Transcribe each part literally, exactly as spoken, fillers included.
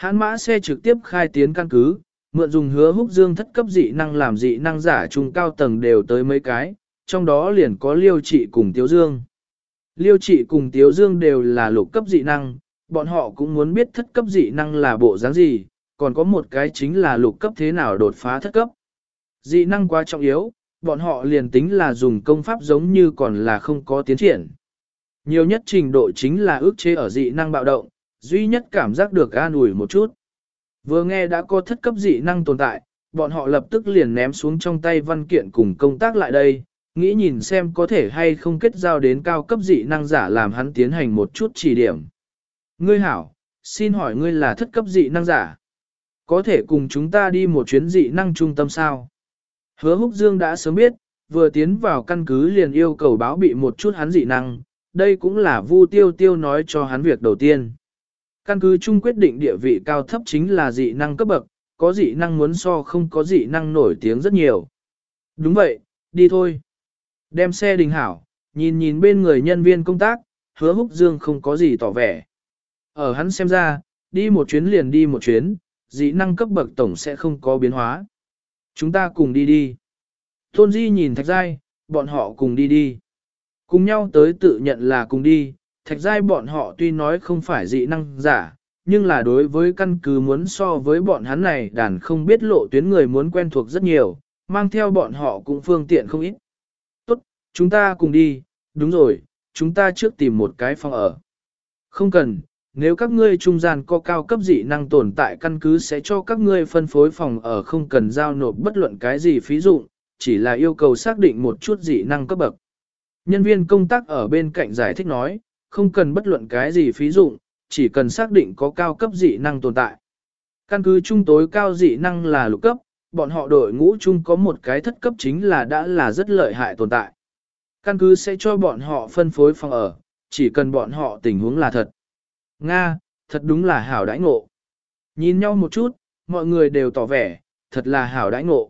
Hãn mã xe trực tiếp khai tiến căn cứ, mượn dùng Hứa Húc Dương thất cấp dị năng làm dị năng giả trung cao tầng đều tới mấy cái, trong đó liền có Liêu Trị cùng Tiếu Dương. Liêu Trị cùng Tiếu Dương đều là lục cấp dị năng, bọn họ cũng muốn biết thất cấp dị năng là bộ dáng gì, còn có một cái chính là lục cấp thế nào đột phá thất cấp. Dị năng quá trọng yếu, bọn họ liền tính là dùng công pháp giống như còn là không có tiến triển. Nhiều nhất trình độ chính là ước chế ở dị năng bạo động, duy nhất cảm giác được an ủi một chút. Vừa nghe đã có thất cấp dị năng tồn tại, bọn họ lập tức liền ném xuống trong tay văn kiện cùng công tác lại đây, nghĩ nhìn xem có thể hay không kết giao đến cao cấp dị năng giả làm hắn tiến hành một chút chỉ điểm. Ngươi hảo, xin hỏi ngươi là thất cấp dị năng giả. Có thể cùng chúng ta đi một chuyến dị năng trung tâm sao? Hứa Húc Dương đã sớm biết, vừa tiến vào căn cứ liền yêu cầu báo bị một chút hắn dị năng, đây cũng là Vu Tiêu Tiêu nói cho hắn việc đầu tiên. Căn cứ chung quyết định địa vị cao thấp chính là dị năng cấp bậc, có dị năng muốn so không có dị năng nổi tiếng rất nhiều. Đúng vậy, đi thôi. Đem xe đình hảo, nhìn nhìn bên người nhân viên công tác, Hứa Húc Dương không có gì tỏ vẻ. Ở hắn xem ra, đi một chuyến liền đi một chuyến, dị năng cấp bậc tổng sẽ không có biến hóa. Chúng ta cùng đi đi. Tôn Di nhìn Thạch Giai, bọn họ cùng đi đi. Cùng nhau tới tự nhận là cùng đi, Thạch Giai bọn họ tuy nói không phải dị năng giả, nhưng là đối với căn cứ muốn so với bọn hắn này đàn không biết lộ tuyến người muốn quen thuộc rất nhiều, mang theo bọn họ cũng phương tiện không ít. Tốt, chúng ta cùng đi, đúng rồi, chúng ta trước tìm một cái phòng ở. Không cần, nếu các ngươi trung gian có cao cấp dị năng tồn tại căn cứ sẽ cho các ngươi phân phối phòng ở không cần giao nộp bất luận cái gì phí dụng, chỉ là yêu cầu xác định một chút dị năng cấp bậc. Nhân viên công tác ở bên cạnh giải thích nói, không cần bất luận cái gì phí dụng, chỉ cần xác định có cao cấp dị năng tồn tại. Căn cứ trung tối cao dị năng là lục cấp, bọn họ đội ngũ chung có một cái thất cấp chính là đã là rất lợi hại tồn tại. Căn cứ sẽ cho bọn họ phân phối phòng ở, chỉ cần bọn họ tình huống là thật. Nga, thật đúng là hảo đãi ngộ. Nhìn nhau một chút, mọi người đều tỏ vẻ, thật là hảo đãi ngộ.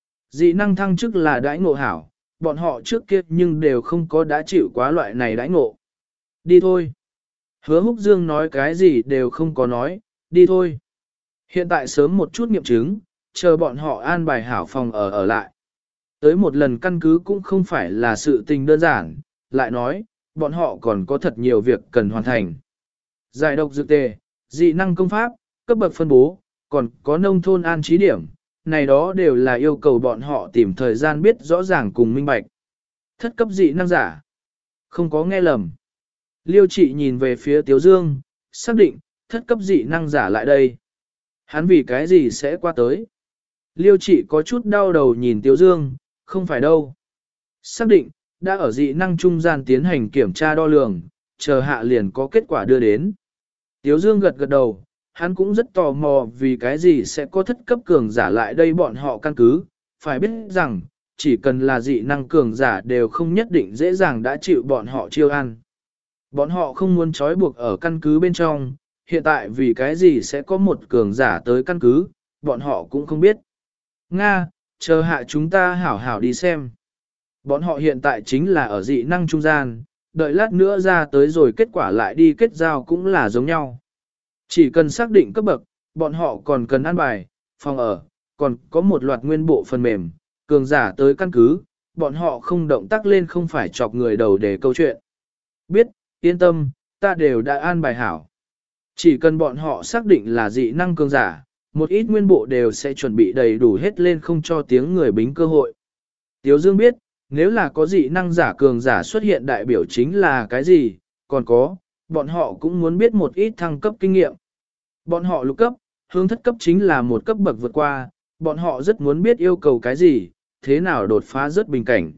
Dị năng thăng chức là đãi ngộ hảo, bọn họ trước kia nhưng đều không có đã chịu quá loại này đãi ngộ. Đi thôi. Hứa Húc Dương nói cái gì đều không có nói, đi thôi. Hiện tại sớm một chút nghiệm chứng, chờ bọn họ an bài hảo phòng ở ở lại. Tới một lần căn cứ cũng không phải là sự tình đơn giản, lại nói, bọn họ còn có thật nhiều việc cần hoàn thành. Giải độc dược tề, dị năng công pháp, cấp bậc phân bố, còn có nông thôn an trí điểm, này đó đều là yêu cầu bọn họ tìm thời gian biết rõ ràng cùng minh bạch. Thất cấp dị năng giả. Không có nghe lầm. Liêu Trị nhìn về phía Tiếu Dương, xác định, thất cấp dị năng giả lại đây. Hắn vì cái gì sẽ qua tới? Liêu Trị có chút đau đầu nhìn Tiếu Dương, không phải đâu. Xác định, đã ở dị năng trung gian tiến hành kiểm tra đo lường, chờ hạ liền có kết quả đưa đến. Tiếu Dương gật gật đầu, hắn cũng rất tò mò vì cái gì sẽ có thất cấp cường giả lại đây bọn họ căn cứ, phải biết rằng, chỉ cần là dị năng cường giả đều không nhất định dễ dàng đã chịu bọn họ chiêu ăn. Bọn họ không muốn trói buộc ở căn cứ bên trong, hiện tại vì cái gì sẽ có một cường giả tới căn cứ, bọn họ cũng không biết. Nga, chờ hạ chúng ta hảo hảo đi xem. Bọn họ hiện tại chính là ở dị năng trung gian, đợi lát nữa ra tới rồi kết quả lại đi kết giao cũng là giống nhau. Chỉ cần xác định cấp bậc, bọn họ còn cần an bài, phòng ở, còn có một loạt nguyên bộ phần mềm, cường giả tới căn cứ, bọn họ không động tác lên không phải chọc người đầu để câu chuyện. Biết, yên tâm, ta đều đã an bài hảo. Chỉ cần bọn họ xác định là dị năng cường giả, một ít nguyên bộ đều sẽ chuẩn bị đầy đủ hết lên không cho tiếng người bính cơ hội. Tiếu Dương biết, nếu là có dị năng giả cường giả xuất hiện đại biểu chính là cái gì, còn có, bọn họ cũng muốn biết một ít thăng cấp kinh nghiệm. Bọn họ lục cấp, hướng thất cấp chính là một cấp bậc vượt qua, bọn họ rất muốn biết yêu cầu cái gì, thế nào đột phá rất bình cảnh.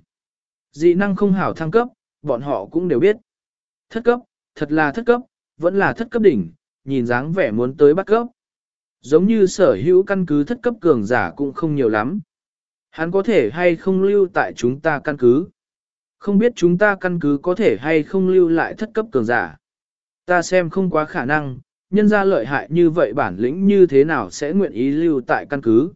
Dị năng không hảo thăng cấp, bọn họ cũng đều biết. Thất cấp, thật là thất cấp, vẫn là thất cấp đỉnh, nhìn dáng vẻ muốn tới bắt cấp. Giống như sở hữu căn cứ thất cấp cường giả cũng không nhiều lắm. Hắn có thể hay không lưu tại chúng ta căn cứ. Không biết chúng ta căn cứ có thể hay không lưu lại thất cấp cường giả. Ta xem không quá khả năng, nhân ra lợi hại như vậy bản lĩnh như thế nào sẽ nguyện ý lưu tại căn cứ.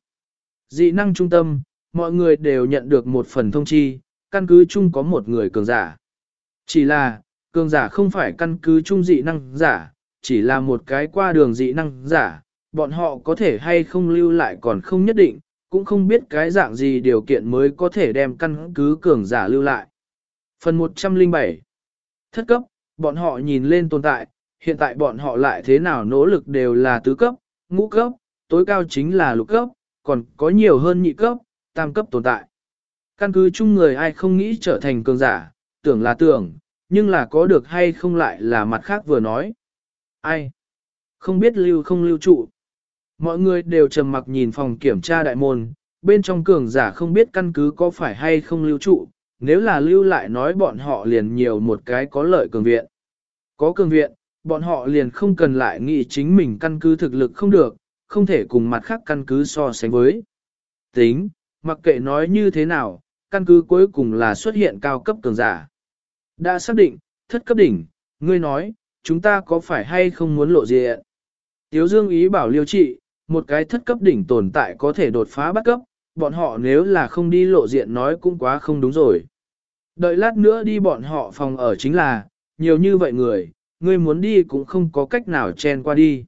Dị năng trung tâm, mọi người đều nhận được một phần thông chi, căn cứ chung có một người cường giả. Chỉ là, cường giả không phải căn cứ chung dị năng giả, chỉ là một cái qua đường dị năng giả, bọn họ có thể hay không lưu lại còn không nhất định, cũng không biết cái dạng gì điều kiện mới có thể đem căn cứ cường giả lưu lại. Phần một trăm lẻ bảy Thất cấp, bọn họ nhìn lên tồn tại, hiện tại bọn họ lại thế nào nỗ lực đều là tứ cấp, ngũ cấp, tối cao chính là lục cấp, còn có nhiều hơn nhị cấp, tam cấp tồn tại. Căn cứ chung người ai không nghĩ trở thành cường giả, tưởng là tưởng, nhưng là có được hay không lại là mặt khác vừa nói. Ai? Không biết lưu không lưu trụ. Mọi người đều trầm mặc nhìn phòng kiểm tra đại môn, bên trong cường giả không biết căn cứ có phải hay không lưu trụ, nếu là lưu lại nói bọn họ liền nhiều một cái có lợi cường viện. Có cường viện, bọn họ liền không cần lại nghĩ chính mình căn cứ thực lực không được, không thể cùng mặt khác căn cứ so sánh với. Tính, mặc kệ nói như thế nào, căn cứ cuối cùng là xuất hiện cao cấp cường giả. Đã xác định, thất cấp đỉnh, ngươi nói, chúng ta có phải hay không muốn lộ diện? Tiếu Dương ý bảo Liêu Trị, một cái thất cấp đỉnh tồn tại có thể đột phá bắt cấp, bọn họ nếu là không đi lộ diện nói cũng quá không đúng rồi. Đợi lát nữa đi bọn họ phòng ở chính là, nhiều như vậy người, ngươi muốn đi cũng không có cách nào chen qua đi.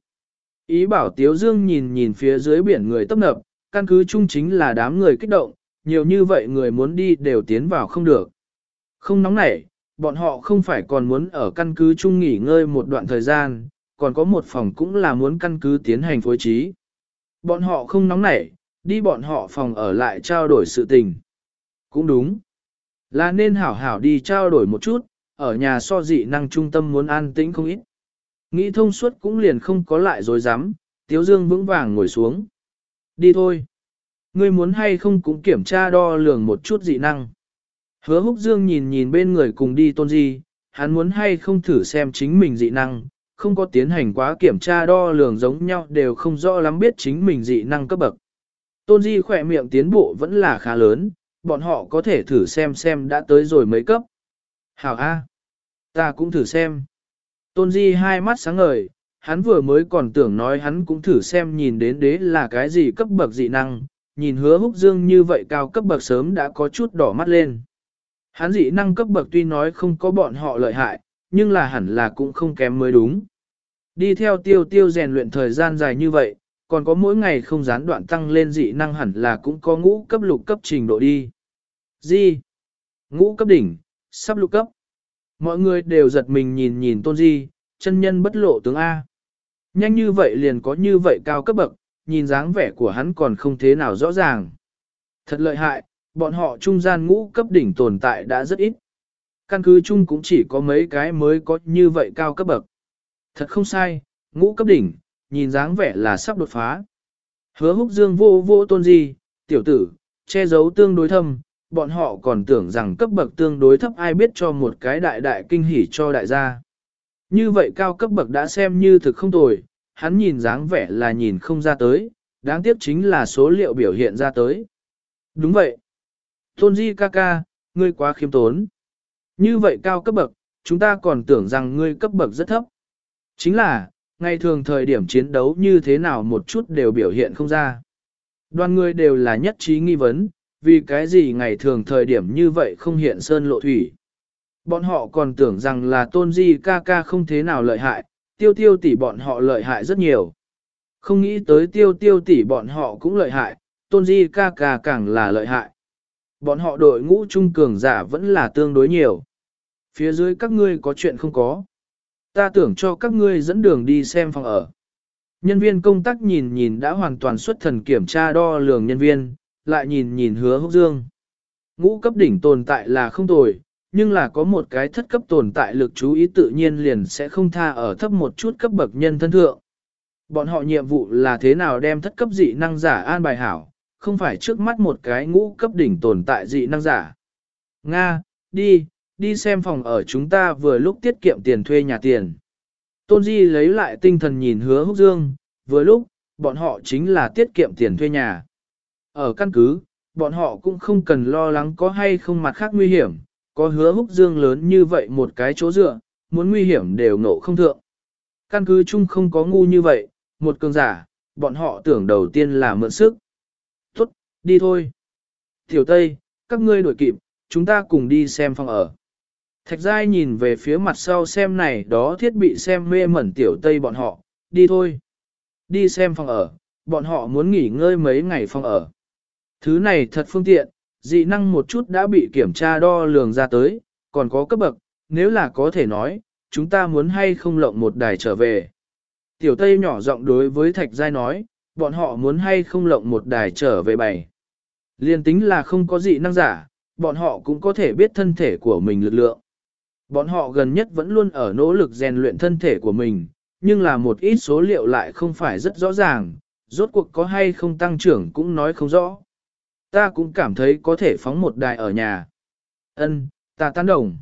Ý bảo Tiếu Dương nhìn nhìn phía dưới biển người tấp nập, căn cứ chung chính là đám người kích động, nhiều như vậy người muốn đi đều tiến vào không được. Không nóng nảy, bọn họ không phải còn muốn ở căn cứ chung nghỉ ngơi một đoạn thời gian, còn có một phòng cũng là muốn căn cứ tiến hành phối trí. Bọn họ không nóng nảy, đi bọn họ phòng ở lại trao đổi sự tình. Cũng đúng. Là nên hảo hảo đi trao đổi một chút, ở nhà so dị năng trung tâm muốn an tĩnh không ít. Nghĩ thông suốt cũng liền không có lại dối dám, Tiếu Dương vững vàng ngồi xuống. Đi thôi. Ngươi muốn hay không cũng kiểm tra đo lường một chút dị năng. Hứa Húc Dương nhìn nhìn bên người cùng đi Tôn Di, hắn muốn hay không thử xem chính mình dị năng, không có tiến hành quá kiểm tra đo lường giống nhau đều không rõ lắm biết chính mình dị năng cấp bậc. Tôn Di khỏe miệng tiến bộ vẫn là khá lớn, bọn họ có thể thử xem xem đã tới rồi mấy cấp. Hảo A. Ta cũng thử xem. Tôn Di hai mắt sáng ngời, hắn vừa mới còn tưởng nói hắn cũng thử xem nhìn đến đế là cái gì cấp bậc dị năng, nhìn Hứa Húc Dương như vậy cao cấp bậc sớm đã có chút đỏ mắt lên. Hắn dị năng cấp bậc tuy nói không có bọn họ lợi hại, nhưng là hẳn là cũng không kém mới đúng. Đi theo tiêu tiêu rèn luyện thời gian dài như vậy, còn có mỗi ngày không gián đoạn tăng lên dị năng hẳn là cũng có ngũ cấp lục cấp trình độ đi. Di, ngũ cấp đỉnh, sắp lục cấp. Mọi người đều giật mình nhìn nhìn Tôn Di, chân nhân bất lộ tướng A. Nhanh như vậy liền có như vậy cao cấp bậc, nhìn dáng vẻ của hắn còn không thế nào rõ ràng. Thật lợi hại, bọn họ trung gian ngũ cấp đỉnh tồn tại đã rất ít. Căn cứ chung cũng chỉ có mấy cái mới có như vậy cao cấp bậc. Thật không sai, ngũ cấp đỉnh, nhìn dáng vẻ là sắp đột phá. Hứa Húc Dương vô vô Tôn Di, tiểu tử, che giấu tương đối thâm, bọn họ còn tưởng rằng cấp bậc tương đối thấp ai biết cho một cái đại đại kinh hỉ cho đại gia. Như vậy cao cấp bậc đã xem như thực không tồi, hắn nhìn dáng vẻ là nhìn không ra tới, đáng tiếc chính là số liệu biểu hiện ra tới. Đúng vậy. Tôn Di ca ca, ngươi quá khiêm tốn. Như vậy cao cấp bậc, chúng ta còn tưởng rằng ngươi cấp bậc rất thấp. Chính là, ngày thường thời điểm chiến đấu như thế nào một chút đều biểu hiện không ra. Đoàn người đều là nhất trí nghi vấn, vì cái gì ngày thường thời điểm như vậy không hiện sơn lộ thủy. Bọn họ còn tưởng rằng là Tôn Di ca ca không thế nào lợi hại, tiêu tiêu tỷ bọn họ lợi hại rất nhiều. Không nghĩ tới tiêu tiêu tỷ bọn họ cũng lợi hại, Tôn Di ca ca càng là lợi hại. Bọn họ đội ngũ trung cường giả vẫn là tương đối nhiều. Phía dưới các ngươi có chuyện không có. Ta tưởng cho các ngươi dẫn đường đi xem phòng ở. Nhân viên công tác nhìn nhìn đã hoàn toàn xuất thần kiểm tra đo lường nhân viên, lại nhìn nhìn Hứa Húc Dương. Ngũ cấp đỉnh tồn tại là không tồi, nhưng là có một cái thất cấp tồn tại lực chú ý tự nhiên liền sẽ không tha ở thấp một chút cấp bậc nhân thân thượng. Bọn họ nhiệm vụ là thế nào đem thất cấp dị năng giả an bài hảo, không phải trước mắt một cái ngũ cấp đỉnh tồn tại dị năng giả. Nga, đi, đi xem phòng ở chúng ta vừa lúc tiết kiệm tiền thuê nhà tiền. Tôn Di lấy lại tinh thần nhìn Hứa Húc Dương, vừa lúc, bọn họ chính là tiết kiệm tiền thuê nhà. Ở căn cứ, bọn họ cũng không cần lo lắng có hay không mặt khác nguy hiểm, có Hứa Húc Dương lớn như vậy một cái chỗ dựa, muốn nguy hiểm đều nộ không thượng. Căn cứ chung không có ngu như vậy, một cường giả, bọn họ tưởng đầu tiên là mượn sức. Tốt, đi thôi. Tiểu Tây, các ngươi đuổi kịp, chúng ta cùng đi xem phòng ở. Thạch Giai nhìn về phía mặt sau xem này đó thiết bị xem mê mẩn Tiểu Tây bọn họ, đi thôi. đi xem phòng ở, bọn họ muốn nghỉ ngơi mấy ngày phòng ở. Thứ này thật phương tiện, dị năng một chút đã bị kiểm tra đo lường ra tới, còn có cấp bậc, nếu là có thể nói, chúng ta muốn hay không lộng một đài trở về. Tiểu Tây nhỏ giọng đối với Thạch Giai nói, bọn họ muốn hay không lộng một đài trở về bày. Liên tính là không có dị năng giả, bọn họ cũng có thể biết thân thể của mình lực lượng. Bọn họ gần nhất vẫn luôn ở nỗ lực rèn luyện thân thể của mình, nhưng là một ít số liệu lại không phải rất rõ ràng, rốt cuộc có hay không tăng trưởng cũng nói không rõ. Ta cũng cảm thấy có thể phóng một đài ở nhà. Ân, ta tán đồng.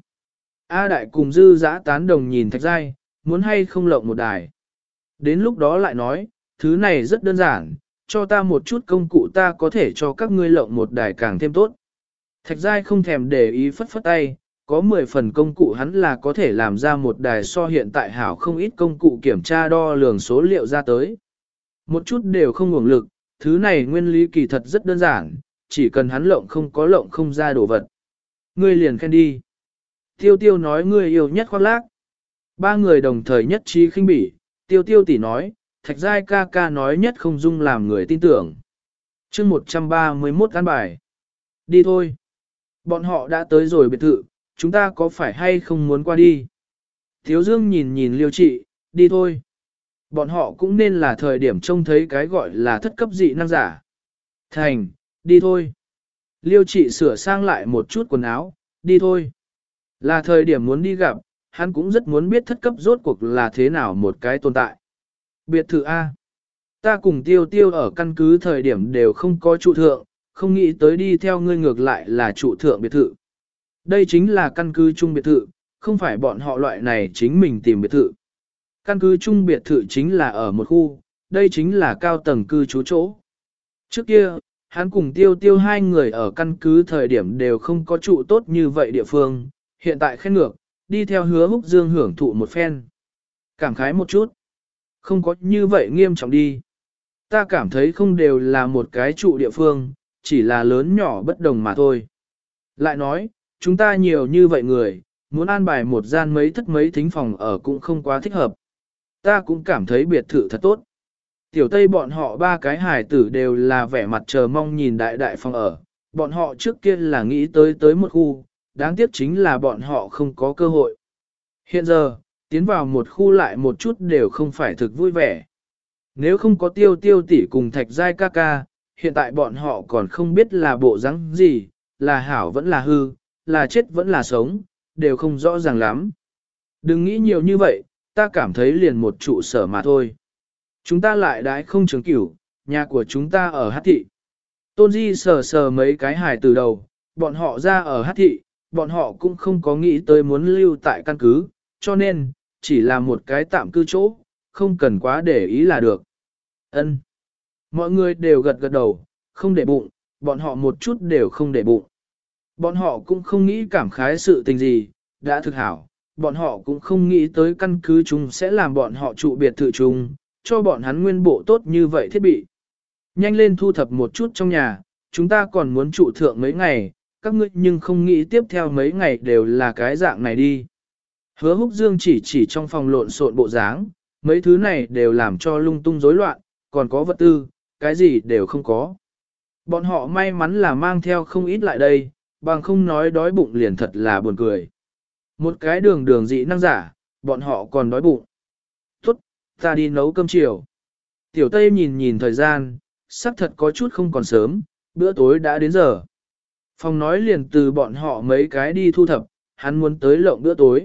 A Đại cùng Dư Dã tán đồng nhìn Thạch Giai, muốn hay không lộng một đài. Đến lúc đó lại nói, thứ này rất đơn giản, cho ta một chút công cụ ta có thể cho các ngươi lộng một đài càng thêm tốt. Thạch Giai không thèm để ý phất phất tay, có mười phần công cụ hắn là có thể làm ra một đài so hiện tại hảo không ít công cụ kiểm tra đo lường số liệu ra tới. Một chút đều không uổng lực, thứ này nguyên lý kỳ thật rất đơn giản, chỉ cần hắn lộng không có lộng không ra đồ vật. Ngươi liền khen đi. Tiêu tiêu nói ngươi yêu nhất khoác lác. Ba người đồng thời nhất trí khinh bỉ, tiêu tiêu tỷ nói, Thạch Giai ca ca nói nhất không dung làm người tin tưởng. chương một trăm ba mươi mốt án bài. Đi thôi. Bọn họ đã tới rồi biệt thự, chúng ta có phải hay không muốn qua đi? Thiếu Dương nhìn nhìn Liêu Trị, đi thôi. Bọn họ cũng nên là thời điểm trông thấy cái gọi là thất cấp dị năng giả. Thành, đi thôi. Liêu Trị sửa sang lại một chút quần áo, đi thôi. Là thời điểm muốn đi gặp, hắn cũng rất muốn biết thất cấp rốt cuộc là thế nào một cái tồn tại. Biệt thự A. Ta cùng tiêu tiêu ở căn cứ thời điểm đều không có trụ thượng, không nghĩ tới đi theo ngươi ngược lại là trụ thượng biệt thự. Đây chính là căn cứ chung biệt thự, không phải bọn họ loại này chính mình tìm biệt thự. Căn cứ chung biệt thự chính là ở một khu, đây chính là cao tầng cư trú chỗ. Trước kia, hắn cùng tiêu tiêu hai người ở căn cứ thời điểm đều không có trụ tốt như vậy địa phương, hiện tại khen ngược, đi theo Hứa Húc Dương hưởng thụ một phen. Cảm khái một chút. Không có như vậy nghiêm trọng đi. Ta cảm thấy không đều là một cái trụ địa phương, chỉ là lớn nhỏ bất đồng mà thôi. Lại nói, chúng ta nhiều như vậy người, muốn an bài một gian mấy thất mấy thính phòng ở cũng không quá thích hợp. Ta cũng cảm thấy biệt thự thật tốt. Tiểu Tây bọn họ ba cái hài tử đều là vẻ mặt chờ mong nhìn đại đại phòng ở. Bọn họ trước kia là nghĩ tới tới một khu, đáng tiếc chính là bọn họ không có cơ hội. Hiện giờ, tiến vào một khu lại một chút đều không phải thực vui vẻ. Nếu không có tiêu tiêu tỷ cùng Thạch Giai ca ca, hiện tại bọn họ còn không biết là bộ dáng gì, là hảo vẫn là hư, là chết vẫn là sống, đều không rõ ràng lắm. Đừng nghĩ nhiều như vậy, ta cảm thấy liền một trụ sở mà thôi. Chúng ta lại đãi không trường cửu, nhà của chúng ta ở Hát Thị. Tôn Di sờ sờ mấy cái hài từ đầu, bọn họ ra ở Hát Thị, bọn họ cũng không có nghĩ tới muốn lưu tại căn cứ, cho nên, chỉ là một cái tạm cư chỗ, không cần quá để ý là được. Ân. Mọi người đều gật gật đầu, không để bụng, bọn họ một chút đều không để bụng. Bọn họ cũng không nghĩ cảm khái sự tình gì, đã thực hảo, bọn họ cũng không nghĩ tới căn cứ chung sẽ làm bọn họ trụ biệt thự chung, cho bọn hắn nguyên bộ tốt như vậy thiết bị. Nhanh lên thu thập một chút trong nhà, chúng ta còn muốn trụ thượng mấy ngày, các ngươi nhưng không nghĩ tiếp theo mấy ngày đều là cái dạng này đi. Hứa Húc Dương chỉ chỉ trong phòng lộn xộn bộ dáng, mấy thứ này đều làm cho lung tung rối loạn, còn có vật tư, cái gì đều không có. Bọn họ may mắn là mang theo không ít lại đây, bằng không nói đói bụng liền thật là buồn cười. Một cái đường đường dị năng giả, bọn họ còn đói bụng. Tốt, ta đi nấu cơm chiều. Tiểu Tây nhìn nhìn thời gian, sắc thật có chút không còn sớm, bữa tối đã đến giờ. Phòng nói liền từ bọn họ mấy cái đi thu thập, hắn muốn tới lộng bữa tối.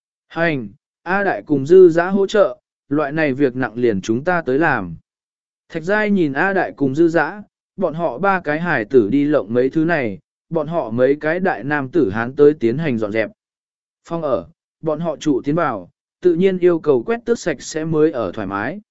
Hành, A Đại cùng Dư Dã hỗ trợ, loại này việc nặng liền chúng ta tới làm. Thạch Giai nhìn A Đại cùng Dư Dã, bọn họ ba cái hải tử đi lộng mấy thứ này, bọn họ mấy cái đại nam tử hán tới tiến hành dọn dẹp. Phòng ở, bọn họ trụ tiến vào, tự nhiên yêu cầu quét tước sạch sẽ mới ở thoải mái.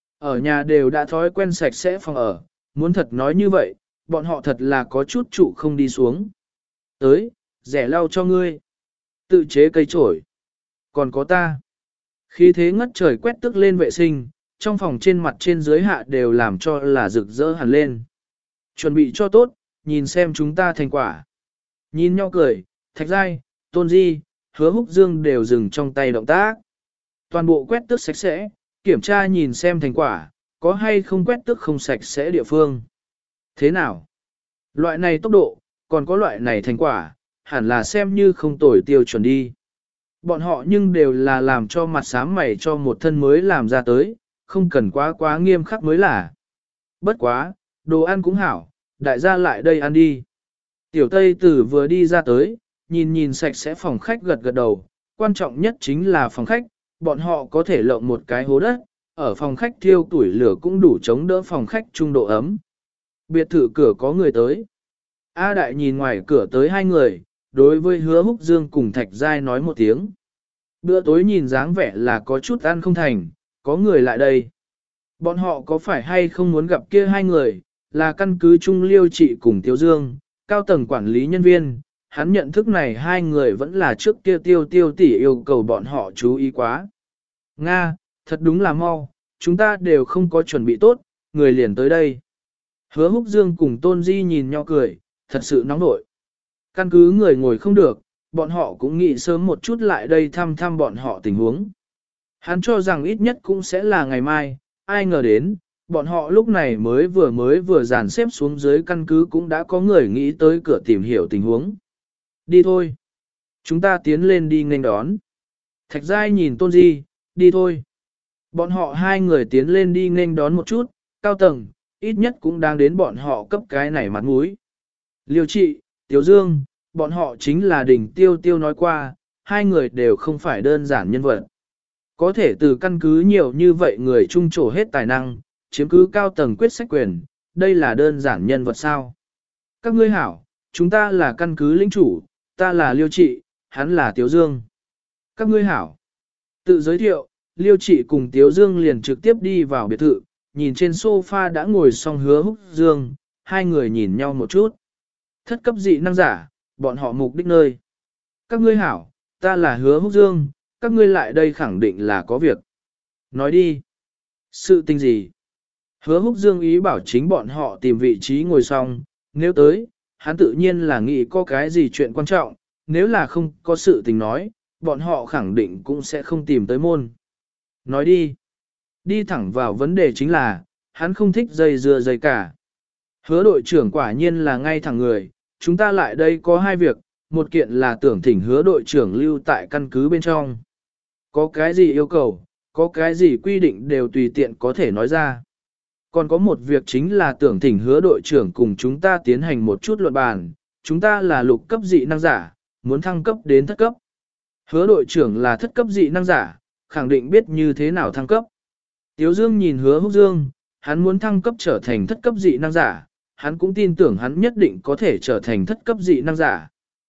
Ở nhà đều đã thói quen sạch sẽ phòng ở, muốn thật nói như vậy, bọn họ thật là có chút trụ không đi xuống. Tới, rẻ lau cho ngươi. Tự chế cây chổi. Còn có ta. Khí thế ngất trời quét tước lên vệ sinh, trong phòng trên mặt trên dưới hạ đều làm cho là rực rỡ hẳn lên. Chuẩn bị cho tốt, nhìn xem chúng ta thành quả. Nhìn nhau cười, Thạch Giai, Tôn Di, Hứa Húc Dương đều dừng trong tay động tác. Toàn bộ quét tước sạch sẽ, kiểm tra nhìn xem thành quả, có hay không quét tước không sạch sẽ địa phương. Thế nào? Loại này tốc độ, còn có loại này thành quả, hẳn là xem như không tồi tiêu chuẩn đi. Bọn họ nhưng đều là làm cho mặt sám mày cho một thân mới làm ra tới, không cần quá quá nghiêm khắc mới là. Bất quá, đồ ăn cũng hảo, đại gia lại đây ăn đi. Tiểu Tây Tử vừa đi ra tới, nhìn nhìn sạch sẽ phòng khách gật gật đầu, quan trọng nhất chính là phòng khách, bọn họ có thể lộng một cái hố đất, ở phòng khách thiêu tuổi lửa cũng đủ chống đỡ phòng khách trung độ ấm. Biệt thự cửa có người tới. A Đại nhìn ngoài cửa tới hai người, đối với Hứa Húc Dương cùng Thạch Giai nói một tiếng. Bữa tối nhìn dáng vẻ là có chút ăn không thành, có người lại đây. Bọn họ có phải hay không muốn gặp kia hai người, là căn cứ Trung Liêu Trị cùng Tiêu Dương, cao tầng quản lý nhân viên, hắn nhận thức này hai người vẫn là trước kia tiêu tiêu tỷ yêu cầu bọn họ chú ý quá. Nga, thật đúng là mau, chúng ta đều không có chuẩn bị tốt, người liền tới đây. Hứa Húc Dương cùng Tôn Di nhìn nhau cười, thật sự nóng nội. Căn cứ người ngồi không được, bọn họ cũng nghĩ sớm một chút lại đây thăm thăm bọn họ tình huống. Hắn cho rằng ít nhất cũng sẽ là ngày mai, ai ngờ đến, bọn họ lúc này mới vừa mới vừa dàn xếp xuống dưới căn cứ cũng đã có người nghĩ tới cửa tìm hiểu tình huống. Đi thôi. Chúng ta tiến lên đi nghênh đón. Thạch Giai nhìn Tôn Di, đi thôi. Bọn họ hai người tiến lên đi nghênh đón một chút, cao tầng, ít nhất cũng đang đến bọn họ cấp cái này mặt mũi. Liêu Trị, Tiếu Dương, bọn họ chính là đỉnh tiêu tiêu nói qua, hai người đều không phải đơn giản nhân vật. Có thể từ căn cứ nhiều như vậy người trung trổ hết tài năng, chiếm cứ cao tầng quyết sách quyền, đây là đơn giản nhân vật sao. Các ngươi hảo, chúng ta là căn cứ lĩnh chủ, ta là Liêu Trị, hắn là Tiếu Dương. Các ngươi hảo. Tự giới thiệu, Liêu Trị cùng Tiếu Dương liền trực tiếp đi vào biệt thự, nhìn trên sofa đã ngồi xong Hứa Húc Dương, hai người nhìn nhau một chút. Thất cấp dị năng giả, bọn họ mục đích nơi. Các ngươi hảo, ta là Hứa Húc Dương, các ngươi lại đây khẳng định là có việc. Nói đi. Sự tình gì? Hứa Húc Dương ý bảo chính bọn họ tìm vị trí ngồi xong, nếu tới, hắn tự nhiên là nghĩ có cái gì chuyện quan trọng, nếu là không có sự tình nói, bọn họ khẳng định cũng sẽ không tìm tới môn. Nói đi. Đi thẳng vào vấn đề chính là, hắn không thích dây dưa dây cả. Hứa đội trưởng quả nhiên là ngay thẳng người, chúng ta lại đây có hai việc, một kiện là tưởng thỉnh hứa đội trưởng lưu tại căn cứ bên trong. Có cái gì yêu cầu, có cái gì quy định đều tùy tiện có thể nói ra. Còn có một việc chính là tưởng thỉnh hứa đội trưởng cùng chúng ta tiến hành một chút luận bàn, chúng ta là lục cấp dị năng giả, muốn thăng cấp đến thất cấp. Hứa đội trưởng là thất cấp dị năng giả, khẳng định biết như thế nào thăng cấp. Tiếu Dương nhìn Hứa Húc Dương, hắn muốn thăng cấp trở thành thất cấp dị năng giả, hắn cũng tin tưởng hắn nhất định có thể trở thành thất cấp dị năng giả.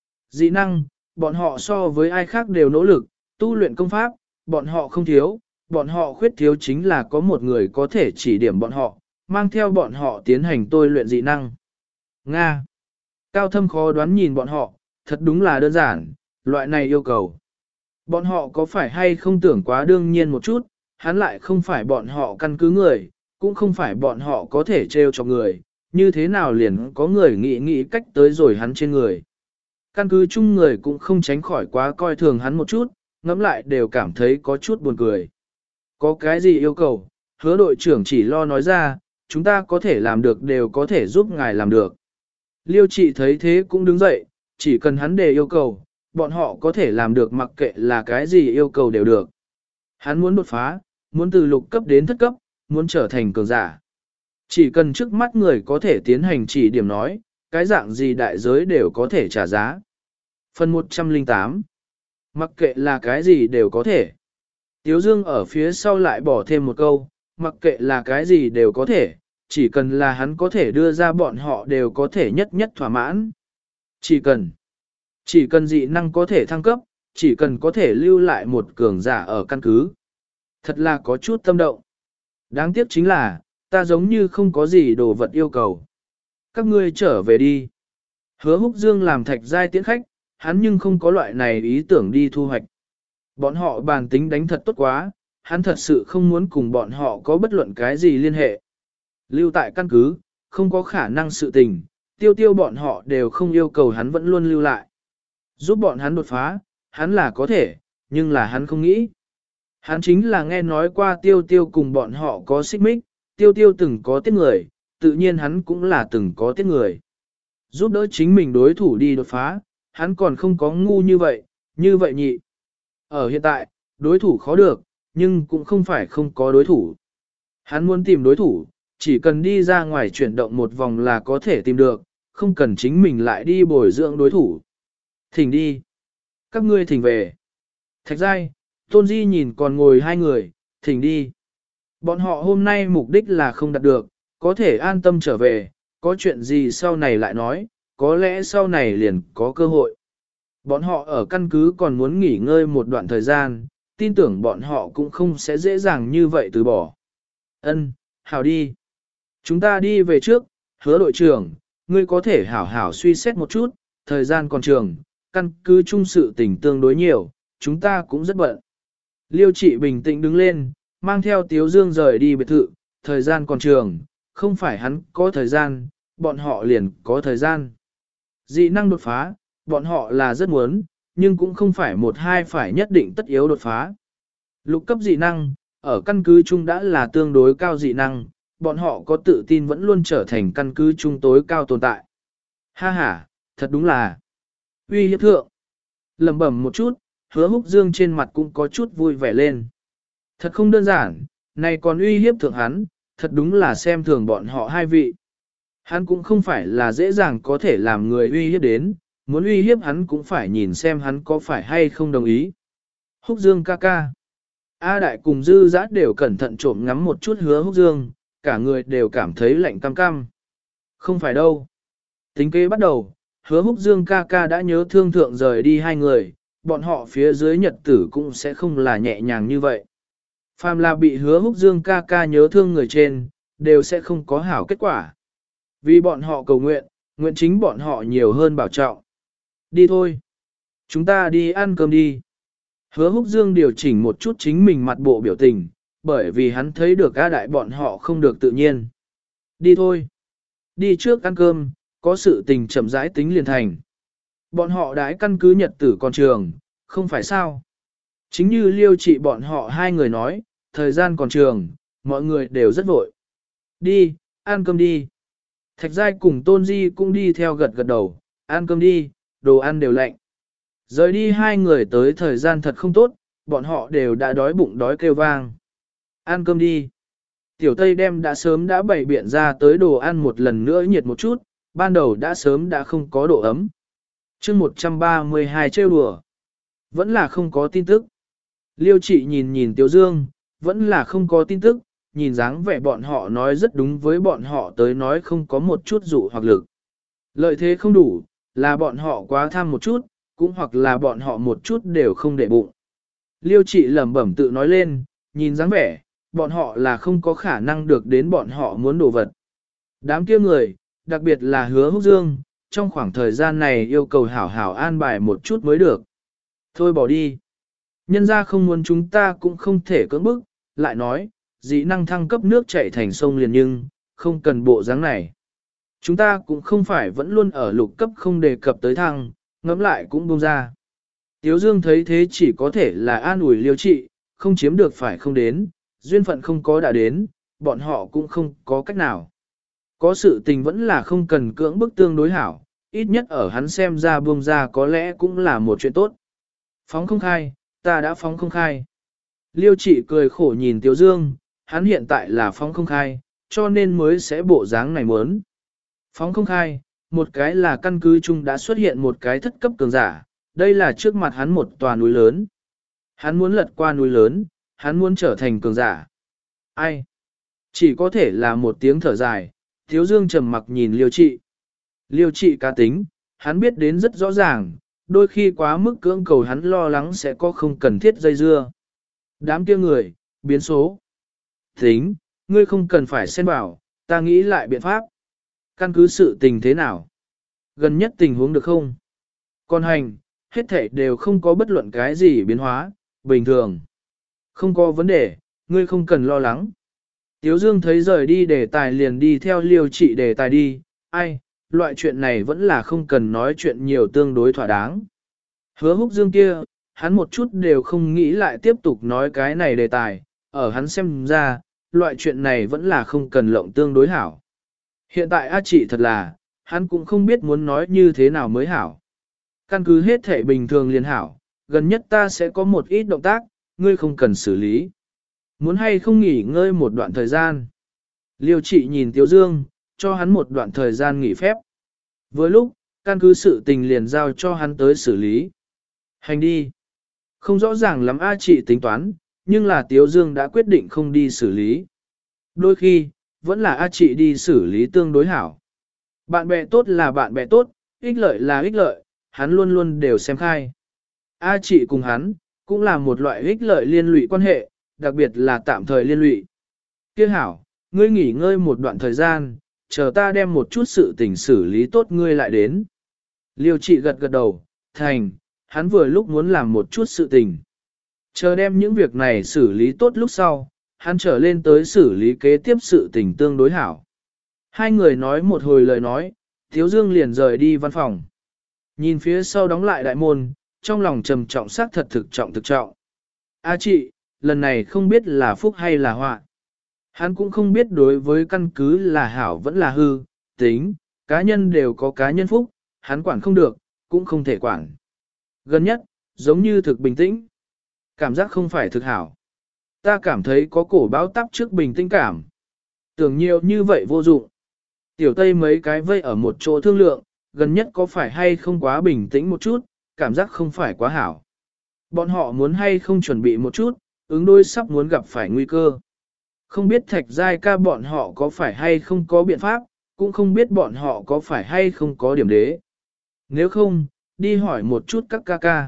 Dị năng, bọn họ so với ai khác đều nỗ lực, tu luyện công pháp, bọn họ không thiếu, bọn họ khuyết thiếu chính là có một người có thể chỉ điểm bọn họ, mang theo bọn họ tiến hành tôi luyện dị năng. Nga. Cao Thâm khó đoán nhìn bọn họ, thật đúng là đơn giản, loại này yêu cầu. Bọn họ có phải hay không tưởng quá đương nhiên một chút, hắn lại không phải bọn họ căn cứ người, cũng không phải bọn họ có thể trêu cho người, như thế nào liền có người nghĩ nghĩ cách tới rồi hắn trên người. Căn cứ chung người cũng không tránh khỏi quá coi thường hắn một chút, ngẫm lại đều cảm thấy có chút buồn cười. Có cái gì yêu cầu, hứa đội trưởng chỉ lo nói ra, chúng ta có thể làm được đều có thể giúp ngài làm được. Liêu Trị thấy thế cũng đứng dậy, chỉ cần hắn đề yêu cầu, bọn họ có thể làm được mặc kệ là cái gì yêu cầu đều được. Hắn muốn đột phá, muốn từ lục cấp đến thất cấp, muốn trở thành cường giả. Chỉ cần trước mắt người có thể tiến hành chỉ điểm nói, cái dạng gì đại giới đều có thể trả giá. Phần một trăm lẻ tám. Mặc kệ là cái gì đều có thể. Tiếu Dương ở phía sau lại bỏ thêm một câu, mặc kệ là cái gì đều có thể, chỉ cần là hắn có thể đưa ra bọn họ đều có thể nhất nhất thỏa mãn. Chỉ cần, chỉ cần dị năng có thể thăng cấp, chỉ cần có thể lưu lại một cường giả ở căn cứ. Thật là có chút tâm động. Đáng tiếc chính là, ta giống như không có gì đồ vật yêu cầu. Các ngươi trở về đi. Hứa Húc Dương làm Thạch Giai tiễn khách, hắn nhưng không có loại này ý tưởng đi thu hoạch. Bọn họ bàn tính đánh thật tốt quá, hắn thật sự không muốn cùng bọn họ có bất luận cái gì liên hệ. Lưu tại căn cứ, không có khả năng sự tình, tiêu tiêu bọn họ đều không yêu cầu hắn vẫn luôn lưu lại. Giúp bọn hắn đột phá, hắn là có thể, nhưng là hắn không nghĩ. Hắn chính là nghe nói qua tiêu tiêu cùng bọn họ có xích mích, tiêu tiêu từng có tiết người, tự nhiên hắn cũng là từng có tiết người. Giúp đỡ chính mình đối thủ đi đột phá, hắn còn không có ngu như vậy, như vậy nhị. Ở hiện tại, đối thủ khó được, nhưng cũng không phải không có đối thủ. Hắn muốn tìm đối thủ, chỉ cần đi ra ngoài chuyển động một vòng là có thể tìm được, không cần chính mình lại đi bồi dưỡng đối thủ. Thỉnh đi. Các ngươi thỉnh về. Thạch giai, Tôn Di nhìn còn ngồi hai người, thỉnh đi. Bọn họ hôm nay mục đích là không đạt được, có thể an tâm trở về, có chuyện gì sau này lại nói, có lẽ sau này liền có cơ hội. Bọn họ ở căn cứ còn muốn nghỉ ngơi một đoạn thời gian, tin tưởng bọn họ cũng không sẽ dễ dàng như vậy từ bỏ. Ân, hảo đi. Chúng ta đi về trước, Hứa đội trưởng, ngươi có thể hảo hảo suy xét một chút, thời gian còn trường, căn cứ chung sự tình tương đối nhiều, chúng ta cũng rất bận. Liêu trị bình tĩnh đứng lên, mang theo Tiếu Dương rời đi biệt thự, thời gian còn trường, không phải hắn có thời gian, bọn họ liền có thời gian. Dị năng đột phá, bọn họ là rất muốn, nhưng cũng không phải một hai phải nhất định tất yếu đột phá. Lục cấp dị năng, ở căn cứ chung đã là tương đối cao dị năng, bọn họ có tự tin vẫn luôn trở thành căn cứ chung tối cao tồn tại. Ha ha, thật đúng là uy hiếp thượng. Lẩm bẩm một chút, Hứa Húc Dương trên mặt cũng có chút vui vẻ lên. Thật không đơn giản, này còn uy hiếp thượng hắn, thật đúng là xem thường bọn họ hai vị. Hắn cũng không phải là dễ dàng có thể làm người uy hiếp đến, muốn uy hiếp hắn cũng phải nhìn xem hắn có phải hay không đồng ý. Húc Dương ca ca. A Đại cùng Dư Dã đều cẩn thận trộm ngắm một chút Hứa Húc Dương, cả người đều cảm thấy lạnh cam cam. Không phải đâu. Tính kế bắt đầu, Hứa Húc Dương ca ca đã nhớ thương thượng rời đi hai người, bọn họ phía dưới nhật tử cũng sẽ không là nhẹ nhàng như vậy. Phàm là bị Hứa Húc Dương ca ca nhớ thương người trên, đều sẽ không có hảo kết quả. Vì bọn họ cầu nguyện, nguyện chính bọn họ nhiều hơn bảo trọng. Đi thôi. Chúng ta đi ăn cơm đi. Hứa Húc Dương điều chỉnh một chút chính mình mặt bộ biểu tình, bởi vì hắn thấy được A Đại bọn họ không được tự nhiên. Đi thôi. Đi trước ăn cơm, có sự tình chậm rãi tính liền thành. Bọn họ đãi căn cứ nhật tử con trường, không phải sao. Chính như Liêu Trị bọn họ hai người nói, thời gian còn trường, mọi người đều rất vội. Đi, ăn cơm đi. Thạch Giai cùng Tôn Di cũng đi theo gật gật đầu, ăn cơm đi, đồ ăn đều lạnh. Rời đi hai người tới thời gian thật không tốt, bọn họ đều đã đói bụng đói kêu vang. Ăn cơm đi. Tiểu Tây đem đã sớm đã bày biện ra tới đồ ăn một lần nữa nhiệt một chút, ban đầu đã sớm đã không có độ ấm. chương một trăm ba mươi hai trêu đùa. Vẫn là không có tin tức. Liêu Trị nhìn nhìn Tiểu Dương, vẫn là không có tin tức, nhìn dáng vẻ bọn họ nói rất đúng với bọn họ tới nói không có một chút dụ hoặc lực. Lợi thế không đủ, là bọn họ quá tham một chút, cũng hoặc là bọn họ một chút đều không để bụng. Liêu Trị lẩm bẩm tự nói lên, nhìn dáng vẻ, bọn họ là không có khả năng được đến bọn họ muốn đồ vật. Đám kia người, đặc biệt là Hứa Húc Dương, trong khoảng thời gian này yêu cầu hảo hảo an bài một chút mới được. Thôi bỏ đi. Nhân ra không muốn chúng ta cũng không thể cưỡng bức, lại nói, dị năng thăng cấp nước chảy thành sông liền nhưng, không cần bộ dáng này. Chúng ta cũng không phải vẫn luôn ở lục cấp không đề cập tới thăng, ngẫm lại cũng buông ra. Tiếu Dương thấy thế chỉ có thể là an ủi Liêu Trị, không chiếm được phải không đến, duyên phận không có đã đến, bọn họ cũng không có cách nào. Có sự tình vẫn là không cần cưỡng bức tương đối hảo, ít nhất ở hắn xem ra buông ra có lẽ cũng là một chuyện tốt. Phóng không khai, ta đã phóng không khai. Liêu Trị cười khổ nhìn Tiếu Dương, hắn hiện tại là phóng không khai, cho nên mới sẽ bộ dáng này muốn. Phóng không khai, một cái là căn cứ chung đã xuất hiện một cái thất cấp cường giả, đây là trước mặt hắn một tòa núi lớn. Hắn muốn lật qua núi lớn, hắn muốn trở thành cường giả. Ai? Chỉ có thể là một tiếng thở dài, Tiếu Dương trầm mặc nhìn Liêu Trị. Liêu Trị cá tính, hắn biết đến rất rõ ràng, đôi khi quá mức cưỡng cầu hắn lo lắng sẽ có không cần thiết dây dưa. Đám kia người, biến số. Tính, ngươi không cần phải xen vào, ta nghĩ lại biện pháp. Căn cứ sự tình thế nào? Gần nhất tình huống được không? Còn hành, hết thảy đều không có bất luận cái gì biến hóa, bình thường. Không có vấn đề, ngươi không cần lo lắng. Tiếu Dương thấy rời đi đề tài liền đi theo Liêu Trị đề tài đi, ai, loại chuyện này vẫn là không cần nói chuyện nhiều tương đối thỏa đáng. Hứa Húc Dương kia, hắn một chút đều không nghĩ lại tiếp tục nói cái này đề tài, ở hắn xem ra, loại chuyện này vẫn là không cần lộng tương đối hảo. Hiện tại A chị thật là, hắn cũng không biết muốn nói như thế nào mới hảo. Căn cứ hết thể bình thường liền hảo, gần nhất ta sẽ có một ít động tác, ngươi không cần xử lý. Muốn hay không nghỉ ngơi một đoạn thời gian. Liêu trị nhìn Tiếu Dương, cho hắn một đoạn thời gian nghỉ phép. Với lúc, căn cứ sự tình liền giao cho hắn tới xử lý. Hành đi. Không rõ ràng lắm A chị tính toán, nhưng là Tiếu Dương đã quyết định không đi xử lý. Đôi khi, vẫn là A chị đi xử lý tương đối hảo. Bạn bè tốt là bạn bè tốt, ích lợi là ích lợi, hắn luôn luôn đều xem khai. A chị cùng hắn, cũng là một loại ích lợi liên lụy quan hệ, đặc biệt là tạm thời liên lụy. Kia hảo, ngươi nghỉ ngơi một đoạn thời gian, chờ ta đem một chút sự tình xử lý tốt ngươi lại đến. Liêu trị gật gật đầu, thành, hắn vừa lúc muốn làm một chút sự tình. Chờ đem những việc này xử lý tốt lúc sau, hắn trở lên tới xử lý kế tiếp sự tình tương đối hảo. Hai người nói một hồi lời nói, Thiếu Dương liền rời đi văn phòng. Nhìn phía sau đóng lại đại môn, trong lòng trầm trọng xác thật thực trọng thực trọng. A chị, lần này không biết là phúc hay là họa. Hắn cũng không biết đối với căn cứ là hảo vẫn là hư, tính, cá nhân đều có cá nhân phúc, hắn quản không được, cũng không thể quản. Gần nhất, giống như thực bình tĩnh. Cảm giác không phải thực hảo. Ta cảm thấy có cổ báo tắp trước bình tĩnh cảm. Tưởng nhiều như vậy vô dụng. Tiểu Tây mấy cái vây ở một chỗ thương lượng, gần nhất có phải hay không quá bình tĩnh một chút, cảm giác không phải quá hảo. Bọn họ muốn hay không chuẩn bị một chút, ứng đối sắp muốn gặp phải nguy cơ. Không biết thạch giai ca bọn họ có phải hay không có biện pháp, cũng không biết bọn họ có phải hay không có điểm đế. Nếu không, đi hỏi một chút các ca ca.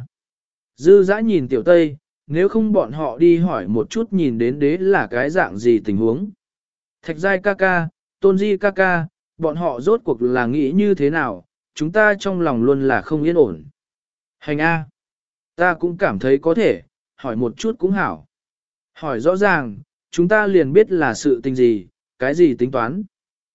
Dư dã nhìn Tiểu Tây, nếu không bọn họ đi hỏi một chút nhìn đến đế là cái dạng gì tình huống. Thạch giai ca ca, tôn di ca ca, bọn họ rốt cuộc là nghĩ như thế nào, chúng ta trong lòng luôn là không yên ổn. Hành A. Ta cũng cảm thấy có thể, hỏi một chút cũng hảo. Hỏi rõ ràng, chúng ta liền biết là sự tình gì, cái gì tính toán.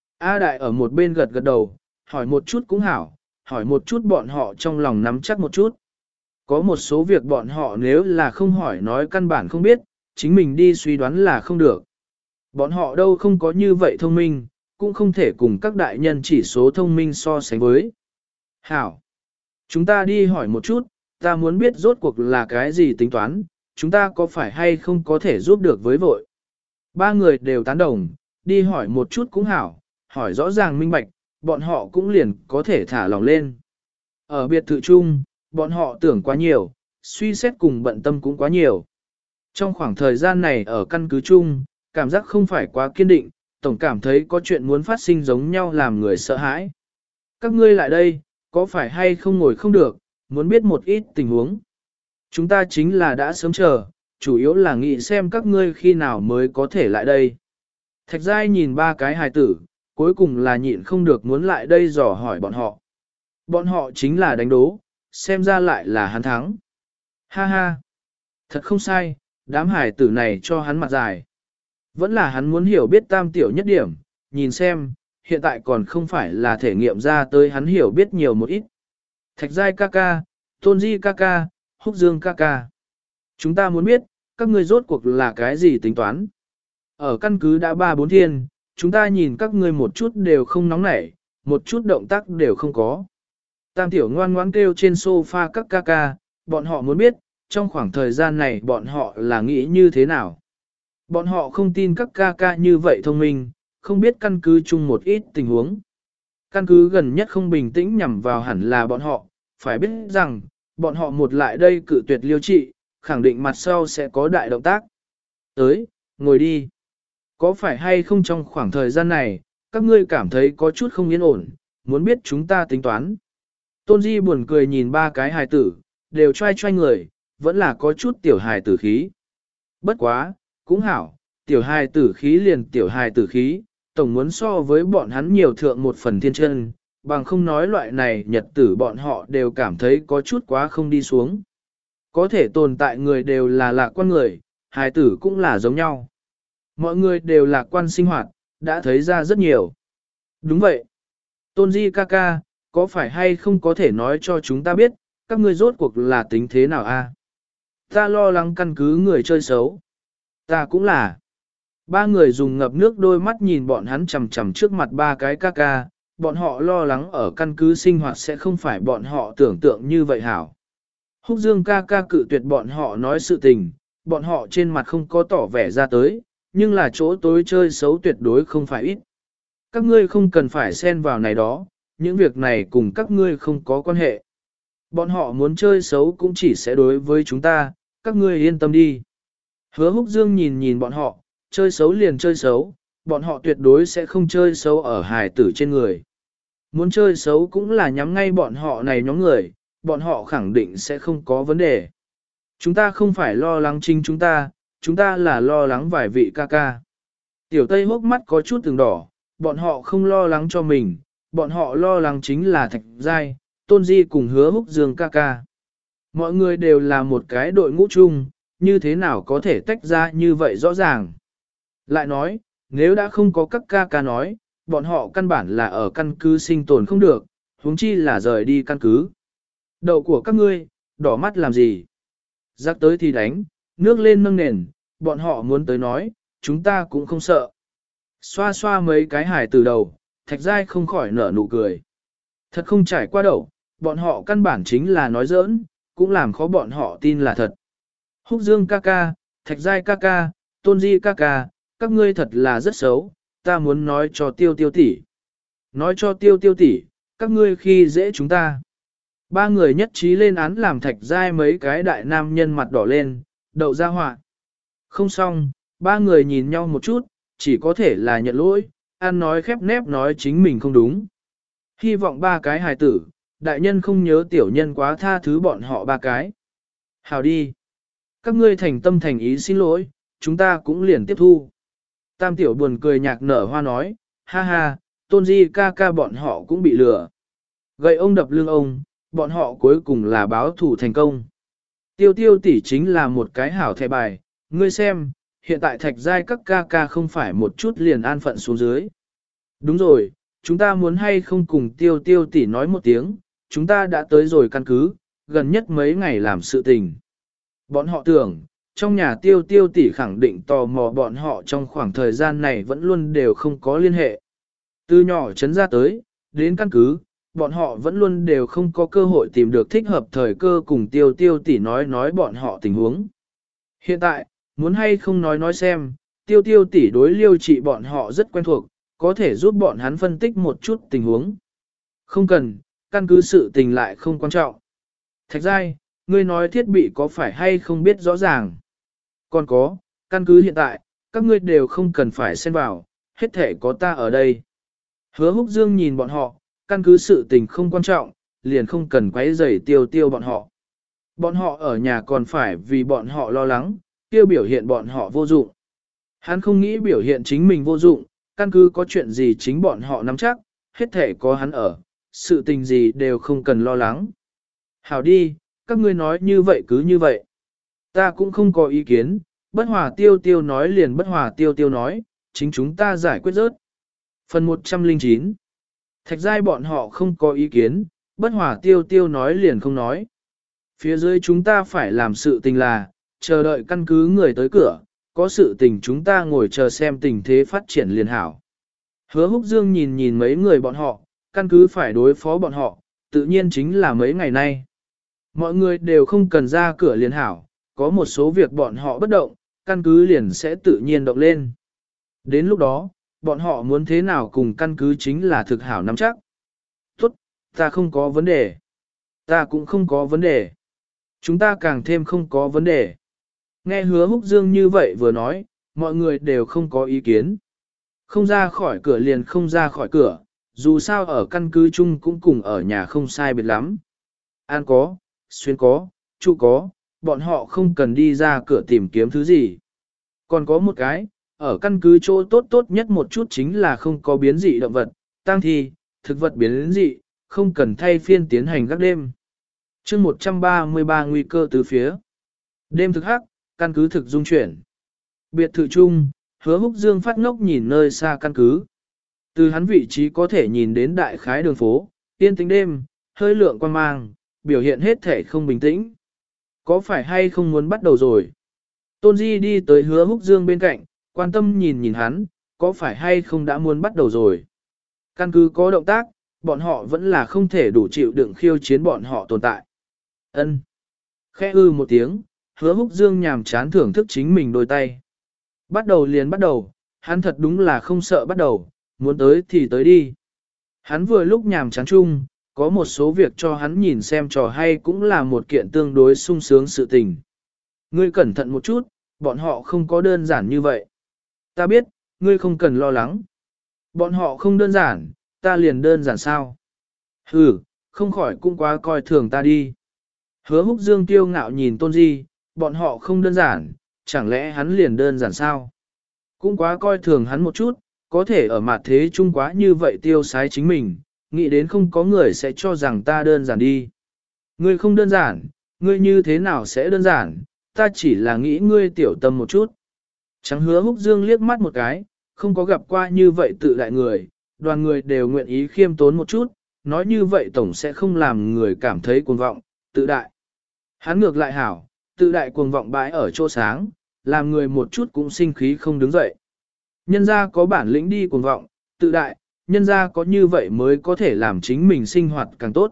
A đại ở một bên gật gật đầu, hỏi một chút cũng hảo, hỏi một chút bọn họ trong lòng nắm chắc một chút. Có một số việc bọn họ nếu là không hỏi nói căn bản không biết, chính mình đi suy đoán là không được. Bọn họ đâu không có như vậy thông minh, cũng không thể cùng các đại nhân chỉ số thông minh so sánh với. Hảo! Chúng ta đi hỏi một chút, ta muốn biết rốt cuộc là cái gì tính toán, chúng ta có phải hay không có thể giúp được với vội. Ba người đều tán đồng, đi hỏi một chút cũng hảo, hỏi rõ ràng minh bạch, bọn họ cũng liền có thể thả lòng lên. Ở biệt thự chung, bọn họ tưởng quá nhiều, suy xét cùng bận tâm cũng quá nhiều. Trong khoảng thời gian này ở căn cứ chung, cảm giác không phải quá kiên định, tổng cảm thấy có chuyện muốn phát sinh giống nhau làm người sợ hãi. Các ngươi lại đây, có phải hay không ngồi không được, muốn biết một ít tình huống. Chúng ta chính là đã sớm chờ, chủ yếu là nghĩ xem các ngươi khi nào mới có thể lại đây. Thạch Giai nhìn ba cái hài tử, cuối cùng là nhịn không được muốn lại đây dò hỏi bọn họ. Bọn họ chính là đánh đố, xem ra lại là hắn thắng. Ha ha! Thật không sai, đám hài tử này cho hắn mặt dài. Vẫn là hắn muốn hiểu biết tam tiểu nhất điểm, nhìn xem, hiện tại còn không phải là thể nghiệm ra tới hắn hiểu biết nhiều một ít. Thạch Giai ca ca, Tôn Di ca ca, Húc Dương ca ca. Chúng ta muốn biết, các ngươi rốt cuộc là cái gì tính toán. Ở căn cứ đã ba bốn thiên, chúng ta nhìn các ngươi một chút đều không nóng nảy, một chút động tác đều không có. Tam tiểu ngoan ngoãn kêu trên sofa các ca ca, bọn họ muốn biết, trong khoảng thời gian này bọn họ là nghĩ như thế nào. Bọn họ không tin các ca ca như vậy thông minh, không biết căn cứ chung một ít tình huống. Căn cứ gần nhất không bình tĩnh nhằm vào hẳn là bọn họ, phải biết rằng, bọn họ một lại đây cự tuyệt liêu trị, khẳng định mặt sau sẽ có đại động tác. Tới, ngồi đi. Có phải hay không trong khoảng thời gian này, các ngươi cảm thấy có chút không yên ổn, muốn biết chúng ta tính toán. Tôn Di buồn cười nhìn ba cái hài tử, đều trai trai người, vẫn là có chút tiểu hài tử khí. Bất quá, cũng hảo, tiểu hài tử khí liền tiểu hài tử khí, tổng muốn so với bọn hắn nhiều thượng một phần thiên chân, bằng không nói loại này nhật tử bọn họ đều cảm thấy có chút quá không đi xuống. Có thể tồn tại người đều là lạc quan người, hài tử cũng là giống nhau. Mọi người đều lạc quan sinh hoạt, đã thấy ra rất nhiều. Đúng vậy. Tôn Di ca ca, có phải hay không có thể nói cho chúng ta biết, các ngươi rốt cuộc là tính thế nào a? Ta lo lắng căn cứ người chơi xấu. Ta cũng là. Ba người dùng ngập nước đôi mắt nhìn bọn hắn chằm chằm trước mặt ba cái ca ca, bọn họ lo lắng ở căn cứ sinh hoạt sẽ không phải bọn họ tưởng tượng như vậy hảo. Húc Dương ca ca cự tuyệt bọn họ nói sự tình, bọn họ trên mặt không có tỏ vẻ ra tới, nhưng là chỗ tối chơi xấu tuyệt đối không phải ít. Các ngươi không cần phải xen vào này đó, những việc này cùng các ngươi không có quan hệ. Bọn họ muốn chơi xấu cũng chỉ sẽ đối với chúng ta, các ngươi yên tâm đi. Hứa Húc Dương nhìn nhìn bọn họ, chơi xấu liền chơi xấu, bọn họ tuyệt đối sẽ không chơi xấu ở hài tử trên người. Muốn chơi xấu cũng là nhắm ngay bọn họ này nhóm người, bọn họ khẳng định sẽ không có vấn đề. Chúng ta không phải lo lắng chính chúng ta, chúng ta là lo lắng vài vị ca ca. Tiểu Tây hốc mắt có chút từng đỏ, bọn họ không lo lắng cho mình, bọn họ lo lắng chính là Thạch Giai, Tôn Di cùng Hứa Húc Dương ca ca. Mọi người đều là một cái đội ngũ chung, như thế nào có thể tách ra như vậy rõ ràng. Lại nói, nếu đã không có các ca ca nói, bọn họ căn bản là ở căn cứ sinh tồn không được, huống chi là rời đi căn cứ. Đầu của các ngươi, đỏ mắt làm gì? Rắc tới thì đánh, nước lên nâng nền, bọn họ muốn tới nói, chúng ta cũng không sợ. Xoa xoa mấy cái hải từ đầu, Thạch Giai không khỏi nở nụ cười. Thật không trải qua đầu, bọn họ căn bản chính là nói giỡn, cũng làm khó bọn họ tin là thật. Húc Dương ca ca, Thạch Giai ca ca, Tôn Di ca ca, các ngươi thật là rất xấu, ta muốn nói cho tiêu tiêu tỷ. Nói cho tiêu tiêu tỷ, các ngươi khi dễ chúng ta. Ba người nhất trí lên án làm Thạch Giai mấy cái đại nam nhân mặt đỏ lên, đậu ra họa. Không xong, ba người nhìn nhau một chút, chỉ có thể là nhận lỗi, ăn nói khép nép nói chính mình không đúng. Hy vọng ba cái hài tử, đại nhân không nhớ tiểu nhân quá tha thứ bọn họ ba cái. Hào đi. Các ngươi thành tâm thành ý xin lỗi, chúng ta cũng liền tiếp thu. Tam tiểu buồn cười nhạc nở hoa nói, ha ha, Tôn Di ca ca bọn họ cũng bị lừa. Gậy ông đập lưng ông, bọn họ cuối cùng là báo thủ thành công. Tiêu tiêu tỷ chính là một cái hảo thẻ bài, ngươi xem, hiện tại Thạch Giai các ca ca không phải một chút liền an phận xuống dưới. Đúng rồi, chúng ta muốn hay không cùng tiêu tiêu tỷ nói một tiếng, chúng ta đã tới rồi căn cứ, gần nhất mấy ngày làm sự tình. Bọn họ tưởng, trong nhà tiêu tiêu tỷ khẳng định tò mò bọn họ trong khoảng thời gian này vẫn luôn đều không có liên hệ. Từ nhỏ chấn ra tới, đến căn cứ, bọn họ vẫn luôn đều không có cơ hội tìm được thích hợp thời cơ cùng tiêu tiêu tỷ nói nói bọn họ tình huống. Hiện tại, muốn hay không nói nói xem, tiêu tiêu tỷ đối liêu trị bọn họ rất quen thuộc, có thể giúp bọn hắn phân tích một chút tình huống. Không cần, căn cứ sự tình lại không quan trọng. Thạch Giai, ngươi nói thiết bị có phải hay không biết rõ ràng. Còn có, căn cứ hiện tại, các ngươi đều không cần phải xen vào, hết thể có ta ở đây. Hứa Húc Dương nhìn bọn họ, căn cứ sự tình không quan trọng, liền không cần quấy rầy tiêu tiêu bọn họ. Bọn họ ở nhà còn phải vì bọn họ lo lắng, tiêu biểu hiện bọn họ vô dụng. Hắn không nghĩ biểu hiện chính mình vô dụng, căn cứ có chuyện gì chính bọn họ nắm chắc, hết thể có hắn ở, sự tình gì đều không cần lo lắng. Hảo đi, các ngươi nói như vậy cứ như vậy. Ta cũng không có ý kiến, bất hòa tiêu tiêu nói liền bất hòa tiêu tiêu nói, chính chúng ta giải quyết rớt. Phần một trăm lẻ chín. Thạch Giai bọn họ không có ý kiến, bất hòa tiêu tiêu nói liền không nói. Phía dưới chúng ta phải làm sự tình là, chờ đợi căn cứ người tới cửa, có sự tình chúng ta ngồi chờ xem tình thế phát triển liền hảo. Hứa Húc Dương nhìn nhìn mấy người bọn họ, căn cứ phải đối phó bọn họ, tự nhiên chính là mấy ngày nay. Mọi người đều không cần ra cửa liền hảo, có một số việc bọn họ bất động, căn cứ liền sẽ tự nhiên động lên. Đến lúc đó, bọn họ muốn thế nào cùng căn cứ chính là thực hảo nắm chắc. Tốt, ta không có vấn đề. Ta cũng không có vấn đề. Chúng ta càng thêm không có vấn đề. Nghe Hứa Húc Dương như vậy vừa nói, mọi người đều không có ý kiến. Không ra khỏi cửa liền không ra khỏi cửa, dù sao ở căn cứ chung cũng cùng ở nhà không sai biệt lắm. An có, xuyên có, trụ có, bọn họ không cần đi ra cửa tìm kiếm thứ gì. Còn có một cái, ở căn cứ chỗ tốt tốt nhất một chút chính là không có biến dị động vật, tang thi, thực vật biến dị, không cần thay phiên tiến hành các đêm. chương một trăm ba mươi ba nguy cơ từ phía. Đêm thực hắc, căn cứ thực dung chuyển. Biệt thự chung, Hứa Húc Dương phát ngốc nhìn nơi xa căn cứ. Từ hắn vị trí có thể nhìn đến đại khái đường phố, yên tĩnh đêm, hơi lượng quan mang, biểu hiện hết thể không bình tĩnh. Có phải hay không muốn bắt đầu rồi? Tôn Di đi tới Hứa Húc Dương bên cạnh, quan tâm nhìn nhìn hắn, có phải hay không đã muốn bắt đầu rồi. Căn cứ có động tác, bọn họ vẫn là không thể đủ chịu đựng khiêu chiến bọn họ tồn tại. Ân. Khẽ ư một tiếng, Hứa Húc Dương nhàm chán thưởng thức chính mình đôi tay. Bắt đầu liền bắt đầu, hắn thật đúng là không sợ bắt đầu, muốn tới thì tới đi. Hắn vừa lúc nhàm chán chung, có một số việc cho hắn nhìn xem trò hay cũng là một kiện tương đối sung sướng sự tình. Ngươi cẩn thận một chút, bọn họ không có đơn giản như vậy. Ta biết, ngươi không cần lo lắng. Bọn họ không đơn giản, ta liền đơn giản sao? Ừ, không khỏi cũng quá coi thường ta đi. Hứa Húc Dương kiêu ngạo nhìn Tôn Di, bọn họ không đơn giản, chẳng lẽ hắn liền đơn giản sao? Cũng quá coi thường hắn một chút, có thể ở mặt thế chung quá như vậy tiêu sái chính mình, nghĩ đến không có người sẽ cho rằng ta đơn giản đi. Ngươi không đơn giản, ngươi như thế nào sẽ đơn giản, ta chỉ là nghĩ ngươi tiểu tâm một chút. Trắng Hứa Húc Dương liếc mắt một cái, không có gặp qua như vậy tự đại người, đoàn người đều nguyện ý khiêm tốn một chút, nói như vậy tổng sẽ không làm người cảm thấy cuồng vọng, tự đại. Hắn ngược lại hảo, tự đại cuồng vọng bãi ở chỗ sáng, làm người một chút cũng sinh khí không đứng dậy. Nhân ra có bản lĩnh đi cuồng vọng, tự đại, nhân ra có như vậy mới có thể làm chính mình sinh hoạt càng tốt.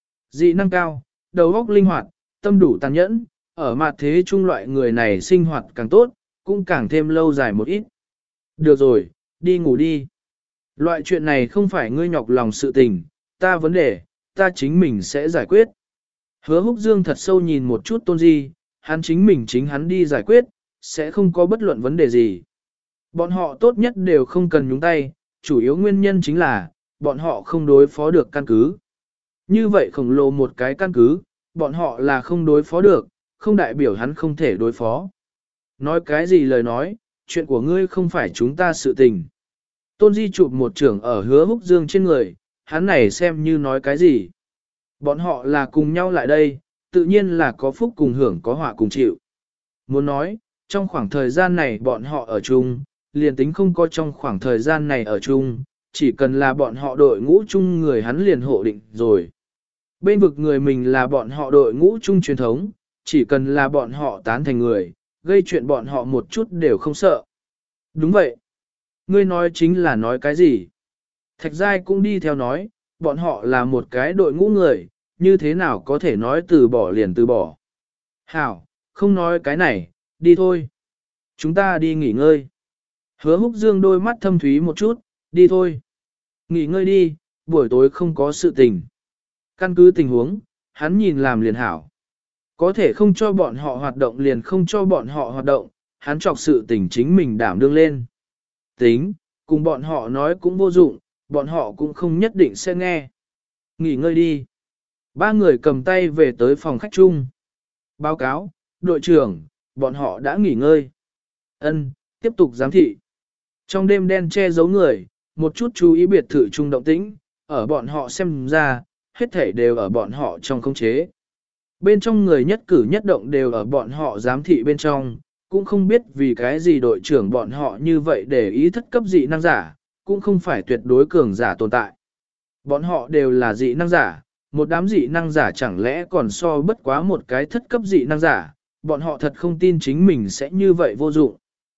Dị năng cao, đầu óc linh hoạt, tâm đủ tàn nhẫn, ở mặt thế trung loại người này sinh hoạt càng tốt, cũng càng thêm lâu dài một ít. Được rồi, đi ngủ đi. Loại chuyện này không phải ngươi nhọc lòng sự tình, ta vấn đề, ta chính mình sẽ giải quyết. Hứa Húc Dương thật sâu nhìn một chút Tôn Di, hắn chính mình chính hắn đi giải quyết, sẽ không có bất luận vấn đề gì. Bọn họ tốt nhất đều không cần nhúng tay, chủ yếu nguyên nhân chính là, bọn họ không đối phó được căn cứ. Như vậy khổng lồ một cái căn cứ, bọn họ là không đối phó được, không đại biểu hắn không thể đối phó. Nói cái gì lời nói, chuyện của ngươi không phải chúng ta sự tình. Tôn Di chụp một trưởng ở Hứa Húc Dương trên người, hắn này xem như nói cái gì. Bọn họ là cùng nhau lại đây, tự nhiên là có phúc cùng hưởng có họa cùng chịu. Muốn nói, trong khoảng thời gian này bọn họ ở chung, liền tính không có trong khoảng thời gian này ở chung, chỉ cần là bọn họ đội ngũ chung người hắn liền hộ định rồi. Bên vực người mình là bọn họ đội ngũ chung truyền thống, chỉ cần là bọn họ tán thành người, gây chuyện bọn họ một chút đều không sợ. Đúng vậy. Ngươi nói chính là nói cái gì? Thạch Giai cũng đi theo nói, bọn họ là một cái đội ngũ người, như thế nào có thể nói từ bỏ liền từ bỏ. Hảo, không nói cái này, đi thôi. Chúng ta đi nghỉ ngơi. Hứa Húc Dương đôi mắt thâm thúy một chút, đi thôi. Nghỉ ngơi đi, buổi tối không có sự tình. Căn cứ tình huống, hắn nhìn làm liền hảo. Có thể không cho bọn họ hoạt động liền không cho bọn họ hoạt động, hắn chọc sự tình chính mình đảm đương lên. Tính, cùng bọn họ nói cũng vô dụng, bọn họ cũng không nhất định sẽ nghe. Nghỉ ngơi đi. Ba người cầm tay về tới phòng khách chung. Báo cáo, đội trưởng, bọn họ đã nghỉ ngơi. Ân, tiếp tục giám thị. Trong đêm đen che giấu người, một chút chú ý biệt thự chung động tĩnh, ở bọn họ xem ra, hết thể đều ở bọn họ trong khống chế. Bên trong người nhất cử nhất động đều ở bọn họ giám thị bên trong, cũng không biết vì cái gì đội trưởng bọn họ như vậy để ý thất cấp dị năng giả, cũng không phải tuyệt đối cường giả tồn tại. Bọn họ đều là dị năng giả, một đám dị năng giả chẳng lẽ còn so bất quá một cái thất cấp dị năng giả, bọn họ thật không tin chính mình sẽ như vậy vô dụng.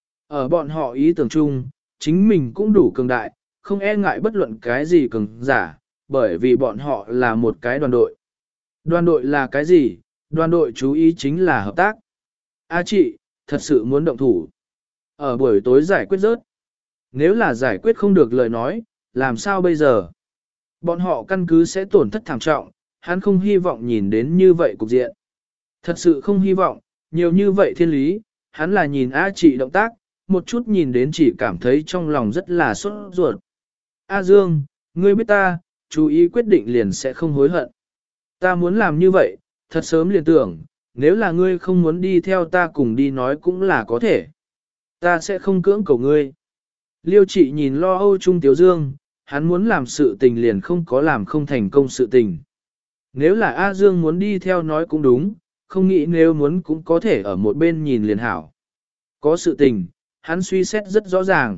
Ở bọn họ ý tưởng chung, chính mình cũng đủ cường đại, không e ngại bất luận cái gì cường giả, bởi vì bọn họ là một cái đoàn đội. Đoàn đội là cái gì? Đoàn đội chú ý chính là hợp tác. A chị, thật sự muốn động thủ. Ở buổi tối giải quyết rớt. Nếu là giải quyết không được lời nói, làm sao bây giờ? Bọn họ căn cứ sẽ tổn thất thảm trọng, hắn không hy vọng nhìn đến như vậy cục diện. Thật sự không hy vọng, nhiều như vậy thiên lý, hắn là nhìn A chị động tác, một chút nhìn đến chỉ cảm thấy trong lòng rất là sốt ruột. A Dương, ngươi biết ta, chú ý quyết định liền sẽ không hối hận. Ta muốn làm như vậy, thật sớm liền tưởng, nếu là ngươi không muốn đi theo ta cùng đi nói cũng là có thể. Ta sẽ không cưỡng cầu ngươi. Liêu trị nhìn lo âu Trung Tiếu Dương, hắn muốn làm sự tình liền không có làm không thành công sự tình. Nếu là A Dương muốn đi theo nói cũng đúng, không nghĩ nếu muốn cũng có thể ở một bên nhìn liền hảo. Có sự tình, hắn suy xét rất rõ ràng.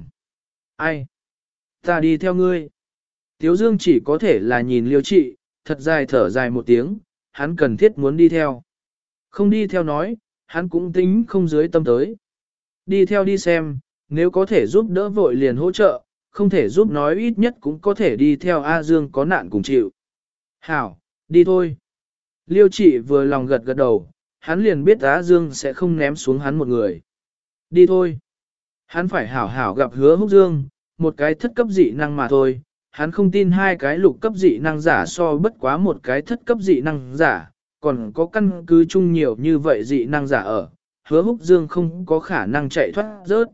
Ai? Ta đi theo ngươi. Tiếu Dương chỉ có thể là nhìn liêu trị, thật dài thở dài một tiếng, hắn cần thiết muốn đi theo. Không đi theo nói, hắn cũng tính không dưới tâm tới. Đi theo đi xem, nếu có thể giúp đỡ vội liền hỗ trợ, không thể giúp nói ít nhất cũng có thể đi theo A Dương có nạn cùng chịu. Hảo, đi thôi. Liêu trị vừa lòng gật gật đầu, hắn liền biết A Dương sẽ không ném xuống hắn một người. Đi thôi. Hắn phải hảo hảo gặp Hứa Húc Dương, một cái thất cấp dị năng mà thôi. Hắn không tin hai cái lục cấp dị năng giả so bất quá một cái thất cấp dị năng giả, còn có căn cứ chung nhiều như vậy dị năng giả ở. Hứa Húc Dương không có khả năng chạy thoát rớt.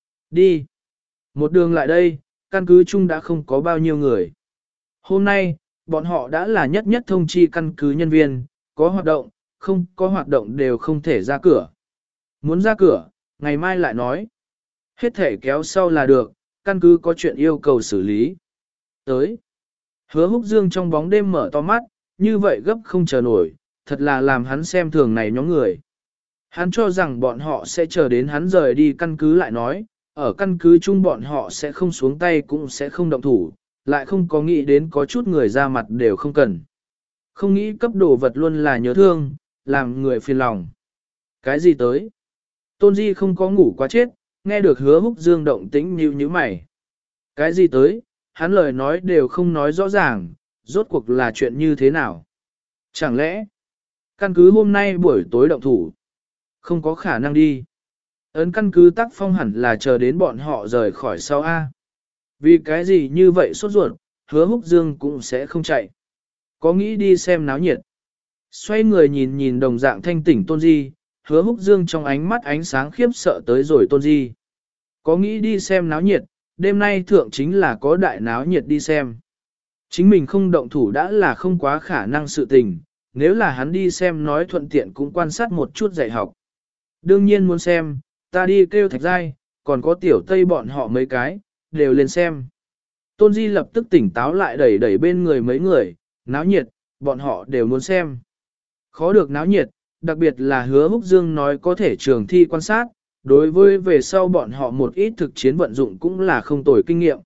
Đi. Một đường lại đây, căn cứ chung đã không có bao nhiêu người. Hôm nay, bọn họ đã là nhất nhất thông chi căn cứ nhân viên, có hoạt động, không có hoạt động đều không thể ra cửa. Muốn ra cửa, ngày mai lại nói. Hết thể kéo sau là được, căn cứ có chuyện yêu cầu xử lý. Tới. Hứa Húc Dương trong bóng đêm mở to mắt, như vậy gấp không chờ nổi, thật là làm hắn xem thường này nhóm người. Hắn cho rằng bọn họ sẽ chờ đến hắn rời đi căn cứ lại nói, ở căn cứ chung bọn họ sẽ không xuống tay cũng sẽ không động thủ, lại không có nghĩ đến có chút người ra mặt đều không cần. Không nghĩ cấp đồ vật luôn là nhớ thương, làm người phiền lòng. Cái gì tới? Tôn Di không có ngủ quá chết, nghe được Hứa Húc Dương động tĩnh nhíu nhíu mày. Cái gì tới? Hắn lời nói đều không nói rõ ràng, rốt cuộc là chuyện như thế nào? Chẳng lẽ, căn cứ hôm nay buổi tối động thủ? Không có khả năng đi. Ấn căn cứ tác phong hẳn là chờ đến bọn họ rời khỏi sau A. Vì cái gì như vậy sốt ruột, Hứa Húc Dương cũng sẽ không chạy. Có nghĩ đi xem náo nhiệt. Xoay người nhìn nhìn đồng dạng thanh tỉnh Tôn Di, Hứa Húc Dương trong ánh mắt ánh sáng khiếp sợ tới rồi Tôn Di. Có nghĩ đi xem náo nhiệt, đêm nay thượng chính là có đại náo nhiệt đi xem. Chính mình không động thủ đã là không quá khả năng sự tình, nếu là hắn đi xem nói thuận tiện cũng quan sát một chút dạy học. Đương nhiên muốn xem, ta đi kêu Thạch Giai, còn có tiểu Tây bọn họ mấy cái, đều lên xem. Tôn Di lập tức tỉnh táo lại đẩy đẩy bên người mấy người, náo nhiệt, bọn họ đều muốn xem. Khó được náo nhiệt, đặc biệt là Hứa Húc Dương nói có thể trường thi quan sát, đối với về sau bọn họ một ít thực chiến vận dụng cũng là không tồi kinh nghiệm.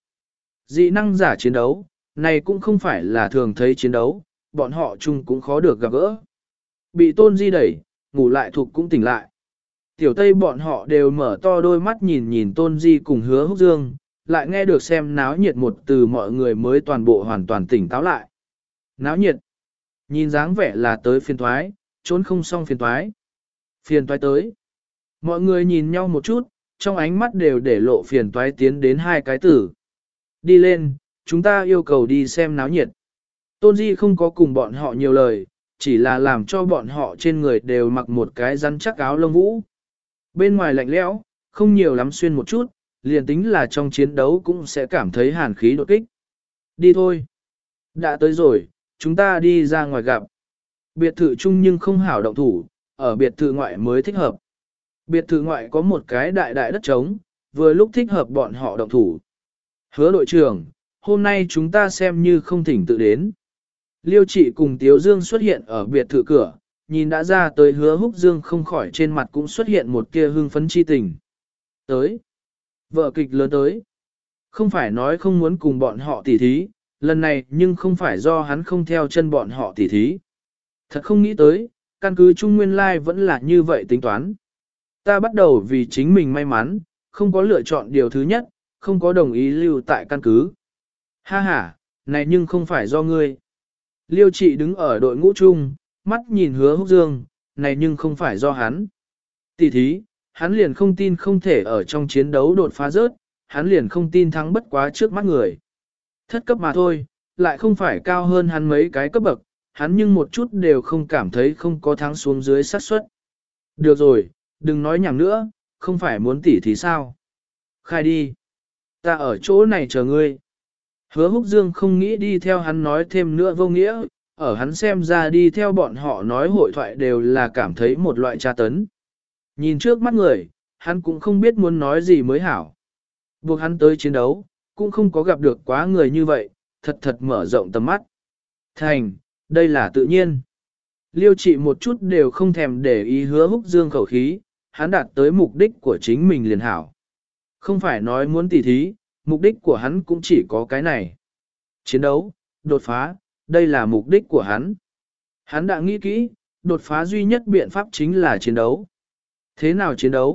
Dị năng giả chiến đấu, này cũng không phải là thường thấy chiến đấu, bọn họ chung cũng khó được gặp gỡ. Bị Tôn Di đẩy, ngủ lại thuộc cũng tỉnh lại. Tiểu Tây bọn họ đều mở to đôi mắt nhìn nhìn Tôn Di cùng Hứa Húc Dương, lại nghe được xem náo nhiệt một từ mọi người mới toàn bộ hoàn toàn tỉnh táo lại. Náo nhiệt, nhìn dáng vẻ là tới phiền thoái, trốn không xong phiền thoái. Phiền toái tới. Mọi người nhìn nhau một chút, trong ánh mắt đều để lộ phiền toái tiến đến hai cái tử. Đi lên, chúng ta yêu cầu đi xem náo nhiệt. Tôn Di không có cùng bọn họ nhiều lời, chỉ là làm cho bọn họ trên người đều mặc một cái rắn chắc áo lông vũ. Bên ngoài lạnh lẽo, không nhiều lắm xuyên một chút, liền tính là trong chiến đấu cũng sẽ cảm thấy hàn khí đột kích. Đi thôi. Đã tới rồi, chúng ta đi ra ngoài gặp. Biệt thự chung nhưng không hảo động thủ, ở biệt thự ngoại mới thích hợp. Biệt thự ngoại có một cái đại đại đất trống, vừa lúc thích hợp bọn họ động thủ. Hứa đội trưởng, hôm nay chúng ta xem như không thỉnh tự đến. Liêu Trị cùng Tiếu Dương xuất hiện ở biệt thự cửa, nhìn đã ra tới Hứa Húc Dương không khỏi trên mặt cũng xuất hiện một kia hưng phấn chi tình. Tới. Vợ kịch lớn tới. Không phải nói không muốn cùng bọn họ tỉ thí, lần này nhưng không phải do hắn không theo chân bọn họ tỉ thí. Thật không nghĩ tới, căn cứ Trung Nguyên Lai vẫn là như vậy tính toán. Ta bắt đầu vì chính mình may mắn, không có lựa chọn điều thứ nhất, không có đồng ý lưu tại căn cứ. Ha ha, này nhưng không phải do ngươi. Liêu Trị đứng ở đội ngũ chung, mắt nhìn Hứa Húc Dương, này nhưng không phải do hắn. Tỷ thí, hắn liền không tin không thể ở trong chiến đấu đột phá rớt, hắn liền không tin thắng bất quá trước mắt người. Thất cấp mà thôi, lại không phải cao hơn hắn mấy cái cấp bậc, hắn nhưng một chút đều không cảm thấy không có thắng xuống dưới xác suất. Được rồi, đừng nói nhảm nữa, không phải muốn tỉ thí sao. Khai đi. Ta ở chỗ này chờ ngươi. Hứa Húc Dương không nghĩ đi theo hắn nói thêm nữa vô nghĩa, ở hắn xem ra đi theo bọn họ nói hội thoại đều là cảm thấy một loại tra tấn. Nhìn trước mắt người, hắn cũng không biết muốn nói gì mới hảo. Buộc hắn tới chiến đấu, cũng không có gặp được quá người như vậy, thật thật mở rộng tầm mắt. Thành, đây là tự nhiên. Liêu Trị một chút đều không thèm để ý Hứa Húc Dương khẩu khí, hắn đạt tới mục đích của chính mình liền hảo. Không phải nói muốn tỉ thí, mục đích của hắn cũng chỉ có cái này. Chiến đấu, đột phá, đây là mục đích của hắn. Hắn đã nghĩ kỹ, đột phá duy nhất biện pháp chính là chiến đấu. Thế nào chiến đấu?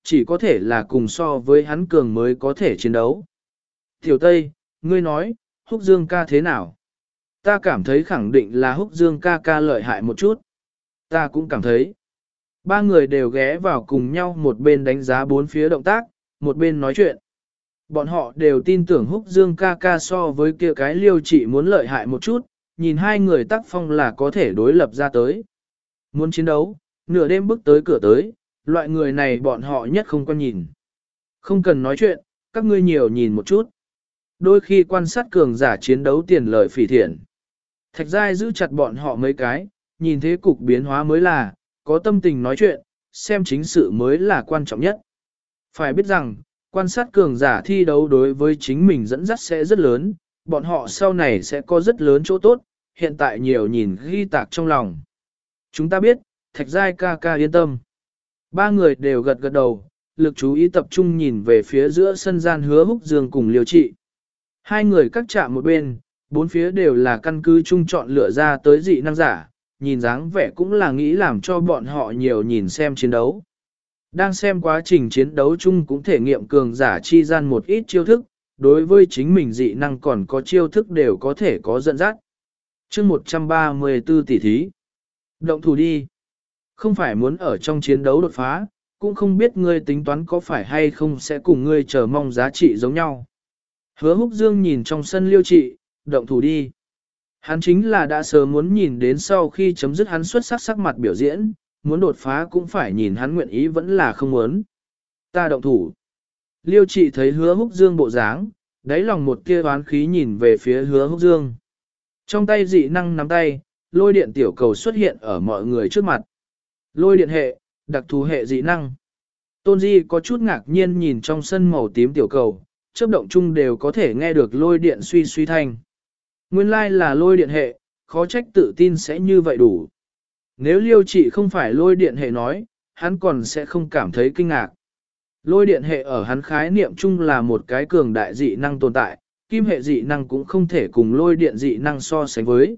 chỉ có thể là cùng so với hắn cường mới có thể chiến đấu. Tiểu Tây, ngươi nói, Húc Dương ca thế nào? Ta cảm thấy khẳng định là Húc Dương ca ca lợi hại một chút. Ta cũng cảm thấy. Ba người đều ghé vào cùng nhau một bên đánh giá bốn phía động tác, một bên nói chuyện. Bọn họ đều tin tưởng Húc Dương ca ca so với kia cái Liêu Trị muốn lợi hại một chút, nhìn hai người tác phong là có thể đối lập ra tới. Muốn chiến đấu, nửa đêm bước tới cửa tới, loại người này bọn họ nhất không quan nhìn. Không cần nói chuyện, các ngươi nhiều nhìn một chút. Đôi khi quan sát cường giả chiến đấu tiền lời phỉ thiện. Thạch Giai giữ chặt bọn họ mấy cái, nhìn thế cục biến hóa mới là, có tâm tình nói chuyện, xem chính sự mới là quan trọng nhất. Phải biết rằng, quan sát cường giả thi đấu đối với chính mình dẫn dắt sẽ rất lớn, bọn họ sau này sẽ có rất lớn chỗ tốt, hiện tại nhiều nhìn ghi tạc trong lòng. Chúng ta biết, Thạch Giai ca ca yên tâm. Ba người đều gật gật đầu, lực chú ý tập trung nhìn về phía giữa sân gian Hứa Húc Dương cùng Liêu Trị. Hai người các chạm một bên, bốn phía đều là căn cứ chung chọn lựa ra tới dị năng giả, nhìn dáng vẻ cũng là nghĩ làm cho bọn họ nhiều nhìn xem chiến đấu. Đang xem quá trình chiến đấu chung cũng thể nghiệm cường giả chi gian một ít chiêu thức, đối với chính mình dị năng còn có chiêu thức đều có thể có dẫn dắt. Chương một trăm ba mươi tư tỷ thí. Động thủ đi. Không phải muốn ở trong chiến đấu đột phá, cũng không biết ngươi tính toán có phải hay không sẽ cùng ngươi chờ mong giá trị giống nhau. Hứa Húc Dương nhìn trong sân Liêu Trị, động thủ đi. Hắn chính là đã sớm muốn nhìn đến sau khi chấm dứt hắn xuất sắc sắc mặt biểu diễn, muốn đột phá cũng phải nhìn hắn nguyện ý vẫn là không muốn. Ta động thủ. Liêu Trị thấy Hứa Húc Dương bộ dáng, đáy lòng một tia oán khí nhìn về phía Hứa Húc Dương. Trong tay dị năng nắm tay, lôi điện tiểu cầu xuất hiện ở mọi người trước mặt. Lôi điện hệ, đặc thù hệ dị năng. Tôn Di có chút ngạc nhiên nhìn trong sân màu tím tiểu cầu, chớp động chung đều có thể nghe được lôi điện suy suy thanh. Nguyên lai là lôi điện hệ, khó trách tự tin sẽ như vậy đủ. Nếu Liêu Trị không phải lôi điện hệ nói, hắn còn sẽ không cảm thấy kinh ngạc. Lôi điện hệ ở hắn khái niệm chung là một cái cường đại dị năng tồn tại, kim hệ dị năng cũng không thể cùng lôi điện dị năng so sánh với.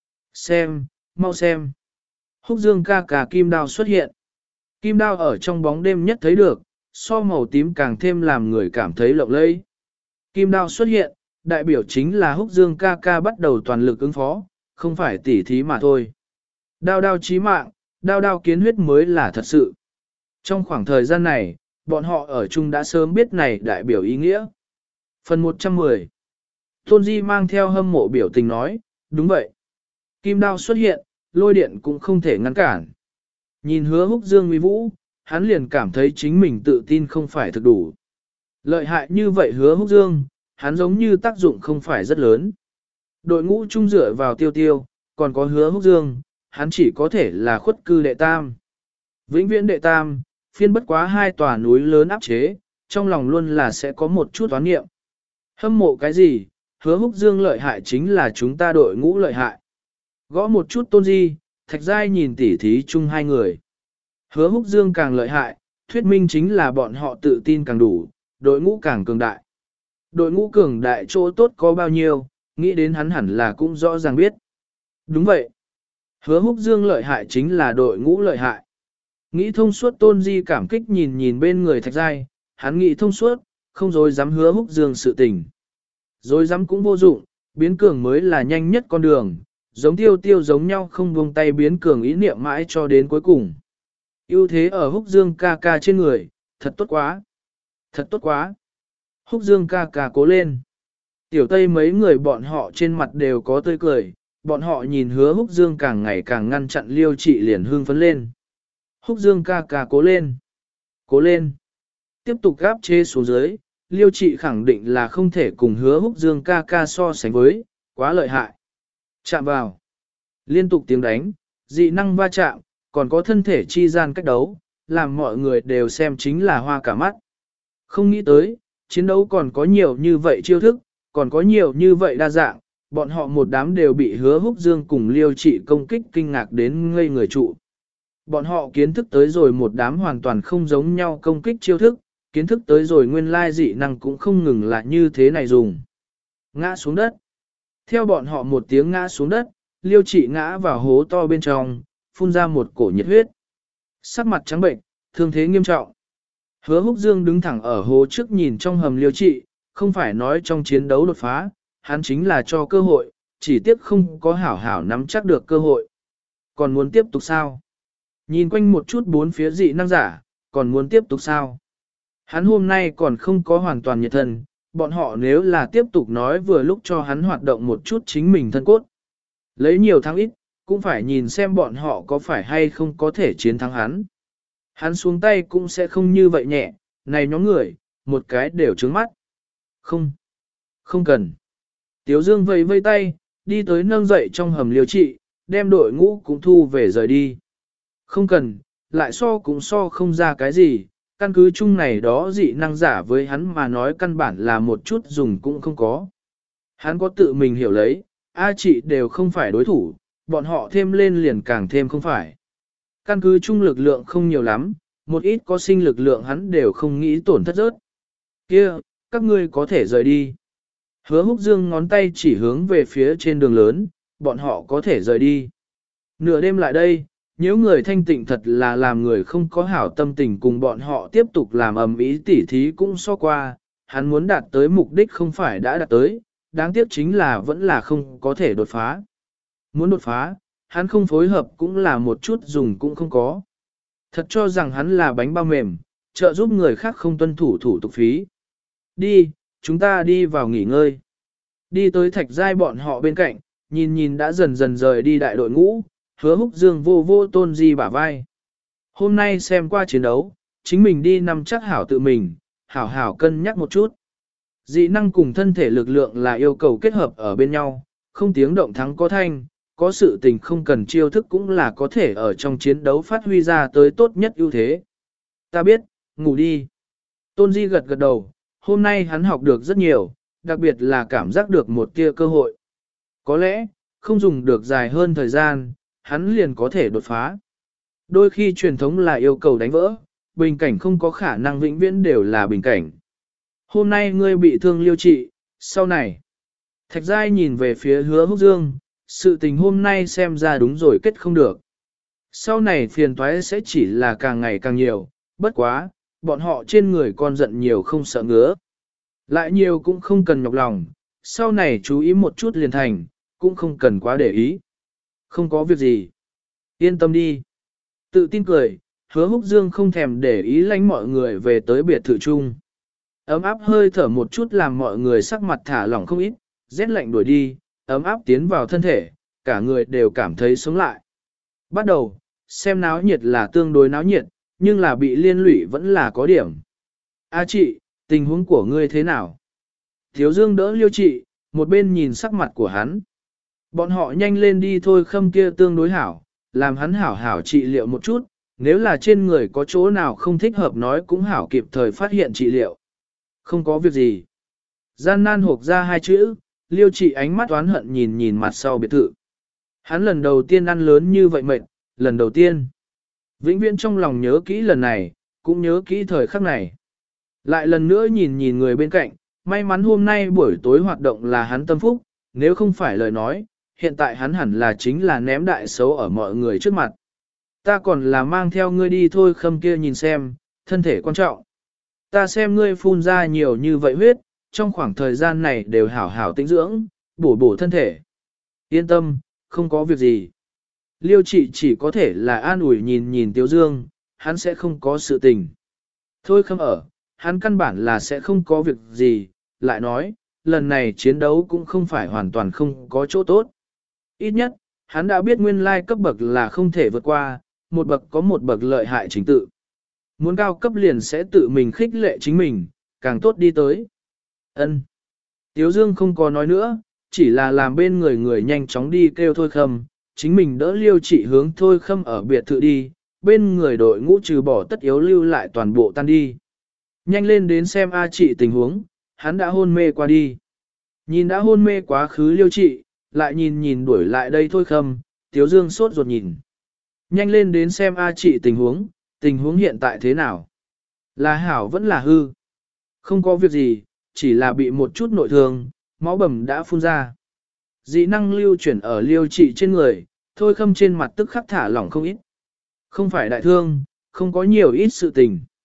Xem, mau xem. Húc Dương ca ca kim đao xuất hiện. Kim đao ở trong bóng đêm nhất thấy được, so màu tím càng thêm làm người cảm thấy lộng lẫy. Kim đao xuất hiện, đại biểu chính là Húc Dương ca ca bắt đầu toàn lực ứng phó, không phải tỉ thí mà thôi. Đao đao chí mạng, đao đao kiến huyết mới là thật sự. Trong khoảng thời gian này, bọn họ ở chung đã sớm biết này đại biểu ý nghĩa. Phần một trăm mười. Tôn Di mang theo hâm mộ biểu tình nói, đúng vậy. Kim đao xuất hiện, lôi điện cũng không thể ngăn cản. Nhìn Hứa Húc Dương uy vũ, hắn liền cảm thấy chính mình tự tin không phải thực đủ. Lợi hại như vậy Hứa Húc Dương, hắn giống như tác dụng không phải rất lớn. Đội ngũ chung dựa vào Tiêu Tiêu, còn có Hứa Húc Dương, hắn chỉ có thể là khuất cư đệ tam. Vĩnh viễn đệ tam, phiên bất quá hai tòa núi lớn áp chế, trong lòng luôn là sẽ có một chút toán nghiệm. Hâm mộ cái gì, Hứa Húc Dương lợi hại chính là chúng ta đội ngũ lợi hại. Gõ một chút Tôn Di, Thạch Giai nhìn tỉ thí chung hai người. Hứa Húc Dương càng lợi hại, thuyết minh chính là bọn họ tự tin càng đủ, đội ngũ càng cường đại. Đội ngũ cường đại chỗ tốt có bao nhiêu, nghĩ đến hắn hẳn là cũng rõ ràng biết. Đúng vậy. Hứa Húc Dương lợi hại chính là đội ngũ lợi hại. Nghĩ thông suốt Tôn Di cảm kích nhìn nhìn bên người Thạch Giai, hắn nghĩ thông suốt, không dối dám Hứa Húc Dương sự tình. Dối dám cũng vô dụng, biến cường mới là nhanh nhất con đường, giống Tiêu Tiêu giống nhau không buông tay biến cường ý niệm mãi cho đến cuối cùng. Ưu thế ở Húc Dương ca ca trên người, thật tốt quá. Thật tốt quá. Húc Dương ca ca cố lên. Tiểu Tây mấy người bọn họ trên mặt đều có tươi cười, bọn họ nhìn Hứa Húc Dương càng ngày càng ngăn chặn Liêu Trị liền hương phấn lên. Húc Dương ca ca cố lên. Cố lên. Tiếp tục gáp chế xuống dưới, Liêu Trị khẳng định là không thể cùng Hứa Húc Dương ca ca so sánh với, quá lợi hại. Chạm vào. Liên tục tiếng đánh, dị năng va chạm, còn có thân thể chi gian cách đấu, làm mọi người đều xem chính là hoa cả mắt. Không nghĩ tới, chiến đấu còn có nhiều như vậy chiêu thức, còn có nhiều như vậy đa dạng, bọn họ một đám đều bị Hứa Húc Dương cùng Liêu Trị công kích kinh ngạc đến ngây người trụ. Bọn họ kiến thức tới rồi một đám hoàn toàn không giống nhau công kích chiêu thức, kiến thức tới rồi nguyên lai dị năng cũng không ngừng là như thế này dùng. Ngã xuống đất. Theo bọn họ một tiếng ngã xuống đất, Liêu Trị ngã vào hố to bên trong, phun ra một cổ nhiệt huyết. Sắc mặt trắng bệnh, thương thế nghiêm trọng. Hứa Húc Dương đứng thẳng ở hố trước nhìn trong hầm liêu trị, không phải nói trong chiến đấu đột phá, hắn chính là cho cơ hội, chỉ tiếc không có hảo hảo nắm chắc được cơ hội. Còn muốn tiếp tục sao? Nhìn quanh một chút bốn phía dị năng giả, còn muốn tiếp tục sao? Hắn hôm nay còn không có hoàn toàn nhiệt thân, bọn họ nếu là tiếp tục nói vừa lúc cho hắn hoạt động một chút chính mình thân cốt. Lấy nhiều thắng ít, cũng phải nhìn xem bọn họ có phải hay không có thể chiến thắng hắn. Hắn xuống tay cũng sẽ không như vậy nhẹ, này nhóm người, một cái đều trướng mắt. Không, không cần. Tiếu Dương vây vây tay, đi tới nâng dậy trong hầm liều trị, đem đội ngũ cũng thu về rời đi. Không cần, lại so cũng so không ra cái gì, căn cứ chung này đó dị năng giả với hắn mà nói căn bản là một chút dùng cũng không có. Hắn có tự mình hiểu lấy, A chị đều không phải đối thủ, bọn họ thêm lên liền càng thêm không phải. Căn cứ chung lực lượng không nhiều lắm, một ít có sinh lực lượng hắn đều không nghĩ tổn thất rớt. Kia, các ngươi có thể rời đi. Hứa Húc Dương ngón tay chỉ hướng về phía trên đường lớn, bọn họ có thể rời đi. Nửa đêm lại đây, nếu người thanh tịnh thật là làm người không có hảo tâm tình cùng bọn họ tiếp tục làm ầm ĩ tỉ thí cũng so qua, hắn muốn đạt tới mục đích không phải đã đạt tới, đáng tiếc chính là vẫn là không có thể đột phá. Muốn đột phá, hắn không phối hợp cũng là một chút dùng cũng không có. Thật cho rằng hắn là bánh bao mềm, trợ giúp người khác không tuân thủ thủ tục phí. Đi, chúng ta đi vào nghỉ ngơi. Đi tới thạch giai bọn họ bên cạnh, nhìn nhìn đã dần dần rời đi đại đội ngũ, Hứa Húc Dương vô vô Tôn Di bả vai. Hôm nay xem qua chiến đấu, chính mình đi nằm chắc hảo tự mình, hảo hảo cân nhắc một chút. Dị năng cùng thân thể lực lượng là yêu cầu kết hợp ở bên nhau, không tiếng động thắng có thanh, có sự tình không cần chiêu thức cũng là có thể ở trong chiến đấu phát huy ra tới tốt nhất ưu thế. Ta biết, ngủ đi. Tôn Di gật gật đầu, hôm nay hắn học được rất nhiều, đặc biệt là cảm giác được một tia cơ hội. Có lẽ, không dùng được dài hơn thời gian, hắn liền có thể đột phá. Đôi khi truyền thống là yêu cầu đánh vỡ, bình cảnh không có khả năng vĩnh viễn đều là bình cảnh. Hôm nay ngươi bị thương liêu trị, sau này. Thạch Giai nhìn về phía Hứa Húc Dương, sự tình hôm nay xem ra đúng rồi kết không được. Sau này phiền toái sẽ chỉ là càng ngày càng nhiều, bất quá, bọn họ trên người con giận nhiều không sợ ngứa. Lại nhiều cũng không cần nhọc lòng, sau này chú ý một chút liền thành, cũng không cần quá để ý. Không có việc gì. Yên tâm đi. Tự tin cười, Hứa Húc Dương không thèm để ý lánh mọi người về tới biệt thự chung. Ấm áp hơi thở một chút làm mọi người sắc mặt thả lỏng không ít, rét lạnh đuổi đi, ấm áp tiến vào thân thể, cả người đều cảm thấy sống lại. Bắt đầu, xem náo nhiệt là tương đối náo nhiệt, nhưng là bị liên lụy vẫn là có điểm. A chị, tình huống của ngươi thế nào? Thiếu Dương đỡ Liêu Trị, một bên nhìn sắc mặt của hắn. Bọn họ nhanh lên đi thôi, Khâm kia tương đối hảo, làm hắn hảo hảo trị liệu một chút, nếu là trên người có chỗ nào không thích hợp nói cũng hảo kịp thời phát hiện trị liệu. Không có việc gì. Gian nan hộp ra hai chữ, Liêu Trị ánh mắt oán hận nhìn nhìn mặt sau biệt thự. Hắn lần đầu tiên ăn lớn như vậy mệt, lần đầu tiên. Vĩnh viễn trong lòng nhớ kỹ lần này, cũng nhớ kỹ thời khắc này. Lại lần nữa nhìn nhìn người bên cạnh, may mắn hôm nay buổi tối hoạt động là hắn tâm phúc, nếu không phải lời nói, hiện tại hắn hẳn là chính là ném đại xấu ở mọi người trước mặt. Ta còn là mang theo ngươi đi thôi, Khâm kia nhìn xem, thân thể quan trọng. Ta xem ngươi phun ra nhiều như vậy huyết, trong khoảng thời gian này đều hảo hảo tĩnh dưỡng, bổ bổ thân thể. Yên tâm, không có việc gì. Liêu Trị chỉ có thể là an ủi nhìn nhìn Tiếu Dương, hắn sẽ không có sự tình. Thôi Khâm ở, hắn căn bản là sẽ không có việc gì, lại nói, lần này chiến đấu cũng không phải hoàn toàn không có chỗ tốt. Ít nhất, hắn đã biết nguyên lai cấp bậc là không thể vượt qua, một bậc có một bậc lợi hại chính tự. Muốn cao cấp liền sẽ tự mình khích lệ chính mình, càng tốt đi tới. Ân. Tiếu Dương không có nói nữa, chỉ là làm bên người người nhanh chóng đi kêu Thôi Khâm, chính mình đỡ Liêu Trị hướng Thôi Khâm ở biệt thự đi, bên người đội ngũ trừ bỏ tất yếu lưu lại toàn bộ tan đi. Nhanh lên đến xem A Trị tình huống, hắn đã hôn mê qua đi. Nhìn đã hôn mê quá khứ Liêu Trị, lại nhìn nhìn đuổi lại đây Thôi Khâm, Tiếu Dương sốt ruột nhìn. Nhanh lên đến xem A Trị tình huống, tình huống hiện tại thế nào? Là hảo vẫn là hư? Không có việc gì, chỉ là bị một chút nội thương, máu bầm đã phun ra. Dị năng lưu chuyển ở Liêu Trị trên người, Thôi Khâm trên mặt tức khắc thả lỏng không ít. Không phải đại thương, không có nhiều ít sự tình.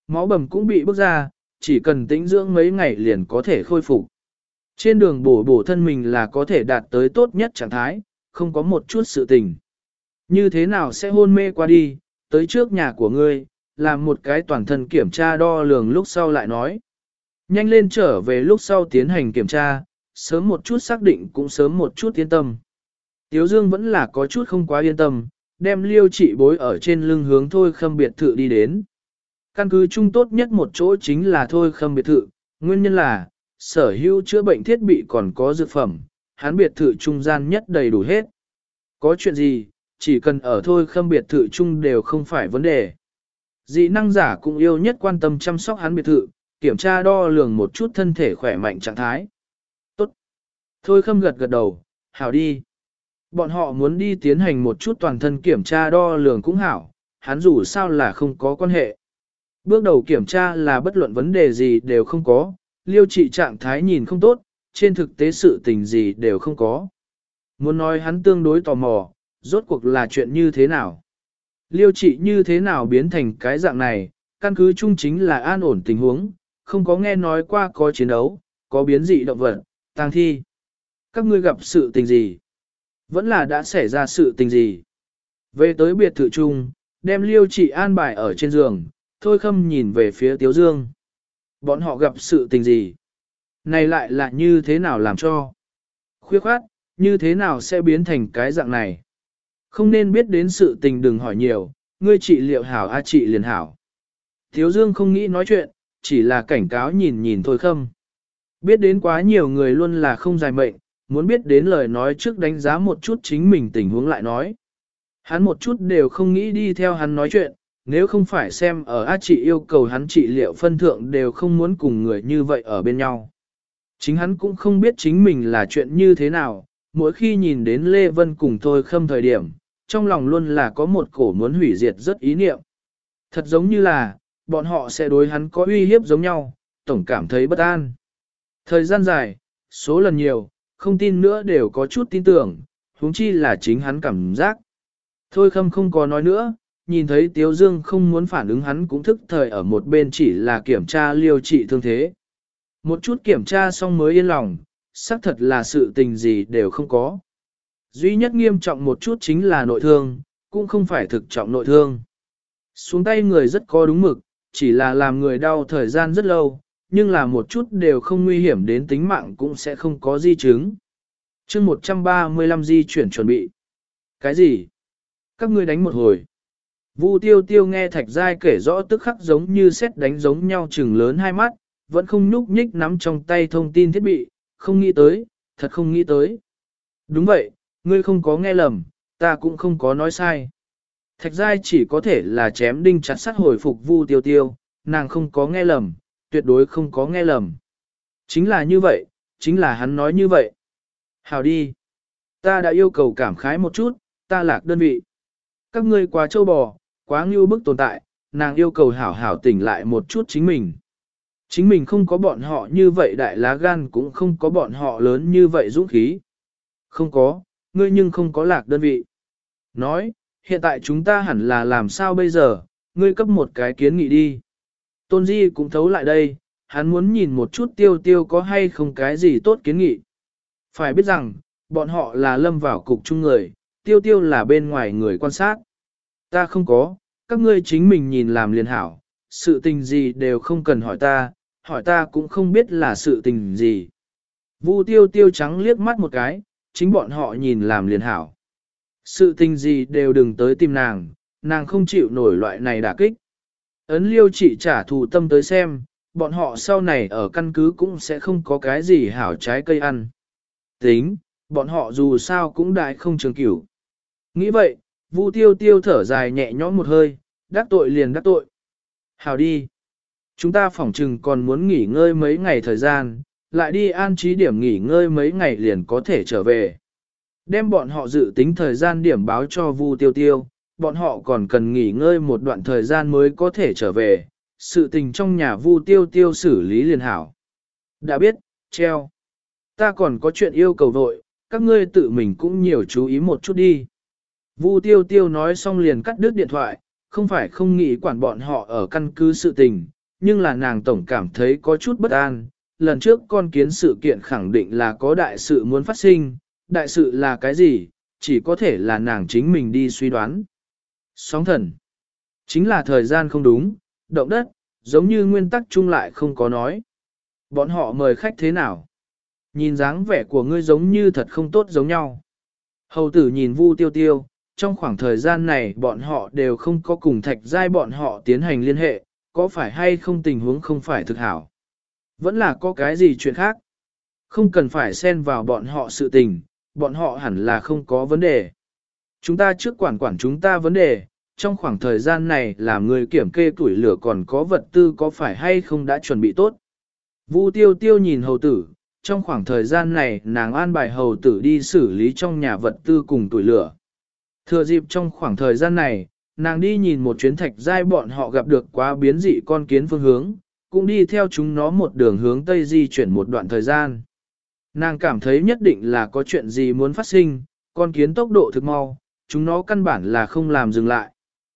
máu bầm cũng bị bức ra, chỉ cần tĩnh dưỡng mấy ngày liền có thể khôi phục. Trên đường bổ bổ thân mình là có thể đạt tới tốt nhất trạng thái, không có một chút sự tình. Như thế nào sẽ hôn mê qua đi, tới trước nhà của ngươi, làm một cái toàn thân kiểm tra đo lường lúc sau lại nói. Nhanh lên trở về lúc sau tiến hành kiểm tra, sớm một chút xác định cũng sớm một chút yên tâm. Tiếu Dương vẫn là có chút không quá yên tâm, đem liêu trị bối ở trên lưng hướng Thôi Khâm biệt thự đi đến. Căn cứ chung tốt nhất một chỗ chính là Thôi Khâm biệt thự, nguyên nhân là, sở hữu chữa bệnh thiết bị còn có dược phẩm, hắn biệt thự trung gian nhất đầy đủ hết. Có chuyện gì, chỉ cần ở Thôi Khâm biệt thự chung đều không phải vấn đề. Dị năng giả cũng yêu nhất quan tâm chăm sóc hắn biệt thự, kiểm tra đo lường một chút thân thể khỏe mạnh trạng thái. Tốt. Thôi Khâm gật gật đầu, hảo đi. Bọn họ muốn đi tiến hành một chút toàn thân kiểm tra đo lường cũng hảo, hắn dù sao là không có quan hệ. Bước đầu kiểm tra là bất luận vấn đề gì đều không có, liêu trị trạng thái nhìn không tốt, trên thực tế sự tình gì đều không có. Muốn nói hắn tương đối tò mò, rốt cuộc là chuyện như thế nào? Liêu trị như thế nào biến thành cái dạng này, căn cứ chung chính là an ổn tình huống, không có nghe nói qua có chiến đấu, có biến dị động vật, tang thi. Các ngươi gặp sự tình gì? Vẫn là đã xảy ra sự tình gì? Về tới biệt thự chung, đem liêu trị an bài ở trên giường, Thôi Khâm nhìn về phía Tiếu Dương. Bọn họ gặp sự tình gì? Này lại là như thế nào làm cho? Khuya khoát, như thế nào sẽ biến thành cái dạng này? Không nên biết đến sự tình đừng hỏi nhiều, ngươi trị liệu hảo a trị liền hảo. Tiếu Dương không nghĩ nói chuyện, chỉ là cảnh cáo nhìn nhìn Thôi Khâm. Biết đến quá nhiều người luôn là không dài mệnh, muốn biết đến lời nói trước đánh giá một chút chính mình tình huống lại nói. Hắn một chút đều không nghĩ đi theo hắn nói chuyện, nếu không phải xem ở A trị yêu cầu hắn trị liệu phân thượng đều không muốn cùng người như vậy ở bên nhau. Chính hắn cũng không biết chính mình là chuyện như thế nào, mỗi khi nhìn đến Lê Vân cùng Thôi Khâm thời điểm, trong lòng luôn là có một cổ muốn hủy diệt rất ý niệm. Thật giống như là, bọn họ sẽ đối hắn có uy hiếp giống nhau, tổng cảm thấy bất an. Thời gian dài, số lần nhiều, không tin nữa đều có chút tin tưởng, huống chi là chính hắn cảm giác. Thôi Khâm không có nói nữa, nhìn thấy Tiếu Dương không muốn phản ứng hắn cũng thức thời ở một bên chỉ là kiểm tra liêu trị thương thế. Một chút kiểm tra xong mới yên lòng, xác thật là sự tình gì đều không có. Duy nhất nghiêm trọng một chút chính là nội thương, cũng không phải thực trọng nội thương. Xuống tay người rất có đúng mực, chỉ là làm người đau thời gian rất lâu, nhưng là một chút đều không nguy hiểm đến tính mạng cũng sẽ không có di chứng. chương một trăm ba mươi lăm di chuyển chuẩn bị. Cái gì? Các ngươi đánh một hồi. Vu Tiêu Tiêu nghe Thạch Giai kể rõ tức khắc giống như xét đánh giống nhau chừng lớn hai mắt, vẫn không nhúc nhích nắm trong tay thông tin thiết bị, không nghĩ tới, thật không nghĩ tới. Đúng vậy, ngươi không có nghe lầm, ta cũng không có nói sai. Thạch Giai chỉ có thể là chém đinh chặt sắt hồi phục Vu Tiêu Tiêu, nàng không có nghe lầm, tuyệt đối không có nghe lầm. Chính là như vậy, chính là hắn nói như vậy. Hào đi. Ta đã yêu cầu cảm khái một chút, ta lạc đơn vị. Các ngươi quá trâu bò, quá ngưu bức tồn tại, nàng yêu cầu hảo hảo tỉnh lại một chút chính mình. Chính mình không có bọn họ như vậy đại lá gan cũng không có bọn họ lớn như vậy dũng khí. Không có, ngươi nhưng không có lạc đơn vị. Nói, hiện tại chúng ta hẳn là làm sao bây giờ, ngươi cấp một cái kiến nghị đi. Tôn Di cũng thấu lại đây, hắn muốn nhìn một chút tiêu tiêu có hay không cái gì tốt kiến nghị. Phải biết rằng, bọn họ là lâm vào cục chung người, tiêu tiêu là bên ngoài người quan sát. Ta không có, các ngươi chính mình nhìn làm liền hảo, sự tình gì đều không cần hỏi ta, hỏi ta cũng không biết là sự tình gì. Vu tiêu tiêu trắng liếc mắt một cái, chính bọn họ nhìn làm liền hảo. Sự tình gì đều đừng tới tìm nàng, nàng không chịu nổi loại này đả kích. Ấn liêu chỉ trả thù tâm tới xem, bọn họ sau này ở căn cứ cũng sẽ không có cái gì hảo trái cây ăn. Tính, bọn họ dù sao cũng đại không trường cửu. Nghĩ vậy, Vu tiêu tiêu thở dài nhẹ nhõm một hơi, đắc tội liền đắc tội. Hảo đi. Chúng ta phỏng chừng còn muốn nghỉ ngơi mấy ngày thời gian, lại đi an trí điểm nghỉ ngơi mấy ngày liền có thể trở về. Đem bọn họ dự tính thời gian điểm báo cho Vu tiêu tiêu, bọn họ còn cần nghỉ ngơi một đoạn thời gian mới có thể trở về, sự tình trong nhà Vu tiêu tiêu xử lý liền hảo. Đã biết, treo. Ta còn có chuyện yêu cầu vội, các ngươi tự mình cũng nhiều chú ý một chút đi. Vu tiêu tiêu nói xong liền cắt đứt điện thoại, không phải không nghĩ quản bọn họ ở căn cứ sự tình, nhưng là nàng tổng cảm thấy có chút bất an. Lần trước con kiến sự kiện khẳng định là có đại sự muốn phát sinh, đại sự là cái gì, chỉ có thể là nàng chính mình đi suy đoán. Sóng thần, chính là thời gian không đúng, động đất, giống như nguyên tắc chung lại không có nói. Bọn họ mời khách thế nào? Nhìn dáng vẻ của ngươi giống như thật không tốt giống nhau. Hầu tử nhìn Vu Tiêu Tiêu, trong khoảng thời gian này bọn họ đều không có cùng thạch giai bọn họ tiến hành liên hệ, có phải hay không tình huống không phải thực hảo. Vẫn là có cái gì chuyện khác. Không cần phải xen vào bọn họ sự tình, bọn họ hẳn là không có vấn đề. Chúng ta trước quản quản chúng ta vấn đề, trong khoảng thời gian này làm người kiểm kê tuổi lửa còn có vật tư có phải hay không đã chuẩn bị tốt. Vu Tiêu Tiêu nhìn hầu tử, trong khoảng thời gian này nàng an bài hầu tử đi xử lý trong nhà vật tư cùng tuổi lửa. Thừa dịp trong khoảng thời gian này, nàng đi nhìn một chuyến thạch giai bọn họ gặp được quá biến dị con kiến phương hướng, cũng đi theo chúng nó một đường hướng Tây di chuyển một đoạn thời gian. Nàng cảm thấy nhất định là có chuyện gì muốn phát sinh, con kiến tốc độ thực mau, chúng nó căn bản là không làm dừng lại.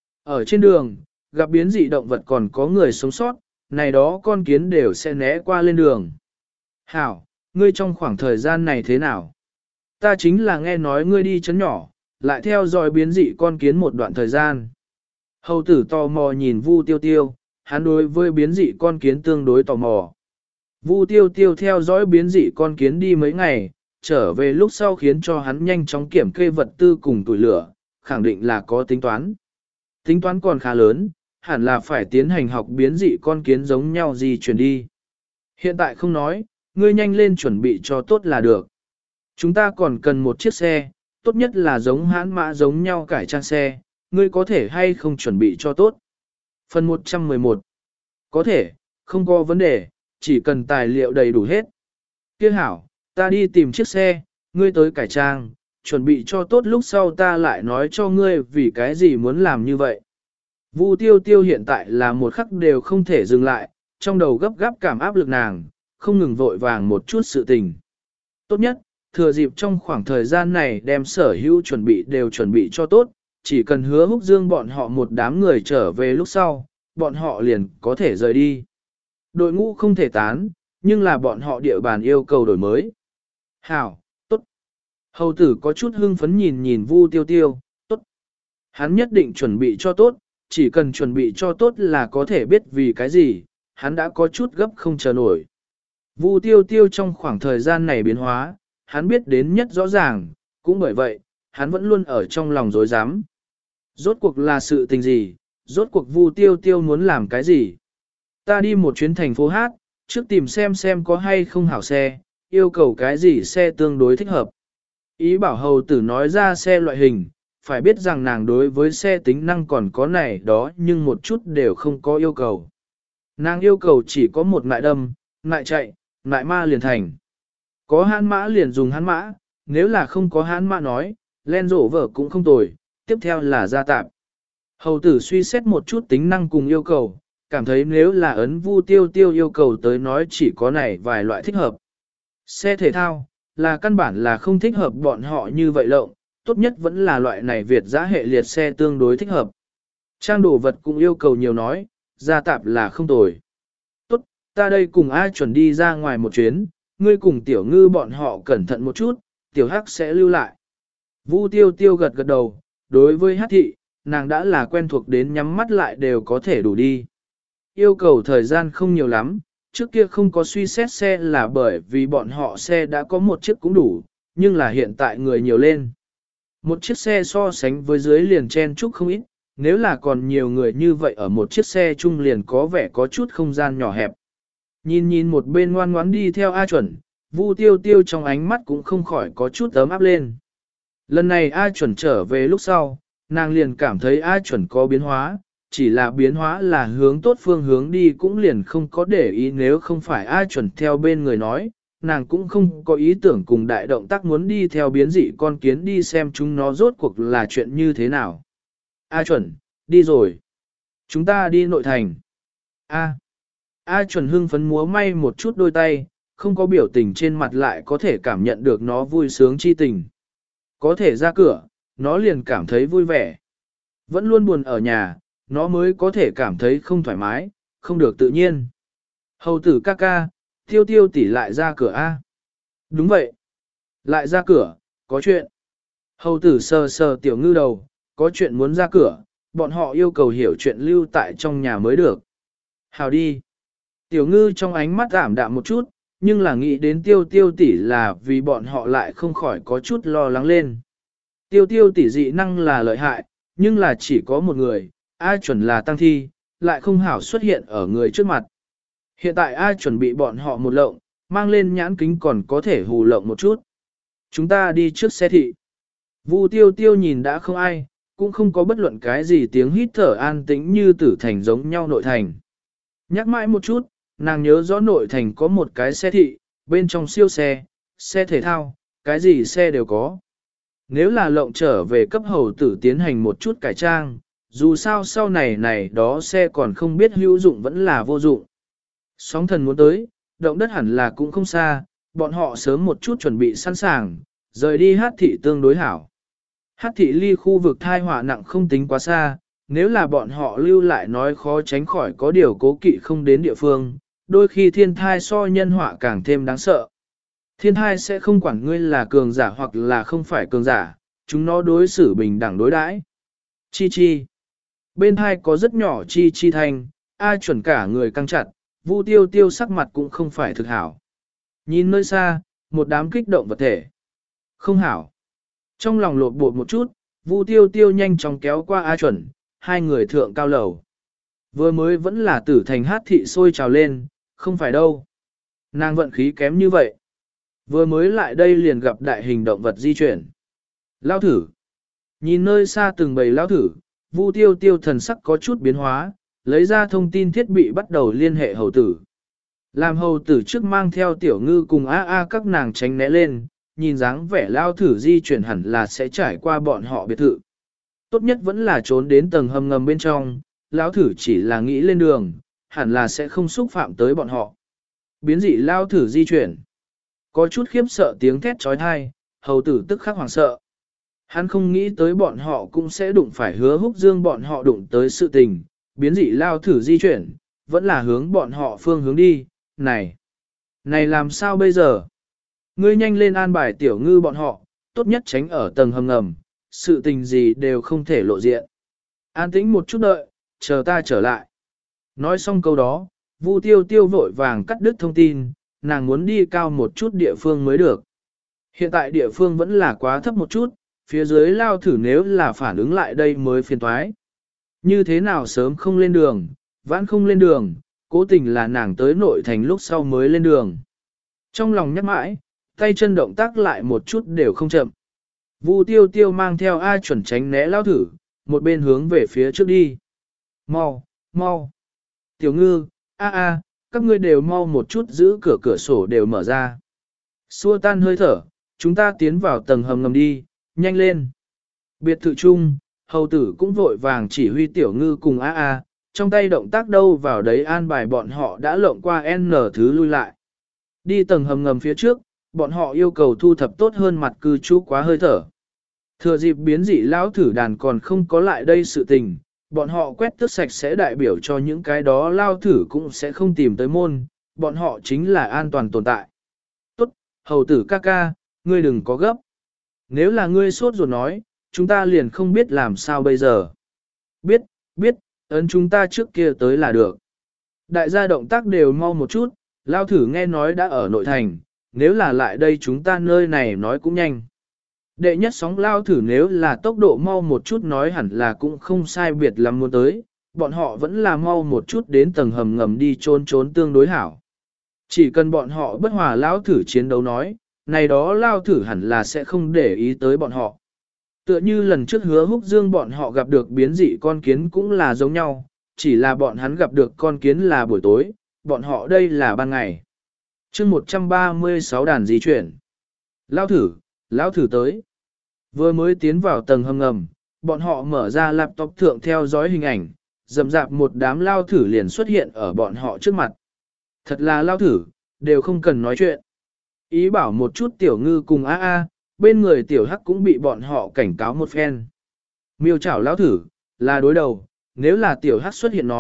Ở trên đường, gặp biến dị động vật còn có người sống sót, này đó con kiến đều sẽ né qua lên đường. Hảo, ngươi trong khoảng thời gian này thế nào? Ta chính là nghe nói ngươi đi chấn nhỏ, lại theo dõi biến dị con kiến một đoạn thời gian. Hầu tử tò mò nhìn Vu Tiêu Tiêu, hắn đối với biến dị con kiến tương đối tò mò. Vu Tiêu Tiêu theo dõi biến dị con kiến đi mấy ngày, trở về lúc sau khiến cho hắn nhanh chóng kiểm kê vật tư cùng tuổi lửa, khẳng định là có tính toán. Tính toán còn khá lớn, hẳn là phải tiến hành học biến dị con kiến giống nhau gì chuyển đi. Hiện tại không nói, ngươi nhanh lên chuẩn bị cho tốt là được. Chúng ta còn cần một chiếc xe, tốt nhất là giống hãn mã giống nhau cải trang xe, ngươi có thể hay không chuẩn bị cho tốt. Phần một trăm mười một. Có thể, không có vấn đề, chỉ cần tài liệu đầy đủ hết. Kia hảo, ta đi tìm chiếc xe, ngươi tới cải trang, chuẩn bị cho tốt lúc sau ta lại nói cho ngươi vì cái gì muốn làm như vậy. Vu Tiêu Tiêu hiện tại là một khắc đều không thể dừng lại, trong đầu gấp gáp cảm áp lực nàng, không ngừng vội vàng một chút sự tình. Tốt nhất, thừa dịp trong khoảng thời gian này đem sở hữu chuẩn bị đều chuẩn bị cho tốt, chỉ cần hứa húc dương bọn họ một đám người trở về lúc sau, bọn họ liền có thể rời đi. Đội ngũ không thể tán, nhưng là bọn họ địa bàn yêu cầu đổi mới. Hảo, tốt. Hầu tử có chút hưng phấn nhìn nhìn Vu Tiêu Tiêu, tốt. Hắn nhất định chuẩn bị cho tốt, chỉ cần chuẩn bị cho tốt là có thể biết vì cái gì, hắn đã có chút gấp không chờ nổi. Vu Tiêu Tiêu trong khoảng thời gian này biến hóa, hắn biết đến nhất rõ ràng, cũng bởi vậy, hắn vẫn luôn ở trong lòng dối dám. Rốt cuộc là sự tình gì, rốt cuộc Vu Tiêu Tiêu muốn làm cái gì. Ta đi một chuyến thành phố hát, trước tìm xem xem có hay không hảo xe, yêu cầu cái gì xe tương đối thích hợp. Ý bảo hầu tử nói ra xe loại hình, phải biết rằng nàng đối với xe tính năng còn có này đó nhưng một chút đều không có yêu cầu. Nàng yêu cầu chỉ có một ngại đâm, ngại chạy, ngại ma liền thành. Có hãn mã liền dùng hãn mã, nếu là không có hãn mã nói, len rổ vở cũng không tồi, tiếp theo là gia tạp. Hầu tử suy xét một chút tính năng cùng yêu cầu, cảm thấy nếu là ấn Vu Tiêu Tiêu yêu cầu tới nói chỉ có này vài loại thích hợp. Xe thể thao, là căn bản là không thích hợp bọn họ như vậy lộng, tốt nhất vẫn là loại này Việt giã hệ liệt xe tương đối thích hợp. Trang đồ vật cũng yêu cầu nhiều nói, gia tạp là không tồi. Tốt, ta đây cùng ai chuẩn đi ra ngoài một chuyến, ngươi cùng tiểu ngư bọn họ cẩn thận một chút, tiểu hắc sẽ lưu lại. Vu Tiêu Tiêu gật gật đầu, đối với hát thị, nàng đã là quen thuộc đến nhắm mắt lại đều có thể đủ đi. Yêu cầu thời gian không nhiều lắm, trước kia không có suy xét xe là bởi vì bọn họ xe đã có một chiếc cũng đủ, nhưng là hiện tại người nhiều lên. Một chiếc xe so sánh với dưới liền chen chúc không ít, nếu là còn nhiều người như vậy ở một chiếc xe chung liền có vẻ có chút không gian nhỏ hẹp. Nhìn nhìn một bên ngoan ngoãn đi theo A chuẩn, Vu Tiêu Tiêu trong ánh mắt cũng không khỏi có chút ấm áp lên. Lần này A chuẩn trở về lúc sau, nàng liền cảm thấy A chuẩn có biến hóa, chỉ là biến hóa là hướng tốt phương hướng đi cũng liền không có để ý nếu không phải A chuẩn theo bên người nói, nàng cũng không có ý tưởng cùng đại động tác muốn đi theo biến dị con kiến đi xem chúng nó rốt cuộc là chuyện như thế nào. A chuẩn, đi rồi. Chúng ta đi nội thành. A. A chuẩn hưng phấn múa may một chút đôi tay, không có biểu tình trên mặt lại có thể cảm nhận được nó vui sướng chi tình. Có thể ra cửa, nó liền cảm thấy vui vẻ. Vẫn luôn buồn ở nhà, nó mới có thể cảm thấy không thoải mái, không được tự nhiên. Hầu tử ca ca, tiêu tiêu tỷ lại ra cửa A. Đúng vậy. Lại ra cửa, có chuyện. Hầu tử sờ sờ tiểu ngư đầu, có chuyện muốn ra cửa, bọn họ yêu cầu hiểu chuyện lưu tại trong nhà mới được. Hào đi. Tiểu ngư trong ánh mắt ảm đạm một chút, nhưng là nghĩ đến tiêu tiêu tỷ là vì bọn họ lại không khỏi có chút lo lắng lên. Tiêu tiêu tỷ dị năng là lợi hại, nhưng là chỉ có một người, A chuẩn là tăng thi, lại không hảo xuất hiện ở người trước mặt. Hiện tại A chuẩn bị bọn họ một lộng, mang lên nhãn kính còn có thể hù lộng một chút. Chúng ta đi trước xe thị. Vu tiêu tiêu nhìn đã không ai, cũng không có bất luận cái gì tiếng hít thở an tĩnh như tử thành giống nhau nội thành. Nhắc mãi một chút, nàng nhớ rõ nội thành có một cái xe thị, bên trong siêu xe, xe thể thao, cái gì xe đều có. Nếu là lộng trở về cấp hầu tử tiến hành một chút cải trang, dù sao sau này này đó xe còn không biết hữu dụng vẫn là vô dụng. Sóng thần muốn tới, động đất hẳn là cũng không xa, bọn họ sớm một chút chuẩn bị sẵn sàng, rời đi hát thị tương đối hảo. Hát thị ly khu vực thai họa nặng không tính quá xa, nếu là bọn họ lưu lại nói khó tránh khỏi có điều cố kỵ không đến địa phương, đôi khi thiên thai so nhân họa càng thêm đáng sợ. Thiên thai sẽ không quản ngươi là cường giả hoặc là không phải cường giả, chúng nó đối xử bình đẳng đối đãi. Chi chi. Bên hai có rất nhỏ chi chi thanh, ai chuẩn cả người căng chặt, Vu tiêu tiêu sắc mặt cũng không phải thực hảo. Nhìn nơi xa, một đám kích động vật thể. Không hảo. Trong lòng lột bột một chút, Vu tiêu tiêu nhanh chóng kéo qua A chuẩn, hai người thượng cao lầu. Vừa mới vẫn là tử thành hát thị sôi trào lên, không phải đâu. Nàng vận khí kém như vậy. Vừa mới lại đây liền gặp đại hình động vật di chuyển. Lao thử. Nhìn nơi xa từng bầy lao thử, Vu tiêu tiêu thần sắc có chút biến hóa, lấy ra thông tin thiết bị bắt đầu liên hệ hầu tử. Làm hầu tử trước mang theo tiểu ngư cùng a a các nàng tránh né lên, nhìn dáng vẻ lao thử di chuyển hẳn là sẽ trải qua bọn họ biệt thự. Tốt nhất vẫn là trốn đến tầng hầm ngầm bên trong, lao thử chỉ là nghĩ lên đường, hẳn là sẽ không xúc phạm tới bọn họ. Biến dị lao thử di chuyển. Có chút khiếp sợ tiếng thét trói thai, hầu tử tức khắc hoảng sợ. Hắn không nghĩ tới bọn họ cũng sẽ đụng phải hứa húc dương bọn họ đụng tới sự tình, biến dị lao thử di chuyển, vẫn là hướng bọn họ phương hướng đi, này, này làm sao bây giờ? Ngươi nhanh lên an bài tiểu ngư bọn họ, tốt nhất tránh ở tầng hầm ngầm, sự tình gì đều không thể lộ diện. An tĩnh một chút đợi, chờ ta trở lại. Nói xong câu đó, Vu tiêu tiêu vội vàng cắt đứt thông tin, nàng muốn đi cao một chút địa phương mới được. Hiện tại địa phương vẫn là quá thấp một chút, phía dưới lao thử nếu là phản ứng lại đây mới phiền toái. Như thế nào sớm không lên đường, vãn không lên đường, cố tình là nàng tới nội thành lúc sau mới lên đường. Trong lòng nhắc mãi, tay chân động tác lại một chút đều không chậm. Vu tiêu tiêu mang theo A chuẩn tránh né lao thử, một bên hướng về phía trước đi. Mau, mau. Tiểu ngư, a a, các ngươi đều mau một chút giữ cửa cửa sổ đều mở ra. Xua tan hơi thở, chúng ta tiến vào tầng hầm ngầm đi, nhanh lên. Biệt thự chung, hầu tử cũng vội vàng chỉ huy tiểu ngư cùng a a, trong tay động tác đâu vào đấy an bài bọn họ đã lộng qua N thứ lui lại. Đi tầng hầm ngầm phía trước, bọn họ yêu cầu thu thập tốt hơn mặt cư trú quá hơi thở. Thừa dịp biến dị lão thử đàn còn không có lại đây sự tình, bọn họ quét tước sạch sẽ đại biểu cho những cái đó lao thử cũng sẽ không tìm tới môn, bọn họ chính là an toàn tồn tại. Tốt, hầu tử ca ca, ngươi đừng có gấp. Nếu là ngươi sốt ruột nói, chúng ta liền không biết làm sao bây giờ. Biết, biết, ấn chúng ta trước kia tới là được. Đại gia động tác đều mau một chút, lao thử nghe nói đã ở nội thành, nếu là lại đây chúng ta nơi này nói cũng nhanh. Đệ nhất sóng lao thử nếu là tốc độ mau một chút nói hẳn là cũng không sai biệt lắm muốn tới, bọn họ vẫn là mau một chút đến tầng hầm ngầm đi trốn trốn tương đối hảo. Chỉ cần bọn họ bất hòa lao thử chiến đấu nói, này đó lao thử hẳn là sẽ không để ý tới bọn họ. Tựa như lần trước hứa húc dương bọn họ gặp được biến dị con kiến cũng là giống nhau, chỉ là bọn hắn gặp được con kiến là buổi tối, bọn họ đây là ban ngày. chương một trăm ba mươi sáu đàn di chuyển. Lao thử, lao thử tới. Vừa mới tiến vào tầng hầm ngầm, bọn họ mở ra laptop thượng theo dõi hình ảnh, rầm rạp một đám lao thử liền xuất hiện ở bọn họ trước mặt. Thật là lao thử, đều không cần nói chuyện. Ý bảo một chút tiểu ngư cùng a a, bên người tiểu hắc cũng bị bọn họ cảnh cáo một phen. Miêu chảo lao thử, là đối đầu, nếu là tiểu hắc xuất hiện nói,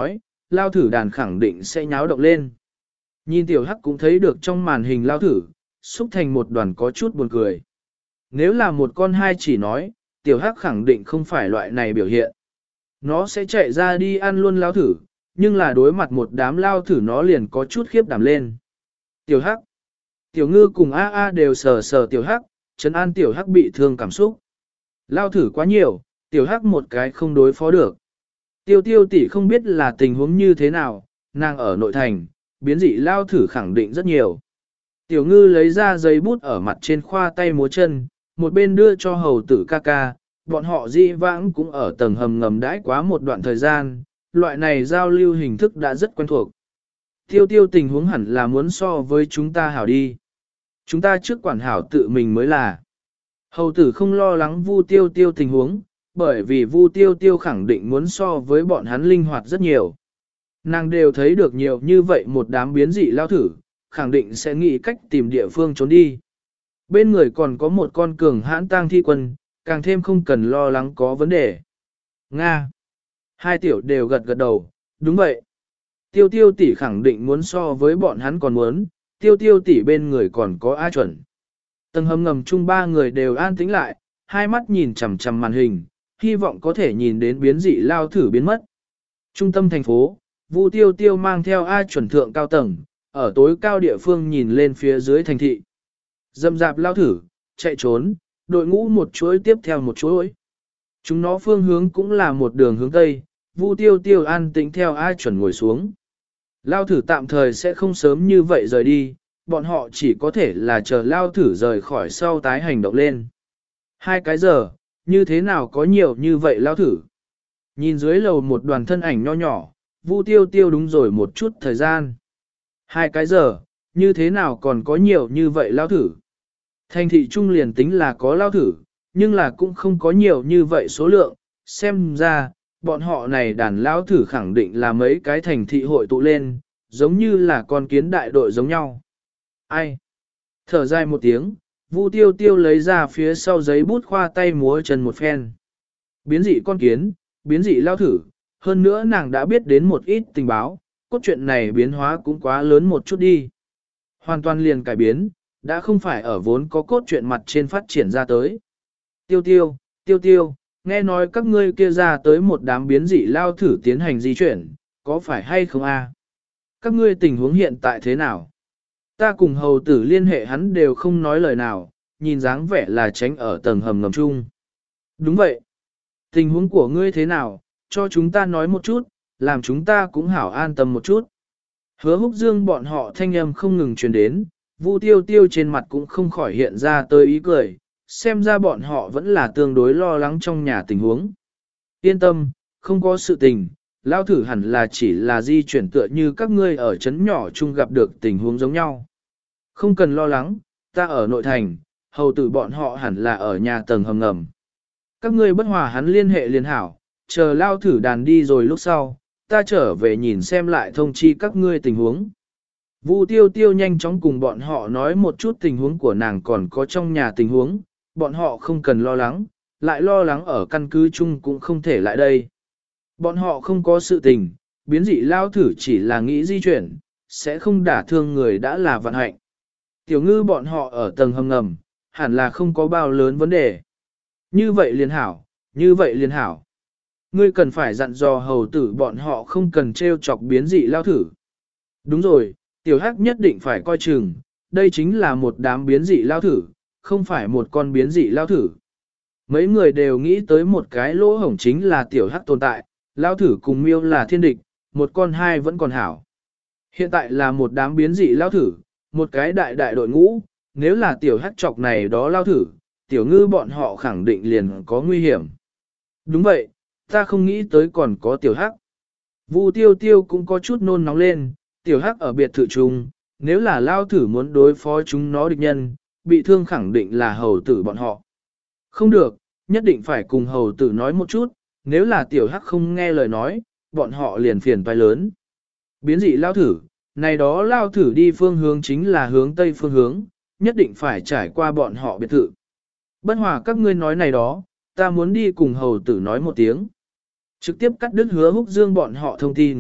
lao thử đàn khẳng định sẽ nháo động lên. Nhìn tiểu hắc cũng thấy được trong màn hình lao thử, xúc thành một đoàn có chút buồn cười. Nếu là một con hai chỉ nói, tiểu hắc khẳng định không phải loại này biểu hiện. Nó sẽ chạy ra đi ăn luôn lao thử, nhưng là đối mặt một đám lao thử nó liền có chút khiếp đảm lên. Tiểu hắc, tiểu ngư cùng A A đều sờ sờ tiểu hắc, trấn an tiểu hắc bị thương cảm xúc. Lao thử quá nhiều, tiểu hắc một cái không đối phó được. Tiêu tiêu tỷ không biết là tình huống như thế nào, nàng ở nội thành, biến dị lao thử khẳng định rất nhiều. Tiểu ngư lấy ra giấy bút ở mặt trên khoa tay múa chân, một bên đưa cho hầu tử ca ca, bọn họ di vãng cũng ở tầng hầm ngầm đãi quá một đoạn thời gian, loại này giao lưu hình thức đã rất quen thuộc. Tiêu tiêu tình huống hẳn là muốn so với chúng ta hảo đi. Chúng ta trước quản hảo tự mình mới là. Hầu tử không lo lắng vu tiêu tiêu tình huống, bởi vì vu tiêu tiêu khẳng định muốn so với bọn hắn linh hoạt rất nhiều. Nàng đều thấy được nhiều như vậy một đám biến dị lao thử, khẳng định sẽ nghĩ cách tìm địa phương trốn đi. Bên người còn có một con cường hãn tang thi quân, càng thêm không cần lo lắng có vấn đề. Nga. Hai tiểu đều gật gật đầu, đúng vậy. Tiêu tiêu tỷ khẳng định muốn so với bọn hắn còn muốn, tiêu tiêu tỷ bên người còn có A chuẩn. Tầng hầm ngầm chung ba người đều an tĩnh lại, hai mắt nhìn chằm chằm màn hình, hy vọng có thể nhìn đến biến dị lao thử biến mất. Trung tâm thành phố, Vu Tiêu Tiêu mang theo A chuẩn thượng cao tầng, ở tối cao địa phương nhìn lên phía dưới thành thị. Dâm dạp lao thử, chạy trốn, đội ngũ một chuỗi tiếp theo một chuỗi. Chúng nó phương hướng cũng là một đường hướng tây, Vu Tiêu Tiêu an tĩnh theo A chuẩn ngồi xuống. Lao thử tạm thời sẽ không sớm như vậy rời đi, bọn họ chỉ có thể là chờ lao thử rời khỏi sau tái hành động lên. Hai cái giờ, như thế nào có nhiều như vậy lao thử? Nhìn dưới lầu một đoàn thân ảnh nho nhỏ, Vu Tiêu Tiêu đúng rồi một chút thời gian. Hai cái giờ, như thế nào còn có nhiều như vậy lao thử? Thành thị trung liền tính là có lao thử, nhưng là cũng không có nhiều như vậy số lượng, xem ra, bọn họ này đàn lao thử khẳng định là mấy cái thành thị hội tụ lên, giống như là con kiến đại đội giống nhau. Ai? Thở dài một tiếng, Vu Tiêu Tiêu lấy ra phía sau giấy bút khoa tay múa chân một phen. Biến dị con kiến, biến dị lao thử, hơn nữa nàng đã biết đến một ít tình báo, cốt truyện này biến hóa cũng quá lớn một chút đi. Hoàn toàn liền cải biến, đã không phải ở vốn có cốt truyện mặt trên phát triển ra tới. Tiêu tiêu, tiêu tiêu, nghe nói các ngươi kia ra tới một đám biến dị lao thử tiến hành di chuyển, có phải hay không a? Các ngươi tình huống hiện tại thế nào? Ta cùng hầu tử liên hệ hắn đều không nói lời nào, nhìn dáng vẻ là tránh ở tầng hầm ngầm chung. Đúng vậy. Tình huống của ngươi thế nào, cho chúng ta nói một chút, làm chúng ta cũng hảo an tâm một chút. Hứa Húc Dương bọn họ thanh âm không ngừng truyền đến, Vu Tiêu Tiêu trên mặt cũng không khỏi hiện ra tới ý cười, xem ra bọn họ vẫn là tương đối lo lắng trong nhà tình huống. Yên tâm, không có sự tình, lao thử hẳn là chỉ là di chuyển tựa như các ngươi ở trấn nhỏ chung gặp được tình huống giống nhau. Không cần lo lắng, ta ở nội thành, hầu tử bọn họ hẳn là ở nhà tầng hầm ngầm. Các ngươi bất hòa hắn liên hệ liên hảo, chờ lao thử đàn đi rồi lúc sau, ta trở về nhìn xem lại thông chi các ngươi tình huống. Vu Tiêu Tiêu nhanh chóng cùng bọn họ nói một chút tình huống của nàng còn có trong nhà tình huống, bọn họ không cần lo lắng, lại lo lắng ở căn cứ chung cũng không thể lại đây. Bọn họ không có sự tình, biến dị lao thử chỉ là nghĩ di chuyển, sẽ không đả thương người đã là vận hạnh. Tiểu ngư bọn họ ở tầng hầm ngầm, hẳn là không có bao lớn vấn đề. Như vậy liền hảo, như vậy liền hảo. Ngươi cần phải dặn dò hầu tử bọn họ không cần treo chọc biến dị lao thử. Đúng rồi, tiểu hắc nhất định phải coi chừng, đây chính là một đám biến dị lao thử, không phải một con biến dị lao thử. Mấy người đều nghĩ tới một cái lỗ hổng chính là tiểu hắc tồn tại, lao thử cùng miêu là thiên địch, một con hai vẫn còn hảo. Hiện tại là một đám biến dị lao thử, một cái đại đại đội ngũ, nếu là tiểu hắc chọc này đó lao thử, tiểu ngư bọn họ khẳng định liền có nguy hiểm. Đúng vậy, ta không nghĩ tới còn có tiểu hắc. Vu Tiêu Tiêu cũng có chút nôn nóng lên, tiểu hắc ở biệt thự chung, nếu là lao thử muốn đối phó chúng nó địch nhân, bị thương khẳng định là hầu tử bọn họ. Không được, nhất định phải cùng hầu tử nói một chút, nếu là tiểu hắc không nghe lời nói, bọn họ liền phiền toái lớn. Biến dị lao thử, này đó lao thử đi phương hướng chính là hướng tây phương hướng, nhất định phải trải qua bọn họ biệt thự. Bất hòa các ngươi nói này đó, ta muốn đi cùng hầu tử nói một tiếng. Trực tiếp cắt đứt Hứa Húc Dương bọn họ thông tin,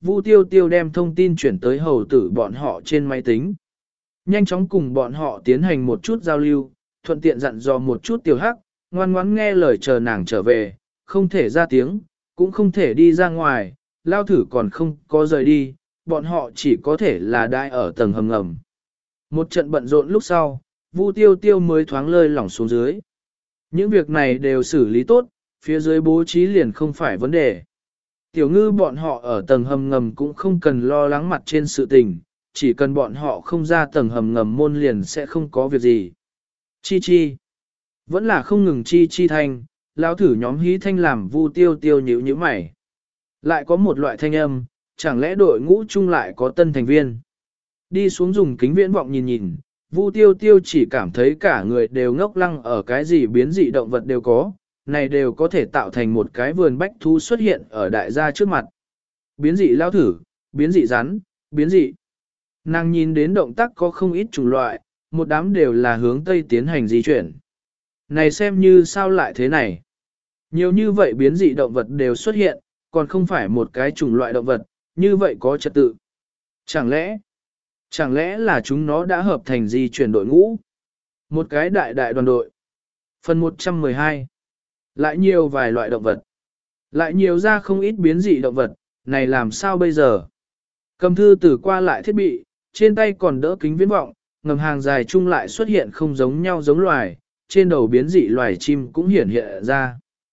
Vu Tiêu Tiêu đem thông tin chuyển tới hầu tử bọn họ trên máy tính. Nhanh chóng cùng bọn họ tiến hành một chút giao lưu, thuận tiện dặn dò một chút Tiểu Hắc, ngoan ngoãn nghe lời chờ nàng trở về, không thể ra tiếng, cũng không thể đi ra ngoài, lao thử còn không có rời đi, bọn họ chỉ có thể là đai ở tầng hầm ngầm. Một trận bận rộn lúc sau, Vu Tiêu Tiêu mới thoáng lơi lỏng xuống dưới. Những việc này đều xử lý tốt, phía dưới bố trí liền không phải vấn đề. Tiểu ngư bọn họ ở tầng hầm ngầm cũng không cần lo lắng mặt trên sự tình, chỉ cần bọn họ không ra tầng hầm ngầm môn liền sẽ không có việc gì. Chi chi. Vẫn là không ngừng chi chi thanh, lão thử nhóm hí thanh làm Vu Tiêu Tiêu nhíu nhíu mày. Lại có một loại thanh âm, chẳng lẽ đội ngũ chung lại có tân thành viên. Đi xuống dùng kính viễn vọng nhìn nhìn, Vu Tiêu Tiêu chỉ cảm thấy cả người đều ngốc lăng ở cái gì biến dị động vật đều có, này đều có thể tạo thành một cái vườn bách thú xuất hiện ở đại gia trước mặt. Biến dị lao thử, biến dị rắn, biến dị. Nàng nhìn đến động tác có không ít chủng loại, một đám đều là hướng Tây tiến hành di chuyển. Này xem như sao lại thế này. Nhiều như vậy biến dị động vật đều xuất hiện, còn không phải một cái chủng loại động vật, như vậy có trật tự. Chẳng lẽ, chẳng lẽ là chúng nó đã hợp thành di chuyển đội ngũ? Một cái đại đại đoàn đội. Phần một trăm mười hai. Lại nhiều vài loại động vật. Lại nhiều ra không ít biến dị động vật, này làm sao bây giờ? Cầm thư từ qua lại thiết bị, trên tay còn đỡ kính viễn vọng, ngầm hàng dài chung lại xuất hiện không giống nhau giống loài, trên đầu biến dị loài chim cũng hiển hiện ra.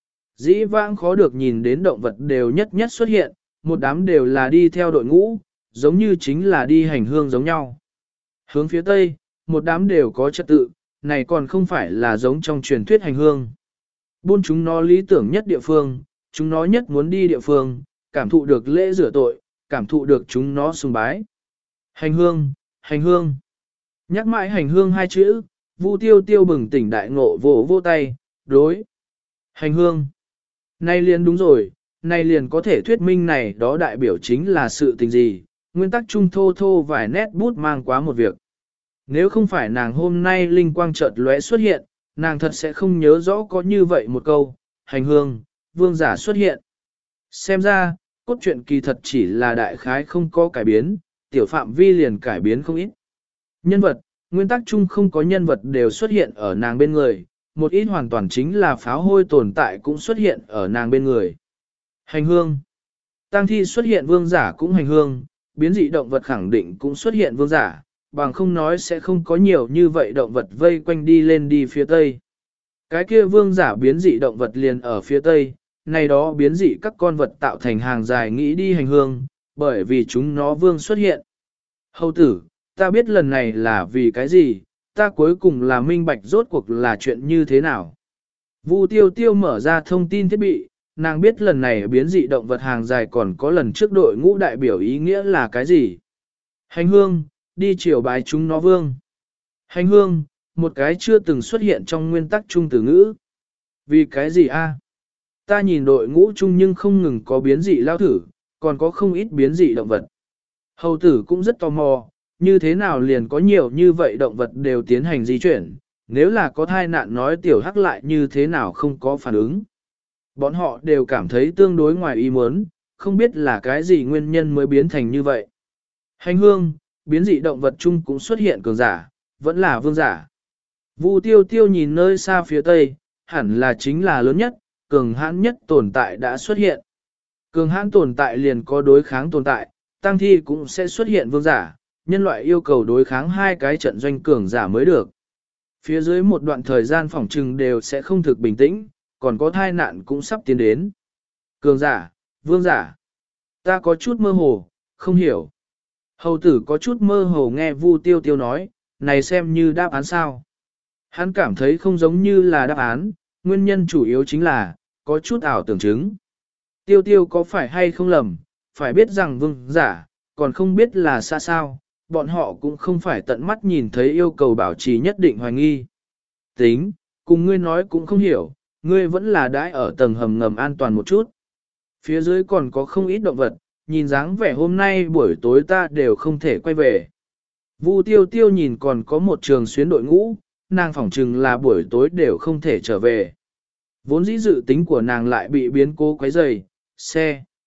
Dĩ vãng khó được nhìn đến động vật đều nhất nhất xuất hiện, một đám đều là đi theo đội ngũ, giống như chính là đi hành hương giống nhau. Hướng phía tây, một đám đều có trật tự, này còn không phải là giống trong truyền thuyết hành hương. Buôn chúng nó lý tưởng nhất địa phương, chúng nó nhất muốn đi địa phương, cảm thụ được lễ rửa tội, cảm thụ được chúng nó sùng bái. Hành hương, hành hương. Nhắc mãi hành hương hai chữ, Vu Tiêu Tiêu bừng tỉnh đại ngộ vỗ vô tay, đối. Hành hương. Nay liền đúng rồi, nay liền có thể thuyết minh này đó đại biểu chính là sự tình gì, nguyên tắc trung thô thô vài nét bút mang quá một việc. Nếu không phải nàng hôm nay linh quang chợt lóe xuất hiện, nàng thật sẽ không nhớ rõ có như vậy một câu, hành hương, vương giả xuất hiện. Xem ra, cốt truyện kỳ thật chỉ là đại khái không có cải biến, tiểu phạm vi liền cải biến không ít. Nhân vật, nguyên tắc chung không có nhân vật đều xuất hiện ở nàng bên người, một ít hoàn toàn chính là pháo hôi tồn tại cũng xuất hiện ở nàng bên người. Hành hương. Tang thi xuất hiện vương giả cũng hành hương, biến dị động vật khẳng định cũng xuất hiện vương giả, bằng không nói sẽ không có nhiều như vậy động vật vây quanh đi lên đi phía tây. Cái kia vương giả biến dị động vật liền ở phía tây, này đó biến dị các con vật tạo thành hàng dài nghĩ đi hành hương, bởi vì chúng nó vương xuất hiện. Hầu tử, ta biết lần này là vì cái gì, ta cuối cùng là minh bạch rốt cuộc là chuyện như thế nào. Vu Tiêu Tiêu mở ra thông tin thiết bị, nàng biết lần này biến dị động vật hàng dài còn có lần trước đội ngũ đại biểu ý nghĩa là cái gì. Hành hương, đi chiều bái chúng nó vương. Hành hương, một cái chưa từng xuất hiện trong nguyên tắc chung từ ngữ. Vì cái gì a? Ta nhìn đội ngũ chung nhưng không ngừng có biến dị lao thử, còn có không ít biến dị động vật. Hầu tử cũng rất tò mò, như thế nào liền có nhiều như vậy động vật đều tiến hành di chuyển, nếu là có thai nạn nói tiểu hắc lại như thế nào không có phản ứng. Bọn họ đều cảm thấy tương đối ngoài ý muốn, không biết là cái gì nguyên nhân mới biến thành như vậy. Hành hương, biến dị động vật chung cũng xuất hiện cường giả, vẫn là vương giả. Vu Tiêu Tiêu nhìn nơi xa phía tây, hẳn là chính là lớn nhất, cường hãn nhất tồn tại đã xuất hiện. Cường hãn tồn tại liền có đối kháng tồn tại, tăng thi cũng sẽ xuất hiện vương giả, nhân loại yêu cầu đối kháng hai cái trận doanh cường giả mới được. Phía dưới một đoạn thời gian phỏng trừng đều sẽ không thực bình tĩnh, còn có thai nạn cũng sắp tiến đến. Cường giả, vương giả. Ta có chút mơ hồ, không hiểu. Hầu tử có chút mơ hồ nghe Vu Tiêu Tiêu nói, này xem như đáp án sao. Hắn cảm thấy không giống như là đáp án, nguyên nhân chủ yếu chính là, có chút ảo tưởng chứng. Tiêu Tiêu có phải hay không lầm, phải biết rằng vương giả, còn không biết là xa sao, bọn họ cũng không phải tận mắt nhìn thấy yêu cầu bảo trì nhất định hoài nghi. Tính, cùng ngươi nói cũng không hiểu, ngươi vẫn là đãi ở tầng hầm ngầm an toàn một chút. Phía dưới còn có không ít động vật, nhìn dáng vẻ hôm nay buổi tối ta đều không thể quay về. Vu Tiêu Tiêu nhìn còn có một trường xuyến đội ngũ, nàng phỏng chừng là buổi tối đều không thể trở về. Vốn dĩ dự tính của nàng lại bị biến cố quấy rầy, xe,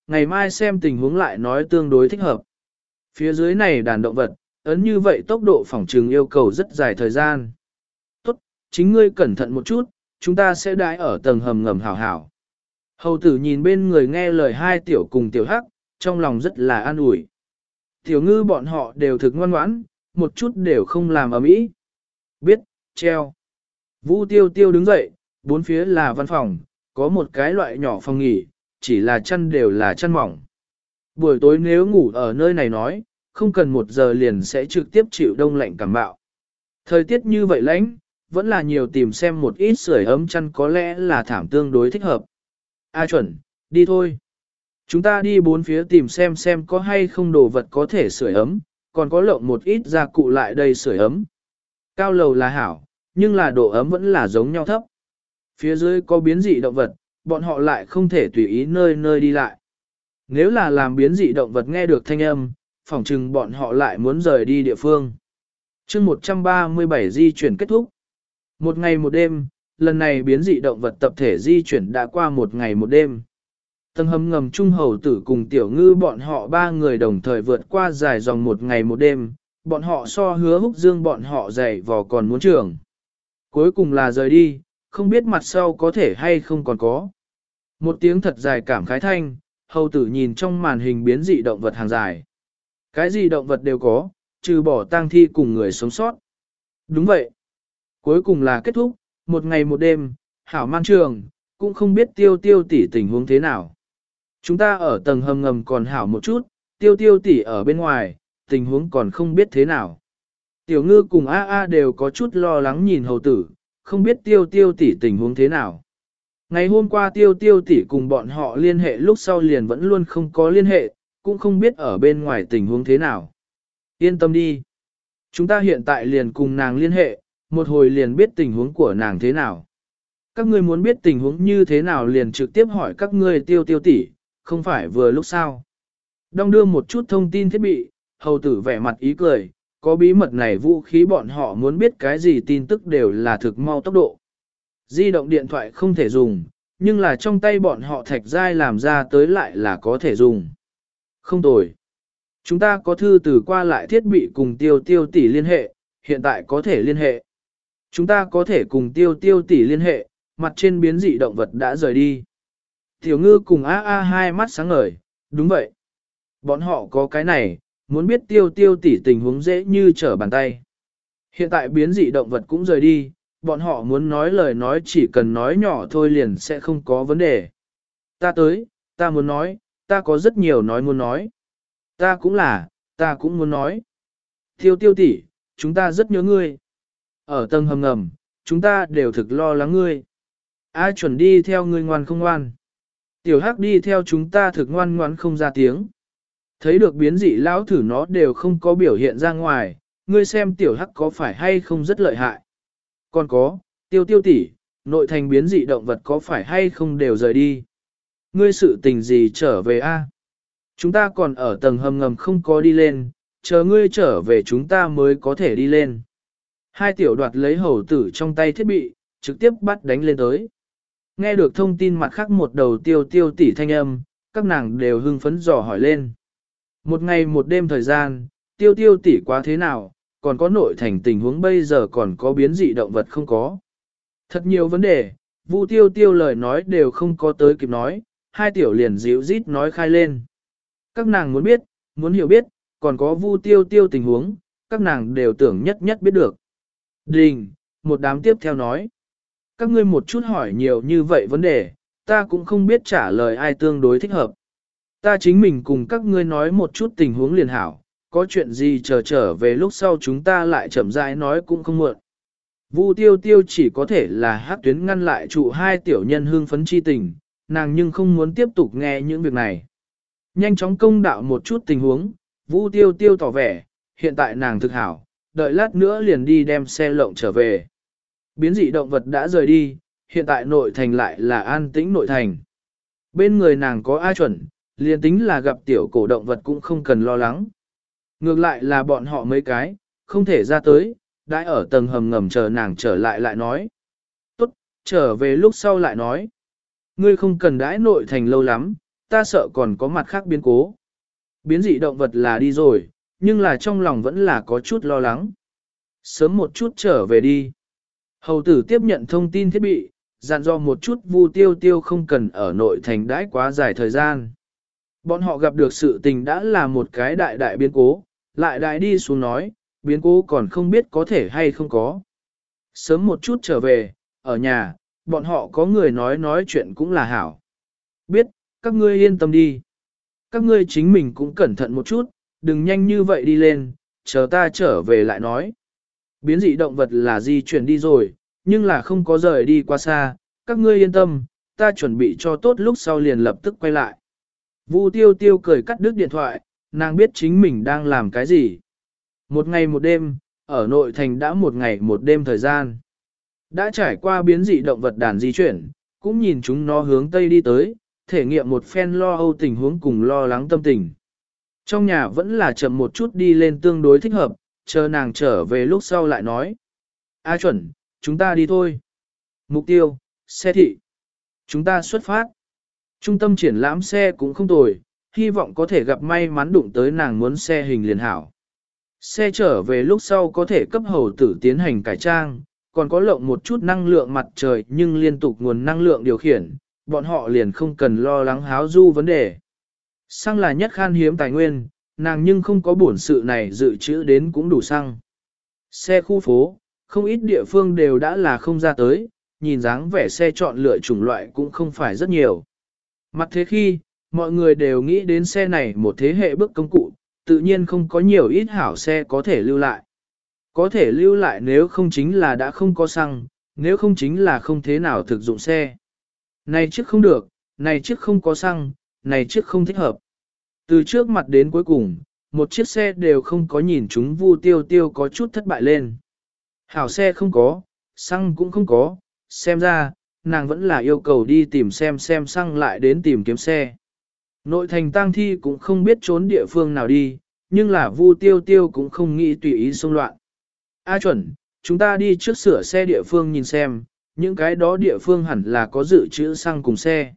ngày mai xem tình huống lại nói tương đối thích hợp. Phía dưới này đàn động vật, ấn như vậy tốc độ phỏng trừng yêu cầu rất dài thời gian. Tốt, chính ngươi cẩn thận một chút, chúng ta sẽ đãi ở tầng hầm ngầm hảo hảo. Hầu tử nhìn bên người nghe lời hai tiểu cùng tiểu hắc, trong lòng rất là an ủi. Tiểu ngư bọn họ đều thực ngoan ngoãn, một chút đều không làm ầm ĩ. Biết, treo. Vũ tiêu tiêu đứng dậy, bốn phía là văn phòng, có một cái loại nhỏ phòng nghỉ, chỉ là chăn đều là chăn mỏng. Buổi tối nếu ngủ ở nơi này nói, không cần một giờ liền sẽ trực tiếp chịu đông lạnh cảm bạo. Thời tiết như vậy lạnh, vẫn là nhiều tìm xem một ít sưởi ấm chăn có lẽ là thảm tương đối thích hợp. A chuẩn, đi thôi. Chúng ta đi bốn phía tìm xem xem có hay không đồ vật có thể sưởi ấm, còn có lộng một ít gia cụ lại đây sưởi ấm. Cao lầu là hảo, nhưng là độ ấm vẫn là giống nhau thấp. Phía dưới có biến dị động vật, bọn họ lại không thể tùy ý nơi nơi đi lại. Nếu là làm biến dị động vật nghe được thanh âm, phỏng chừng bọn họ lại muốn rời đi địa phương. chương một trăm ba mươi bảy di chuyển kết thúc. Một ngày một đêm, lần này biến dị động vật tập thể di chuyển đã qua một ngày một đêm. Tầng hầm ngầm trung hầu tử cùng tiểu ngư bọn họ ba người đồng thời vượt qua dài dòng một ngày một đêm, bọn họ so hứa húc dương bọn họ dày vò còn muốn trưởng. Cuối cùng là rời đi, không biết mặt sau có thể hay không còn có. Một tiếng thật dài cảm khái thanh, hầu tử nhìn trong màn hình biến dị động vật hàng dài. Cái gì động vật đều có, trừ bỏ tang thi cùng người sống sót. Đúng vậy. Cuối cùng là kết thúc, một ngày một đêm, hảo man trường, cũng không biết tiêu tiêu tỷ tình huống thế nào. Chúng ta ở tầng hầm ngầm còn hảo một chút, tiêu tiêu tỷ ở bên ngoài, tình huống còn không biết thế nào. Tiểu ngư cùng A A đều có chút lo lắng nhìn hầu tử, không biết tiêu tiêu tỷ tình huống thế nào. Ngày hôm qua tiêu tiêu tỷ cùng bọn họ liên hệ lúc sau liền vẫn luôn không có liên hệ, cũng không biết ở bên ngoài tình huống thế nào. Yên tâm đi. Chúng ta hiện tại liền cùng nàng liên hệ, một hồi liền biết tình huống của nàng thế nào. Các ngươi muốn biết tình huống như thế nào liền trực tiếp hỏi các ngươi tiêu tiêu tỷ, không phải vừa lúc sao. Đong đưa một chút thông tin thiết bị, hầu tử vẻ mặt ý cười, có bí mật này vũ khí bọn họ muốn biết cái gì tin tức đều là thực mau tốc độ. Di động điện thoại không thể dùng, nhưng là trong tay bọn họ thạch giai làm ra tới lại là có thể dùng. Không tồi. Chúng ta có thư từ qua lại thiết bị cùng tiêu tiêu tỷ liên hệ, hiện tại có thể liên hệ. Chúng ta có thể cùng tiêu tiêu tỷ liên hệ, mặt trên biến dị động vật đã rời đi. Tiểu ngư cùng A A hai mắt sáng ngời, đúng vậy. Bọn họ có cái này, muốn biết tiêu tiêu tỷ tình huống dễ như trở bàn tay. Hiện tại biến dị động vật cũng rời đi, bọn họ muốn nói lời nói chỉ cần nói nhỏ thôi liền sẽ không có vấn đề. Ta tới, ta muốn nói, ta có rất nhiều nói muốn nói. Ta cũng là, ta cũng muốn nói. Tiêu tiêu tỷ, chúng ta rất nhớ ngươi. Ở tầng hầm ngầm, chúng ta đều thực lo lắng ngươi. A chuẩn đi theo ngươi ngoan không ngoan. Tiểu hắc đi theo chúng ta thực ngoan ngoãn không ra tiếng. Thấy được biến dị lão thử nó đều không có biểu hiện ra ngoài, ngươi xem tiểu hắc có phải hay không rất lợi hại. Còn có, tiêu tiêu tỷ, nội thành biến dị động vật có phải hay không đều rời đi. Ngươi sự tình gì trở về a? Chúng ta còn ở tầng hầm ngầm không có đi lên, chờ ngươi trở về chúng ta mới có thể đi lên. Hai tiểu đoạt lấy hầu tử trong tay thiết bị, trực tiếp bắt đánh lên tới. Nghe được thông tin mặt khác một đầu tiêu tiêu tỷ thanh âm, các nàng đều hưng phấn dò hỏi lên. Một ngày một đêm thời gian, tiêu tiêu tỷ quá thế nào, còn có nội thành tình huống bây giờ còn có biến dị động vật không có. Thật nhiều vấn đề, Vu tiêu tiêu lời nói đều không có tới kịp nói, hai tiểu liền dịu rít nói khai lên. Các nàng muốn biết, muốn hiểu biết, còn có Vu tiêu tiêu tình huống, các nàng đều tưởng nhất nhất biết được. Đình, một đám tiếp theo nói. Các ngươi một chút hỏi nhiều như vậy vấn đề, ta cũng không biết trả lời ai tương đối thích hợp. Ta chính mình cùng các ngươi nói một chút tình huống liền hảo, có chuyện gì chờ trở về lúc sau chúng ta lại chậm rãi nói cũng không muộn. Vu tiêu tiêu chỉ có thể là hát tuyến ngăn lại trụ hai tiểu nhân hương phấn chi tình, nàng nhưng không muốn tiếp tục nghe những việc này. Nhanh chóng công đạo một chút tình huống, Vu tiêu tiêu tỏ vẻ, hiện tại nàng thực hảo, đợi lát nữa liền đi đem xe lộng trở về. Biến dị động vật đã rời đi, hiện tại nội thành lại là an tĩnh nội thành. Bên người nàng có A chuẩn, liền tính là gặp tiểu cổ động vật cũng không cần lo lắng. Ngược lại là bọn họ mấy cái, không thể ra tới, đã ở tầng hầm ngầm chờ nàng trở lại lại nói. Tốt, trở về lúc sau lại nói. Ngươi không cần đãi nội thành lâu lắm, ta sợ còn có mặt khác biến cố. Biến dị động vật là đi rồi, nhưng là trong lòng vẫn là có chút lo lắng. Sớm một chút trở về đi. Hầu tử tiếp nhận thông tin thiết bị, dặn dò một chút Vu Tiêu Tiêu không cần ở nội thành đãi quá dài thời gian. Bọn họ gặp được sự tình đã là một cái đại đại biến cố, lại đại đi xuống nói, biến cố còn không biết có thể hay không có. Sớm một chút trở về, ở nhà, bọn họ có người nói nói chuyện cũng là hảo. Biết, các ngươi yên tâm đi. Các ngươi chính mình cũng cẩn thận một chút, đừng nhanh như vậy đi lên, chờ ta trở về lại nói. Biến dị động vật là di chuyển đi rồi, nhưng là không có rời đi qua xa, các ngươi yên tâm, ta chuẩn bị cho tốt lúc sau liền lập tức quay lại. Vu Tiêu Tiêu cười cắt đứt điện thoại, nàng biết chính mình đang làm cái gì. Một ngày một đêm, ở nội thành đã một ngày một đêm thời gian. Đã trải qua biến dị động vật đàn di chuyển, cũng nhìn chúng nó hướng Tây đi tới, thể nghiệm một phen lo âu tình huống cùng lo lắng tâm tình. Trong nhà vẫn là chậm một chút đi lên tương đối thích hợp, chờ nàng trở về lúc sau lại nói. A chuẩn, chúng ta đi thôi. Mục tiêu, xe thị. Chúng ta xuất phát. Trung tâm triển lãm xe cũng không tồi, hy vọng có thể gặp may mắn đụng tới nàng muốn xe hình liền hảo. Xe trở về lúc sau có thể cấp hầu tử tiến hành cải trang, còn có lộng một chút năng lượng mặt trời nhưng liên tục nguồn năng lượng điều khiển, bọn họ liền không cần lo lắng háo du vấn đề. Xăng là nhất khan hiếm tài nguyên, nàng nhưng không có bổn sự này dự trữ đến cũng đủ xăng. Xe khu phố, không ít địa phương đều đã là không ra tới, nhìn dáng vẻ xe chọn lựa chủng loại cũng không phải rất nhiều. Mặt thế khi, mọi người đều nghĩ đến xe này một thế hệ bước công cụ, tự nhiên không có nhiều ít hảo xe có thể lưu lại. Có thể lưu lại nếu không chính là đã không có xăng, nếu không chính là không thế nào thực dụng xe. Này chiếc không được, này chiếc không có xăng, này chiếc không thích hợp. Từ trước mặt đến cuối cùng, một chiếc xe đều không có nhìn chúng Vu Tiêu Tiêu có chút thất bại lên. Hảo xe không có, xăng cũng không có, xem ra, nàng vẫn là yêu cầu đi tìm xem xem xăng lại đến tìm kiếm xe. Nội thành tang thi cũng không biết trốn địa phương nào đi, nhưng là Vu Tiêu Tiêu cũng không nghĩ tùy ý xông loạn. A chuẩn, chúng ta đi trước sửa xe địa phương nhìn xem, những cái đó địa phương hẳn là có dự trữ xăng cùng xe.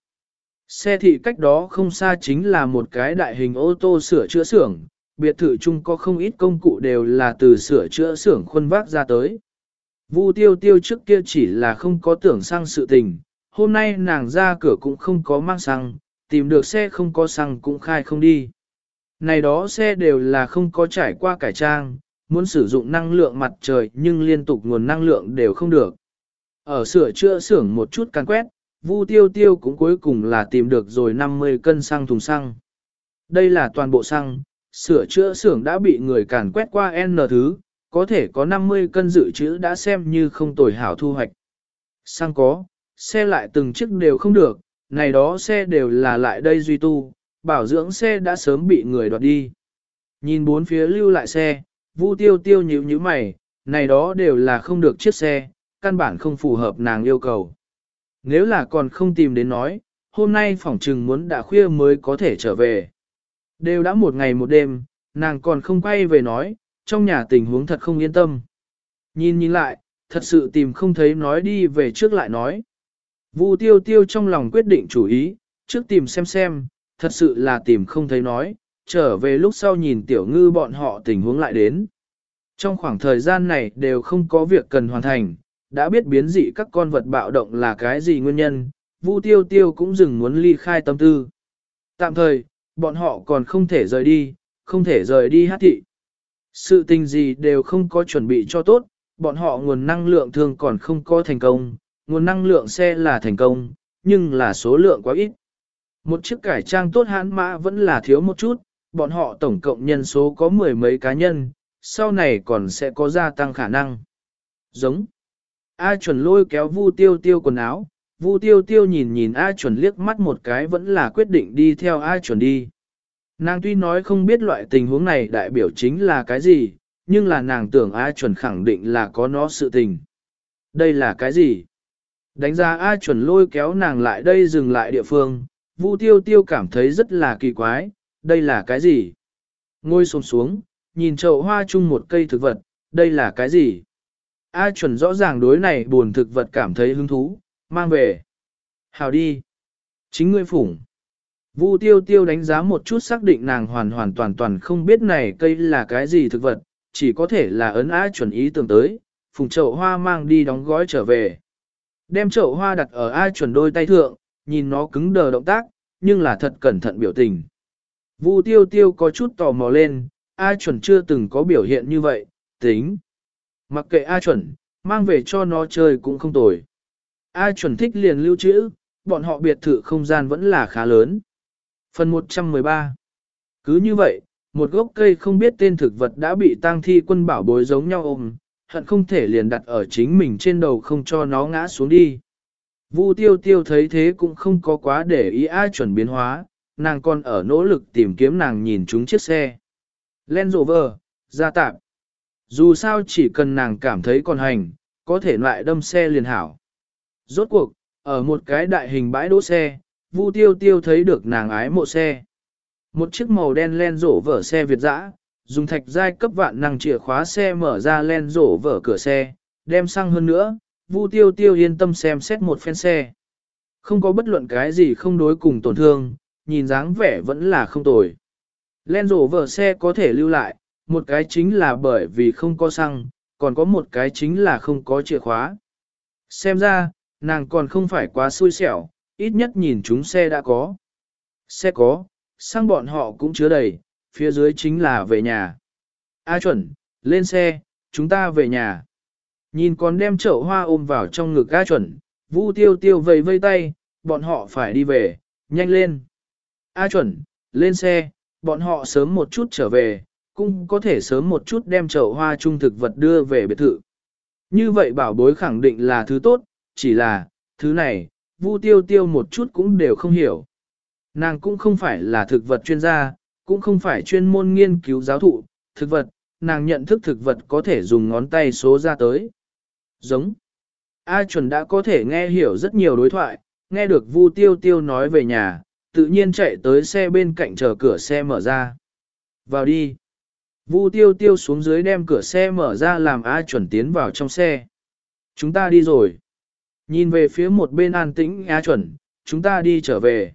Xe thị cách đó không xa chính là một cái đại hình ô tô sửa chữa xưởng, biệt thự chung có không ít công cụ đều là từ sửa chữa xưởng khuân vác ra tới. Vu Tiêu Tiêu trước kia chỉ là không có tưởng xăng sự tình, hôm nay nàng ra cửa cũng không có mang xăng, tìm được xe không có xăng cũng khai không đi. Này đó xe đều là không có trải qua cải trang, muốn sử dụng năng lượng mặt trời nhưng liên tục nguồn năng lượng đều không được. Ở sửa chữa xưởng một chút can quét, Vu Tiêu Tiêu cũng cuối cùng là tìm được rồi năm mươi cân xăng thùng xăng. Đây là toàn bộ xăng, sửa chữa xưởng đã bị người càn quét qua N thứ, có thể có năm mươi cân dự trữ đã xem như không tồi hảo thu hoạch. Xăng có, xe lại từng chiếc đều không được, này đó xe đều là lại đây duy tu, bảo dưỡng xe đã sớm bị người đoạt đi. Nhìn bốn phía lưu lại xe, Vu Tiêu Tiêu nhíu nhíu mày, này đó đều là không được chiếc xe, căn bản không phù hợp nàng yêu cầu. Nếu là còn không tìm đến nói, hôm nay phỏng trừng muốn đã khuya mới có thể trở về. Đều đã một ngày một đêm, nàng còn không quay về nói, trong nhà tình huống thật không yên tâm. Nhìn nhìn lại, thật sự tìm không thấy nói đi về trước lại nói. Vu Tiêu Tiêu trong lòng quyết định chủ ý, trước tìm xem xem, thật sự là tìm không thấy nói, trở về lúc sau nhìn tiểu ngư bọn họ tình huống lại đến. Trong khoảng thời gian này đều không có việc cần hoàn thành, đã biết biến dị các con vật bạo động là cái gì nguyên nhân, Vu Tiêu Tiêu cũng dừng muốn ly khai tâm tư. Tạm thời, bọn họ còn không thể rời đi, không thể rời đi hát thị. Sự tình gì đều không có chuẩn bị cho tốt, bọn họ nguồn năng lượng thường còn không có thành công, nguồn năng lượng xe là thành công, nhưng là số lượng quá ít. Một chiếc cải trang tốt hãn mã vẫn là thiếu một chút, bọn họ tổng cộng nhân số có mười mấy cá nhân, sau này còn sẽ có gia tăng khả năng. Giống. A chuẩn lôi kéo Vu Tiêu Tiêu quần áo, Vu Tiêu Tiêu nhìn nhìn A chuẩn liếc mắt một cái vẫn là quyết định đi theo A chuẩn đi. Nàng tuy nói không biết loại tình huống này đại biểu chính là cái gì, nhưng là nàng tưởng A chuẩn khẳng định là có nó sự tình. Đây là cái gì? Đánh giá A chuẩn lôi kéo nàng lại đây dừng lại địa phương, Vu Tiêu Tiêu cảm thấy rất là kỳ quái, đây là cái gì? Ngồi xổm xuống, nhìn chậu hoa chung một cây thực vật, đây là cái gì? A chuẩn rõ ràng đối này buồn thực vật cảm thấy hứng thú, mang về. Hào đi. Chính ngươi phủng. Vu tiêu tiêu đánh giá một chút xác định nàng hoàn hoàn toàn toàn không biết này cây là cái gì thực vật, chỉ có thể là ấn á chuẩn ý tưởng tới, phùng chậu hoa mang đi đóng gói trở về. Đem chậu hoa đặt ở A chuẩn đôi tay thượng, nhìn nó cứng đờ động tác, nhưng là thật cẩn thận biểu tình. Vu tiêu tiêu có chút tò mò lên, A chuẩn chưa từng có biểu hiện như vậy, tính. Mặc kệ A chuẩn, mang về cho nó chơi cũng không tồi. A chuẩn thích liền lưu trữ, bọn họ biệt thự không gian vẫn là khá lớn. Phần một trăm mười ba. Cứ như vậy, một gốc cây không biết tên thực vật đã bị tang thi quân bảo bối giống nhau ôm, hận không thể liền đặt ở chính mình trên đầu không cho nó ngã xuống đi. Vu tiêu tiêu thấy thế cũng không có quá để ý ai chuẩn biến hóa, nàng còn ở nỗ lực tìm kiếm nàng nhìn chúng chiếc xe. Land Rover, ra tạm. Dù sao chỉ cần nàng cảm thấy còn hành, có thể lại đâm xe liền hảo. Rốt cuộc, ở một cái đại hình bãi đỗ xe, Vu tiêu tiêu thấy được nàng ái mộ xe. Một chiếc màu đen Land Rover xe Việt dã, dùng thạch giai cấp vạn năng chìa khóa xe mở ra Land Rover cửa xe, đem xăng hơn nữa, Vu tiêu tiêu yên tâm xem xét một phen xe. Không có bất luận cái gì không đối cùng tổn thương, nhìn dáng vẻ vẫn là không tồi. Land Rover xe có thể lưu lại, một cái chính là bởi vì không có xăng, còn có một cái chính là không có chìa khóa. Xem ra, nàng còn không phải quá xui xẻo, ít nhất nhìn chúng xe đã có. Xe có, xăng bọn họ cũng chứa đầy, phía dưới chính là về nhà. A chuẩn, lên xe, chúng ta về nhà. Nhìn con đem chậu hoa ôm vào trong ngực A chuẩn, Vu tiêu tiêu vầy vây tay, bọn họ phải đi về, nhanh lên. A chuẩn, lên xe, bọn họ sớm một chút trở về, cũng có thể sớm một chút đem chậu hoa trung thực vật đưa về biệt thự. Như vậy bảo bối khẳng định là thứ tốt, chỉ là, thứ này, Vu tiêu tiêu một chút cũng đều không hiểu. Nàng cũng không phải là thực vật chuyên gia, cũng không phải chuyên môn nghiên cứu giáo thụ, thực vật, nàng nhận thức thực vật có thể dùng ngón tay số ra tới. Giống. A chuẩn đã có thể nghe hiểu rất nhiều đối thoại, nghe được Vu tiêu tiêu nói về nhà, tự nhiên chạy tới xe bên cạnh chờ cửa xe mở ra. Vào đi. Vu tiêu tiêu xuống dưới đem cửa xe mở ra làm A chuẩn tiến vào trong xe. Chúng ta đi rồi. Nhìn về phía một bên an tĩnh A chuẩn, chúng ta đi trở về.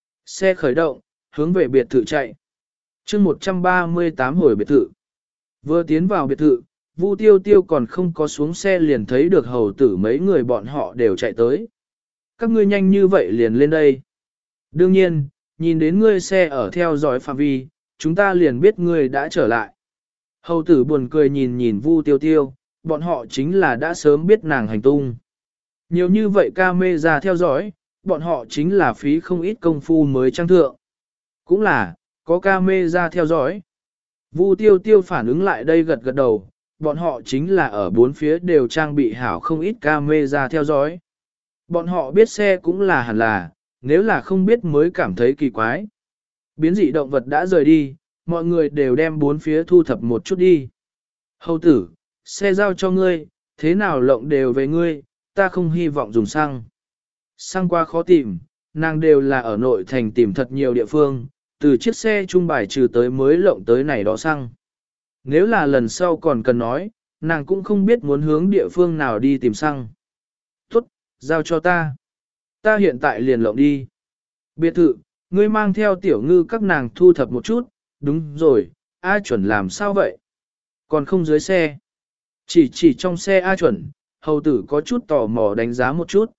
Xe khởi động, hướng về biệt thự chạy. chương một trăm ba mươi tám hồi biệt thự. Vừa tiến vào biệt thự, Vu tiêu tiêu còn không có xuống xe liền thấy được hầu tử mấy người bọn họ đều chạy tới. Các ngươi nhanh như vậy liền lên đây. Đương nhiên, nhìn đến ngươi xe ở theo dõi phạm vi, chúng ta liền biết ngươi đã trở lại. Hầu tử buồn cười nhìn nhìn Vu tiêu tiêu, bọn họ chính là đã sớm biết nàng hành tung. Nhiều như vậy ca mê ra theo dõi, bọn họ chính là phí không ít công phu mới trang thượng. Cũng là, có ca mê ra theo dõi. Vu tiêu tiêu phản ứng lại đây gật gật đầu, bọn họ chính là ở bốn phía đều trang bị hảo không ít ca mê ra theo dõi. Bọn họ biết xe cũng là hẳn là, nếu là không biết mới cảm thấy kỳ quái. Biến dị động vật đã rời đi, mọi người đều đem bốn phía thu thập một chút đi. Hầu tử, xe giao cho ngươi, thế nào lộng đều về ngươi, ta không hy vọng dùng xăng. Xăng qua khó tìm, nàng đều là ở nội thành tìm thật nhiều địa phương, từ chiếc xe trung bài trừ tới mới lộng tới này đó xăng. Nếu là lần sau còn cần nói, nàng cũng không biết muốn hướng địa phương nào đi tìm xăng. Tốt, giao cho ta. Ta hiện tại liền lộng đi. Biệt thự, ngươi mang theo tiểu ngư các nàng thu thập một chút, đúng rồi, A chuẩn làm sao vậy? Còn không dưới xe. Chỉ chỉ trong xe A chuẩn, hầu tử có chút tò mò đánh giá một chút.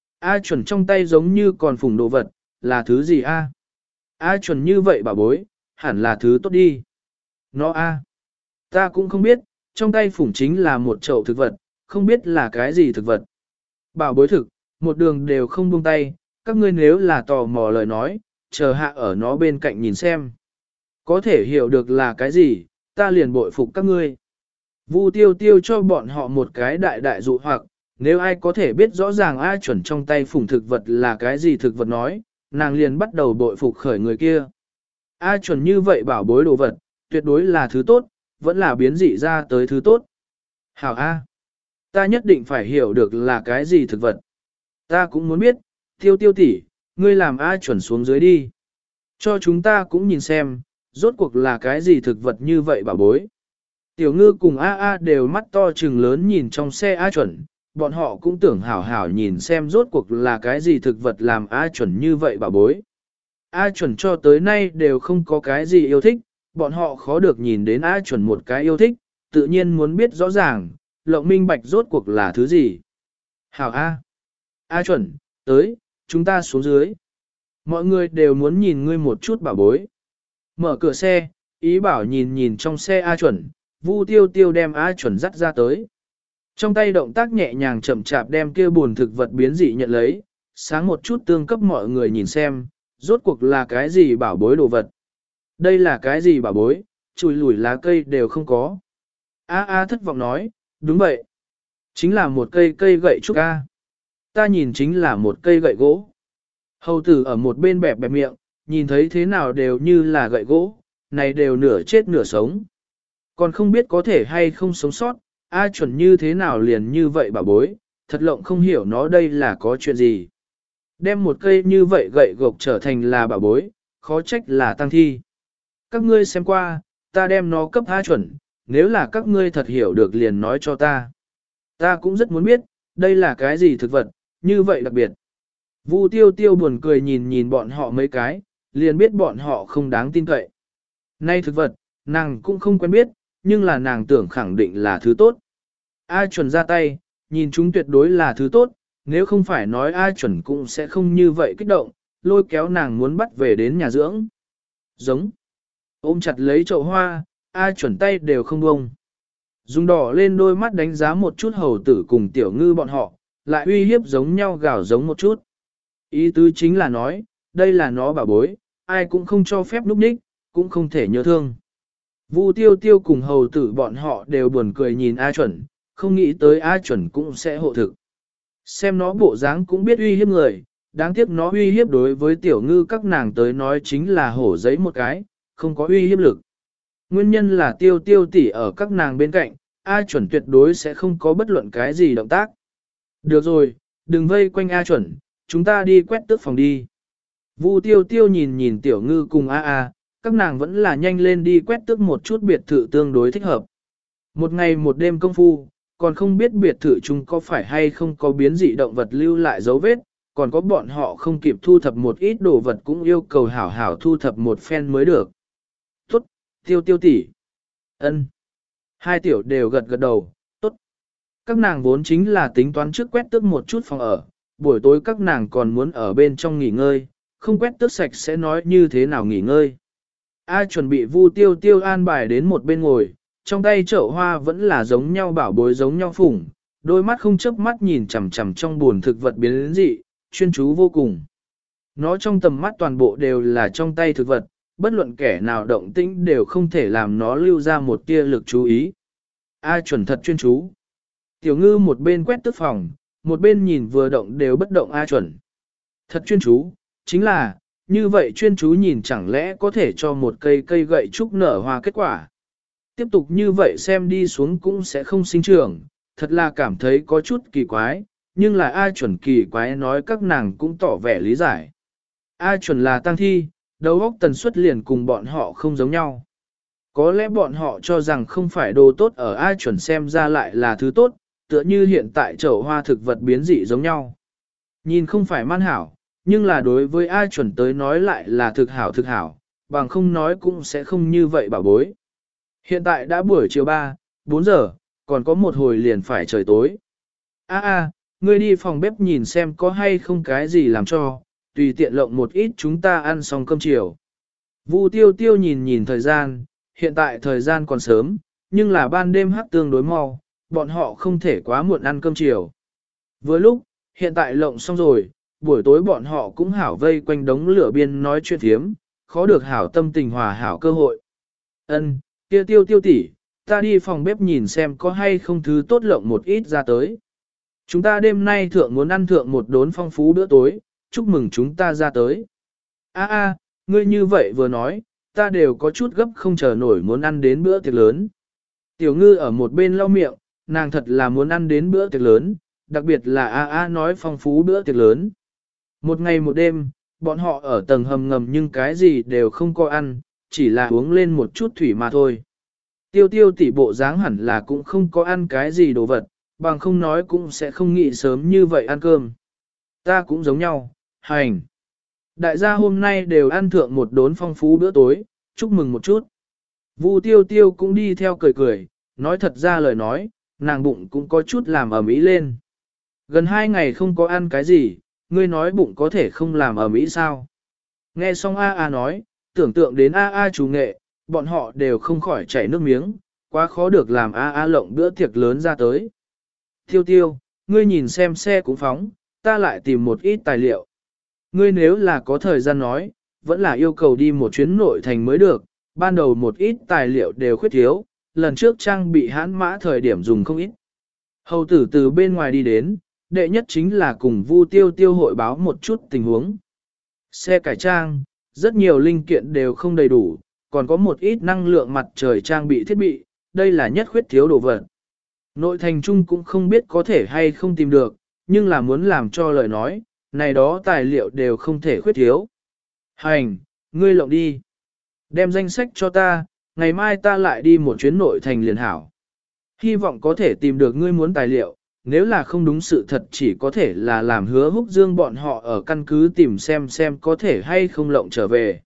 A chuẩn trong tay giống như còn phủng đồ vật, là thứ gì A? A chuẩn như vậy bà bối, hẳn là thứ tốt đi. Nó A. Ta cũng không biết, trong tay phủng chính là một chậu thực vật, không biết là cái gì thực vật. Bảo bối thực, một đường đều không buông tay, các ngươi nếu là tò mò lời nói, chờ hạ ở nó bên cạnh nhìn xem. Có thể hiểu được là cái gì, ta liền bội phục các ngươi. Vu tiêu tiêu cho bọn họ một cái đại đại dụ hoặc, nếu ai có thể biết rõ ràng ai chuẩn trong tay phủng thực vật là cái gì thực vật nói, nàng liền bắt đầu bội phục khởi người kia. A chuẩn như vậy bảo bối đồ vật, tuyệt đối là thứ tốt, vẫn là biến dị ra tới thứ tốt. Hảo A. Ta nhất định phải hiểu được là cái gì thực vật. Ta cũng muốn biết, tiêu tiêu tỷ, ngươi làm A chuẩn xuống dưới đi. Cho chúng ta cũng nhìn xem, rốt cuộc là cái gì thực vật như vậy bảo bối. Tiểu ngư cùng A A đều mắt to trừng lớn nhìn trong xe A chuẩn, bọn họ cũng tưởng hảo hảo nhìn xem rốt cuộc là cái gì thực vật làm A chuẩn như vậy bảo bối. A chuẩn cho tới nay đều không có cái gì yêu thích, bọn họ khó được nhìn đến A chuẩn một cái yêu thích, tự nhiên muốn biết rõ ràng, lộng minh bạch rốt cuộc là thứ gì. Hảo A. A chuẩn, tới, chúng ta xuống dưới. Mọi người đều muốn nhìn ngươi một chút bảo bối. Mở cửa xe, ý bảo nhìn nhìn trong xe A chuẩn, Vu Tiêu Tiêu đem A chuẩn dắt ra tới. Trong tay động tác nhẹ nhàng chậm chạp đem kia buồn thực vật biến dị nhận lấy, sáng một chút tương cấp mọi người nhìn xem, rốt cuộc là cái gì bảo bối đồ vật. Đây là cái gì bảo bối, chùi lùi lá cây đều không có. A A thất vọng nói, đúng vậy. Chính là một cây cây gậy trúc A. Ta nhìn chính là một cây gậy gỗ. Hầu tử ở một bên bẹp bẹp miệng, nhìn thấy thế nào đều như là gậy gỗ, này đều nửa chết nửa sống. Còn không biết có thể hay không sống sót, A chuẩn như thế nào liền như vậy bảo bối, thật lộng không hiểu nó đây là có chuyện gì. Đem một cây như vậy gậy gộc trở thành là bảo bối, khó trách là tăng thi. Các ngươi xem qua, ta đem nó cấp A chuẩn, nếu là các ngươi thật hiểu được liền nói cho ta. Ta cũng rất muốn biết, đây là cái gì thực vật, như vậy đặc biệt. Vu Tiêu Tiêu buồn cười nhìn nhìn bọn họ mấy cái, liền biết bọn họ không đáng tin cậy. Nay thực vật, nàng cũng không quen biết, nhưng là nàng tưởng khẳng định là thứ tốt. A chuẩn ra tay, nhìn chúng tuyệt đối là thứ tốt, nếu không phải nói A chuẩn cũng sẽ không như vậy kích động, lôi kéo nàng muốn bắt về đến nhà dưỡng. Giống. Ôm chặt lấy chậu hoa, A chuẩn tay đều không buông. Dùng đỏ lên đôi mắt đánh giá một chút hầu tử cùng tiểu ngư bọn họ, lại uy hiếp giống nhau gào giống một chút. Ý tứ chính là nói, đây là nó bảo bối, ai cũng không cho phép núp ních, cũng không thể nhớ thương. Vu Tiêu Tiêu cùng hầu tử bọn họ đều buồn cười nhìn A chuẩn, không nghĩ tới A chuẩn cũng sẽ hộ thực. Xem nó bộ dáng cũng biết uy hiếp người, đáng tiếc nó uy hiếp đối với tiểu ngư các nàng tới nói chính là hổ giấy một cái, không có uy hiếp lực. Nguyên nhân là Tiêu Tiêu tỷ ở các nàng bên cạnh, A chuẩn tuyệt đối sẽ không có bất luận cái gì động tác. Được rồi, đừng vây quanh A chuẩn, chúng ta đi quét tước phòng đi. Vu Tiêu Tiêu nhìn nhìn tiểu ngư cùng A A, các nàng vẫn là nhanh lên đi quét tước một chút biệt thự tương đối thích hợp. Một ngày một đêm công phu, còn không biết biệt thự chúng có phải hay không có biến dị động vật lưu lại dấu vết, còn có bọn họ không kịp thu thập một ít đồ vật cũng yêu cầu hảo hảo thu thập một phen mới được. Tốt, Tiêu Tiêu tỷ. Ân. Hai tiểu đều gật gật đầu, tốt. Các nàng vốn chính là tính toán trước quét tước một chút phòng ở, buổi tối các nàng còn muốn ở bên trong nghỉ ngơi, không quét tước sạch sẽ nói như thế nào nghỉ ngơi. A chuẩn bị Vu Tiêu Tiêu an bài đến một bên ngồi, trong tay chậu hoa vẫn là giống nhau bảo bối giống nhau phủng, đôi mắt không chớp mắt nhìn chằm chằm trong buồn thực vật biến dị, chuyên chú vô cùng. Nó trong tầm mắt toàn bộ đều là trong tay thực vật, bất luận kẻ nào động tĩnh đều không thể làm nó lưu ra một tia lực chú ý. A chuẩn thật chuyên chú. Tiểu ngư một bên quét tước phòng, một bên nhìn vừa động đều bất động A chuẩn. Thật chuyên chú, chính là, như vậy chuyên chú nhìn chẳng lẽ có thể cho một cây cây gậy trúc nở hoa kết quả. Tiếp tục như vậy xem đi xuống cũng sẽ không sinh trưởng, thật là cảm thấy có chút kỳ quái, nhưng là A chuẩn kỳ quái nói các nàng cũng tỏ vẻ lý giải. A chuẩn là tăng thi, đầu óc tần suất liền cùng bọn họ không giống nhau. Có lẽ bọn họ cho rằng không phải đồ tốt ở A chuẩn xem ra lại là thứ tốt, tựa như hiện tại chậu hoa thực vật biến dị giống nhau. Nhìn không phải man hảo, nhưng là đối với A chuẩn tới nói lại là thực hảo thực hảo, bằng không nói cũng sẽ không như vậy bảo bối. Hiện tại đã buổi chiều ba, bốn giờ, còn có một hồi liền phải trời tối. A a, ngươi đi phòng bếp nhìn xem có hay không cái gì làm cho, tùy tiện lộng một ít chúng ta ăn xong cơm chiều. Vu Tiêu Tiêu nhìn nhìn thời gian, hiện tại thời gian còn sớm, nhưng là ban đêm hắc tương đối mau, bọn họ không thể quá muộn ăn cơm chiều. Vừa lúc, hiện tại lộng xong rồi, buổi tối bọn họ cũng hảo vây quanh đống lửa biên nói chuyện thiếm, khó được hảo tâm tình hòa hảo cơ hội. Ân, kia Tiêu Tiêu tỷ, ta đi phòng bếp nhìn xem có hay không thứ tốt lộng một ít ra tới. Chúng ta đêm nay thượng muốn ăn thượng một đốn phong phú bữa tối, chúc mừng chúng ta ra tới. A a, ngươi như vậy vừa nói, ta đều có chút gấp không chờ nổi muốn ăn đến bữa tiệc lớn. Tiểu ngư ở một bên lau miệng, nàng thật là muốn ăn đến bữa tiệc lớn, đặc biệt là A a nói phong phú bữa tiệc lớn. Một ngày một đêm, bọn họ ở tầng hầm ngầm nhưng cái gì đều không có ăn, chỉ là uống lên một chút thủy mà thôi. Tiêu tiêu tỷ bộ dáng hẳn là cũng không có ăn cái gì đồ vật, bằng không nói cũng sẽ không nghĩ sớm như vậy ăn cơm. Ta cũng giống nhau, hành. Đại gia hôm nay đều ăn thượng một đốn phong phú bữa tối, chúc mừng một chút. Vu tiêu tiêu cũng đi theo cười cười, nói thật ra lời nói, nàng bụng cũng có chút làm ẩm ý lên. Gần hai ngày không có ăn cái gì, ngươi nói bụng có thể không làm ẩm ý sao? Nghe xong A A nói, tưởng tượng đến A A chủ nghệ, bọn họ đều không khỏi chảy nước miếng, quá khó được làm A A lộng bữa tiệc lớn ra tới. Tiêu tiêu, ngươi nhìn xem xe cũng phóng, ta lại tìm một ít tài liệu. Ngươi nếu là có thời gian nói, vẫn là yêu cầu đi một chuyến nội thành mới được, ban đầu một ít tài liệu đều khuyết thiếu, lần trước trang bị hãn mã thời điểm dùng không ít. Hầu tử từ bên ngoài đi đến, đệ nhất chính là cùng Vu tiêu tiêu hội báo một chút tình huống. Xe cải trang, rất nhiều linh kiện đều không đầy đủ, còn có một ít năng lượng mặt trời trang bị thiết bị, đây là nhất khuyết thiếu đồ vật. Nội thành trung cũng không biết có thể hay không tìm được, nhưng là muốn làm cho lời nói, này đó tài liệu đều không thể khuyết thiếu. Hành, ngươi lộng đi. Đem danh sách cho ta, ngày mai ta lại đi một chuyến nội thành liền hảo. Hy vọng có thể tìm được ngươi muốn tài liệu, nếu là không đúng sự thật chỉ có thể là làm Hứa Húc Dương bọn họ ở căn cứ tìm xem xem có thể hay không lộng trở về.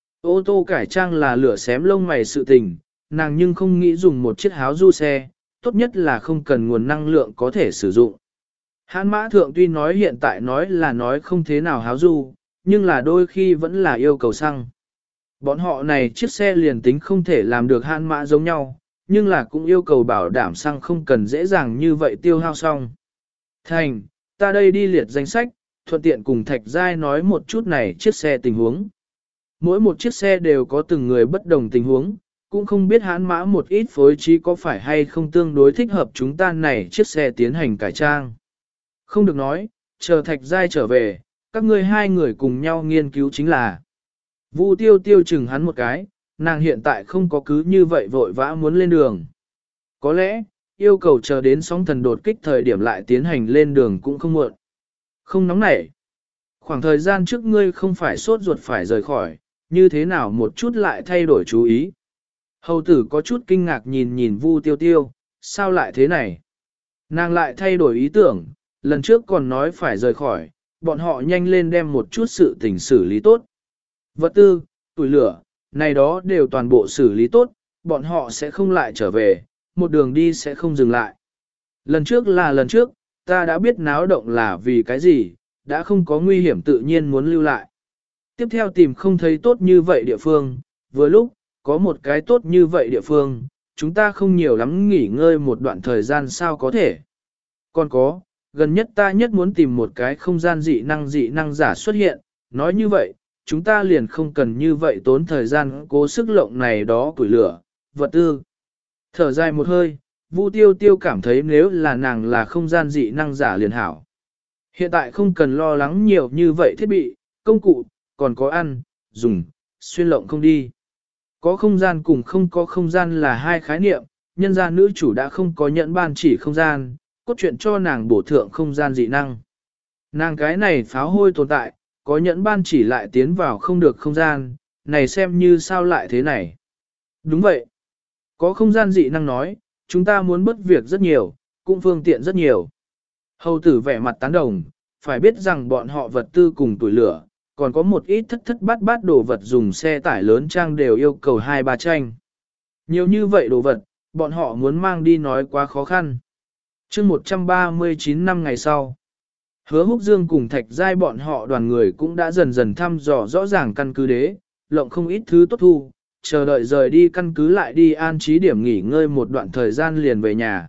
Ô tô cải trang là lửa xém lông mày sự tình, nàng nhưng không nghĩ dùng một chiếc háo du xe, tốt nhất là không cần nguồn năng lượng có thể sử dụng. Hãn mã thượng tuy nói hiện tại nói là nói không thế nào háo du, nhưng là đôi khi vẫn là yêu cầu xăng. Bọn họ này chiếc xe liền tính không thể làm được hãn mã giống nhau, nhưng là cũng yêu cầu bảo đảm xăng không cần dễ dàng như vậy tiêu hao xong. Thành, ta đây đi liệt danh sách, thuận tiện cùng Thạch Giai nói một chút này chiếc xe tình huống. Mỗi một chiếc xe đều có từng người bất đồng tình huống, cũng không biết hãn mã một ít phối trí có phải hay không tương đối thích hợp chúng ta này chiếc xe tiến hành cải trang. Không được nói, chờ Thạch Giai trở về, các ngươi hai người cùng nhau nghiên cứu chính là. Vu tiêu tiêu chừng hắn một cái, nàng hiện tại không có cứ như vậy vội vã muốn lên đường. Có lẽ, yêu cầu chờ đến sóng thần đột kích thời điểm lại tiến hành lên đường cũng không muộn. Không nóng nảy. Khoảng thời gian trước ngươi không phải sốt ruột phải rời khỏi, như thế nào một chút lại thay đổi chú ý. Hầu tử có chút kinh ngạc nhìn nhìn Vu tiêu tiêu, sao lại thế này? Nàng lại thay đổi ý tưởng, lần trước còn nói phải rời khỏi, bọn họ nhanh lên đem một chút sự tình xử lý tốt. Vật tư, tuổi lửa, này đó đều toàn bộ xử lý tốt, bọn họ sẽ không lại trở về, một đường đi sẽ không dừng lại. Lần trước là lần trước, ta đã biết náo động là vì cái gì, đã không có nguy hiểm tự nhiên muốn lưu lại. Tiếp theo tìm không thấy tốt như vậy địa phương, vừa lúc, có một cái tốt như vậy địa phương, chúng ta không nhiều lắm nghỉ ngơi một đoạn thời gian sao có thể. Còn có, gần nhất ta nhất muốn tìm một cái không gian dị năng dị năng giả xuất hiện, nói như vậy, chúng ta liền không cần như vậy tốn thời gian cố sức lộng này đó củi lửa, vật tư. Thở dài một hơi, Vu tiêu tiêu cảm thấy nếu là nàng là không gian dị năng giả liền hảo. Hiện tại không cần lo lắng nhiều như vậy thiết bị, công cụ, còn có ăn, dùng, xuyên lộng không đi. Có không gian cùng không có không gian là hai khái niệm, nhân gia nữ chủ đã không có nhận ban chỉ không gian, cốt truyện cho nàng bổ thượng không gian dị năng. Nàng cái này pháo hôi tồn tại, có nhẫn ban chỉ lại tiến vào không được không gian, này xem như sao lại thế này. Đúng vậy. Có không gian dị năng nói, chúng ta muốn bất việc rất nhiều, cũng phương tiện rất nhiều. Hầu tử vẻ mặt tán đồng, phải biết rằng bọn họ vật tư cùng tuổi lửa, còn có một ít thất thất bát bát đồ vật dùng xe tải lớn trang đều yêu cầu hai ba tranh. Nhiều như vậy đồ vật, bọn họ muốn mang đi nói quá khó khăn. chương một trăm ba mươi chín năm ngày sau, Hứa Húc Dương cùng Thạch Giai bọn họ đoàn người cũng đã dần dần thăm dò rõ ràng căn cứ đế, lộng không ít thứ tốt thu, chờ đợi rời đi căn cứ lại đi an trí điểm nghỉ ngơi một đoạn thời gian liền về nhà.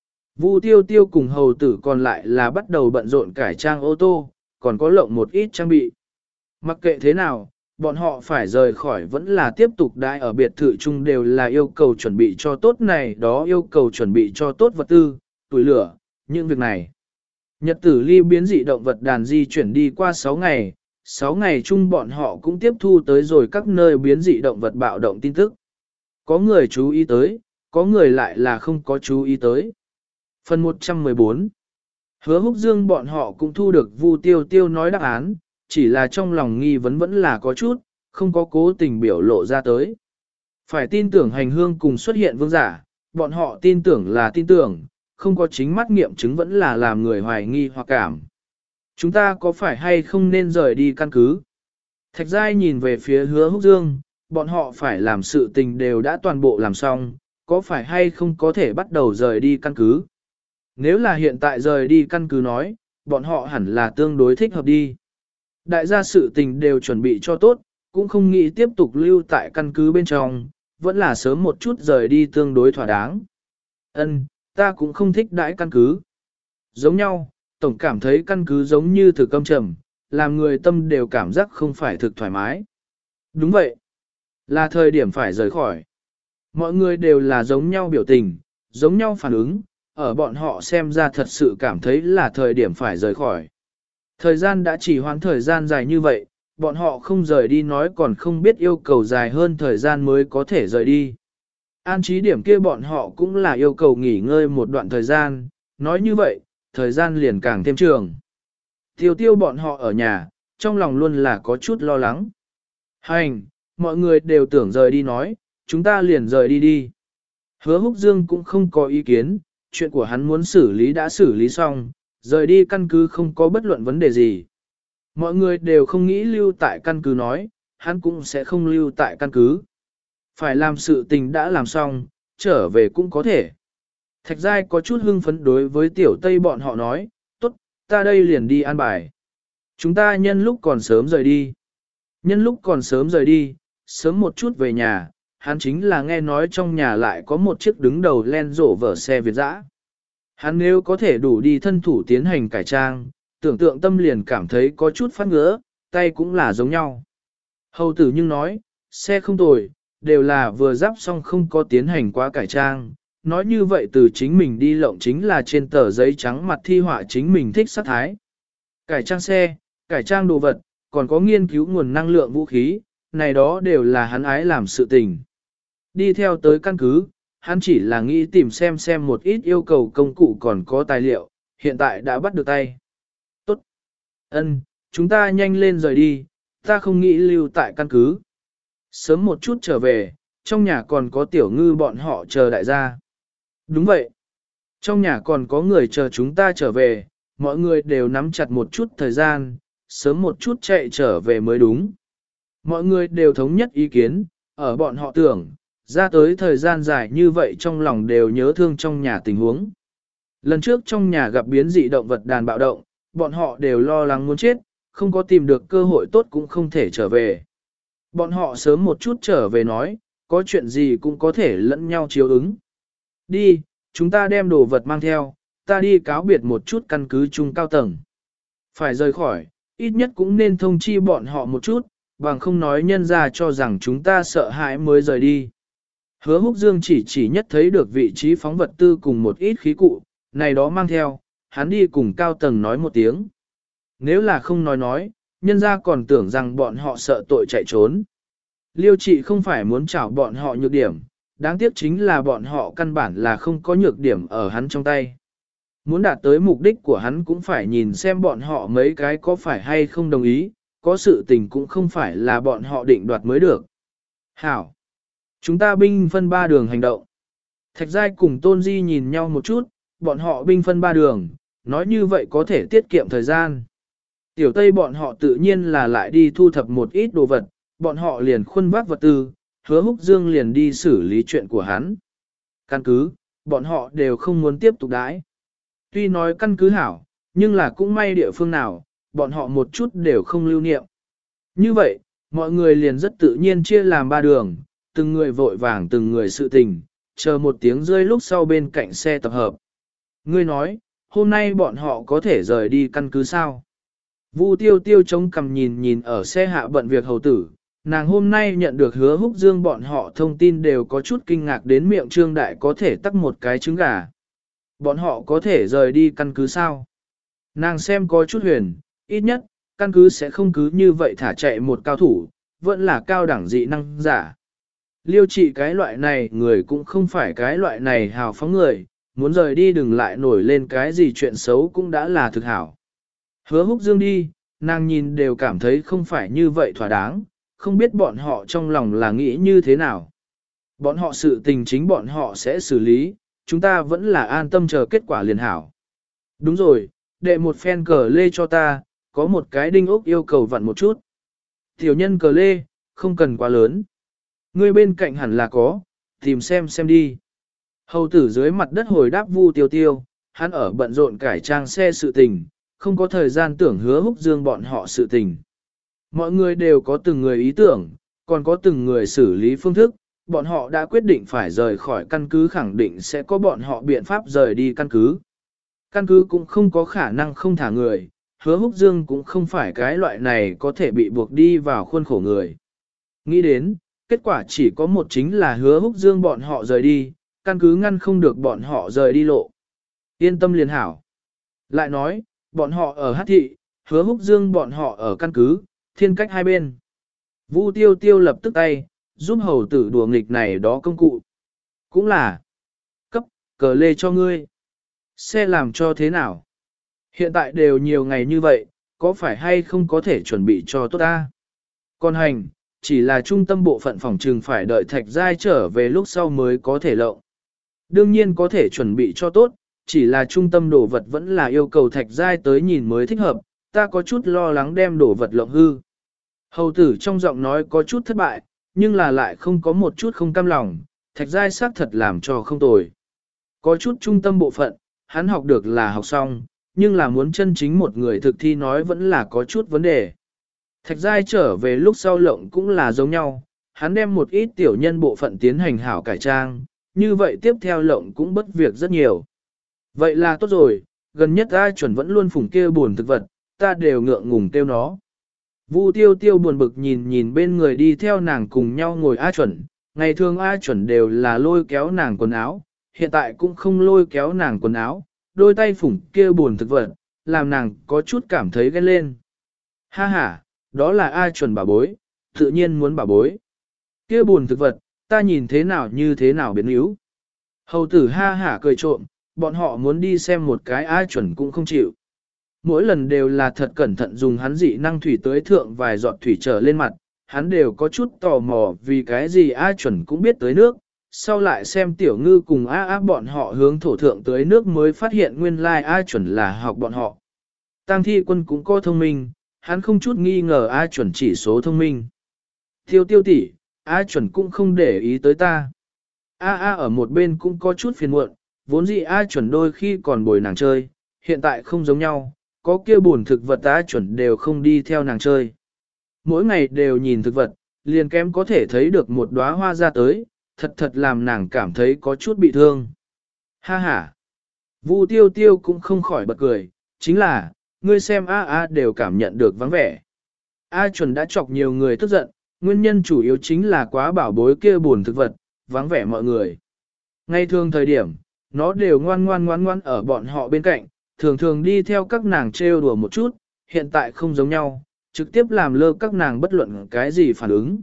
Vu tiêu tiêu cùng hầu tử còn lại là bắt đầu bận rộn cải trang ô tô, còn có lộng một ít trang bị. Mặc kệ thế nào, bọn họ phải rời khỏi vẫn là tiếp tục đãi ở biệt thự chung đều là yêu cầu chuẩn bị cho tốt này đó yêu cầu chuẩn bị cho tốt vật tư, tuổi lửa, những việc này. Nhật tử ly biến dị động vật đàn di chuyển đi qua sáu ngày, sáu ngày chung bọn họ cũng tiếp thu tới rồi các nơi biến dị động vật bạo động tin tức. Có người chú ý tới, có người lại là không có chú ý tới. Phần một trăm mười bốn. Hứa Húc Dương bọn họ cũng thu được Vu Tiêu Tiêu nói đáp án, chỉ là trong lòng nghi vấn vẫn là có chút, không có cố tình biểu lộ ra tới. Phải tin tưởng hành hương cùng xuất hiện vương giả, bọn họ tin tưởng là tin tưởng, không có chính mắt nghiệm chứng vẫn là làm người hoài nghi hoặc cảm. Chúng ta có phải hay không nên rời đi căn cứ? Thạch Giai nhìn về phía Hứa Húc Dương, bọn họ phải làm sự tình đều đã toàn bộ làm xong, có phải hay không có thể bắt đầu rời đi căn cứ. Nếu là hiện tại rời đi căn cứ nói, bọn họ hẳn là tương đối thích hợp đi. Đại gia sự tình đều chuẩn bị cho tốt, cũng không nghĩ tiếp tục lưu tại căn cứ bên trong, vẫn là sớm một chút rời đi tương đối thỏa đáng. Ân, ta cũng không thích đãi căn cứ. Giống nhau, tổng cảm thấy căn cứ giống như thực câm trầm, làm người tâm đều cảm giác không phải thực thoải mái. Đúng vậy, là thời điểm phải rời khỏi. Mọi người đều là giống nhau biểu tình, giống nhau phản ứng, ở bọn họ xem ra thật sự cảm thấy là thời điểm phải rời khỏi. Thời gian đã chỉ hoãn thời gian dài như vậy, bọn họ không rời đi nói còn không biết yêu cầu dài hơn thời gian mới có thể rời đi. An trí điểm kia bọn họ cũng là yêu cầu nghỉ ngơi một đoạn thời gian, nói như vậy, thời gian liền càng thêm trường. Tiêu tiêu bọn họ ở nhà, trong lòng luôn là có chút lo lắng. Hành, mọi người đều tưởng rời đi nói, chúng ta liền rời đi đi. Hứa Húc Dương cũng không có ý kiến, chuyện của hắn muốn xử lý đã xử lý xong, rời đi căn cứ không có bất luận vấn đề gì. Mọi người đều không nghĩ lưu tại căn cứ nói, hắn cũng sẽ không lưu tại căn cứ. Phải làm sự tình đã làm xong, trở về cũng có thể. Thạch Giai có chút hưng phấn đối với tiểu Tây bọn họ nói, tốt, ta đây liền đi an bài. Chúng ta nhân lúc còn sớm rời đi. Nhân lúc còn sớm rời đi, sớm một chút về nhà, hắn chính là nghe nói trong nhà lại có một chiếc đứng đầu len rổ vở xe Việt dã. Hắn nếu có thể đủ đi thân thủ tiến hành cải trang, tưởng tượng tâm liền cảm thấy có chút phát ngứa, tay cũng là giống nhau. Hầu tử nhưng nói, xe không tồi, đều là vừa giáp xong không có tiến hành quá cải trang. Nói như vậy từ chính mình đi lộng chính là trên tờ giấy trắng mặt thi họa chính mình thích sát thái. Cải trang xe, cải trang đồ vật, còn có nghiên cứu nguồn năng lượng vũ khí, này đó đều là hắn ái làm sự tình. Đi theo tới căn cứ, hắn chỉ là nghĩ tìm xem xem một ít yêu cầu công cụ còn có tài liệu, hiện tại đã bắt được tay. Tốt. Ân, chúng ta nhanh lên rời đi, ta không nghĩ lưu tại căn cứ. Sớm một chút trở về, trong nhà còn có tiểu ngư bọn họ chờ đại gia. Đúng vậy. Trong nhà còn có người chờ chúng ta trở về, mọi người đều nắm chặt một chút thời gian, sớm một chút chạy trở về mới đúng. Mọi người đều thống nhất ý kiến, ở bọn họ tưởng, ra tới thời gian dài như vậy trong lòng đều nhớ thương trong nhà tình huống. Lần trước trong nhà gặp biến dị động vật đàn bạo động, bọn họ đều lo lắng muốn chết, không có tìm được cơ hội tốt cũng không thể trở về. Bọn họ sớm một chút trở về nói, có chuyện gì cũng có thể lẫn nhau chiếu ứng. Đi, chúng ta đem đồ vật mang theo, ta đi cáo biệt một chút căn cứ chung cao tầng. Phải rời khỏi, ít nhất cũng nên thông chi bọn họ một chút, bằng không nói nhân ra cho rằng chúng ta sợ hãi mới rời đi. Hứa Húc Dương chỉ chỉ nhất thấy được vị trí phóng vật tư cùng một ít khí cụ, này đó mang theo, hắn đi cùng cao tầng nói một tiếng. Nếu là không nói nói, nhân ra còn tưởng rằng bọn họ sợ tội chạy trốn. Liêu trị không phải muốn trả bọn họ nhược điểm, đáng tiếc chính là bọn họ căn bản là không có nhược điểm ở hắn trong tay. Muốn đạt tới mục đích của hắn cũng phải nhìn xem bọn họ mấy cái có phải hay không đồng ý, có sự tình cũng không phải là bọn họ định đoạt mới được. Hảo! Chúng ta binh phân ba đường hành động. Thạch Giai cùng Tôn Di nhìn nhau một chút, bọn họ binh phân ba đường, nói như vậy có thể tiết kiệm thời gian. Tiểu Tây bọn họ tự nhiên là lại đi thu thập một ít đồ vật, bọn họ liền khuân vác vật tư, Hứa Húc Dương liền đi xử lý chuyện của hắn. Căn cứ, bọn họ đều không muốn tiếp tục đãi. Tuy nói căn cứ hảo, nhưng là cũng may địa phương nào, bọn họ một chút đều không lưu niệm. Như vậy, mọi người liền rất tự nhiên chia làm ba đường, từng người vội vàng từng người sự tình, chờ một tiếng rơi lúc sau bên cạnh xe tập hợp. Ngươi nói, hôm nay bọn họ có thể rời đi căn cứ sao? Vu tiêu tiêu chống cằm nhìn nhìn ở xe hạ bận việc hầu tử, nàng hôm nay nhận được Hứa Húc Dương bọn họ thông tin đều có chút kinh ngạc đến miệng trương đại có thể tắc một cái trứng gà. Bọn họ có thể rời đi căn cứ sao? Nàng xem có chút huyền, ít nhất, căn cứ sẽ không cứ như vậy thả chạy một cao thủ, vẫn là cao đẳng dị năng giả. Liêu trị cái loại này người cũng không phải cái loại này hào phóng người, muốn rời đi đừng lại nổi lên cái gì chuyện xấu cũng đã là thực hảo. Hứa Húc Dương đi, nàng nhìn đều cảm thấy không phải như vậy thỏa đáng, không biết bọn họ trong lòng là nghĩ như thế nào. Bọn họ sự tình chính bọn họ sẽ xử lý, chúng ta vẫn là an tâm chờ kết quả liền hảo. Đúng rồi, đệ một phen cờ lê cho ta, có một cái đinh ốc yêu cầu vặn một chút. Tiểu nhân cờ lê, không cần quá lớn. Ngươi bên cạnh hẳn là có, tìm xem xem đi. Hầu tử dưới mặt đất hồi đáp Vu Tiêu Tiêu, hắn ở bận rộn cải trang xe sự tình, không có thời gian tưởng hứa húc dương bọn họ sự tình. Mọi người đều có từng người ý tưởng, còn có từng người xử lý phương thức, bọn họ đã quyết định phải rời khỏi căn cứ, khẳng định sẽ có bọn họ biện pháp rời đi căn cứ. Căn cứ cũng không có khả năng không thả người, hứa húc dương cũng không phải cái loại này có thể bị buộc đi vào khuôn khổ người. Nghĩ đến, kết quả chỉ có một, chính là hứa húc dương bọn họ rời đi, căn cứ ngăn không được bọn họ rời đi lộ. Yên tâm liền hảo. Lại nói, bọn họ ở hát thị, hứa húc dương bọn họ ở căn cứ, thiên cách hai bên. Vu Tiêu Tiêu lập tức tay, giúp hầu tử đùa nghịch này đó công cụ. Cũng là, cấp, cờ lê cho ngươi. Xe làm cho thế nào? Hiện tại đều nhiều ngày như vậy, có phải hay không có thể chuẩn bị cho tốt ta? Còn hành, chỉ là trung tâm bộ phận phòng trừng phải đợi Thạch Giai trở về lúc sau mới có thể lộng. Đương nhiên có thể chuẩn bị cho tốt, chỉ là trung tâm đồ vật vẫn là yêu cầu Thạch Giai tới nhìn mới thích hợp, ta có chút lo lắng đem đồ vật lộng hư. Hầu tử trong giọng nói có chút thất bại, nhưng là lại không có một chút không cam lòng, Thạch Giai xác thật làm cho không tồi. Có chút trung tâm bộ phận, hắn học được là học xong, nhưng là muốn chân chính một người thực thi nói vẫn là có chút vấn đề. Thạch Giai trở về lúc sau lộng cũng là giống nhau, hắn đem một ít tiểu nhân bộ phận tiến hành hảo cải trang, như vậy tiếp theo lộng cũng bất việc rất nhiều. Vậy là tốt rồi, gần nhất A chuẩn vẫn luôn phủng kia buồn thực vật, ta đều ngượng ngùng tiêu nó. Vu Tiêu Tiêu buồn bực nhìn nhìn bên người đi theo nàng cùng nhau ngồi A chuẩn, ngày thường A chuẩn đều là lôi kéo nàng quần áo, hiện tại cũng không lôi kéo nàng quần áo, đôi tay phủng kia buồn thực vật, làm nàng có chút cảm thấy ghen lên. Ha ha, đó là A chuẩn bà bối, tự nhiên muốn bà bối. Kia buồn thực vật, ta nhìn thế nào như thế nào biến yếu. Hầu tử ha hả cười trộm, bọn họ muốn đi xem một cái A chuẩn cũng không chịu. Mỗi lần đều là thật cẩn thận dùng hắn dị năng thủy tới thượng vài giọt thủy trở lên mặt, hắn đều có chút tò mò vì cái gì A chuẩn cũng biết tới nước, sau lại xem tiểu ngư cùng A A bọn họ hướng thổ thượng tới nước mới phát hiện nguyên lai like A chuẩn là học bọn họ. Tăng thi quân cũng có thông minh, hắn không chút nghi ngờ A chuẩn chỉ số thông minh. Tiêu tiêu tỷ, A chuẩn cũng không để ý tới ta. A A ở một bên cũng có chút phiền muộn, vốn dĩ A chuẩn đôi khi còn bồi nàng chơi, hiện tại không giống nhau, có kia buồn thực vật A chuẩn đều không đi theo nàng chơi. Mỗi ngày đều nhìn thực vật, liền kém có thể thấy được một đóa hoa ra tới, thật thật làm nàng cảm thấy có chút bị thương. Ha ha! Vu Tiêu Tiêu cũng không khỏi bật cười, chính là, ngươi xem A A đều cảm nhận được vắng vẻ. A chuẩn đã chọc nhiều người tức giận, nguyên nhân chủ yếu chính là quá bảo bối kia buồn thực vật, vắng vẻ mọi người. Ngay thường thời điểm, nó đều ngoan ngoan ngoan ngoan ở bọn họ bên cạnh, thường thường đi theo các nàng trêu đùa một chút, hiện tại không giống nhau, trực tiếp làm lơ các nàng bất luận cái gì phản ứng.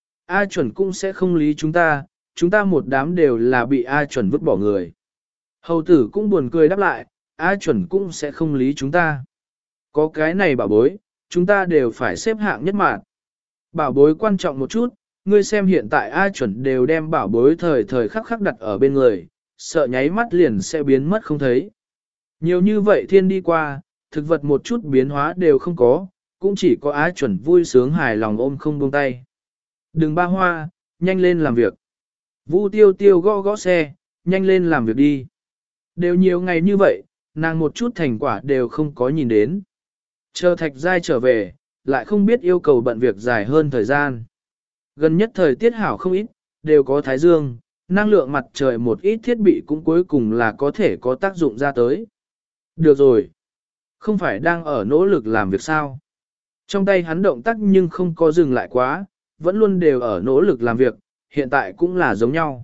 A chuẩn cũng sẽ không lý chúng ta, chúng ta một đám đều là bị A chuẩn vứt bỏ người. Hầu tử cũng buồn cười đáp lại, A chuẩn cũng sẽ không lý chúng ta. Có cái này bảo bối, chúng ta đều phải xếp hạng nhất mạng. Bảo bối quan trọng một chút, ngươi xem hiện tại A chuẩn đều đem bảo bối thời thời khắc khắc đặt ở bên người, sợ nháy mắt liền sẽ biến mất không thấy. Nhiều như vậy thiên đi qua, thực vật một chút biến hóa đều không có, cũng chỉ có A chuẩn vui sướng hài lòng ôm không buông tay. Đừng ba hoa, nhanh lên làm việc. Vu Tiêu Tiêu gõ gõ xe, nhanh lên làm việc đi. Đều nhiều ngày như vậy, nàng một chút thành quả đều không có nhìn đến. Chờ Thạch Giai trở về, lại không biết yêu cầu bận việc dài hơn thời gian. Gần nhất thời tiết hảo không ít, đều có thái dương, năng lượng mặt trời một ít thiết bị cũng cuối cùng là có thể có tác dụng ra tới. Được rồi. Không phải đang ở nỗ lực làm việc sao. Trong tay hắn động tác nhưng không có dừng lại quá, vẫn luôn đều ở nỗ lực làm việc, hiện tại cũng là giống nhau.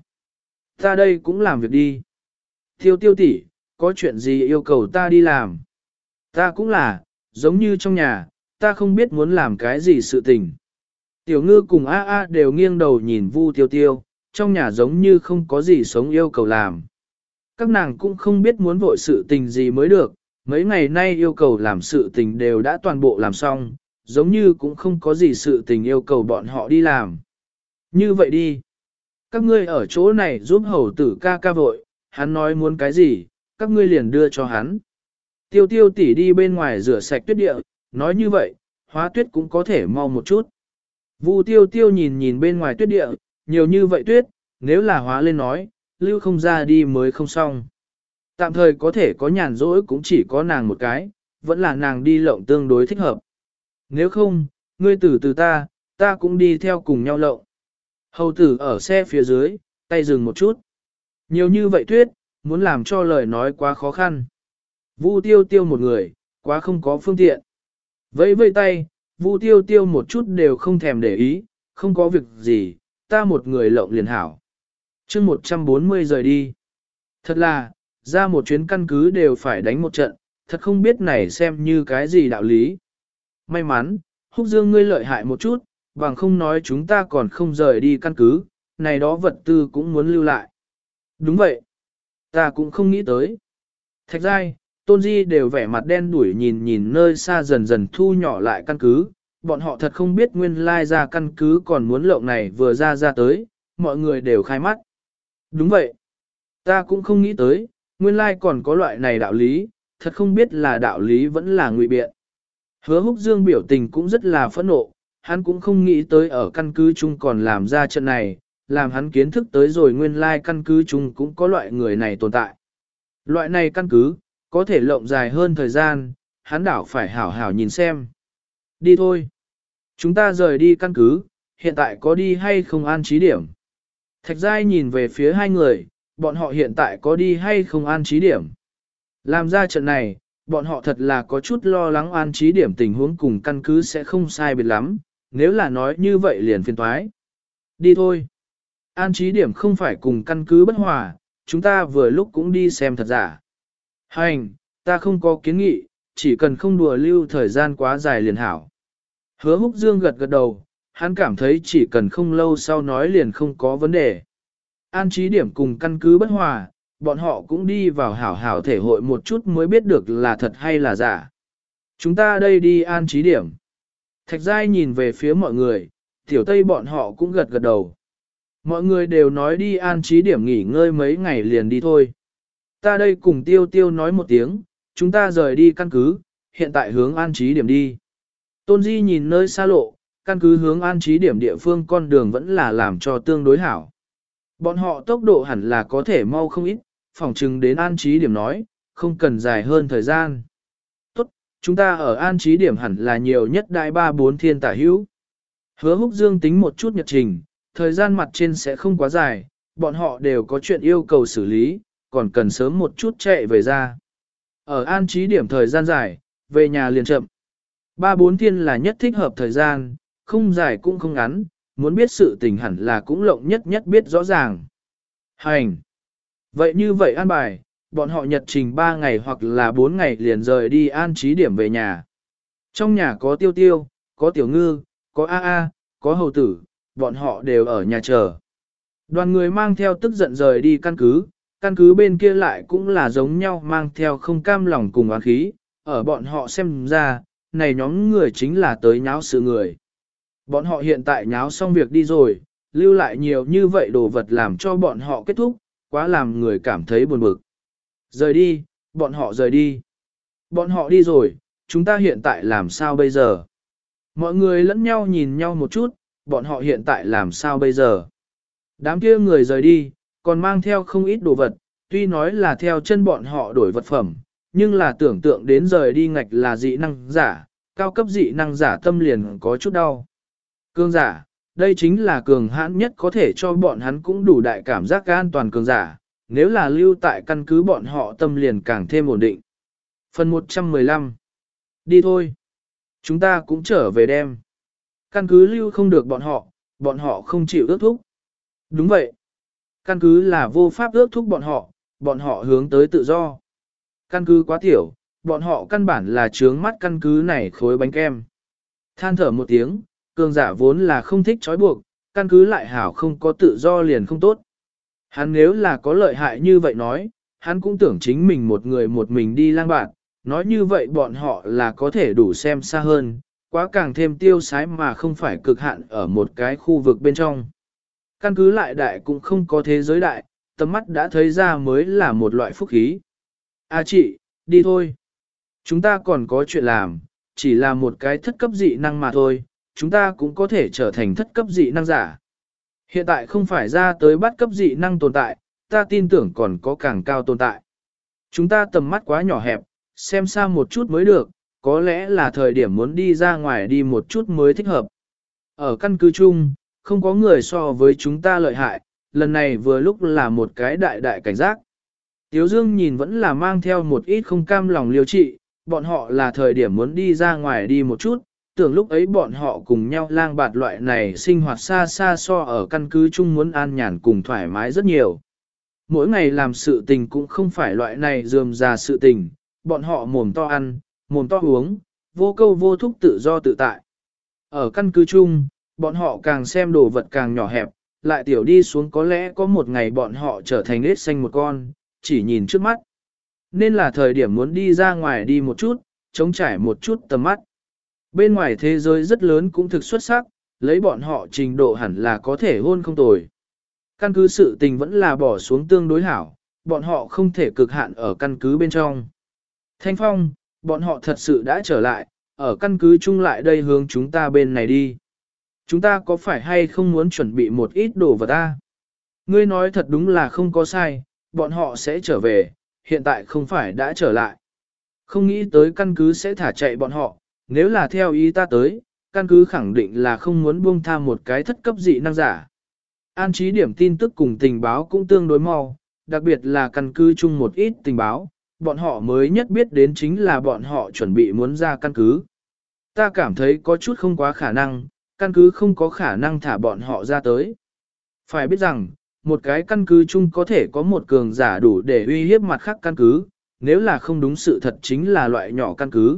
Ta đây cũng làm việc đi. Tiêu tiêu tỷ, có chuyện gì yêu cầu ta đi làm? Ta cũng là, giống như trong nhà, ta không biết muốn làm cái gì sự tình. Tiểu ngư cùng A A đều nghiêng đầu nhìn Vu Tiêu Tiêu, trong nhà giống như không có gì sống yêu cầu làm. Các nàng cũng không biết muốn vội sự tình gì mới được, mấy ngày nay yêu cầu làm sự tình đều đã toàn bộ làm xong, giống như cũng không có gì sự tình yêu cầu bọn họ đi làm. Như vậy đi. Các ngươi ở chỗ này giúp hầu tử ca ca vội, hắn nói muốn cái gì, các ngươi liền đưa cho hắn. Tiêu tiêu tỷ đi bên ngoài rửa sạch tuyết địa, nói như vậy, hóa tuyết cũng có thể mau một chút. Vu tiêu tiêu nhìn nhìn bên ngoài tuyết địa, nhiều như vậy tuyết, nếu là hóa lên nói, lưu không ra đi mới không xong. Tạm thời có thể có nhàn rỗi cũng chỉ có nàng một cái, vẫn là nàng đi lộng tương đối thích hợp. Nếu không, ngươi tử từ ta, ta cũng đi theo cùng nhau lộng. Hầu tử ở xe phía dưới, tay dừng một chút. Nhiều như vậy tuyết, muốn làm cho lời nói quá khó khăn. Vu tiêu tiêu một người, quá không có phương tiện. Vẫy vây tay, Vu tiêu tiêu một chút đều không thèm để ý, không có việc gì, ta một người lộng liền hảo. chương một trăm bốn mươi rời đi. Thật là, ra một chuyến căn cứ đều phải đánh một trận, thật không biết này xem như cái gì đạo lý. May mắn, Húc Dương ngươi lợi hại một chút, bằng không nói chúng ta còn không rời đi căn cứ, này đó vật tư cũng muốn lưu lại. Đúng vậy, ta cũng không nghĩ tới. Thạch giai, Tôn Di đều vẻ mặt đen đuổi nhìn nhìn nơi xa dần dần thu nhỏ lại căn cứ, bọn họ thật không biết nguyên lai ra căn cứ còn muốn lộng này vừa ra ra tới, mọi người đều khai mắt. Đúng vậy, ta cũng không nghĩ tới, nguyên lai còn có loại này đạo lý, thật không biết là đạo lý vẫn là ngụy biện. Hứa Húc Dương biểu tình cũng rất là phẫn nộ, hắn cũng không nghĩ tới ở căn cứ chung còn làm ra trận này, làm hắn kiến thức tới rồi nguyên lai căn cứ chung cũng có loại người này tồn tại. Loại này căn cứ, có thể lộng dài hơn thời gian, hắn đảo phải hảo hảo nhìn xem. Đi thôi. Chúng ta rời đi căn cứ, hiện tại có đi hay không an trí điểm. Thạch Giai nhìn về phía hai người, bọn họ hiện tại có đi hay không an trí điểm. Làm ra trận này, bọn họ thật là có chút lo lắng an trí điểm tình huống cùng căn cứ sẽ không sai biệt lắm, nếu là nói như vậy liền phiền toái. Đi thôi. An trí điểm không phải cùng căn cứ bất hòa, chúng ta vừa lúc cũng đi xem thật giả. Hành, ta không có kiến nghị, chỉ cần không đùa lưu thời gian quá dài liền hảo. Hứa Húc Dương gật gật đầu, hắn cảm thấy chỉ cần không lâu sau nói liền không có vấn đề. An trí điểm cùng căn cứ bất hòa, bọn họ cũng đi vào hảo hảo thể hội một chút mới biết được là thật hay là giả. Chúng ta đây đi an trí điểm. Thạch Giai nhìn về phía mọi người, tiểu tây bọn họ cũng gật gật đầu. Mọi người đều nói đi an trí điểm nghỉ ngơi mấy ngày liền đi thôi. Ta đây cùng tiêu tiêu nói một tiếng, chúng ta rời đi căn cứ, hiện tại hướng an trí điểm đi. Tôn Di nhìn nơi xa lộ, căn cứ hướng an trí điểm địa phương con đường vẫn là làm cho tương đối hảo. Bọn họ tốc độ hẳn là có thể mau không ít, phỏng chừng đến an trí điểm nói, không cần dài hơn thời gian. Tốt, chúng ta ở an trí điểm hẳn là nhiều nhất đại ba bốn thiên tả hữu. Hứa Húc Dương tính một chút nhật trình, thời gian mặt trên sẽ không quá dài, bọn họ đều có chuyện yêu cầu xử lý, còn cần sớm một chút chạy về ra. Ở an trí điểm thời gian dài, về nhà liền chậm. Ba bốn thiên là nhất thích hợp thời gian, không dài cũng không ngắn, muốn biết sự tình hẳn là cũng lộng nhất nhất biết rõ ràng. Hành! Vậy như vậy an bài, bọn họ nhật trình ba ngày hoặc là bốn ngày liền rời đi an trí điểm về nhà. Trong nhà có tiêu tiêu, có tiểu ngư, có a a, có hầu tử, bọn họ đều ở nhà chờ. Đoàn người mang theo tức giận rời đi căn cứ, căn cứ bên kia lại cũng là giống nhau mang theo không cam lòng cùng oán khí, ở bọn họ xem ra, này nhóm người chính là tới nháo sự người. Bọn họ hiện tại nháo xong việc đi rồi, lưu lại nhiều như vậy đồ vật làm cho bọn họ kết thúc, quá làm người cảm thấy buồn bực. Rời đi, bọn họ rời đi. Bọn họ đi rồi, chúng ta hiện tại làm sao bây giờ? Mọi người lẫn nhau nhìn nhau một chút, bọn họ hiện tại làm sao bây giờ? Đám kia người rời đi, còn mang theo không ít đồ vật, tuy nói là theo chân bọn họ đổi vật phẩm, nhưng là tưởng tượng đến rời đi ngạch là dị năng giả, cao cấp dị năng giả tâm liền có chút đau. Cường giả, đây chính là cường hãn nhất có thể cho bọn hắn cũng đủ đại cảm giác an toàn cường giả, nếu là lưu tại căn cứ bọn họ tâm liền càng thêm ổn định. Phần một trăm mười lăm. Đi thôi. Chúng ta cũng trở về đêm. Căn cứ lưu không được bọn họ, bọn họ không chịu ước thúc. Đúng vậy. Căn cứ là vô pháp ước thúc bọn họ, bọn họ hướng tới tự do. Căn cứ quá tiểu, bọn họ căn bản là trướng mắt căn cứ này khối bánh kem. Than thở một tiếng, cường giả vốn là không thích trói buộc, căn cứ lại hảo không có tự do liền không tốt. Hắn nếu là có lợi hại như vậy nói, hắn cũng tưởng chính mình một người một mình đi lang bạn, nói như vậy bọn họ là có thể đủ xem xa hơn, quá càng thêm tiêu sái mà không phải cực hạn ở một cái khu vực bên trong. Căn cứ lại đại cũng không có thế giới đại, tầm mắt đã thấy ra mới là một loại phúc khí. À chị, đi thôi. Chúng ta còn có chuyện làm, chỉ là một cái thất cấp dị năng mà thôi, chúng ta cũng có thể trở thành thất cấp dị năng giả. Hiện tại không phải ra tới bắt cấp dị năng tồn tại, ta tin tưởng còn có càng cao tồn tại. Chúng ta tầm mắt quá nhỏ hẹp, xem xa một chút mới được, có lẽ là thời điểm muốn đi ra ngoài đi một chút mới thích hợp. Ở căn cứ chung, không có người so với chúng ta lợi hại, lần này vừa lúc là một cái đại đại cảnh giác. Tiếu Dương nhìn vẫn là mang theo một ít không cam lòng liêu trị, bọn họ là thời điểm muốn đi ra ngoài đi một chút, tưởng lúc ấy bọn họ cùng nhau lang bạt loại này sinh hoạt xa xa so ở căn cứ chung muốn an nhàn cùng thoải mái rất nhiều. Mỗi ngày làm sự tình cũng không phải loại này dườm già sự tình, bọn họ mồm to ăn, mồm to uống, vô câu vô thúc tự do tự tại. Ở căn cứ chung, bọn họ càng xem đồ vật càng nhỏ hẹp, lại tiểu đi xuống có lẽ có một ngày bọn họ trở thành ếch xanh một con, chỉ nhìn trước mắt. Nên là thời điểm muốn đi ra ngoài đi một chút, chống trải một chút tầm mắt. Bên ngoài thế giới rất lớn cũng thực xuất sắc, lấy bọn họ trình độ hẳn là có thể hôn không tồi. Căn cứ sự tình vẫn là bỏ xuống tương đối hảo, bọn họ không thể cực hạn ở căn cứ bên trong. Thanh Phong, bọn họ thật sự đã trở lại, ở căn cứ chung lại đây hướng chúng ta bên này đi. Chúng ta có phải hay không muốn chuẩn bị một ít đồ vật ta? Ngươi nói thật đúng là không có sai, bọn họ sẽ trở về, hiện tại không phải đã trở lại. Không nghĩ tới căn cứ sẽ thả chạy bọn họ, nếu là theo ý ta tới, căn cứ khẳng định là không muốn buông tha một cái thất cấp dị năng giả. An trí điểm tin tức cùng tình báo cũng tương đối mau, đặc biệt là căn cứ chung một ít tình báo, bọn họ mới nhất biết đến chính là bọn họ chuẩn bị muốn ra căn cứ. Ta cảm thấy có chút không quá khả năng, căn cứ không có khả năng thả bọn họ ra tới. Phải biết rằng, một cái căn cứ chung có thể có một cường giả đủ để uy hiếp mặt khác căn cứ, nếu là không đúng sự thật chính là loại nhỏ căn cứ.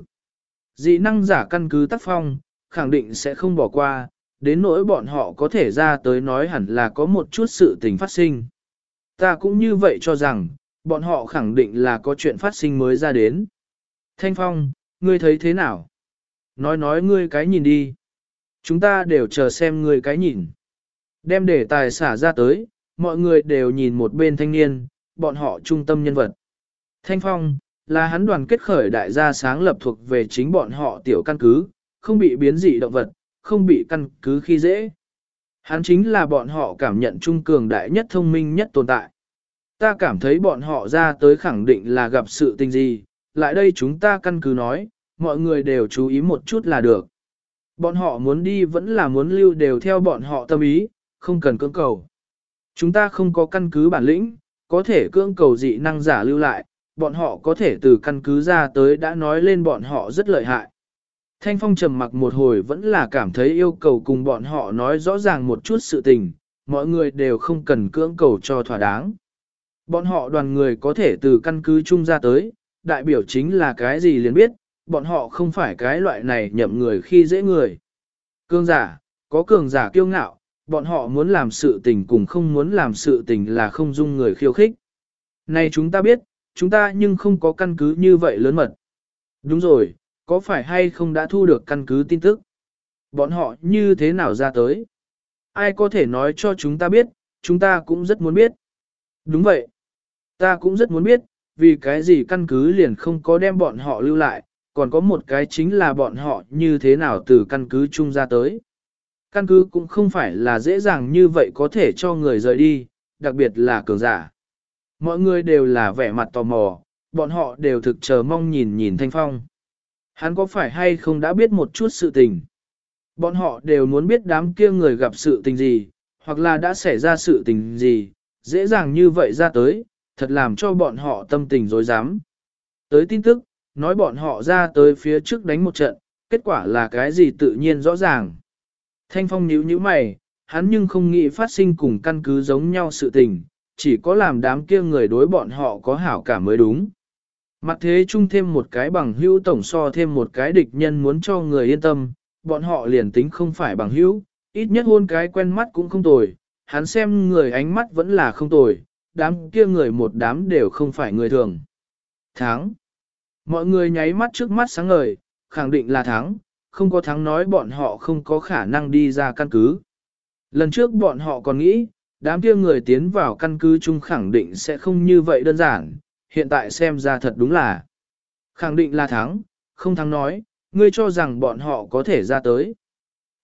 Dị năng giả căn cứ tác phong, khẳng định sẽ không bỏ qua, đến nỗi bọn họ có thể ra tới nói hẳn là có một chút sự tình phát sinh. Ta cũng như vậy cho rằng, bọn họ khẳng định là có chuyện phát sinh mới ra đến. Thanh Phong, ngươi thấy thế nào? Nói nói ngươi cái nhìn đi. Chúng ta đều chờ xem ngươi cái nhìn. Đem đề tài xả ra tới, mọi người đều nhìn một bên thanh niên, bọn họ trung tâm nhân vật. Thanh Phong, là hắn đoàn kết khởi đại gia sáng lập thuộc về chính bọn họ tiểu căn cứ, không bị biến dị động vật, không bị căn cứ khi dễ. Hắn chính là bọn họ cảm nhận trung cường đại nhất thông minh nhất tồn tại. Ta cảm thấy bọn họ ra tới khẳng định là gặp sự tình gì, lại đây chúng ta căn cứ nói, mọi người đều chú ý một chút là được. Bọn họ muốn đi vẫn là muốn lưu đều theo bọn họ tâm ý, không cần cưỡng cầu. Chúng ta không có căn cứ bản lĩnh, có thể cưỡng cầu dị năng giả lưu lại, bọn họ có thể từ căn cứ ra tới đã nói lên bọn họ rất lợi hại. Thanh Phong trầm mặc một hồi vẫn là cảm thấy yêu cầu cùng bọn họ nói rõ ràng một chút sự tình, mọi người đều không cần cưỡng cầu cho thỏa đáng. Bọn họ đoàn người có thể từ căn cứ chung ra tới, đại biểu chính là cái gì liền biết, bọn họ không phải cái loại này nhậm người khi dễ người. Cường giả, có cường giả kiêu ngạo, bọn họ muốn làm sự tình cùng không muốn làm sự tình là không dung người khiêu khích. Này chúng ta biết, chúng ta nhưng không có căn cứ như vậy lớn mật. Đúng rồi, có phải hay không đã thu được căn cứ tin tức? Bọn họ như thế nào ra tới? Ai có thể nói cho chúng ta biết, chúng ta cũng rất muốn biết. Đúng vậy, ta cũng rất muốn biết, vì cái gì căn cứ liền không có đem bọn họ lưu lại, còn có một cái chính là bọn họ như thế nào từ căn cứ chung ra tới. Căn cứ cũng không phải là dễ dàng như vậy có thể cho người rời đi, đặc biệt là cường giả. Mọi người đều là vẻ mặt tò mò, bọn họ đều thực chờ mong nhìn nhìn Thanh Phong. Hắn có phải hay không đã biết một chút sự tình? Bọn họ đều muốn biết đám kia người gặp sự tình gì, hoặc là đã xảy ra sự tình gì, dễ dàng như vậy ra tới, thật làm cho bọn họ tâm tình rối rắm. Tới tin tức, nói bọn họ ra tới phía trước đánh một trận, kết quả là cái gì tự nhiên rõ ràng. Thanh Phong nhíu nhíu mày, hắn nhưng không nghĩ phát sinh cùng căn cứ giống nhau sự tình, chỉ có làm đám kia người đối bọn họ có hảo cảm mới đúng. Mặt thế chung thêm một cái bằng hữu tổng so thêm một cái địch nhân muốn cho người yên tâm, bọn họ liền tính không phải bằng hữu, ít nhất hôn cái quen mắt cũng không tồi, hắn xem người ánh mắt vẫn là không tồi, đám kia người một đám đều không phải người thường. Thắng. Mọi người nháy mắt trước mắt sáng ngời, khẳng định là thắng, không có thắng nói bọn họ không có khả năng đi ra căn cứ. Lần trước bọn họ còn nghĩ, đám kia người tiến vào căn cứ chung khẳng định sẽ không như vậy đơn giản, hiện tại xem ra thật đúng là. Khẳng định là thắng, không thắng nói, ngươi cho rằng bọn họ có thể ra tới.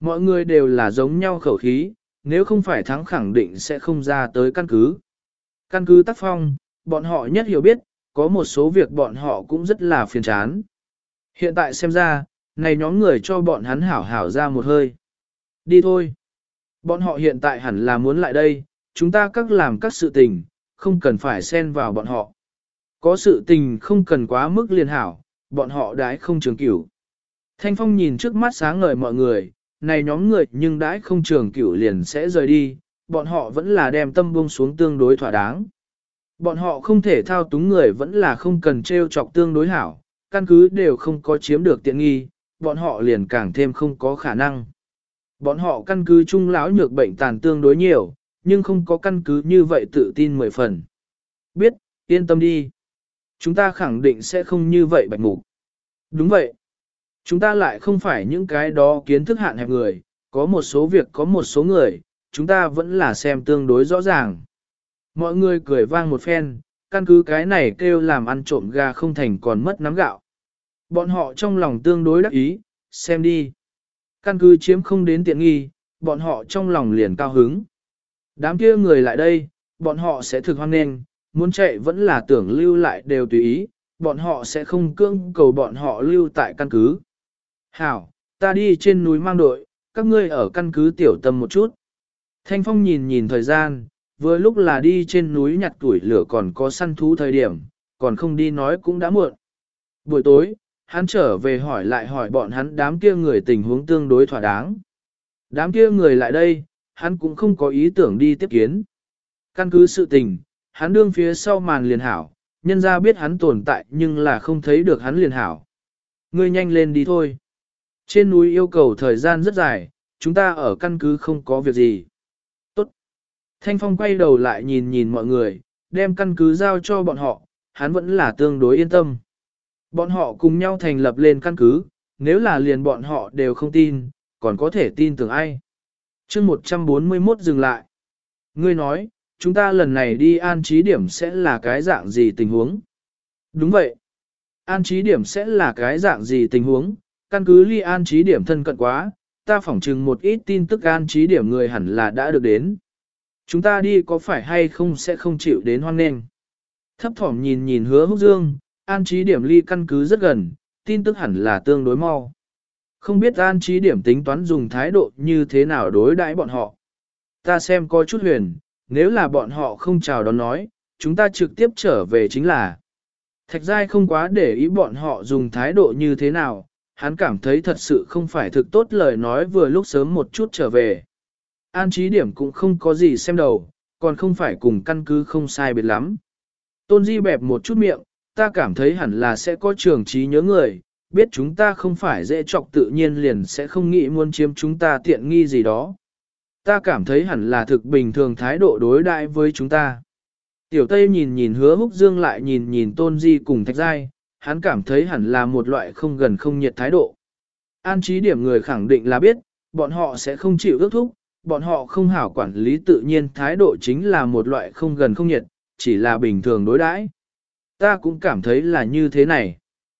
Mọi người đều là giống nhau khẩu khí, nếu không phải thắng khẳng định sẽ không ra tới căn cứ. Căn cứ tác phong, bọn họ nhất hiểu biết, có một số việc bọn họ cũng rất là phiền chán. Hiện tại xem ra, này nhóm người cho bọn hắn hảo hảo ra một hơi. Đi thôi. Bọn họ hiện tại hẳn là muốn lại đây, chúng ta các làm các sự tình, không cần phải xen vào bọn họ. Có sự tình không cần quá mức liền hảo, bọn họ đãi không trường cửu. Thanh Phong nhìn trước mắt sáng ngời mọi người, này nhóm người nhưng đãi không trường cửu liền sẽ rời đi, bọn họ vẫn là đem tâm buông xuống tương đối thỏa đáng. Bọn họ không thể thao túng người vẫn là không cần treo chọc tương đối hảo, căn cứ đều không có chiếm được tiện nghi, bọn họ liền càng thêm không có khả năng. Bọn họ căn cứ trung lão nhược bệnh tàn tương đối nhiều, nhưng không có căn cứ như vậy tự tin mười phần. Biết, yên tâm đi. Chúng ta khẳng định sẽ không như vậy bạch mục. Đúng vậy. Chúng ta lại không phải những cái đó kiến thức hạn hẹp người, có một số việc có một số người, chúng ta vẫn là xem tương đối rõ ràng. Mọi người cười vang một phen, căn cứ cái này kêu làm ăn trộm gà không thành còn mất nắm gạo. Bọn họ trong lòng tương đối đắc ý, xem đi. Căn cứ chiếm không đến tiện nghi, bọn họ trong lòng liền cao hứng. Đám kia người lại đây, bọn họ sẽ thực hoan nghênh, muốn chạy vẫn là tưởng lưu lại đều tùy ý, bọn họ sẽ không cưỡng cầu bọn họ lưu tại căn cứ. Hảo, ta đi trên núi mang đội, các ngươi ở căn cứ tiểu tâm một chút. Thanh Phong nhìn nhìn thời gian, vừa lúc là đi trên núi nhặt tuổi lửa còn có săn thú thời điểm, còn không đi nói cũng đã muộn. Buổi tối, hắn trở về hỏi lại hỏi bọn hắn đám kia người tình huống tương đối thỏa đáng. Đám kia người lại đây, hắn cũng không có ý tưởng đi tiếp kiến. Căn cứ sự tình, hắn đương phía sau màn liền hảo, nhân ra biết hắn tồn tại nhưng là không thấy được hắn liền hảo. Ngươi nhanh lên đi thôi. Trên núi yêu cầu thời gian rất dài, chúng ta ở căn cứ không có việc gì. Tốt. Thanh Phong quay đầu lại nhìn nhìn mọi người, đem căn cứ giao cho bọn họ, hắn vẫn là tương đối yên tâm. Bọn họ cùng nhau thành lập lên căn cứ, nếu là liền bọn họ đều không tin, còn có thể tin tưởng ai. chương một trăm bốn mươi mốt dừng lại. Ngươi nói, chúng ta lần này đi an trí điểm sẽ là cái dạng gì tình huống? Đúng vậy. An trí điểm sẽ là cái dạng gì tình huống? Căn cứ ly an trí điểm thân cận quá, ta phỏng chừng một ít tin tức an trí điểm người hẳn là đã được đến. Chúng ta đi có phải hay không sẽ không chịu đến hoan nghênh. Thấp thỏm nhìn nhìn Hứa Húc Dương, an trí điểm ly căn cứ rất gần, tin tức hẳn là tương đối mau. Không biết an trí điểm tính toán dùng thái độ như thế nào đối đãi bọn họ. Ta xem coi chút huyền, nếu là bọn họ không chào đón nói, chúng ta trực tiếp trở về chính là. Thạch Giai không quá để ý bọn họ dùng thái độ như thế nào, hắn cảm thấy thật sự không phải thực tốt lời nói vừa lúc sớm một chút trở về. An trí điểm cũng không có gì xem đầu, còn không phải cùng căn cứ không sai biệt lắm. Tôn Di bẹp một chút miệng, ta cảm thấy hẳn là sẽ có trường trí nhớ người, biết chúng ta không phải dễ chọc tự nhiên liền sẽ không nghĩ muốn chiếm chúng ta tiện nghi gì đó. Ta cảm thấy hẳn là thực bình thường thái độ đối đãi với chúng ta. Tiểu Tây nhìn nhìn Hứa Húc Dương lại nhìn nhìn Tôn Di cùng Thạch Giai, hắn cảm thấy hẳn là một loại không gần không nhiệt thái độ. An trí điểm người khẳng định là biết, bọn họ sẽ không chịu ước thúc, bọn họ không hảo quản lý tự nhiên thái độ chính là một loại không gần không nhiệt, chỉ là bình thường đối đãi. Ta cũng cảm thấy là như thế này.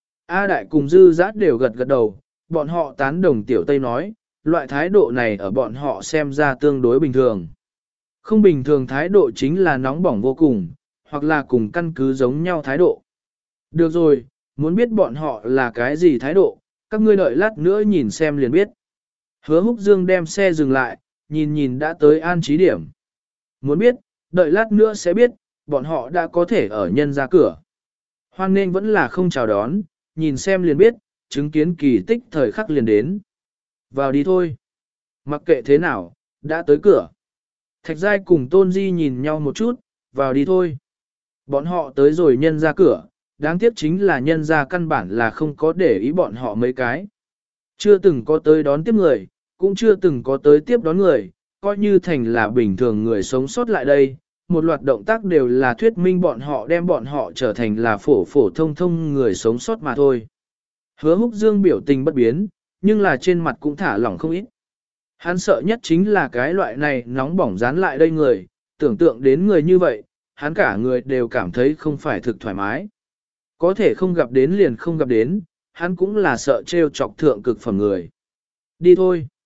A Đại cùng Dư Giác đều gật gật đầu, bọn họ tán đồng Tiểu Tây nói, loại thái độ này ở bọn họ xem ra tương đối bình thường. Không bình thường thái độ chính là nóng bỏng vô cùng, hoặc là cùng căn cứ giống nhau thái độ. Được rồi, muốn biết bọn họ là cái gì thái độ, các ngươi đợi lát nữa nhìn xem liền biết. Hứa Húc Dương đem xe dừng lại, nhìn nhìn đã tới an trí điểm. Muốn biết, đợi lát nữa sẽ biết, bọn họ đã có thể ở nhân ra cửa. Hoan nên vẫn là không chào đón, nhìn xem liền biết, chứng kiến kỳ tích thời khắc liền đến. Vào đi thôi. Mặc kệ thế nào, đã tới cửa. Thạch Giai cùng Tôn Di nhìn nhau một chút, vào đi thôi. Bọn họ tới rồi nhân ra cửa, đáng tiếc chính là nhân ra căn bản là không có để ý bọn họ mấy cái. Chưa từng có tới đón tiếp người, cũng chưa từng có tới tiếp đón người, coi như thành là bình thường người sống sót lại đây. Một loạt động tác đều là thuyết minh bọn họ đem bọn họ trở thành là phổ phổ thông thông người sống sót mà thôi. Hứa Húc Dương biểu tình bất biến, nhưng là trên mặt cũng thả lỏng không ít. Hắn sợ nhất chính là cái loại này nóng bỏng dán lại đây người, tưởng tượng đến người như vậy, hắn cả người đều cảm thấy không phải thực thoải mái. Có thể không gặp đến liền không gặp đến, hắn cũng là sợ trêu chọc thượng cực phẩm người. Đi thôi.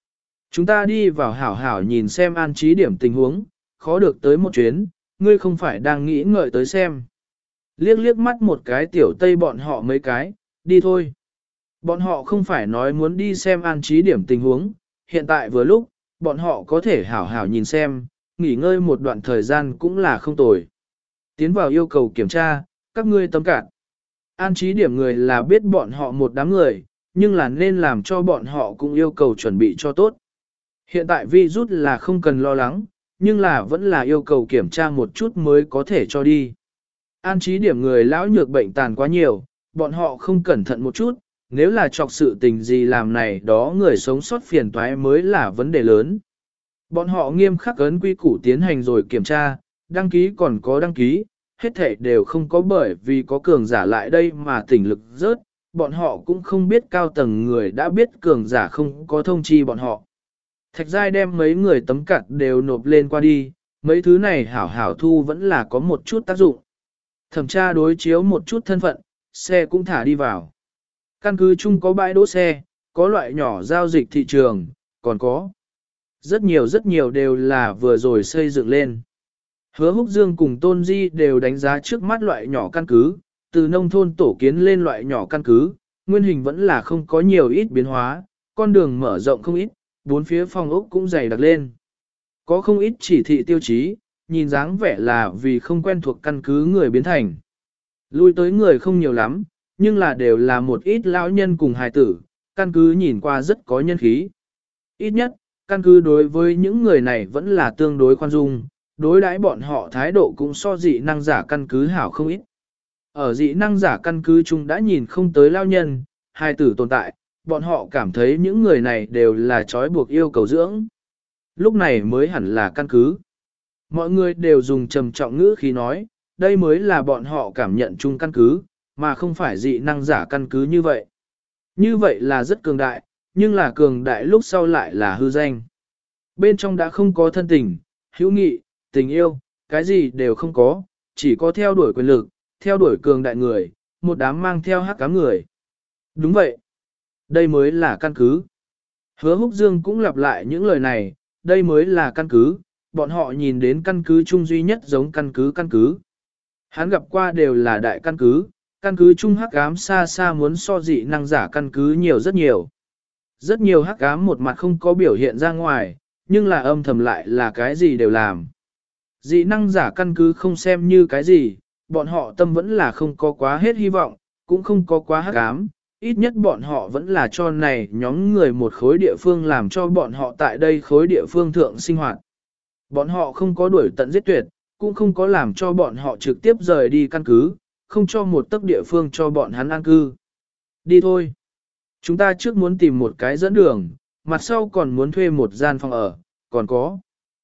Chúng ta đi vào hảo hảo nhìn xem an trí điểm tình huống, khó được tới một chuyến, ngươi không phải đang nghĩ ngợi tới xem. Liếc liếc mắt một cái tiểu tây bọn họ mấy cái, đi thôi. Bọn họ không phải nói muốn đi xem an trí điểm tình huống, hiện tại vừa lúc, bọn họ có thể hảo hảo nhìn xem, nghỉ ngơi một đoạn thời gian cũng là không tồi. Tiến vào yêu cầu kiểm tra, các ngươi tấm cạn. An trí điểm người là biết bọn họ một đám người, nhưng là nên làm cho bọn họ cũng yêu cầu chuẩn bị cho tốt. Hiện tại virus là không cần lo lắng, nhưng là vẫn là yêu cầu kiểm tra một chút mới có thể cho đi. An trí điểm người lão nhược bệnh tàn quá nhiều, bọn họ không cẩn thận một chút, nếu là chọc sự tình gì làm này đó người sống sót phiền toái mới là vấn đề lớn. Bọn họ nghiêm khắc ấn quy củ tiến hành rồi kiểm tra, đăng ký còn có đăng ký, hết thảy đều không có bởi vì có cường giả lại đây mà tỉnh lực rớt, bọn họ cũng không biết cao tầng người đã biết cường giả không có thông chi bọn họ. Thạch Giai đem mấy người tấm cặt đều nộp lên qua đi, mấy thứ này hảo hảo thu vẫn là có một chút tác dụng. Thẩm tra đối chiếu một chút thân phận, xe cũng thả đi vào. Căn cứ chung có bãi đỗ xe, có loại nhỏ giao dịch thị trường, còn có. Rất nhiều rất nhiều đều là vừa rồi xây dựng lên. Hứa Húc Dương cùng Tôn Di đều đánh giá trước mắt loại nhỏ căn cứ, từ nông thôn tổ kiến lên loại nhỏ căn cứ, nguyên hình vẫn là không có nhiều ít biến hóa, con đường mở rộng không ít, bốn phía phòng ốc cũng dày đặc lên. Có không ít chỉ thị tiêu chí, nhìn dáng vẻ là vì không quen thuộc căn cứ người biến thành. Lui tới người không nhiều lắm, nhưng là đều là một ít lão nhân cùng hài tử, căn cứ nhìn qua rất có nhân khí. Ít nhất, căn cứ đối với những người này vẫn là tương đối khoan dung, đối đãi bọn họ thái độ cũng so dị năng giả căn cứ hảo không ít. Ở dị năng giả căn cứ chung đã nhìn không tới lao nhân, hài tử tồn tại, bọn họ cảm thấy những người này đều là trói buộc yêu cầu dưỡng. Lúc này mới hẳn là căn cứ. Mọi người đều dùng trầm trọng ngữ khi nói, đây mới là bọn họ cảm nhận chung căn cứ, mà không phải dị năng giả căn cứ như vậy. Như vậy là rất cường đại, nhưng là cường đại lúc sau lại là hư danh. Bên trong đã không có thân tình, hữu nghị, tình yêu, cái gì đều không có, chỉ có theo đuổi quyền lực, theo đuổi cường đại người, một đám mang theo hắc ám người. Đúng vậy. Đây mới là căn cứ. Hứa Húc Dương cũng lặp lại những lời này, đây mới là căn cứ, bọn họ nhìn đến căn cứ chung duy nhất giống căn cứ căn cứ. Hắn gặp qua đều là đại căn cứ, căn cứ chung hắc ám xa xa muốn so dị năng giả căn cứ nhiều rất nhiều. Rất nhiều hắc ám một mặt không có biểu hiện ra ngoài, nhưng là âm thầm lại là cái gì đều làm. Dị năng giả căn cứ không xem như cái gì, bọn họ tâm vẫn là không có quá hết hy vọng, cũng không có quá hắc ám, ít nhất bọn họ vẫn là cho này nhóm người một khối địa phương làm cho bọn họ tại đây khối địa phương thượng sinh hoạt. Bọn họ không có đuổi tận giết tuyệt, cũng không có làm cho bọn họ trực tiếp rời đi căn cứ, không cho một tấc địa phương cho bọn hắn an cư. Đi thôi. Chúng ta trước muốn tìm một cái dẫn đường, mặt sau còn muốn thuê một gian phòng ở, còn có.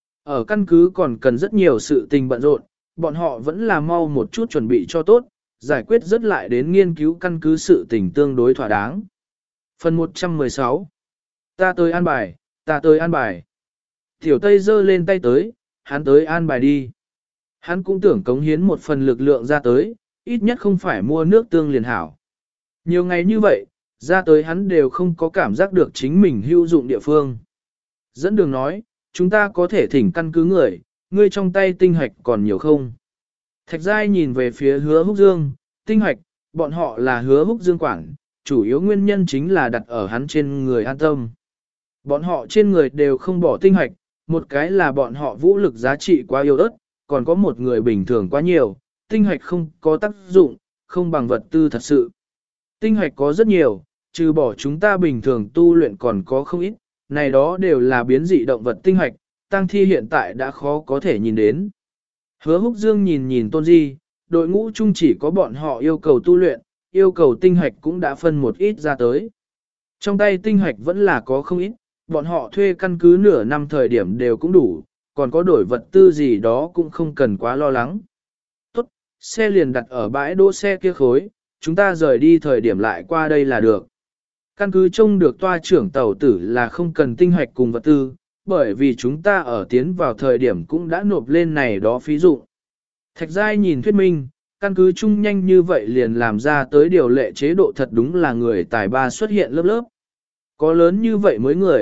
Ở căn cứ còn cần rất nhiều sự tình bận rộn, bọn họ vẫn là mau một chút chuẩn bị cho tốt, giải quyết rất lại đến nghiên cứu căn cứ sự tình tương đối thỏa đáng. Phần một trăm mười sáu. Ta tới an bài, ta tới an bài. Tiểu Tây giơ lên tay tới, hắn tới an bài đi. Hắn cũng tưởng cống hiến một phần lực lượng ra tới, ít nhất không phải mua nước tương liền hảo. Nhiều ngày như vậy, ra tới hắn đều không có cảm giác được chính mình hữu dụng địa phương. Dẫn đường nói, chúng ta có thể thỉnh căn cứ người, ngươi trong tay tinh hạch còn nhiều không? Thạch Giai nhìn về phía Hứa Húc Dương, tinh hạch, bọn họ là Hứa Húc Dương quản, chủ yếu nguyên nhân chính là đặt ở hắn trên người an tâm. Bọn họ trên người đều không bỏ tinh hạch, một cái là bọn họ vũ lực giá trị quá yếu ớt, còn có một người bình thường quá nhiều, tinh hạch không có tác dụng, không bằng vật tư thật sự. Tinh hạch có rất nhiều, trừ bỏ chúng ta bình thường tu luyện còn có không ít, này đó đều là biến dị động vật tinh hạch, tăng thi hiện tại đã khó có thể nhìn đến. Hứa Húc Dương nhìn nhìn Tôn Di, đội ngũ chung chỉ có bọn họ yêu cầu tu luyện, yêu cầu tinh hạch cũng đã phân một ít ra tới. Trong tay tinh hạch vẫn là có không ít, bọn họ thuê căn cứ nửa năm thời điểm đều cũng đủ, còn có đổi vật tư gì đó cũng không cần quá lo lắng. Tốt, xe liền đặt ở bãi đỗ xe kia khối, chúng ta rời đi thời điểm lại qua đây là được. Căn cứ trông được toa trưởng tàu tử là không cần tinh hạch cùng vật tư, bởi vì chúng ta ở tiến vào thời điểm cũng đã nộp lên này đó phí dụ. Thạch Giai nhìn thuyết minh, căn cứ chung nhanh như vậy liền làm ra tới điều lệ chế độ thật đúng là người tài ba xuất hiện lớp lớp. Có lớn như vậy mới người,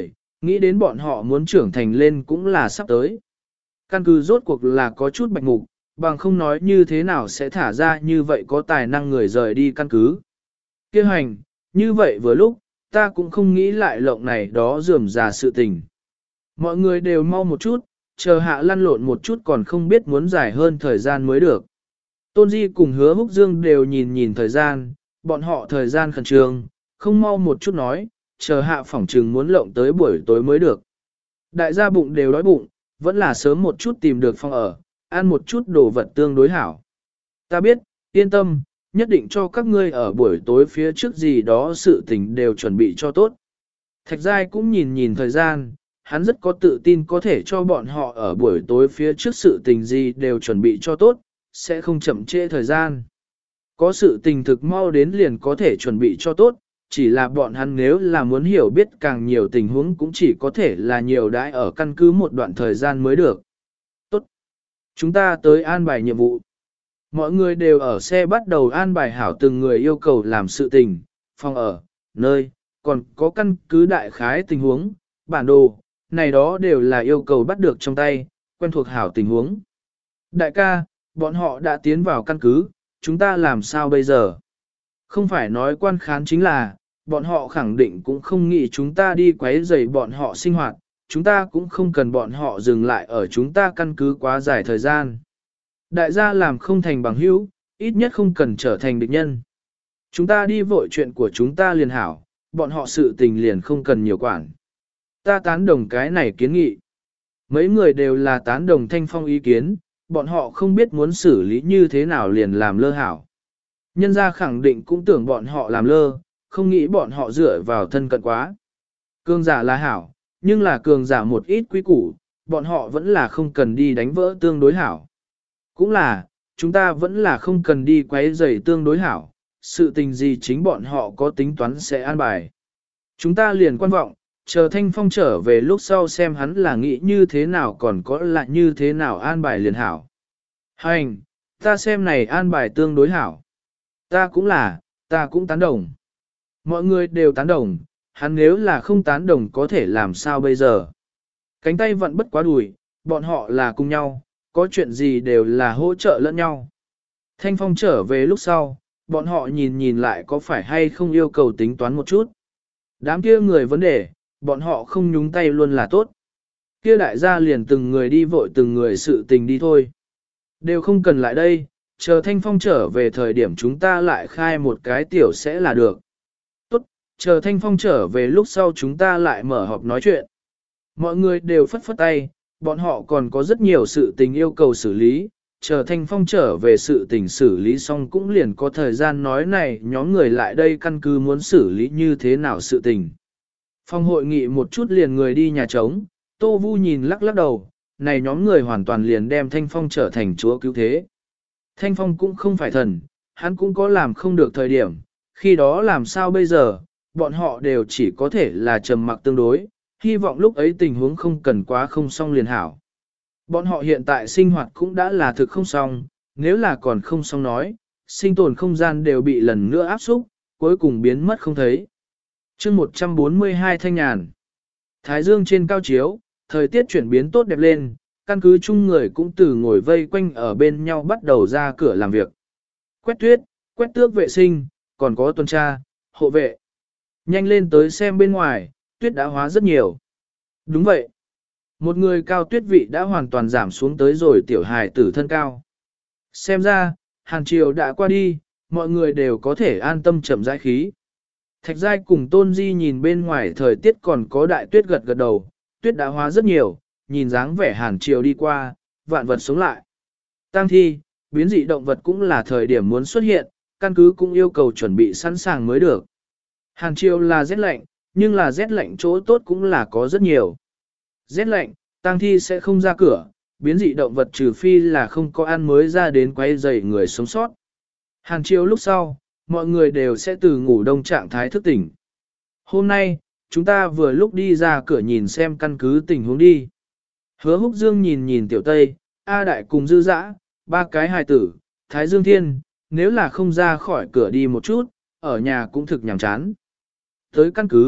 Nghĩ đến bọn họ muốn trưởng thành lên cũng là sắp tới. Căn cứ rốt cuộc là có chút bạch mục, bằng không nói như thế nào sẽ thả ra như vậy có tài năng người rời đi căn cứ. Kêu hành, như vậy vừa lúc, ta cũng không nghĩ lại lộng này đó rườm rà sự tình. Mọi người đều mau một chút, chờ hạ lăn lộn một chút còn không biết muốn dài hơn thời gian mới được. Tôn Di cùng Hứa Húc Dương đều nhìn nhìn thời gian, bọn họ thời gian khẩn trương, không mau một chút nói, chờ hạ phỏng trừng muốn lộng tới buổi tối mới được. Đại gia bụng đều đói bụng, vẫn là sớm một chút tìm được phòng ở, ăn một chút đồ vật tương đối hảo. Ta biết, yên tâm, nhất định cho các ngươi ở buổi tối phía trước gì đó sự tình đều chuẩn bị cho tốt. Thạch Giai cũng nhìn nhìn thời gian, hắn rất có tự tin có thể cho bọn họ ở buổi tối phía trước sự tình gì đều chuẩn bị cho tốt, sẽ không chậm trễ thời gian. Có sự tình thực mau đến liền có thể chuẩn bị cho tốt, chỉ là bọn hắn nếu là muốn hiểu biết càng nhiều tình huống cũng chỉ có thể là nhiều đãi ở căn cứ một đoạn thời gian mới được. Tốt. Chúng ta tới an bài nhiệm vụ. Mọi người đều ở xe bắt đầu an bài hảo từng người yêu cầu làm sự tình, phòng ở, nơi, còn có căn cứ đại khái tình huống, bản đồ, này đó đều là yêu cầu bắt được trong tay, quen thuộc hảo tình huống. Đại ca, bọn họ đã tiến vào căn cứ, chúng ta làm sao bây giờ? Không phải nói quan khán chính là, bọn họ khẳng định cũng không nghĩ chúng ta đi quấy rầy bọn họ sinh hoạt, chúng ta cũng không cần bọn họ dừng lại ở chúng ta căn cứ quá dài thời gian. Đại gia làm không thành bằng hữu, ít nhất không cần trở thành địch nhân. Chúng ta đi vội chuyện của chúng ta liền hảo, bọn họ sự tình liền không cần nhiều quản. Ta tán đồng cái này kiến nghị. Mấy người đều là tán đồng Thanh Phong ý kiến, bọn họ không biết muốn xử lý như thế nào liền làm lơ hảo. Nhân gia khẳng định cũng tưởng bọn họ làm lơ, không nghĩ bọn họ dựa vào thân cận quá. Cường giả là hảo, nhưng là cường giả một ít quý củ, bọn họ vẫn là không cần đi đánh vỡ tương đối hảo. Cũng là, chúng ta vẫn là không cần đi quấy rầy tương đối hảo, sự tình gì chính bọn họ có tính toán sẽ an bài. Chúng ta liền quan vọng, chờ Thanh Phong trở về lúc sau xem hắn là nghĩ như thế nào còn có là như thế nào an bài liền hảo. Hành, ta xem này an bài tương đối hảo. Ta cũng là, ta cũng tán đồng. Mọi người đều tán đồng, hắn nếu là không tán đồng có thể làm sao bây giờ. Cánh tay vẫn bất quá đùi, bọn họ là cùng nhau, có chuyện gì đều là hỗ trợ lẫn nhau. Thanh Phong trở về lúc sau, bọn họ nhìn nhìn lại có phải hay không yêu cầu tính toán một chút. Đám kia người vấn đề, bọn họ không nhúng tay luôn là tốt. Kia đại gia liền từng người đi vội từng người sự tình đi thôi. Đều không cần lại đây, chờ Thanh Phong trở về thời điểm chúng ta lại khai một cái tiểu sẽ là được. Tốt, chờ Thanh Phong trở về lúc sau chúng ta lại mở họp nói chuyện. Mọi người đều phất phất tay, bọn họ còn có rất nhiều sự tình yêu cầu xử lý, chờ Thanh Phong trở về sự tình xử lý xong cũng liền có thời gian nói này nhóm người lại đây căn cứ muốn xử lý như thế nào sự tình. Phong hội nghị một chút liền người đi nhà trống, Tô Vu nhìn lắc lắc đầu, này nhóm người hoàn toàn liền đem Thanh Phong trở thành chúa cứu thế. Thanh Phong cũng không phải thần, hắn cũng có làm không được thời điểm, khi đó làm sao bây giờ, bọn họ đều chỉ có thể là trầm mặc tương đối, hy vọng lúc ấy tình huống không cần quá không xong liền hảo. Bọn họ hiện tại sinh hoạt cũng đã là thực không xong, nếu là còn không xong nói, sinh tồn không gian đều bị lần nữa áp xúc, cuối cùng biến mất không thấy. chương một trăm bốn mươi hai thanh nhàn. Thái dương trên cao chiếu, thời tiết chuyển biến tốt đẹp lên, căn cứ chung người cũng từ ngồi vây quanh ở bên nhau bắt đầu ra cửa làm việc. Quét tuyết, quét tước vệ sinh, còn có tuần tra, hộ vệ. Nhanh lên tới xem bên ngoài, tuyết đã hóa rất nhiều. Đúng vậy. Một người cao tuyết vị đã hoàn toàn giảm xuống tới rồi tiểu hài tử thân cao. Xem ra, hàng chiều đã qua đi, mọi người đều có thể an tâm chậm rãi khí. Thạch Giai cùng Tôn Di nhìn bên ngoài thời tiết còn có đại tuyết gật gật đầu, tuyết đã hóa rất nhiều, nhìn dáng vẻ hàn chiều đi qua, vạn vật sống lại. Tăng thi, biến dị động vật cũng là thời điểm muốn xuất hiện, căn cứ cũng yêu cầu chuẩn bị sẵn sàng mới được. Hàn chiều là rét lạnh, nhưng là rét lạnh chỗ tốt cũng là có rất nhiều. Rét lạnh, tăng thi sẽ không ra cửa, biến dị động vật trừ phi là không có ăn mới ra đến quay dày người sống sót. Hàn chiều lúc sau, mọi người đều sẽ từ ngủ đông trạng thái thức tỉnh. Hôm nay, chúng ta vừa lúc đi ra cửa nhìn xem căn cứ tình huống đi. Hứa Húc Dương nhìn nhìn Tiểu Tây, A Đại cùng Dư Dã, ba cái hài tử, Thái Dương Thiên, nếu là không ra khỏi cửa đi một chút, ở nhà cũng thực nhàm chán. Tới căn cứ,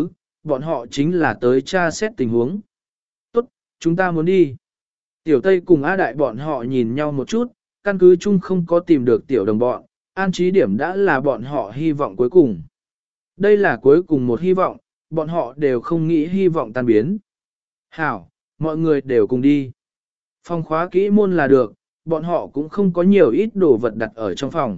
bọn họ chính là tới tra xét tình huống. Tốt, chúng ta muốn đi. Tiểu Tây cùng A Đại bọn họ nhìn nhau một chút, căn cứ chung không có tìm được tiểu đồng bọn, an trí điểm đã là bọn họ hy vọng cuối cùng. Đây là cuối cùng một hy vọng, bọn họ đều không nghĩ hy vọng tan biến. Hảo, mọi người đều cùng đi. Phòng khóa kỹ môn là được, bọn họ cũng không có nhiều ít đồ vật đặt ở trong phòng.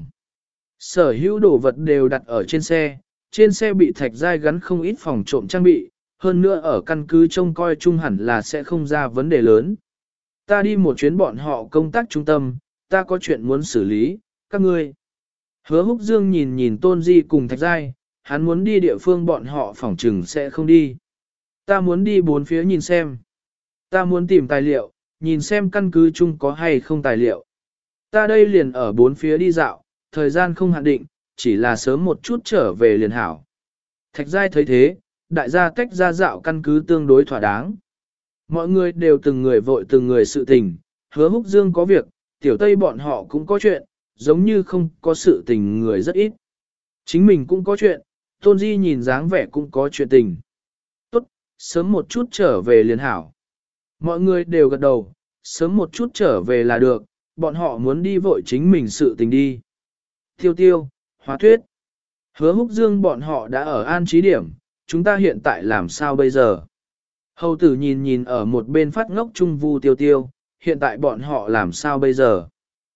Sở hữu đồ vật đều đặt ở trên xe, trên xe bị thạch giai gắn không ít phòng trộm trang bị, hơn nữa ở căn cứ trông coi chung hẳn là sẽ không ra vấn đề lớn. Ta đi một chuyến bọn họ công tác trung tâm, ta có chuyện muốn xử lý, các ngươi. Hứa Húc Dương nhìn nhìn Tôn Di cùng thạch giai, hắn muốn đi địa phương bọn họ phỏng trừng sẽ không đi. Ta muốn đi bốn phía nhìn xem. Ta muốn tìm tài liệu, nhìn xem căn cứ chung có hay không tài liệu. Ta đây liền ở bốn phía đi dạo, thời gian không hạn định, chỉ là sớm một chút trở về liền hảo. Thạch giai thấy thế, đại gia tách ra dạo căn cứ tương đối thỏa đáng. Mọi người đều từng người vội từng người sự tình, Hứa Húc Dương có việc, tiểu Tây bọn họ cũng có chuyện, giống như không có sự tình người rất ít. Chính mình cũng có chuyện, Tôn Di nhìn dáng vẻ cũng có chuyện tình. Tốt, sớm một chút trở về liền hảo. Mọi người đều gật đầu, sớm một chút trở về là được, bọn họ muốn đi vội chính mình sự tình đi. Tiêu tiêu, hóa thuyết. Hứa Húc Dương bọn họ đã ở an trí điểm, chúng ta hiện tại làm sao bây giờ? Hầu tử nhìn nhìn ở một bên phát ngốc trung vu tiêu tiêu, hiện tại bọn họ làm sao bây giờ?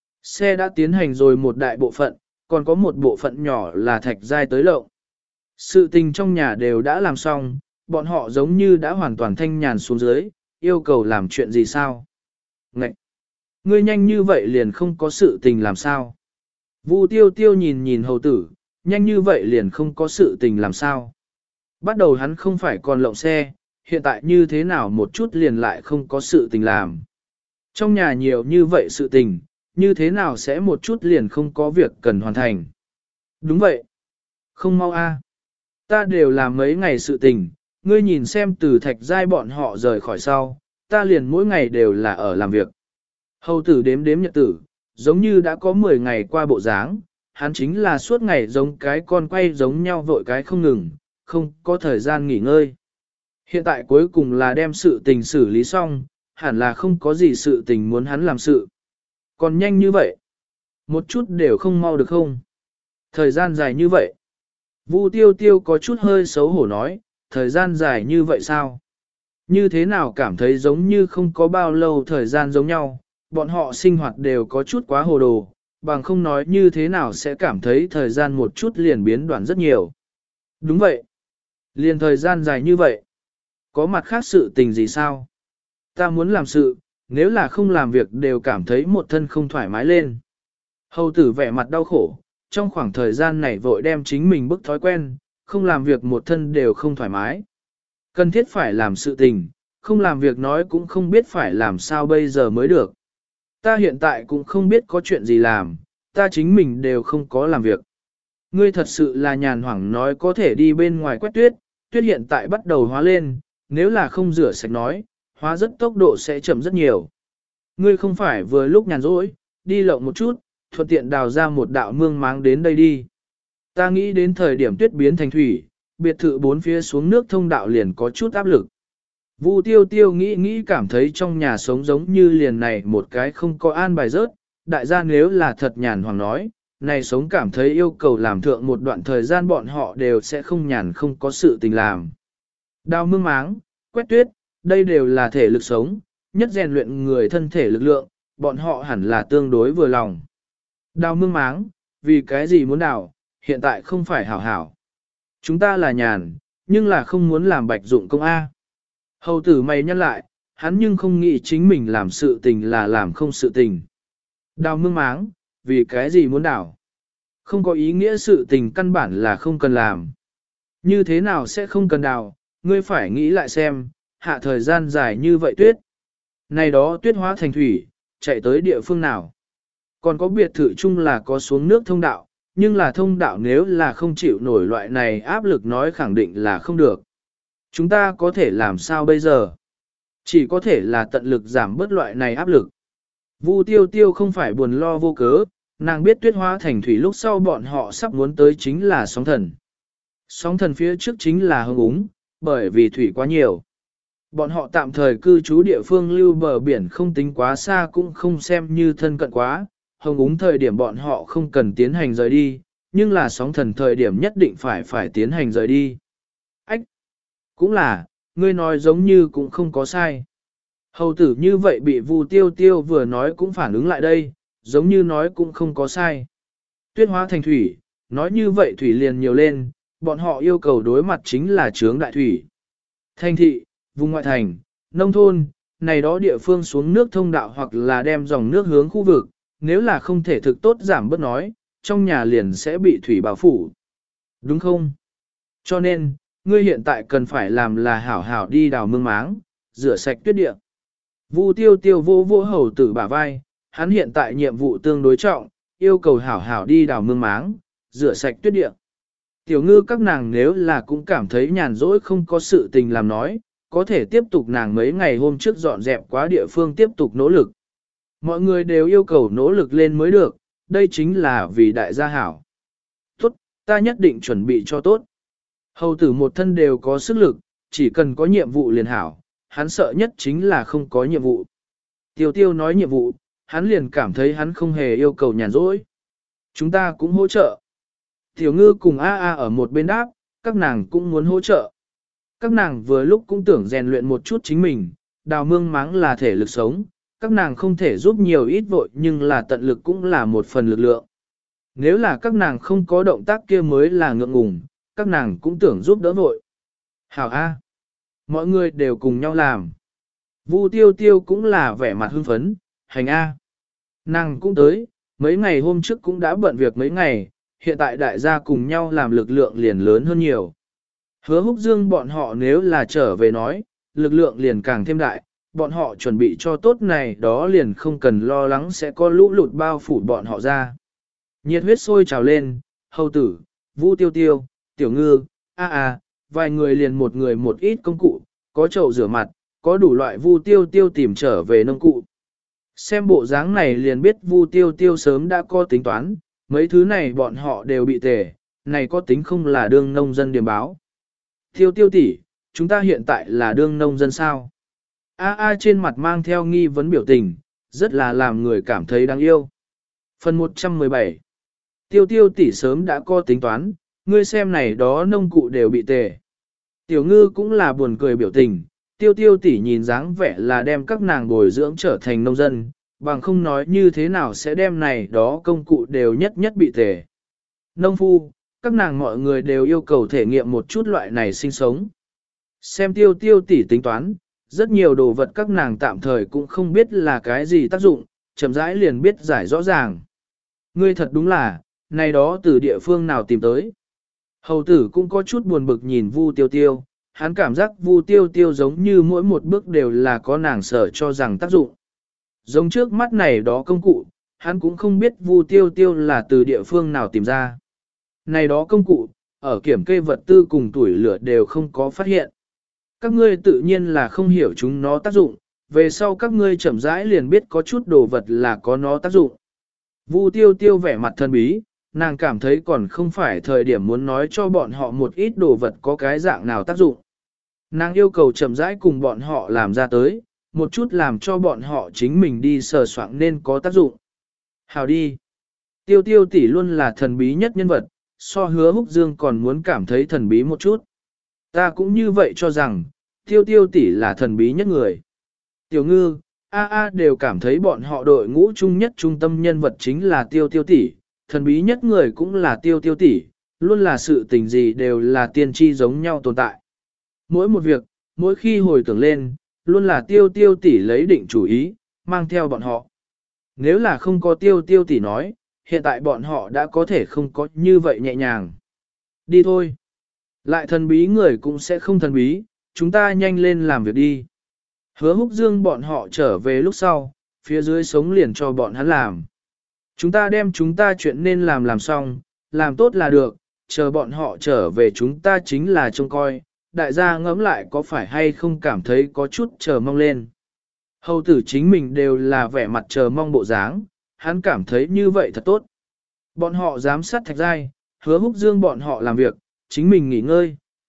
Xe đã tiến hành rồi một đại bộ phận, còn có một bộ phận nhỏ là thạch giai tới lộng. Sự tình trong nhà đều đã làm xong, bọn họ giống như đã hoàn toàn thanh nhàn xuống dưới, yêu cầu làm chuyện gì sao? Ngậy! Ngươi nhanh như vậy liền không có sự tình làm sao? Vu tiêu tiêu nhìn nhìn hầu tử, nhanh như vậy liền không có sự tình làm sao? Bắt đầu hắn không phải còn lộng xe, hiện tại như thế nào một chút liền lại không có sự tình làm. Trong nhà nhiều như vậy sự tình, như thế nào sẽ một chút liền không có việc cần hoàn thành. Đúng vậy. Không mau a, ta đều làm mấy ngày sự tình, ngươi nhìn xem từ thạch giai bọn họ rời khỏi sau, ta liền mỗi ngày đều là ở làm việc. Hầu tử đếm đếm nhật tử, giống như đã có mười ngày qua bộ dáng, hắn chính là suốt ngày giống cái con quay giống nhau vội cái không ngừng, không có thời gian nghỉ ngơi. Hiện tại cuối cùng là đem sự tình xử lý xong, hẳn là không có gì sự tình muốn hắn làm sự. Còn nhanh như vậy, một chút đều không mau được không? Thời gian dài như vậy. Vu tiêu tiêu có chút hơi xấu hổ nói, thời gian dài như vậy sao? Như thế nào cảm thấy giống như không có bao lâu thời gian giống nhau, bọn họ sinh hoạt đều có chút quá hồ đồ, bằng không nói như thế nào sẽ cảm thấy thời gian một chút liền biến đoạn rất nhiều. Đúng vậy. Liền thời gian dài như vậy. Có mặt khác sự tình gì sao? Ta muốn làm sự, nếu là không làm việc đều cảm thấy một thân không thoải mái lên. Hầu tử vẻ mặt đau khổ, trong khoảng thời gian này vội đem chính mình bức thói quen, không làm việc một thân đều không thoải mái. Cần thiết phải làm sự tình, không làm việc nói cũng không biết phải làm sao bây giờ mới được. Ta hiện tại cũng không biết có chuyện gì làm, ta chính mình đều không có làm việc. Ngươi thật sự là nhàn hoảng nói có thể đi bên ngoài quét tuyết, tuyết hiện tại bắt đầu hóa lên, nếu là không rửa sạch nói, hóa rất tốc độ sẽ chậm rất nhiều. Ngươi không phải vừa lúc nhàn rỗi, đi lộng một chút, thuận tiện đào ra một đạo mương máng đến đây đi. Ta nghĩ đến thời điểm tuyết biến thành thủy, biệt thự bốn phía xuống nước thông đạo liền có chút áp lực. Vu tiêu tiêu nghĩ nghĩ cảm thấy trong nhà sống giống như liền này một cái không có an bài rớt, đại gia nếu là thật nhàn hoàng nói, này sống cảm thấy yêu cầu làm thượng một đoạn thời gian bọn họ đều sẽ không nhàn không có sự tình làm. Đào mương máng, quét tuyết, đây đều là thể lực sống, nhất rèn luyện người thân thể lực lượng, bọn họ hẳn là tương đối vừa lòng. Đào mương máng, vì cái gì muốn đào, hiện tại không phải hảo hảo. Chúng ta là nhàn, nhưng là không muốn làm bạch dụng công A. Hầu tử mày nhắc lại, hắn nhưng không nghĩ chính mình làm sự tình là làm không sự tình. Đào mương máng, vì cái gì muốn đào? Không có ý nghĩa sự tình căn bản là không cần làm. Như thế nào sẽ không cần đào, ngươi phải nghĩ lại xem, hạ thời gian dài như vậy tuyết. Này đó tuyết hóa thành thủy, chạy tới địa phương nào? Còn có biệt thự chung là có xuống nước thông đạo, nhưng là thông đạo nếu là không chịu nổi loại này áp lực nói khẳng định là không được. Chúng ta có thể làm sao bây giờ? Chỉ có thể là tận lực giảm bớt loại này áp lực. Vu tiêu tiêu không phải buồn lo vô cớ, nàng biết tuyết hóa thành thủy lúc sau bọn họ sắp muốn tới chính là sóng thần. Sóng thần phía trước chính là hưng úng, bởi vì thủy quá nhiều. Bọn họ tạm thời cư trú địa phương lưu bờ biển không tính quá xa cũng không xem như thân cận quá, hồng úng thời điểm bọn họ không cần tiến hành rời đi, nhưng là sóng thần thời điểm nhất định phải phải tiến hành rời đi. Ách! Cũng là, ngươi nói giống như cũng không có sai. Hầu tử như vậy bị Vu Tiêu Tiêu vừa nói cũng phản ứng lại đây, giống như nói cũng không có sai. Tuyết hóa thành thủy, nói như vậy thủy liền nhiều lên, bọn họ yêu cầu đối mặt chính là chướng đại thủy. Thành thị, vùng ngoại thành, nông thôn, này đó địa phương xuống nước thông đạo hoặc là đem dòng nước hướng khu vực, nếu là không thể thực tốt giảm bớt nói, trong nhà liền sẽ bị thủy bao phủ. Đúng không? Cho nên, ngươi hiện tại cần phải làm là hảo hảo đi đào mương máng, rửa sạch tuyết địa. Vu Tiêu Tiêu vô vô hầu tử bả vai, hắn hiện tại nhiệm vụ tương đối trọng, yêu cầu hảo hảo đi đào mương máng, rửa sạch tuyết địa. Tiểu ngư các nàng nếu là cũng cảm thấy nhàn rỗi không có sự tình làm nói, có thể tiếp tục nàng mấy ngày hôm trước dọn dẹp quá địa phương tiếp tục nỗ lực. Mọi người đều yêu cầu nỗ lực lên mới được, đây chính là vì đại gia hảo. Tốt, ta nhất định chuẩn bị cho tốt. Hầu tử một thân đều có sức lực, chỉ cần có nhiệm vụ liền hảo, hắn sợ nhất chính là không có nhiệm vụ. Tiêu tiêu nói nhiệm vụ, hắn liền cảm thấy hắn không hề yêu cầu nhàn rỗi. Chúng ta cũng hỗ trợ. Tiểu ngư cùng A A ở một bên đáp, các nàng cũng muốn hỗ trợ. Các nàng vừa lúc cũng tưởng rèn luyện một chút chính mình, đào mương máng là thể lực sống, các nàng không thể giúp nhiều ít vội nhưng là tận lực cũng là một phần lực lượng. Nếu là các nàng không có động tác kia mới là ngượng ngùng, các nàng cũng tưởng giúp đỡ vội. Hảo A. Mọi người đều cùng nhau làm. Vu Tiêu Tiêu cũng là vẻ mặt hưng phấn, hành A. Nàng cũng tới, mấy ngày hôm trước cũng đã bận việc mấy ngày, hiện tại đại gia cùng nhau làm lực lượng liền lớn hơn nhiều. Hứa Húc Dương bọn họ nếu là trở về nói, lực lượng liền càng thêm đại, bọn họ chuẩn bị cho tốt này đó liền không cần lo lắng sẽ có lũ lụt bao phủ bọn họ ra. Nhiệt huyết sôi trào lên, hầu tử, Vu Tiêu Tiêu, Tiểu Ngư, a a, vài người liền một người một ít công cụ, có chậu rửa mặt, có đủ loại Vu Tiêu Tiêu tìm trở về nông cụ. Xem bộ dáng này liền biết Vu Tiêu Tiêu sớm đã có tính toán, mấy thứ này bọn họ đều bị tề, này có tính không là đương nông dân điểm báo. Tiêu Tiêu tỷ, chúng ta hiện tại là đương nông dân sao? A A trên mặt mang theo nghi vấn biểu tình, rất là làm người cảm thấy đáng yêu. Phần một trăm mười bảy. Tiêu Tiêu tỷ sớm đã có tính toán, ngươi xem này đó nông cụ đều bị tề. Tiểu Ngư cũng là buồn cười biểu tình, Tiêu Tiêu tỷ nhìn dáng vẻ là đem các nàng bồi dưỡng trở thành nông dân, bằng không nói như thế nào sẽ đem này đó công cụ đều nhất nhất bị tề. Nông phu, các nàng mọi người đều yêu cầu thể nghiệm một chút loại này sinh sống. Xem Tiêu Tiêu tỷ tính toán, rất nhiều đồ vật các nàng tạm thời cũng không biết là cái gì tác dụng, chậm rãi liền biết giải rõ ràng. Ngươi thật đúng là, này đó từ địa phương nào tìm tới. Hầu tử cũng có chút buồn bực nhìn Vu Tiêu Tiêu, hắn cảm giác Vu Tiêu Tiêu giống như mỗi một bước đều là có nàng sở cho rằng tác dụng. Giống trước mắt này đó công cụ, hắn cũng không biết Vu Tiêu Tiêu là từ địa phương nào tìm ra. Này đó công cụ, ở kiểm kê vật tư cùng tuổi lửa đều không có phát hiện. Các ngươi tự nhiên là không hiểu chúng nó tác dụng, về sau các ngươi chậm rãi liền biết có chút đồ vật là có nó tác dụng. Vu Tiêu Tiêu vẻ mặt thân bí, nàng cảm thấy còn không phải thời điểm muốn nói cho bọn họ một ít đồ vật có cái dạng nào tác dụng. Nàng yêu cầu chậm rãi cùng bọn họ làm ra tới, một chút làm cho bọn họ chính mình đi sờ soạn nên có tác dụng. Hào đi! Tiêu Tiêu tỷ luôn là thần bí nhất nhân vật, so Hứa Húc Dương còn muốn cảm thấy thần bí một chút. Ta cũng như vậy cho rằng, Tiêu Tiêu tỷ là thần bí nhất người. Tiểu Ngư, A A đều cảm thấy bọn họ đội ngũ chung nhất trung tâm nhân vật chính là Tiêu Tiêu tỷ, thần bí nhất người cũng là Tiêu Tiêu tỷ, luôn là sự tình gì đều là tiên tri giống nhau tồn tại. Mỗi một việc, mỗi khi hồi tưởng lên, luôn là Tiêu Tiêu tỷ lấy định chủ ý, mang theo bọn họ. Nếu là không có Tiêu Tiêu tỷ nói, hiện tại bọn họ đã có thể không có như vậy nhẹ nhàng. Đi thôi. Lại thần bí người cũng sẽ không thần bí, chúng ta nhanh lên làm việc đi. Hứa Húc Dương bọn họ trở về lúc sau, phía dưới sống liền cho bọn hắn làm. Chúng ta đem chúng ta chuyện nên làm làm xong, làm tốt là được, chờ bọn họ trở về chúng ta chính là trông coi, đại gia ngẫm lại có phải hay không cảm thấy có chút chờ mong lên. Hầu tử chính mình đều là vẻ mặt chờ mong bộ dáng, hắn cảm thấy như vậy thật tốt. Bọn họ giám sát Thạch Giai, Hứa Húc Dương bọn họ làm việc, chính mình nghỉ ngơi,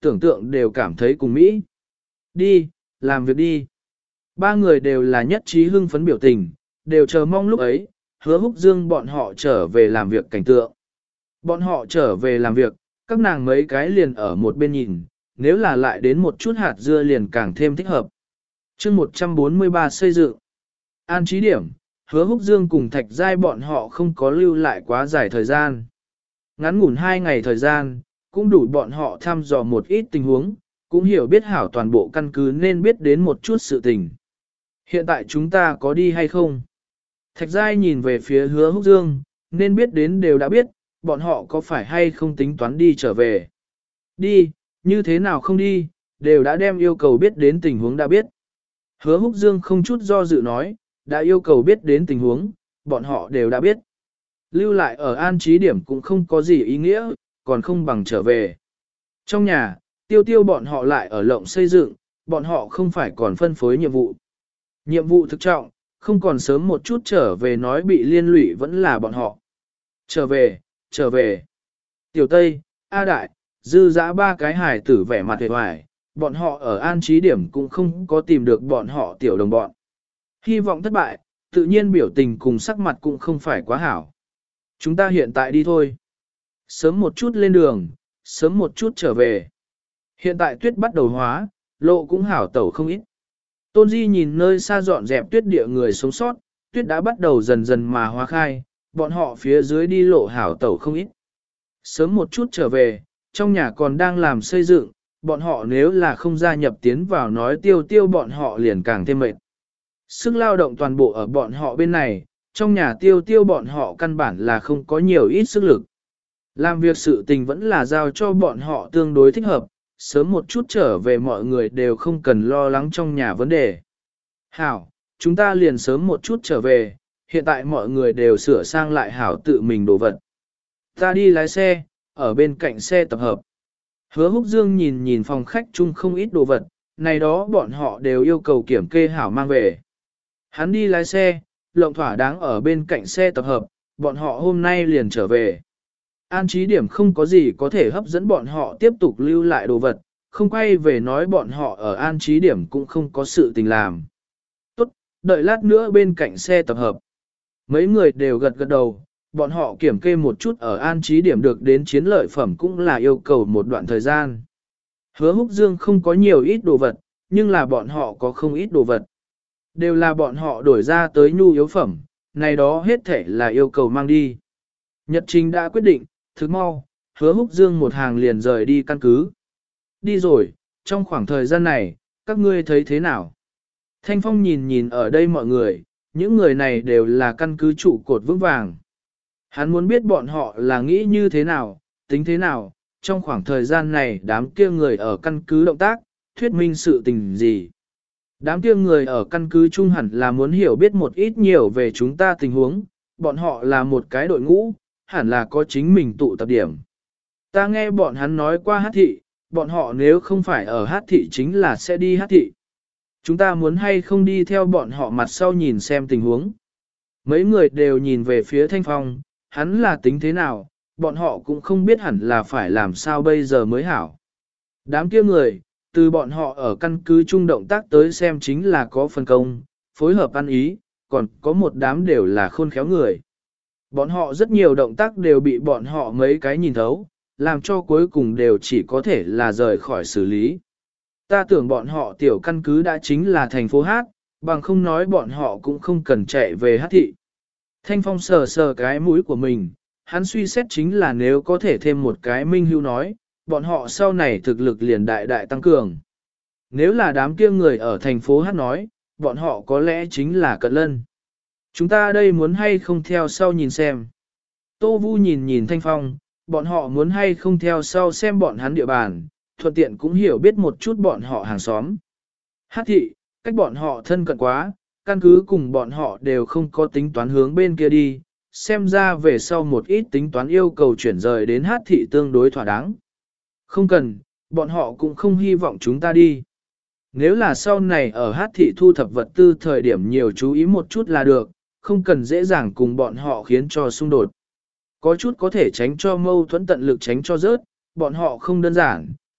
tưởng tượng đều cảm thấy cùng mỹ. Đi, làm việc đi. Ba người đều là nhất trí hưng phấn biểu tình, đều chờ mong lúc ấy, Hứa Húc Dương bọn họ trở về làm việc cảnh tượng. Bọn họ trở về làm việc, các nàng mấy cái liền ở một bên nhìn, nếu là lại đến một chút hạt dưa liền càng thêm thích hợp. chương một trăm bốn mươi ba xây dựng. An trí điểm, Hứa Húc Dương cùng Thạch Giai bọn họ không có lưu lại quá dài thời gian. Ngắn ngủn hai ngày thời gian, cũng đủ bọn họ thăm dò một ít tình huống, cũng hiểu biết hảo toàn bộ căn cứ nên biết đến một chút sự tình. Hiện tại chúng ta có đi hay không? Thạch Giai nhìn về phía Hứa Húc Dương, nên biết đến đều đã biết, bọn họ có phải hay không tính toán đi trở về. Đi, như thế nào không đi, đều đã đem yêu cầu biết đến tình huống đã biết. Hứa Húc Dương không chút do dự nói, đã yêu cầu biết đến tình huống, bọn họ đều đã biết. Lưu lại ở an trí điểm cũng không có gì ý nghĩa, còn không bằng trở về. Trong nhà, tiêu tiêu bọn họ lại ở lộng xây dựng, bọn họ không phải còn phân phối nhiệm vụ. Nhiệm vụ thực trọng, không còn sớm một chút trở về nói bị liên lụy vẫn là bọn họ. Trở về, trở về. Tiểu Tây, A Đại, dư dã ba cái hài tử vẻ mặt hề hoài, bọn họ ở an trí điểm cũng không có tìm được bọn họ tiểu đồng bọn. Hy vọng thất bại, tự nhiên biểu tình cùng sắc mặt cũng không phải quá hảo. Chúng ta hiện tại đi thôi. Sớm một chút lên đường, sớm một chút trở về. Hiện tại tuyết bắt đầu hóa, lộ cũng hảo tẩu không ít. Tôn Di nhìn nơi xa dọn dẹp tuyết địa người sống sót, tuyết đã bắt đầu dần dần mà hóa khai, bọn họ phía dưới đi lộ hảo tẩu không ít. Sớm một chút trở về, trong nhà còn đang làm xây dựng, bọn họ nếu là không gia nhập tiến vào nói tiêu tiêu bọn họ liền càng thêm mệt. Sức lao động toàn bộ ở bọn họ bên này, trong nhà tiêu tiêu bọn họ căn bản là không có nhiều ít sức lực. Làm việc sự tình vẫn là giao cho bọn họ tương đối thích hợp, sớm một chút trở về mọi người đều không cần lo lắng trong nhà vấn đề. Hảo, chúng ta liền sớm một chút trở về, hiện tại mọi người đều sửa sang lại hảo tự mình đồ vật. Ta đi lái xe, ở bên cạnh xe tập hợp. Hứa Húc Dương nhìn nhìn phòng khách chung không ít đồ vật, này đó bọn họ đều yêu cầu kiểm kê hảo mang về. Hắn đi lái xe, lộng thỏa đáng ở bên cạnh xe tập hợp, bọn họ hôm nay liền trở về. An trí điểm không có gì có thể hấp dẫn bọn họ tiếp tục lưu lại đồ vật, không quay về nói bọn họ ở an trí điểm cũng không có sự tình làm. Tốt, đợi lát nữa bên cạnh xe tập hợp. Mấy người đều gật gật đầu, bọn họ kiểm kê một chút ở an trí điểm được đến chiến lợi phẩm cũng là yêu cầu một đoạn thời gian. Hứa Húc Dương không có nhiều ít đồ vật, nhưng là bọn họ có không ít đồ vật. Đều là bọn họ đổi ra tới nhu yếu phẩm, này đó hết thể là yêu cầu mang đi. Nhật trình đã quyết định, thức mau, Hứa Húc Dương một hàng liền rời đi căn cứ. Đi rồi, trong khoảng thời gian này, các ngươi thấy thế nào? Thanh Phong nhìn nhìn ở đây mọi người, những người này đều là căn cứ trụ cột vững vàng. Hắn muốn biết bọn họ là nghĩ như thế nào, tính thế nào, trong khoảng thời gian này đám kia người ở căn cứ động tác, thuyết minh sự tình gì. Đám kia người ở căn cứ trung hẳn là muốn hiểu biết một ít nhiều về chúng ta tình huống, bọn họ là một cái đội ngũ, hẳn là có chính mình tụ tập điểm. Ta nghe bọn hắn nói qua hát thị, bọn họ nếu không phải ở hát thị chính là sẽ đi hát thị. Chúng ta muốn hay không đi theo bọn họ mặt sau nhìn xem tình huống. Mấy người đều nhìn về phía Thanh Phong, hắn là tính thế nào, bọn họ cũng không biết hẳn là phải làm sao bây giờ mới hảo. Đám kia người, từ bọn họ ở căn cứ trung động tác tới xem chính là có phân công, phối hợp ăn ý, còn có một đám đều là khôn khéo người. Bọn họ rất nhiều động tác đều bị bọn họ mấy cái nhìn thấu, làm cho cuối cùng đều chỉ có thể là rời khỏi xử lý. Ta tưởng bọn họ tiểu căn cứ đã chính là thành phố Hát, bằng không nói bọn họ cũng không cần chạy về Hát thị. Thanh Phong sờ sờ cái mũi của mình, hắn suy xét chính là nếu có thể thêm một cái minh hưu nói, bọn họ sau này thực lực liền đại đại tăng cường. Nếu là đám kia người ở thành phố Hát nói, bọn họ có lẽ chính là Cận Lân. Chúng ta đây muốn hay không theo sau nhìn xem. Tô Vu nhìn nhìn Thanh Phong, bọn họ muốn hay không theo sau xem bọn hắn địa bàn, thuận tiện cũng hiểu biết một chút bọn họ hàng xóm. Hát thị, cách bọn họ thân cận quá, căn cứ cùng bọn họ đều không có tính toán hướng bên kia đi, xem ra về sau một ít tính toán yêu cầu chuyển rời đến Hát thị tương đối thỏa đáng. Không cần, bọn họ cũng không hy vọng chúng ta đi. Nếu là sau này ở Hát thị thu thập vật tư thời điểm nhiều chú ý một chút là được, không cần dễ dàng cùng bọn họ khiến cho xung đột. Có chút có thể tránh cho mâu thuẫn tận lực tránh cho rớt, bọn họ không đơn giản,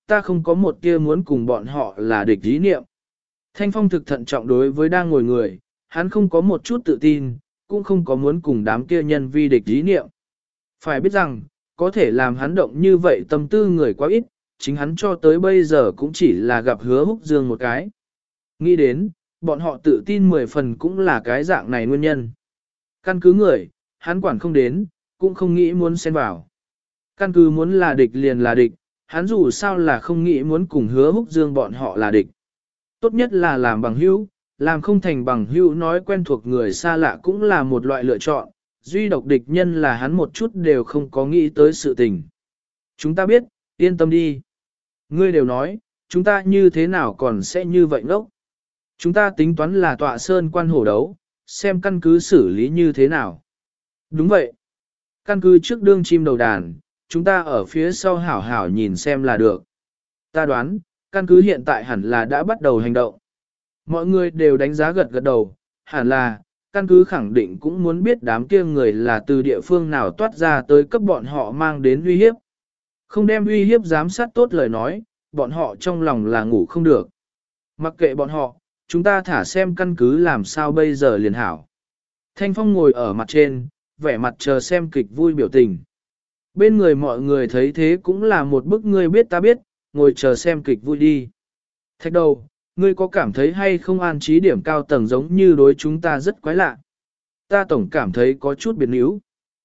ta không có một kia muốn cùng bọn họ là địch ý niệm. Thanh Phong thực thận trọng đối với đang ngồi người, hắn không có một chút tự tin, cũng không có muốn cùng đám kia nhân vi địch ý niệm. Phải biết rằng, có thể làm hắn động như vậy tâm tư người quá ít, chính hắn cho tới bây giờ cũng chỉ là gặp Hứa Húc Dương một cái. Nghĩ đến, bọn họ tự tin mười phần cũng là cái dạng này nguyên nhân. Căn cứ người, hắn quản không đến, cũng không nghĩ muốn xen vào. Căn cứ muốn là địch liền là địch, hắn dù sao là không nghĩ muốn cùng Hứa Húc Dương bọn họ là địch. Tốt nhất là làm bằng hữu, làm không thành bằng hữu nói quen thuộc người xa lạ cũng là một loại lựa chọn, duy độc địch nhân là hắn một chút đều không có nghĩ tới sự tình. Chúng ta biết, yên tâm đi. Ngươi đều nói, chúng ta như thế nào còn sẽ như vậy ngốc. Chúng ta tính toán là tọa sơn quan hổ đấu, xem căn cứ xử lý như thế nào. Đúng vậy. Căn cứ trước đương chim đầu đàn, chúng ta ở phía sau hảo hảo nhìn xem là được. Ta đoán, căn cứ hiện tại hẳn là đã bắt đầu hành động. Mọi người đều đánh giá gật gật đầu, hẳn là, căn cứ khẳng định cũng muốn biết đám kia người là từ địa phương nào toát ra tới cấp bọn họ mang đến uy hiếp. Không đem uy hiếp giám sát tốt lời nói, bọn họ trong lòng là ngủ không được. Mặc kệ bọn họ, chúng ta thả xem căn cứ làm sao bây giờ liền hảo. Thanh Phong ngồi ở mặt trên, vẻ mặt chờ xem kịch vui biểu tình. Bên người mọi người thấy thế cũng là một bức ngươi biết ta biết, ngồi chờ xem kịch vui đi. Thạch đầu, ngươi có cảm thấy hay không an trí điểm cao tầng giống như đối chúng ta rất quái lạ. Ta tổng cảm thấy có chút biệt níu.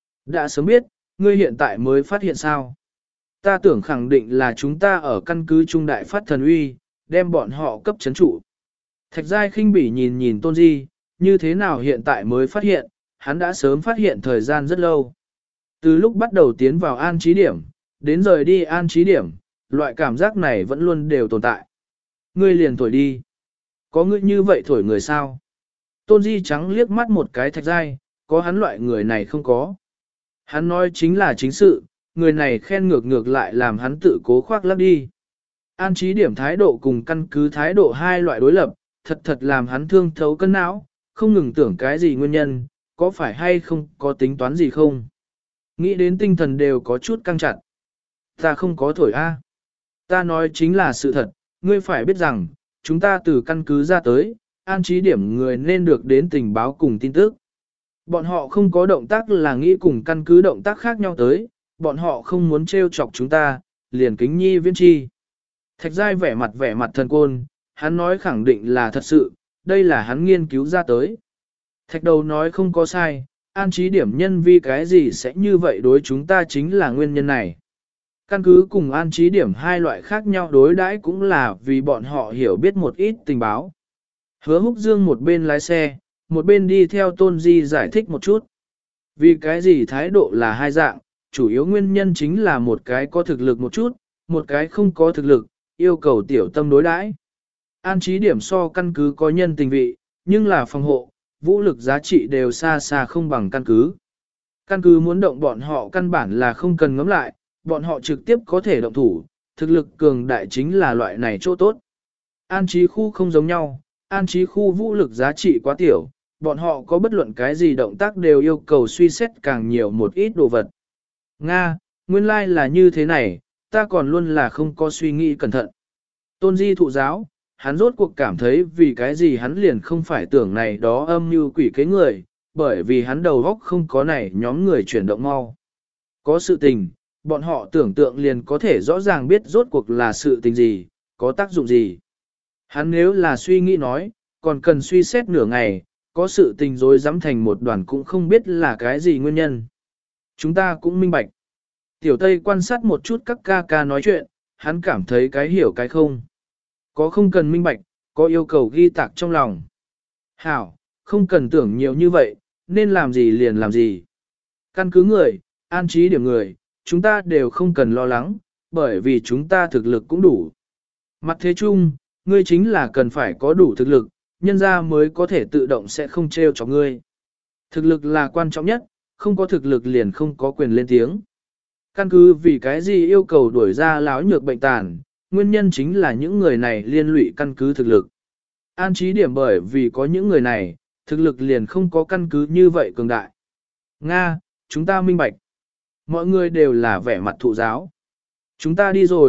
Đã sớm biết, ngươi hiện tại mới phát hiện sao. Ta tưởng khẳng định là chúng ta ở căn cứ trung đại phát thần uy, đem bọn họ cấp chấn trụ. Thạch giai khinh bỉ nhìn nhìn Tôn Di, như thế nào hiện tại mới phát hiện, hắn đã sớm phát hiện thời gian rất lâu. Từ lúc bắt đầu tiến vào an trí điểm, đến rời đi an trí điểm, loại cảm giác này vẫn luôn đều tồn tại. Ngươi liền thổi đi. Có ngươi như vậy thổi người sao? Tôn Di trắng liếc mắt một cái thạch giai, có hắn loại người này không có. Hắn nói chính là chính sự, người này khen ngược ngược lại làm hắn tự cố khoác lắc đi. An trí điểm thái độ cùng căn cứ thái độ hai loại đối lập, thật thật làm hắn thương thấu cân não, không ngừng tưởng cái gì nguyên nhân, có phải hay không có tính toán gì không. Nghĩ đến tinh thần đều có chút căng chặt. Ta không có thổi a. Ta nói chính là sự thật, ngươi phải biết rằng, chúng ta từ căn cứ ra tới, an trí điểm người nên được đến tình báo cùng tin tức. Bọn họ không có động tác là nghĩ cùng căn cứ động tác khác nhau tới, bọn họ không muốn trêu chọc chúng ta, liền kính nhi viễn chi. Thạch giai vẻ mặt vẻ mặt thần côn, hắn nói khẳng định là thật sự, đây là hắn nghiên cứu ra tới. Thạch đầu nói không có sai, an trí điểm nhân vì cái gì sẽ như vậy đối chúng ta chính là nguyên nhân này. Căn cứ cùng an trí điểm hai loại khác nhau đối đãi cũng là vì bọn họ hiểu biết một ít tình báo. Hứa Húc Dương một bên lái xe, một bên đi theo Tôn Di giải thích một chút. Vì cái gì thái độ là hai dạng, chủ yếu nguyên nhân chính là một cái có thực lực một chút, một cái không có thực lực, yêu cầu tiểu tâm đối đãi. An trí điểm so căn cứ có nhân tình vị, nhưng là phòng hộ, vũ lực giá trị đều xa xa không bằng căn cứ. Căn cứ muốn động bọn họ căn bản là không cần ngẫm lại, bọn họ trực tiếp có thể động thủ, thực lực cường đại chính là loại này chỗ tốt. An trí khu không giống nhau, an trí khu vũ lực giá trị quá tiểu, bọn họ có bất luận cái gì động tác đều yêu cầu suy xét càng nhiều một ít đồ vật. Nga, nguyên lai like là như thế này, ta còn luôn là không có suy nghĩ cẩn thận. Tôn Di thụ giáo, hắn rốt cuộc cảm thấy vì cái gì hắn liền không phải tưởng này đó âm như quỷ kế người, bởi vì hắn đầu óc không có này nhóm người chuyển động mau. Có sự tình, bọn họ tưởng tượng liền có thể rõ ràng biết rốt cuộc là sự tình gì, có tác dụng gì. Hắn nếu là suy nghĩ nói, còn cần suy xét nửa ngày, có sự tình dối dám thành một đoàn cũng không biết là cái gì nguyên nhân. Chúng ta cũng minh bạch. Tiểu Tây quan sát một chút các ca ca nói chuyện, hắn cảm thấy cái hiểu cái không. Có không cần minh bạch, có yêu cầu ghi tạc trong lòng. Hảo, không cần tưởng nhiều như vậy, nên làm gì liền làm gì. Căn cứ người, an trí điểm người, chúng ta đều không cần lo lắng, bởi vì chúng ta thực lực cũng đủ. Mặt thế chung, ngươi chính là cần phải có đủ thực lực, nhân ra mới có thể tự động sẽ không trêu cho ngươi. Thực lực là quan trọng nhất, không có thực lực liền không có quyền lên tiếng. Căn cứ vì cái gì yêu cầu đuổi ra láo nhược bệnh tàn, nguyên nhân chính là những người này liên lụy căn cứ thực lực. An trí điểm bởi vì có những người này, thực lực liền không có căn cứ như vậy cường đại. Nga, chúng ta minh bạch. Mọi người đều là vẻ mặt thụ giáo. Chúng ta đi rồi,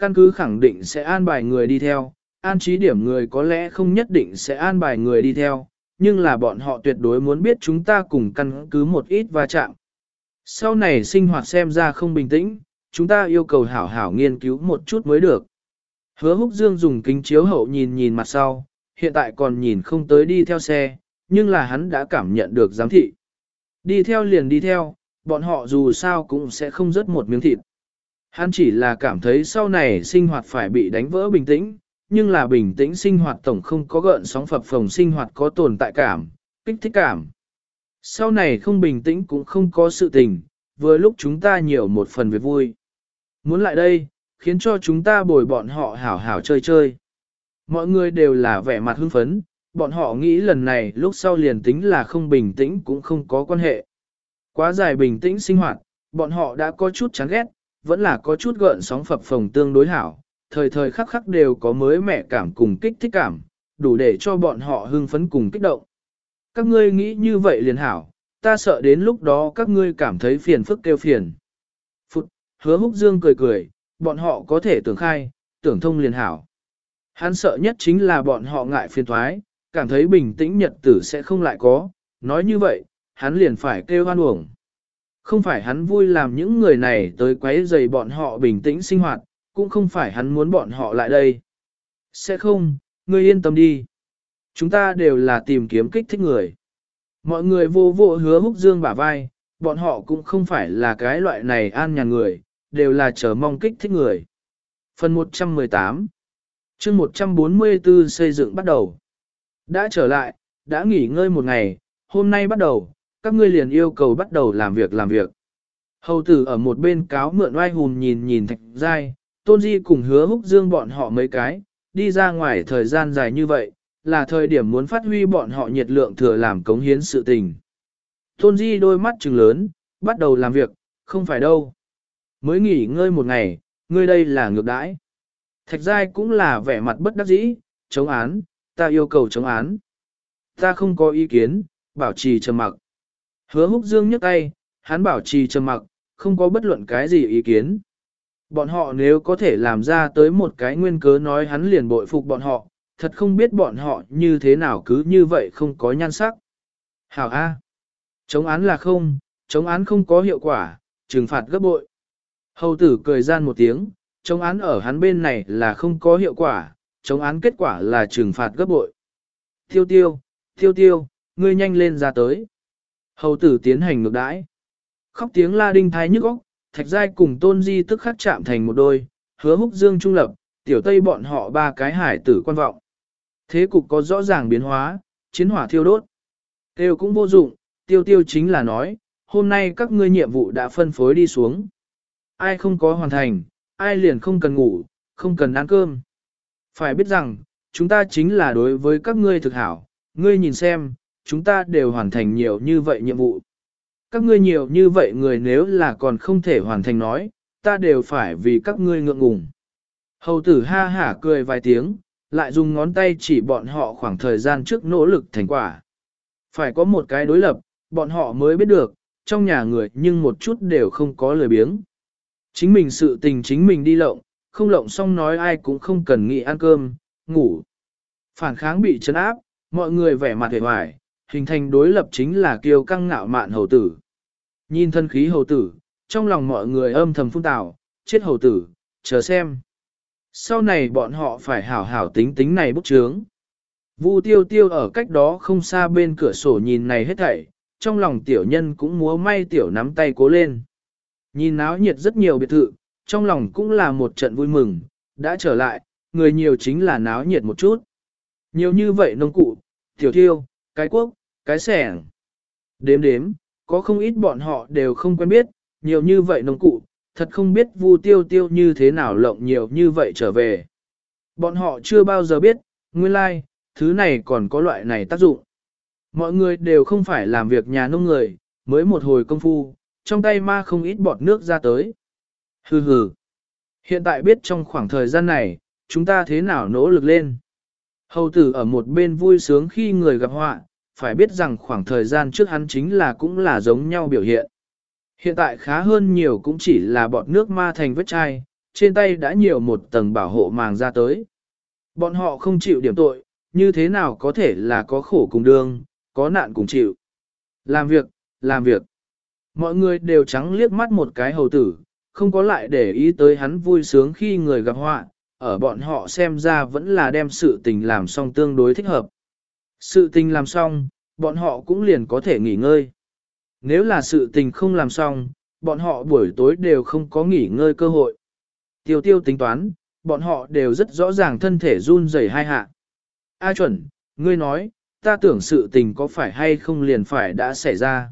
căn cứ khẳng định sẽ an bài người đi theo, an trí điểm người có lẽ không nhất định sẽ an bài người đi theo, nhưng là bọn họ tuyệt đối muốn biết chúng ta cùng căn cứ một ít va chạm. Sau này sinh hoạt xem ra không bình tĩnh, chúng ta yêu cầu hảo hảo nghiên cứu một chút mới được. Hứa Húc Dương dùng kính chiếu hậu nhìn nhìn mặt sau, hiện tại còn nhìn không tới đi theo xe, nhưng là hắn đã cảm nhận được giám thị. Đi theo liền đi theo, bọn họ dù sao cũng sẽ không rớt một miếng thịt. Hắn chỉ là cảm thấy sau này sinh hoạt phải bị đánh vỡ bình tĩnh, nhưng là bình tĩnh sinh hoạt tổng không có gợn sóng phập phồng, sinh hoạt có tồn tại cảm, kích thích cảm. Sau này không bình tĩnh cũng không có sự tình, vừa lúc chúng ta nhiều một phần việc vui. Muốn lại đây, khiến cho chúng ta bồi bọn họ hảo hảo chơi chơi. Mọi người đều là vẻ mặt hưng phấn, bọn họ nghĩ lần này lúc sau liền tính là không bình tĩnh cũng không có quan hệ. Quá dài bình tĩnh sinh hoạt, bọn họ đã có chút chán ghét, vẫn là có chút gợn sóng phập phồng tương đối hảo, thời thời khắc khắc đều có mới mẻ cảm cùng kích thích cảm, đủ để cho bọn họ hưng phấn cùng kích động. Các ngươi nghĩ như vậy liền hảo, ta sợ đến lúc đó các ngươi cảm thấy phiền phức kêu phiền. Phụt, Hứa Húc Dương cười cười, bọn họ có thể tưởng khai, tưởng thông liền hảo. Hắn sợ nhất chính là bọn họ ngại phiền thoái, cảm thấy bình tĩnh nhật tử sẽ không lại có, nói như vậy, hắn liền phải kêu hoan uổng. Không phải hắn vui làm những người này tới quấy rầy bọn họ bình tĩnh sinh hoạt, cũng không phải hắn muốn bọn họ lại đây. Sẽ không, ngươi yên tâm đi. Chúng ta đều là tìm kiếm kích thích người. Mọi người vô vô Hứa Húc Dương bả vai, bọn họ cũng không phải là cái loại này an nhàn người, đều là chờ mong kích thích người. Phần một trăm mười tám chương một trăm bốn mươi tư xây dựng bắt đầu. Đã trở lại, đã nghỉ ngơi một ngày, hôm nay bắt đầu, các ngươi liền yêu cầu bắt đầu làm việc làm việc. Hầu tử ở một bên cáo mượn oai hùn nhìn nhìn Thạch Giai, Tôn Di cùng Hứa Húc Dương bọn họ mấy cái, đi ra ngoài thời gian dài như vậy, là thời điểm muốn phát huy bọn họ nhiệt lượng thừa làm cống hiến sự tình. Tôn Di đôi mắt trừng lớn, bắt đầu làm việc, không phải đâu. Mới nghỉ ngơi một ngày, ngươi đây là ngược đãi. Thạch Giai cũng là vẻ mặt bất đắc dĩ, chống án, ta yêu cầu chống án. Ta không có ý kiến, bảo trì trầm mặc. Hứa Húc Dương nhấc tay, hắn bảo trì trầm mặc, không có bất luận cái gì ý kiến. Bọn họ nếu có thể làm ra tới một cái nguyên cớ nói hắn liền bội phục bọn họ, thật không biết bọn họ như thế nào cứ như vậy không có nhan sắc. Hảo A. Chống án là không, chống án không có hiệu quả, trừng phạt gấp bội. Hầu tử cười gian một tiếng, chống án ở hắn bên này là không có hiệu quả, chống án kết quả là trừng phạt gấp bội. Tiêu tiêu, tiêu tiêu, ngươi nhanh lên ra tới. Hầu tử tiến hành ngược đãi. Khóc tiếng la đinh thái nhức óc, Thạch Giai cùng Tôn Di tức khắc chạm thành một đôi, Hứa Húc Dương trung lập, tiểu tây bọn họ ba cái hải tử quan vọng. Thế cục có rõ ràng biến hóa, chiến hỏa thiêu đốt. Tiêu cũng vô dụng, tiêu tiêu chính là nói, hôm nay các ngươi nhiệm vụ đã phân phối đi xuống. Ai không có hoàn thành, ai liền không cần ngủ, không cần ăn cơm. Phải biết rằng, chúng ta chính là đối với các ngươi thực hảo, ngươi nhìn xem, chúng ta đều hoàn thành nhiều như vậy nhiệm vụ. Các ngươi nhiều như vậy người nếu là còn không thể hoàn thành nói, ta đều phải vì các ngươi ngượng ngùng. Hầu tử ha hả cười vài tiếng, lại dùng ngón tay chỉ bọn họ khoảng thời gian trước nỗ lực thành quả. Phải có một cái đối lập, bọn họ mới biết được, trong nhà người nhưng một chút đều không có lời biếng. Chính mình sự tình chính mình đi lộng, không lộng xong nói ai cũng không cần nghĩ ăn cơm, ngủ. Phản kháng bị trấn áp, mọi người vẻ mặt hề hoài, hình thành đối lập chính là kiêu căng ngạo mạn hầu tử. Nhìn thân khí hầu tử, trong lòng mọi người âm thầm phun tào, chết hầu tử, chờ xem. Sau này bọn họ phải hảo hảo tính tính này bút chướng. Vu tiêu tiêu ở cách đó không xa bên cửa sổ nhìn này hết thảy, trong lòng tiểu nhân cũng múa may tiểu nắm tay cố lên. Nhìn náo nhiệt rất nhiều biệt thự, trong lòng cũng là một trận vui mừng, đã trở lại, người nhiều chính là náo nhiệt một chút. Nhiều như vậy nông cụ, tiểu thiêu, cái quốc, cái sẻng. Đếm đếm, có không ít bọn họ đều không quen biết, nhiều như vậy nông cụ, thật không biết Vu tiêu tiêu như thế nào lộng nhiều như vậy trở về. Bọn họ chưa bao giờ biết, nguyên lai, like, thứ này còn có loại này tác dụng. Mọi người đều không phải làm việc nhà nông người, mới một hồi công phu, trong tay ma không ít bọt nước ra tới. Hừ hừ. Hiện tại biết trong khoảng thời gian này, chúng ta thế nào nỗ lực lên. Hầu tử ở một bên vui sướng khi người gặp họa, phải biết rằng khoảng thời gian trước hắn chính là cũng là giống nhau biểu hiện. Hiện tại khá hơn nhiều cũng chỉ là bọt nước ma thành vết chai, trên tay đã nhiều một tầng bảo hộ màng ra tới. Bọn họ không chịu điểm tội, như thế nào có thể là có khổ cùng đương, có nạn cùng chịu. Làm việc, làm việc. Mọi người đều trắng liếc mắt một cái hầu tử, không có lại để ý tới hắn vui sướng khi người gặp họa, ở bọn họ xem ra vẫn là đem sự tình làm xong tương đối thích hợp. Sự tình làm xong, bọn họ cũng liền có thể nghỉ ngơi. Nếu là sự tình không làm xong, bọn họ buổi tối đều không có nghỉ ngơi cơ hội. Tiêu tiêu tính toán, bọn họ đều rất rõ ràng thân thể run rẩy hai hạ. A chuẩn, ngươi nói, ta tưởng sự tình có phải hay không liền phải đã xảy ra.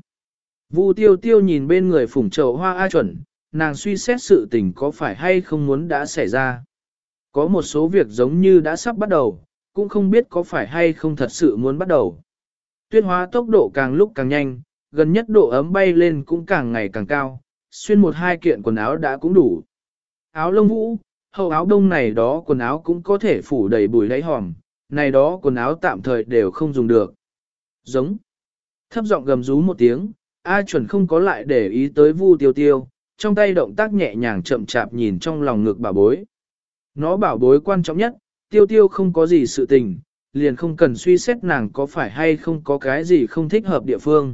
Vu tiêu tiêu nhìn bên người phủng trầu hoa A chuẩn, nàng suy xét sự tình có phải hay không muốn đã xảy ra. Có một số việc giống như đã sắp bắt đầu, cũng không biết có phải hay không thật sự muốn bắt đầu. Tuyết hóa tốc độ càng lúc càng nhanh, gần nhất độ ấm bay lên cũng càng ngày càng cao, xuyên một hai kiện quần áo đã cũng đủ. Áo lông vũ, hậu áo đông này đó quần áo cũng có thể phủ đầy bùi lấy hòm, này đó quần áo tạm thời đều không dùng được. Giống. Thấp giọng gầm rú một tiếng, A chuẩn không có lại để ý tới Vu tiêu tiêu, trong tay động tác nhẹ nhàng chậm chạp nhìn trong lòng ngực bảo bối. Nó bảo bối quan trọng nhất, tiêu tiêu không có gì sự tình, liền không cần suy xét nàng có phải hay không có cái gì không thích hợp địa phương.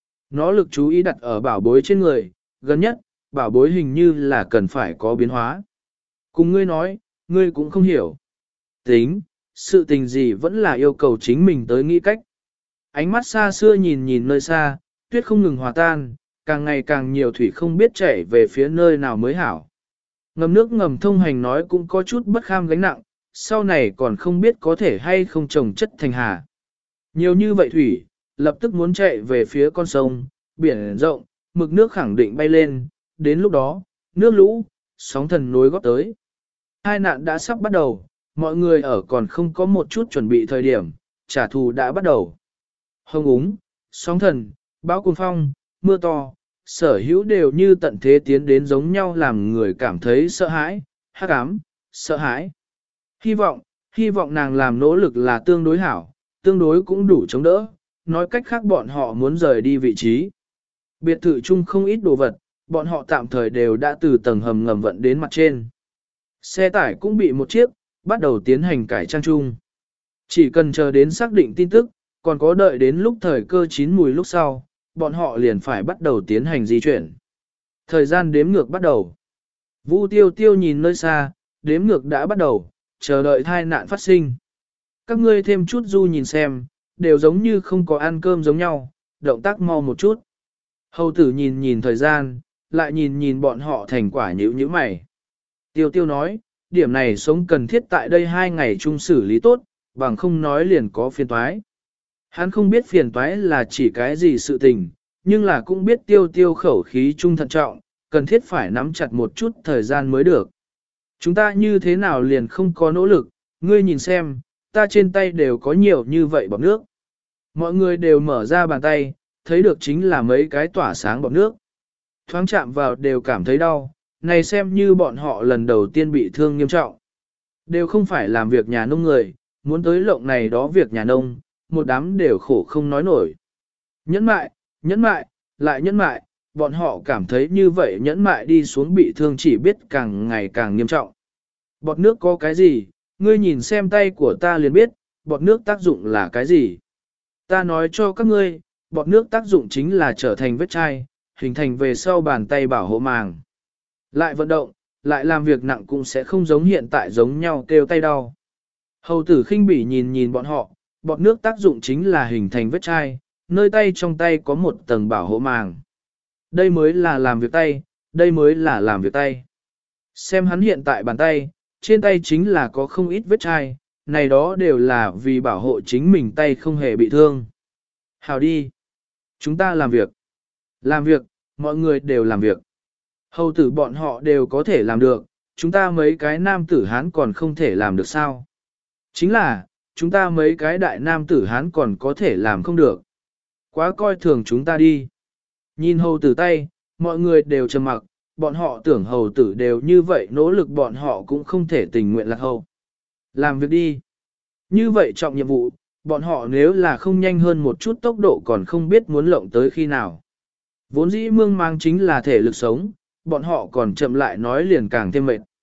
Nó lực chú ý đặt ở bảo bối trên người, gần nhất, bảo bối hình như là cần phải có biến hóa. Cùng ngươi nói, ngươi cũng không hiểu. Tính, sự tình gì vẫn là yêu cầu chính mình tới nghĩ cách. Ánh mắt xa xưa nhìn nhìn nơi xa, tuyết không ngừng hòa tan, càng ngày càng nhiều thủy không biết chảy về phía nơi nào mới hảo. Ngầm nước ngầm thông hành nói cũng có chút bất kham gánh nặng, sau này còn không biết có thể hay không trồng chất thành hà. Nhiều như vậy thủy, lập tức muốn chạy về phía con sông, biển rộng, mực nước khẳng định bay lên, đến lúc đó, nước lũ, sóng thần nối góp tới. Hai nạn đã sắp bắt đầu, mọi người ở còn không có một chút chuẩn bị thời điểm, trả thù đã bắt đầu. Hông úng, sóng thần, bão cuồng phong, mưa to, sở hữu đều như tận thế tiến đến giống nhau làm người cảm thấy sợ hãi, hắc ám, sợ hãi. Hy vọng, hy vọng nàng làm nỗ lực là tương đối hảo, tương đối cũng đủ chống đỡ, nói cách khác bọn họ muốn rời đi vị trí. Biệt thự chung không ít đồ vật, bọn họ tạm thời đều đã từ tầng hầm ngầm vận đến mặt trên. Xe tải cũng bị một chiếc, bắt đầu tiến hành cải trang chung. Chỉ cần chờ đến xác định tin tức, còn có đợi đến lúc thời cơ chín mùi lúc sau, bọn họ liền phải bắt đầu tiến hành di chuyển. Thời gian đếm ngược bắt đầu. Vu tiêu tiêu nhìn nơi xa, đếm ngược đã bắt đầu, chờ đợi thai nạn phát sinh. Các ngươi thêm chút du nhìn xem, đều giống như không có ăn cơm giống nhau, động tác mau một chút. Hầu tử nhìn nhìn thời gian, lại nhìn nhìn bọn họ thành quả nhữ nhữ mày. Tiêu tiêu nói, điểm này sống cần thiết tại đây hai ngày chung xử lý tốt, bằng không nói liền có phiền toái. Hắn không biết phiền toái là chỉ cái gì sự tình, nhưng là cũng biết tiêu tiêu khẩu khí trung thận trọng, cần thiết phải nắm chặt một chút thời gian mới được. Chúng ta như thế nào liền không có nỗ lực, ngươi nhìn xem, ta trên tay đều có nhiều như vậy bọt nước. Mọi người đều mở ra bàn tay, thấy được chính là mấy cái tỏa sáng bọt nước. Thoáng chạm vào đều cảm thấy đau, này xem như bọn họ lần đầu tiên bị thương nghiêm trọng. Đều không phải làm việc nhà nông người, muốn tới lộng này đó việc nhà nông, một đám đều khổ không nói nổi. Nhẫn mại, nhẫn mại, lại nhẫn mại, bọn họ cảm thấy như vậy nhẫn mại đi xuống bị thương chỉ biết càng ngày càng nghiêm trọng. Bọt nước có cái gì, ngươi nhìn xem tay của ta liền biết, bọt nước tác dụng là cái gì. Ta nói cho các ngươi, bọt nước tác dụng chính là trở thành vết chai, hình thành về sau bàn tay bảo hộ màng. Lại vận động, lại làm việc nặng cũng sẽ không giống hiện tại giống nhau kêu tay đau. Hầu tử khinh bỉ nhìn nhìn bọn họ, bọt nước tác dụng chính là hình thành vết chai, nơi tay trong tay có một tầng bảo hộ màng. Đây mới là làm việc tay, đây mới là làm việc tay. Xem hắn hiện tại bàn tay, trên tay chính là có không ít vết chai, này đó đều là vì bảo hộ chính mình tay không hề bị thương. Hào đi. Chúng ta làm việc. Làm việc, mọi người đều làm việc. Hầu tử bọn họ đều có thể làm được, chúng ta mấy cái nam tử Hán còn không thể làm được sao? Chính là, chúng ta mấy cái đại nam tử Hán còn có thể làm không được. Quá coi thường chúng ta đi. Nhìn hầu tử tay, mọi người đều trầm mặc, bọn họ tưởng hầu tử đều như vậy nỗ lực bọn họ cũng không thể tình nguyện lạc hầu. Làm việc đi. Như vậy trọng nhiệm vụ, bọn họ nếu là không nhanh hơn một chút tốc độ còn không biết muốn lộng tới khi nào. Vốn dĩ mương mang chính là thể lực sống, bọn họ còn chậm lại nói liền càng thêm mệt.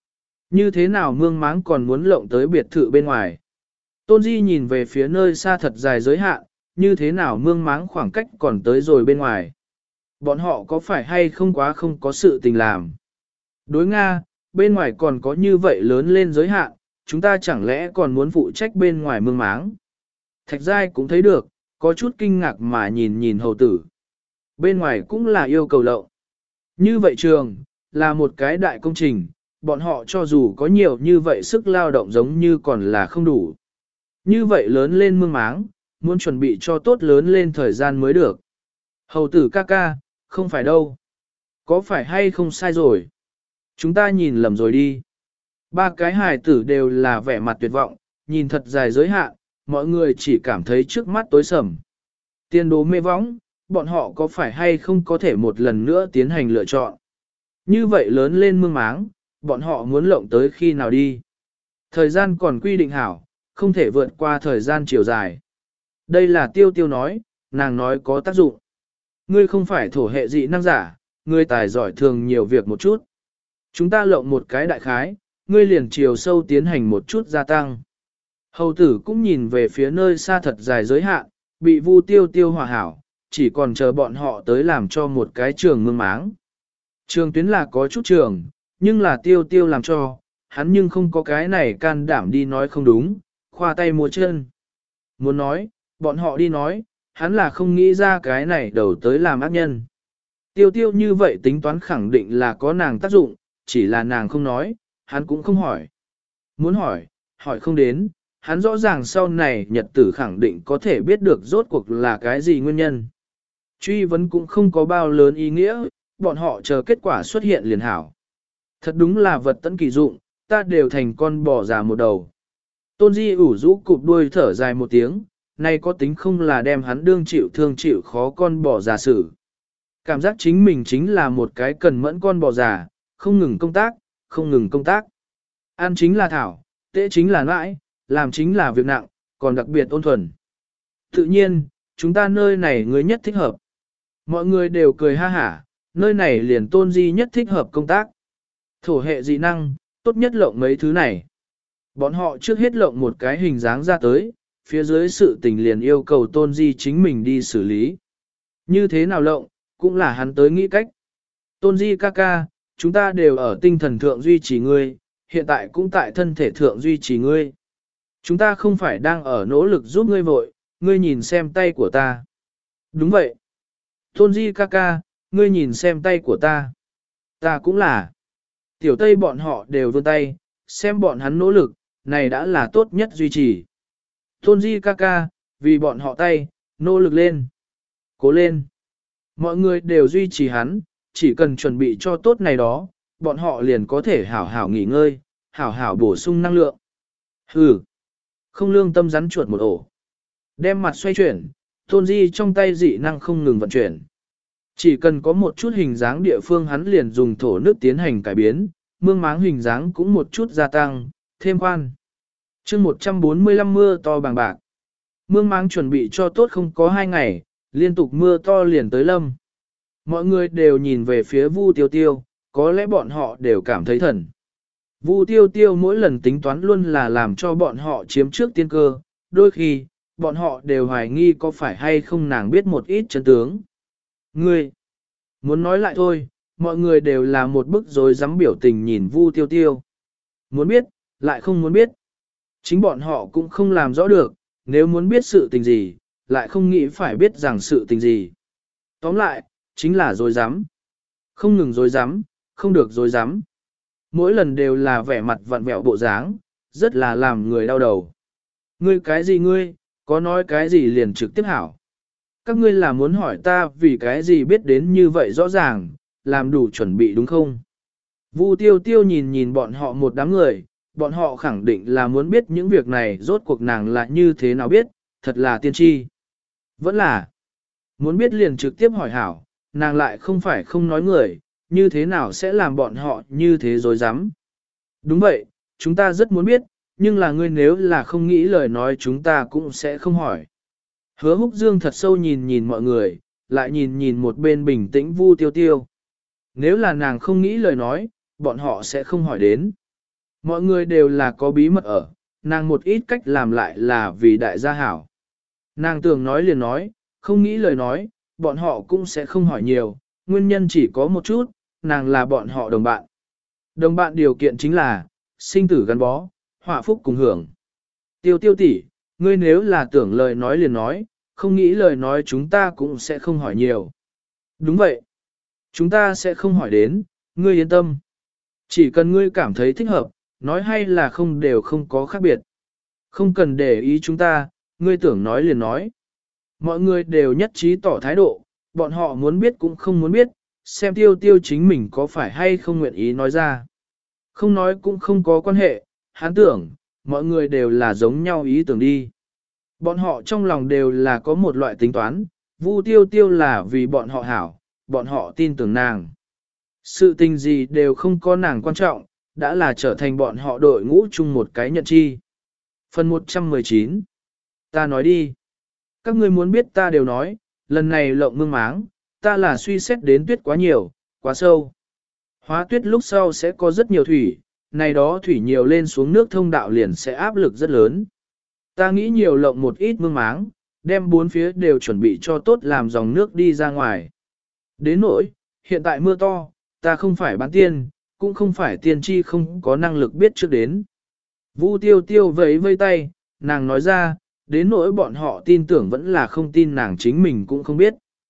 Như thế nào mương máng còn muốn lộng tới biệt thự bên ngoài? Tôn Di nhìn về phía nơi xa thật dài giới hạn, như thế nào mương máng khoảng cách còn tới rồi bên ngoài? Bọn họ có phải hay không quá không có sự tình làm? Đối Nga, bên ngoài còn có như vậy lớn lên giới hạn, chúng ta chẳng lẽ còn muốn phụ trách bên ngoài mương máng? Thạch Giai cũng thấy được, có chút kinh ngạc mà nhìn nhìn hầu tử. Bên ngoài cũng là yêu cầu lậu. Như vậy trường, là một cái đại công trình, bọn họ cho dù có nhiều như vậy sức lao động giống như còn là không đủ. Như vậy lớn lên mương máng, muốn chuẩn bị cho tốt lớn lên thời gian mới được. Hầu tử ca ca, không phải đâu. Có phải hay không sai rồi? Chúng ta nhìn lầm rồi đi. Ba cái hài tử đều là vẻ mặt tuyệt vọng, nhìn thật dài giới hạn, mọi người chỉ cảm thấy trước mắt tối sầm. Tiên đố mê võng, bọn họ có phải hay không có thể một lần nữa tiến hành lựa chọn. Như vậy lớn lên mương máng, bọn họ muốn lộng tới khi nào đi. Thời gian còn quy định hảo, không thể vượt qua thời gian chiều dài. Đây là tiêu tiêu nói, nàng nói có tác dụng. Ngươi không phải thổ hệ dị năng giả, ngươi tài giỏi thường nhiều việc một chút. Chúng ta lộng một cái đại khái, ngươi liền chiều sâu tiến hành một chút gia tăng. Hầu tử cũng nhìn về phía nơi xa thật dài giới hạn, bị vu tiêu tiêu hòa hảo, chỉ còn chờ bọn họ tới làm cho một cái trường mương máng. Trường tuyến là có chút trường, nhưng là tiêu tiêu làm cho, hắn nhưng không có cái này can đảm đi nói không đúng, khoa tay múa chân. Muốn nói, bọn họ đi nói, hắn là không nghĩ ra cái này đầu tới làm ác nhân. Tiêu tiêu như vậy tính toán khẳng định là có nàng tác dụng, chỉ là nàng không nói, hắn cũng không hỏi. Muốn hỏi, hỏi không đến, hắn rõ ràng sau này nhật tử khẳng định có thể biết được rốt cuộc là cái gì nguyên nhân. Truy vấn cũng không có bao lớn ý nghĩa, bọn họ chờ kết quả xuất hiện liền hảo. Thật đúng là vật tận kỳ dụng, ta đều thành con bò già một đầu. Tôn Di ủ rũ cụp đuôi thở dài một tiếng, nay có tính không là đem hắn đương chịu thương chịu khó con bò già xử. Cảm giác chính mình chính là một cái cần mẫn con bò già, không ngừng công tác, không ngừng công tác. Ăn chính là thảo, tễ chính là nãi, làm chính là việc nặng, còn đặc biệt ôn thuần. Tự nhiên, chúng ta nơi này người nhất thích hợp. Mọi người đều cười ha hả, nơi này liền Tôn Di nhất thích hợp công tác. Thổ hệ dị năng, tốt nhất lộng mấy thứ này. Bọn họ trước hết lộng một cái hình dáng ra tới, phía dưới sự tình liền yêu cầu Tôn Di chính mình đi xử lý. Như thế nào lộng, cũng là hắn tới nghĩ cách. Tôn Di ca ca, chúng ta đều ở tinh thần thượng duy trì ngươi, hiện tại cũng tại thân thể thượng duy trì ngươi. Chúng ta không phải đang ở nỗ lực giúp ngươi vội, ngươi nhìn xem tay của ta. Đúng vậy. Tôn Di ca ca, ngươi nhìn xem tay của ta. Ta cũng là. Tiểu Tây bọn họ đều vươn tay, xem bọn hắn nỗ lực, này đã là tốt nhất duy trì. Tôn Di ca ca, vì bọn họ tay, nỗ lực lên. Cố lên. Mọi người đều duy trì hắn, chỉ cần chuẩn bị cho tốt này đó, bọn họ liền có thể hảo hảo nghỉ ngơi, hảo hảo bổ sung năng lượng. Hừ. Không lương tâm rắn chuột một ổ. Đem mặt xoay chuyển, Tôn Di trong tay dị năng không ngừng vận chuyển. Chỉ cần có một chút hình dáng địa phương hắn liền dùng thổ nước tiến hành cải biến, mương máng hình dáng cũng một chút gia tăng, thêm khoan. chương một trăm bốn mươi lăm mưa to bằng bạc. Mương máng chuẩn bị cho tốt không có hai ngày, liên tục mưa to liền tới lâm. Mọi người đều nhìn về phía Vu Tiêu Tiêu, có lẽ bọn họ đều cảm thấy thần. Vu Tiêu Tiêu mỗi lần tính toán luôn là làm cho bọn họ chiếm trước tiên cơ, đôi khi, bọn họ đều hoài nghi có phải hay không nàng biết một ít chân tướng. Ngươi, muốn nói lại thôi, mọi người đều là một bức rối rắm biểu tình nhìn Vu Tiêu Tiêu. Muốn biết, lại không muốn biết. Chính bọn họ cũng không làm rõ được, nếu muốn biết sự tình gì, lại không nghĩ phải biết rằng sự tình gì. Tóm lại, chính là rối rắm. Không ngừng rối rắm, không được rối rắm. Mỗi lần đều là vẻ mặt vặn vẹo bộ dáng, rất là làm người đau đầu. Ngươi cái gì ngươi, có nói cái gì liền trực tiếp hảo. Các ngươi là muốn hỏi ta vì cái gì biết đến như vậy rõ ràng, làm đủ chuẩn bị đúng không? Vu Tiêu Tiêu nhìn nhìn bọn họ một đám người, bọn họ khẳng định là muốn biết những việc này rốt cuộc nàng là như thế nào biết, thật là tiên tri. Vẫn là, muốn biết liền trực tiếp hỏi hảo, nàng lại không phải không nói người, như thế nào sẽ làm bọn họ như thế dối rắm Đúng vậy, chúng ta rất muốn biết, nhưng là ngươi nếu là không nghĩ lời nói chúng ta cũng sẽ không hỏi. Hứa Húc Dương thật sâu nhìn nhìn mọi người, lại nhìn nhìn một bên bình tĩnh Vu Tiêu Tiêu. Nếu là nàng không nghĩ lời nói, bọn họ sẽ không hỏi đến. Mọi người đều là có bí mật ở, nàng một ít cách làm lại là vì đại gia hảo. Nàng tưởng nói liền nói, không nghĩ lời nói, bọn họ cũng sẽ không hỏi nhiều, nguyên nhân chỉ có một chút, nàng là bọn họ đồng bạn. Đồng bạn điều kiện chính là, sinh tử gắn bó, họa phúc cùng hưởng. Tiêu tiêu tỷ, ngươi nếu là tưởng lời nói liền nói, không nghĩ lời nói chúng ta cũng sẽ không hỏi nhiều. Đúng vậy. Chúng ta sẽ không hỏi đến, ngươi yên tâm. Chỉ cần ngươi cảm thấy thích hợp, nói hay là không đều không có khác biệt. Không cần để ý chúng ta, ngươi tưởng nói liền nói. Mọi người đều nhất trí tỏ thái độ, bọn họ muốn biết cũng không muốn biết, xem tiêu tiêu chính mình có phải hay không nguyện ý nói ra. Không nói cũng không có quan hệ, hắn tưởng, mọi người đều là giống nhau ý tưởng đi. Bọn họ trong lòng đều là có một loại tính toán, Vu tiêu tiêu là vì bọn họ hảo, bọn họ tin tưởng nàng. Sự tình gì đều không có nàng quan trọng, đã là trở thành bọn họ đội ngũ chung một cái nhận chi. Phần một trăm mười chín. Ta nói đi. Các ngươi muốn biết ta đều nói, lần này lộng mương máng, ta là suy xét đến tuyết quá nhiều, quá sâu. Hóa tuyết lúc sau sẽ có rất nhiều thủy, này đó thủy nhiều lên xuống nước thông đạo liền sẽ áp lực rất lớn. Ta nghĩ nhiều lộng một ít mương máng, đem bốn phía đều chuẩn bị cho tốt làm dòng nước đi ra ngoài. Đến nỗi, hiện tại mưa to, ta không phải bán tiên, cũng không phải tiên tri không có năng lực biết trước đến. Vu tiêu tiêu vẫy vây tay, nàng nói ra, đến nỗi bọn họ tin tưởng vẫn là không tin nàng chính mình cũng không biết.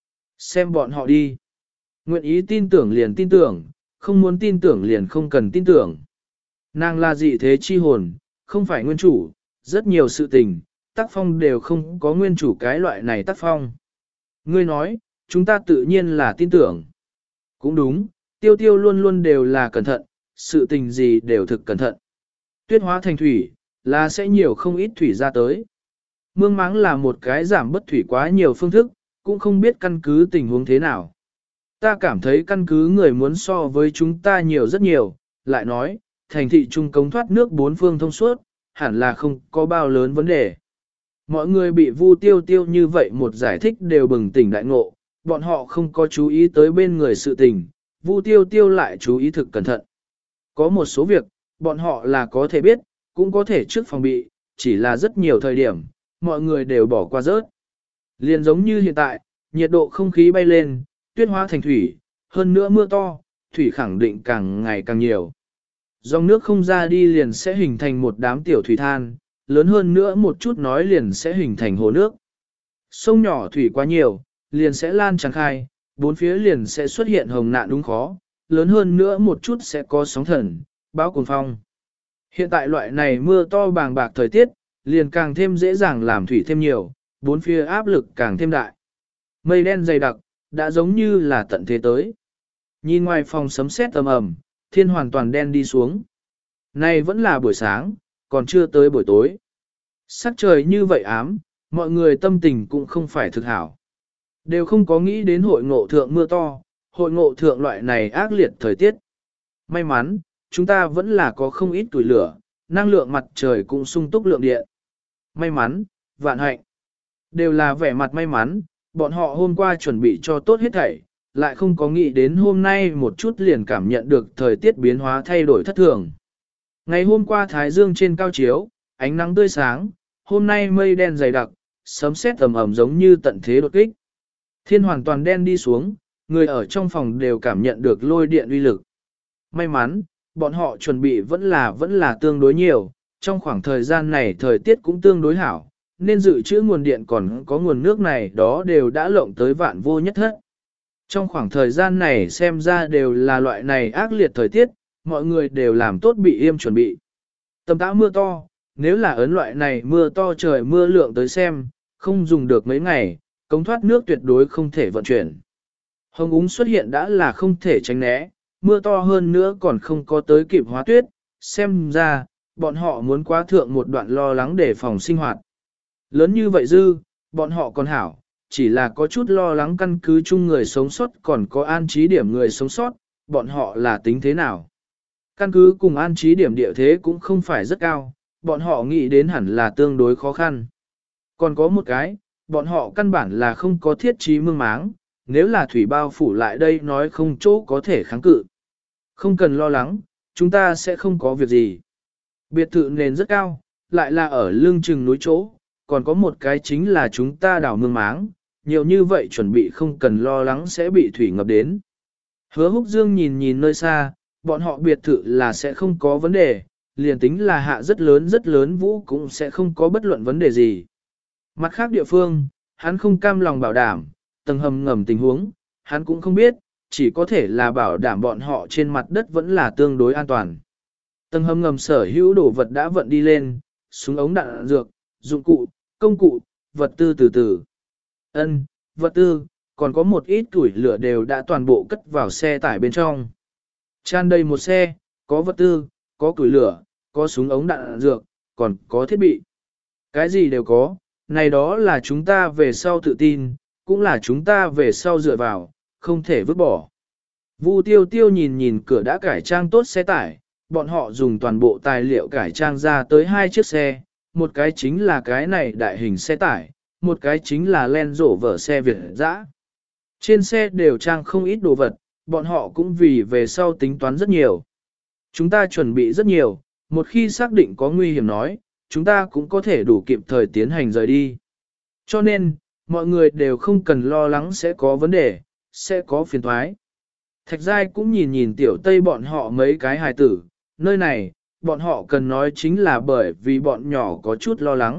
Xem bọn họ đi. Nguyện ý tin tưởng liền tin tưởng, không muốn tin tưởng liền không cần tin tưởng. Nàng là dị thế chi hồn, không phải nguyên chủ, rất nhiều sự tình, tác phong đều không có nguyên chủ cái loại này tác phong. Ngươi nói, chúng ta tự nhiên là tin tưởng. Cũng đúng, tiêu tiêu luôn luôn đều là cẩn thận, sự tình gì đều thực cẩn thận. Tuyết hóa thành thủy, là sẽ nhiều không ít thủy ra tới. Mương máng là một cái giảm bất thủy quá nhiều phương thức, cũng không biết căn cứ tình huống thế nào. Ta cảm thấy căn cứ người muốn so với chúng ta nhiều rất nhiều, lại nói, thành thị trung cống thoát nước bốn phương thông suốt, hẳn là không có bao lớn vấn đề. Mọi người bị Vu tiêu tiêu như vậy một giải thích đều bừng tỉnh đại ngộ, bọn họ không có chú ý tới bên người sự tình, Vu tiêu tiêu lại chú ý thực cẩn thận. Có một số việc, bọn họ là có thể biết, cũng có thể trước phòng bị, chỉ là rất nhiều thời điểm, mọi người đều bỏ qua rớt. Liền giống như hiện tại, nhiệt độ không khí bay lên, tuyết hóa thành thủy, hơn nữa mưa to, thủy khẳng định càng ngày càng nhiều. Dòng nước không ra đi liền sẽ hình thành một đám tiểu thủy than, lớn hơn nữa một chút nói liền sẽ hình thành hồ nước. Sông nhỏ thủy quá nhiều, liền sẽ lan tràn khai, bốn phía liền sẽ xuất hiện hồng nạn đúng khó, lớn hơn nữa một chút sẽ có sóng thần, bão cuồng phong. Hiện tại loại này mưa to bàng bạc thời tiết, liền càng thêm dễ dàng làm thủy thêm nhiều, bốn phía áp lực càng thêm đại. Mây đen dày đặc, đã giống như là tận thế tới. Nhìn ngoài phòng sấm sét ầm ầm, thiên hoàn toàn đen đi xuống. Nay vẫn là buổi sáng, còn chưa tới buổi tối. Sắc trời như vậy ám, mọi người tâm tình cũng không phải thực hảo. Đều không có nghĩ đến hội ngộ thượng mưa to, hội ngộ thượng loại này ác liệt thời tiết. May mắn, chúng ta vẫn là có không ít tuổi lửa, năng lượng mặt trời cũng sung túc lượng điện. May mắn, vạn hạnh. Đều là vẻ mặt may mắn, bọn họ hôm qua chuẩn bị cho tốt hết thảy, lại không có nghĩ đến hôm nay một chút liền cảm nhận được thời tiết biến hóa thay đổi thất thường. Ngày hôm qua thái dương trên cao chiếu, ánh nắng tươi sáng, hôm nay mây đen dày đặc, sấm sét ầm ầm giống như tận thế đột kích. Thiên hoàn toàn đen đi xuống, người ở trong phòng đều cảm nhận được lôi điện uy lực. May mắn, bọn họ chuẩn bị vẫn là vẫn là tương đối nhiều, trong khoảng thời gian này thời tiết cũng tương đối hảo, nên dự trữ nguồn điện còn có nguồn nước này đó đều đã lộng tới vạn vô nhất hết. Trong khoảng thời gian này xem ra đều là loại này ác liệt thời tiết, mọi người đều làm tốt bị im chuẩn bị. Tầm tã mưa to, nếu là ấn loại này mưa to trời mưa lượng tới xem, không dùng được mấy ngày, cống thoát nước tuyệt đối không thể vận chuyển. Hồng úng xuất hiện đã là không thể tránh né, mưa to hơn nữa còn không có tới kịp hóa tuyết, xem ra, bọn họ muốn quá thượng một đoạn lo lắng để phòng sinh hoạt. Lớn như vậy dư, bọn họ còn hảo, chỉ là có chút lo lắng căn cứ chung người sống sót còn có an trí điểm người sống sót, bọn họ là tính thế nào. Căn cứ cùng an trí điểm địa thế cũng không phải rất cao, bọn họ nghĩ đến hẳn là tương đối khó khăn. Còn có một cái, bọn họ căn bản là không có thiết trí mương máng, nếu là thủy bao phủ lại đây nói không chỗ có thể kháng cự. Không cần lo lắng, chúng ta sẽ không có việc gì. Biệt thự nền rất cao, lại là ở lưng chừng núi chỗ, còn có một cái chính là chúng ta đảo mương máng, nhiều như vậy chuẩn bị không cần lo lắng sẽ bị thủy ngập đến. Hứa Húc Dương nhìn nhìn nơi xa, bọn họ biệt thự là sẽ không có vấn đề, liền tính là hạ rất lớn rất lớn vũ cũng sẽ không có bất luận vấn đề gì. Mặt khác địa phương, hắn không cam lòng bảo đảm, tầng hầm ngầm tình huống, hắn cũng không biết, chỉ có thể là bảo đảm bọn họ trên mặt đất vẫn là tương đối an toàn. Tầng hầm ngầm sở hữu đồ vật đã vận đi lên, súng ống đạn dược, dụng cụ, công cụ, vật tư từ từ. Ân, vật tư, còn có một ít củi lửa đều đã toàn bộ cất vào xe tải bên trong. Tràn đầy một xe, có vật tư, có củi lửa, có súng ống đạn dược, còn có thiết bị. Cái gì đều có, này đó là chúng ta về sau tự tin, cũng là chúng ta về sau dựa vào, không thể vứt bỏ. Vu Tiêu Tiêu nhìn nhìn cửa đã cải trang tốt xe tải, bọn họ dùng toàn bộ tài liệu cải trang ra tới hai chiếc xe, một cái chính là cái này đại hình xe tải, một cái chính là Land Rover xe Việt dã. Trên xe đều trang không ít đồ vật, bọn họ cũng vì về sau tính toán rất nhiều. Chúng ta chuẩn bị rất nhiều, một khi xác định có nguy hiểm nói, chúng ta cũng có thể đủ kịp thời tiến hành rời đi. Cho nên, mọi người đều không cần lo lắng sẽ có vấn đề, sẽ có phiền thoái. Thạch Giai cũng nhìn nhìn tiểu tây bọn họ mấy cái hài tử, nơi này, bọn họ cần nói chính là bởi vì bọn nhỏ có chút lo lắng.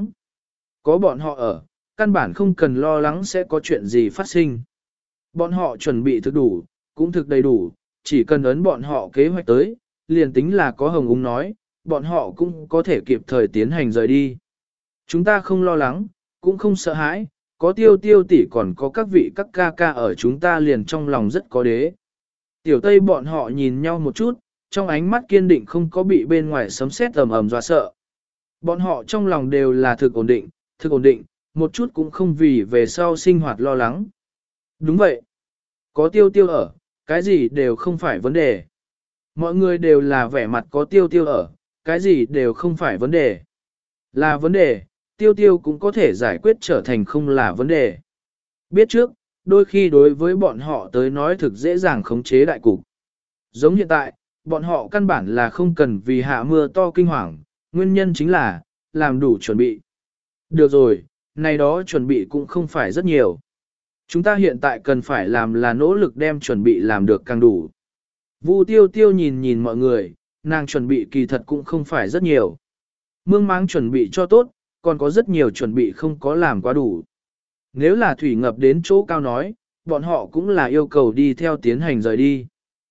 Có bọn họ ở, căn bản không cần lo lắng sẽ có chuyện gì phát sinh. Bọn họ chuẩn bị thực đủ, cũng thực đầy đủ, chỉ cần ấn bọn họ kế hoạch tới, liền tính là có Hồng Úng nói, bọn họ cũng có thể kịp thời tiến hành rời đi. Chúng ta không lo lắng, cũng không sợ hãi, có tiêu tiêu tỷ còn có các vị các ca ca ở chúng ta liền trong lòng rất có đế. Tiểu Tây bọn họ nhìn nhau một chút, trong ánh mắt kiên định không có bị bên ngoài sấm sét ầm ầm dọa sợ. Bọn họ trong lòng đều là thực ổn định, thực ổn định, một chút cũng không vì về sau sinh hoạt lo lắng. Đúng vậy. Có tiêu tiêu ở, cái gì đều không phải vấn đề. Mọi người đều là vẻ mặt có tiêu tiêu ở, cái gì đều không phải vấn đề. Là vấn đề, tiêu tiêu cũng có thể giải quyết trở thành không là vấn đề. Biết trước, đôi khi đối với bọn họ tới nói thực dễ dàng khống chế đại cục. Giống hiện tại, bọn họ căn bản là không cần vì hạ mưa to kinh hoàng, nguyên nhân chính là, làm đủ chuẩn bị. Được rồi, này đó chuẩn bị cũng không phải rất nhiều. Chúng ta hiện tại cần phải làm là nỗ lực đem chuẩn bị làm được càng đủ. Vu Tiêu Tiêu nhìn nhìn mọi người, nàng chuẩn bị kỳ thật cũng không phải rất nhiều. Mương máng chuẩn bị cho tốt, còn có rất nhiều chuẩn bị không có làm quá đủ. Nếu là thủy ngập đến chỗ cao nói, bọn họ cũng là yêu cầu đi theo tiến hành rời đi.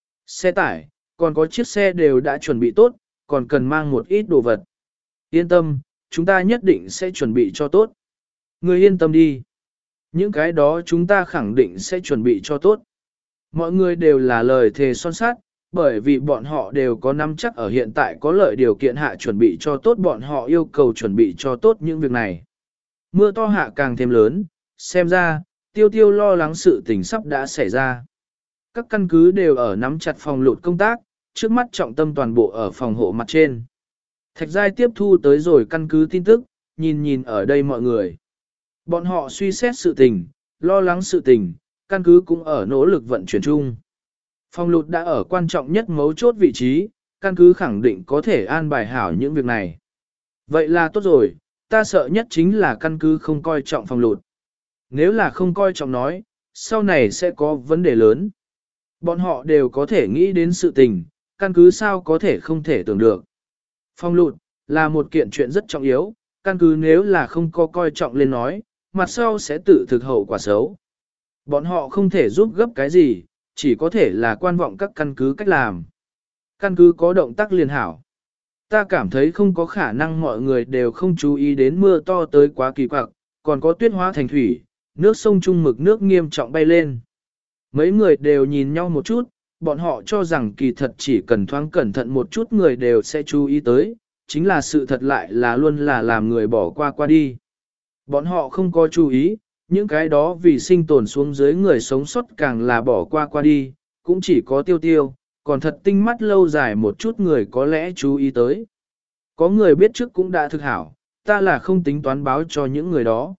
Xe tải, còn có chiếc xe đều đã chuẩn bị tốt, còn cần mang một ít đồ vật. Yên tâm, chúng ta nhất định sẽ chuẩn bị cho tốt. Người yên tâm đi. Những cái đó chúng ta khẳng định sẽ chuẩn bị cho tốt. Mọi người đều là lời thề son sát, bởi vì bọn họ đều có nắm chắc ở hiện tại có lợi điều kiện hạ chuẩn bị cho tốt, bọn họ yêu cầu chuẩn bị cho tốt những việc này. Mưa to hạ càng thêm lớn, xem ra, tiêu tiêu lo lắng sự tình sắp đã xảy ra. Các căn cứ đều ở nắm chặt phòng lụt công tác, trước mắt trọng tâm toàn bộ ở phòng hộ mặt trên. Thạch Giai tiếp thu tới rồi căn cứ tin tức, nhìn nhìn ở đây mọi người. Bọn họ suy xét sự tình, lo lắng sự tình, căn cứ cũng ở nỗ lực vận chuyển chung. Phòng lụt đã ở quan trọng nhất mấu chốt vị trí, căn cứ khẳng định có thể an bài hảo những việc này. Vậy là tốt rồi, ta sợ nhất chính là căn cứ không coi trọng phòng lụt. Nếu là không coi trọng nói, sau này sẽ có vấn đề lớn. Bọn họ đều có thể nghĩ đến sự tình, căn cứ sao có thể không thể tưởng được. Phòng lụt, là một kiện chuyện rất trọng yếu, căn cứ nếu là không có coi trọng lên nói, mặt sau sẽ tự thực hậu quả xấu. Bọn họ không thể giúp gấp cái gì, chỉ có thể là quan vọng các căn cứ cách làm. Căn cứ có động tác liền hảo. Ta cảm thấy không có khả năng mọi người đều không chú ý đến mưa to tới quá kỳ quặc, còn có tuyết hóa thành thủy, nước sông trung mực nước nghiêm trọng bay lên. Mấy người đều nhìn nhau một chút, bọn họ cho rằng kỳ thật chỉ cần thoáng cẩn thận một chút người đều sẽ chú ý tới, chính là sự thật lại là luôn là làm người bỏ qua qua đi. Bọn họ không có chú ý, những cái đó vì sinh tồn xuống dưới người sống sót càng là bỏ qua qua đi, cũng chỉ có tiêu tiêu, còn thật tinh mắt lâu dài một chút người có lẽ chú ý tới. Có người biết trước cũng đã thực hảo, ta là không tính toán báo cho những người đó.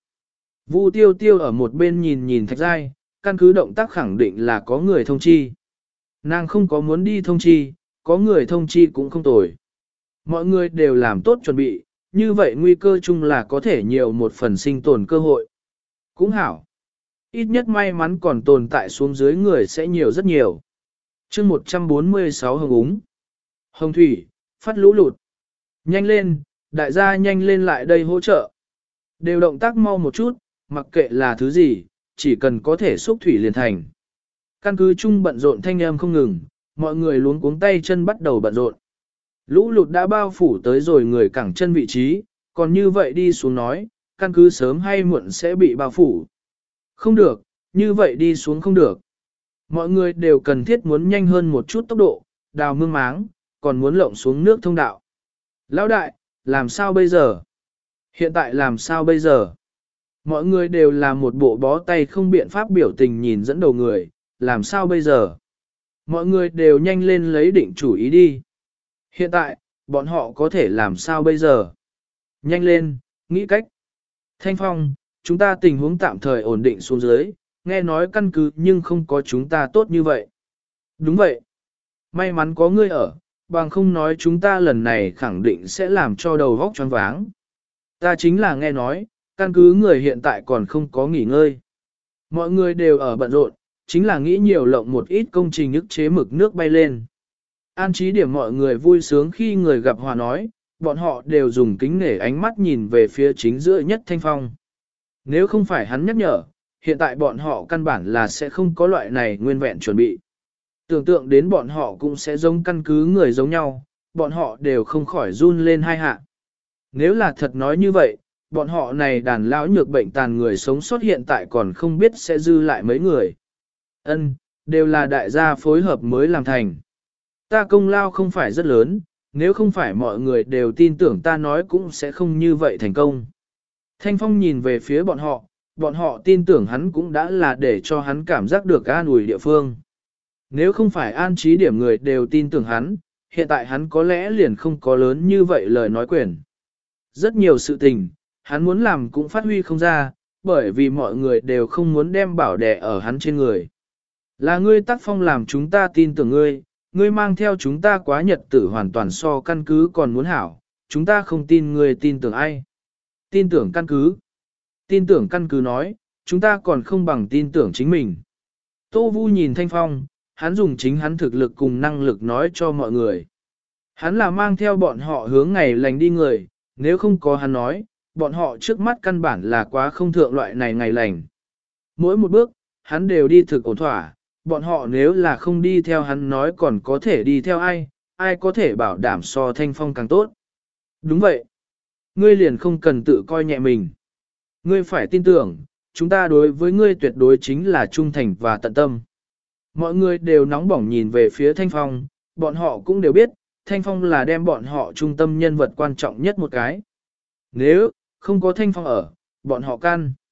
Vu Tiêu Tiêu ở một bên nhìn nhìn Thạch Giai, căn cứ động tác khẳng định là có người thông chi. Nàng không có muốn đi thông chi, có người thông chi cũng không tồi. Mọi người đều làm tốt chuẩn bị, như vậy nguy cơ chung là có thể nhiều một phần sinh tồn cơ hội. Cũng hảo. Ít nhất may mắn còn tồn tại xuống dưới người sẽ nhiều rất nhiều. chương một trăm bốn mươi sáu hồng úng. Hồng thủy, phát lũ lụt. Nhanh lên, đại gia nhanh lên lại đây hỗ trợ. Đều động tác mau một chút, mặc kệ là thứ gì, chỉ cần có thể xúc thủy liền thành. Căn cứ chung bận rộn thanh âm không ngừng, mọi người luống cuống tay chân bắt đầu bận rộn. Lũ lụt đã bao phủ tới rồi người cẳng chân vị trí, còn như vậy đi xuống nói, căn cứ sớm hay muộn sẽ bị bao phủ. Không được, như vậy đi xuống không được. Mọi người đều cần thiết muốn nhanh hơn một chút tốc độ, đào mương máng, còn muốn lộng xuống nước thông đạo. Lão đại, làm sao bây giờ? Hiện tại làm sao bây giờ? Mọi người đều là một bộ bó tay không biện pháp biểu tình nhìn dẫn đầu người, làm sao bây giờ? Mọi người đều nhanh lên lấy định chủ ý đi. Hiện tại, bọn họ có thể làm sao bây giờ? Nhanh lên, nghĩ cách. Thanh Phong, chúng ta tình huống tạm thời ổn định xuống dưới, nghe nói căn cứ nhưng không có chúng ta tốt như vậy. Đúng vậy. May mắn có ngươi ở, bằng không nói chúng ta lần này khẳng định sẽ làm cho đầu vóc choáng váng. Ta chính là nghe nói, căn cứ người hiện tại còn không có nghỉ ngơi. Mọi người đều ở bận rộn, chính là nghĩ nhiều lộng một ít công trình ức chế mực nước bay lên. An trí điểm mọi người vui sướng khi người gặp hòa nói, bọn họ đều dùng kính nể ánh mắt nhìn về phía chính giữa nhất Thanh Phong. Nếu không phải hắn nhắc nhở, hiện tại bọn họ căn bản là sẽ không có loại này nguyên vẹn chuẩn bị. Tưởng tượng đến bọn họ cũng sẽ giống căn cứ người giống nhau, bọn họ đều không khỏi run lên hai hạ. Nếu là thật nói như vậy, bọn họ này đàn lão nhược bệnh tàn người sống sót hiện tại còn không biết sẽ dư lại mấy người. Ân, đều là đại gia phối hợp mới làm thành. Ta công lao không phải rất lớn, nếu không phải mọi người đều tin tưởng ta nói cũng sẽ không như vậy thành công. Thanh Phong nhìn về phía bọn họ, bọn họ tin tưởng hắn cũng đã là để cho hắn cảm giác được an ủi địa phương. Nếu không phải an trí điểm người đều tin tưởng hắn, hiện tại hắn có lẽ liền không có lớn như vậy lời nói quyền. Rất nhiều sự tình, hắn muốn làm cũng phát huy không ra, bởi vì mọi người đều không muốn đem bảo đẻ ở hắn trên người. Là ngươi tác phong làm chúng ta tin tưởng ngươi, ngươi mang theo chúng ta quá nhật tử hoàn toàn so căn cứ còn muốn hảo, chúng ta không tin ngươi tin tưởng ai. Tin tưởng căn cứ. Tin tưởng căn cứ nói, chúng ta còn không bằng tin tưởng chính mình. Tô Vu nhìn Thanh Phong, hắn dùng chính hắn thực lực cùng năng lực nói cho mọi người. Hắn là mang theo bọn họ hướng ngày lành đi người, nếu không có hắn nói, bọn họ trước mắt căn bản là quá không thượng loại này ngày lành. Mỗi một bước, hắn đều đi thực ổn thỏa, bọn họ nếu là không đi theo hắn nói còn có thể đi theo ai, ai có thể bảo đảm so Thanh Phong càng tốt. Đúng vậy. Ngươi liền không cần tự coi nhẹ mình. Ngươi phải tin tưởng, chúng ta đối với ngươi tuyệt đối chính là trung thành và tận tâm. Mọi người đều nóng bỏng nhìn về phía Thanh Phong, bọn họ cũng đều biết, Thanh Phong là đem bọn họ trung tâm nhân vật quan trọng nhất một cái. Nếu không có Thanh Phong ở, bọn họ can.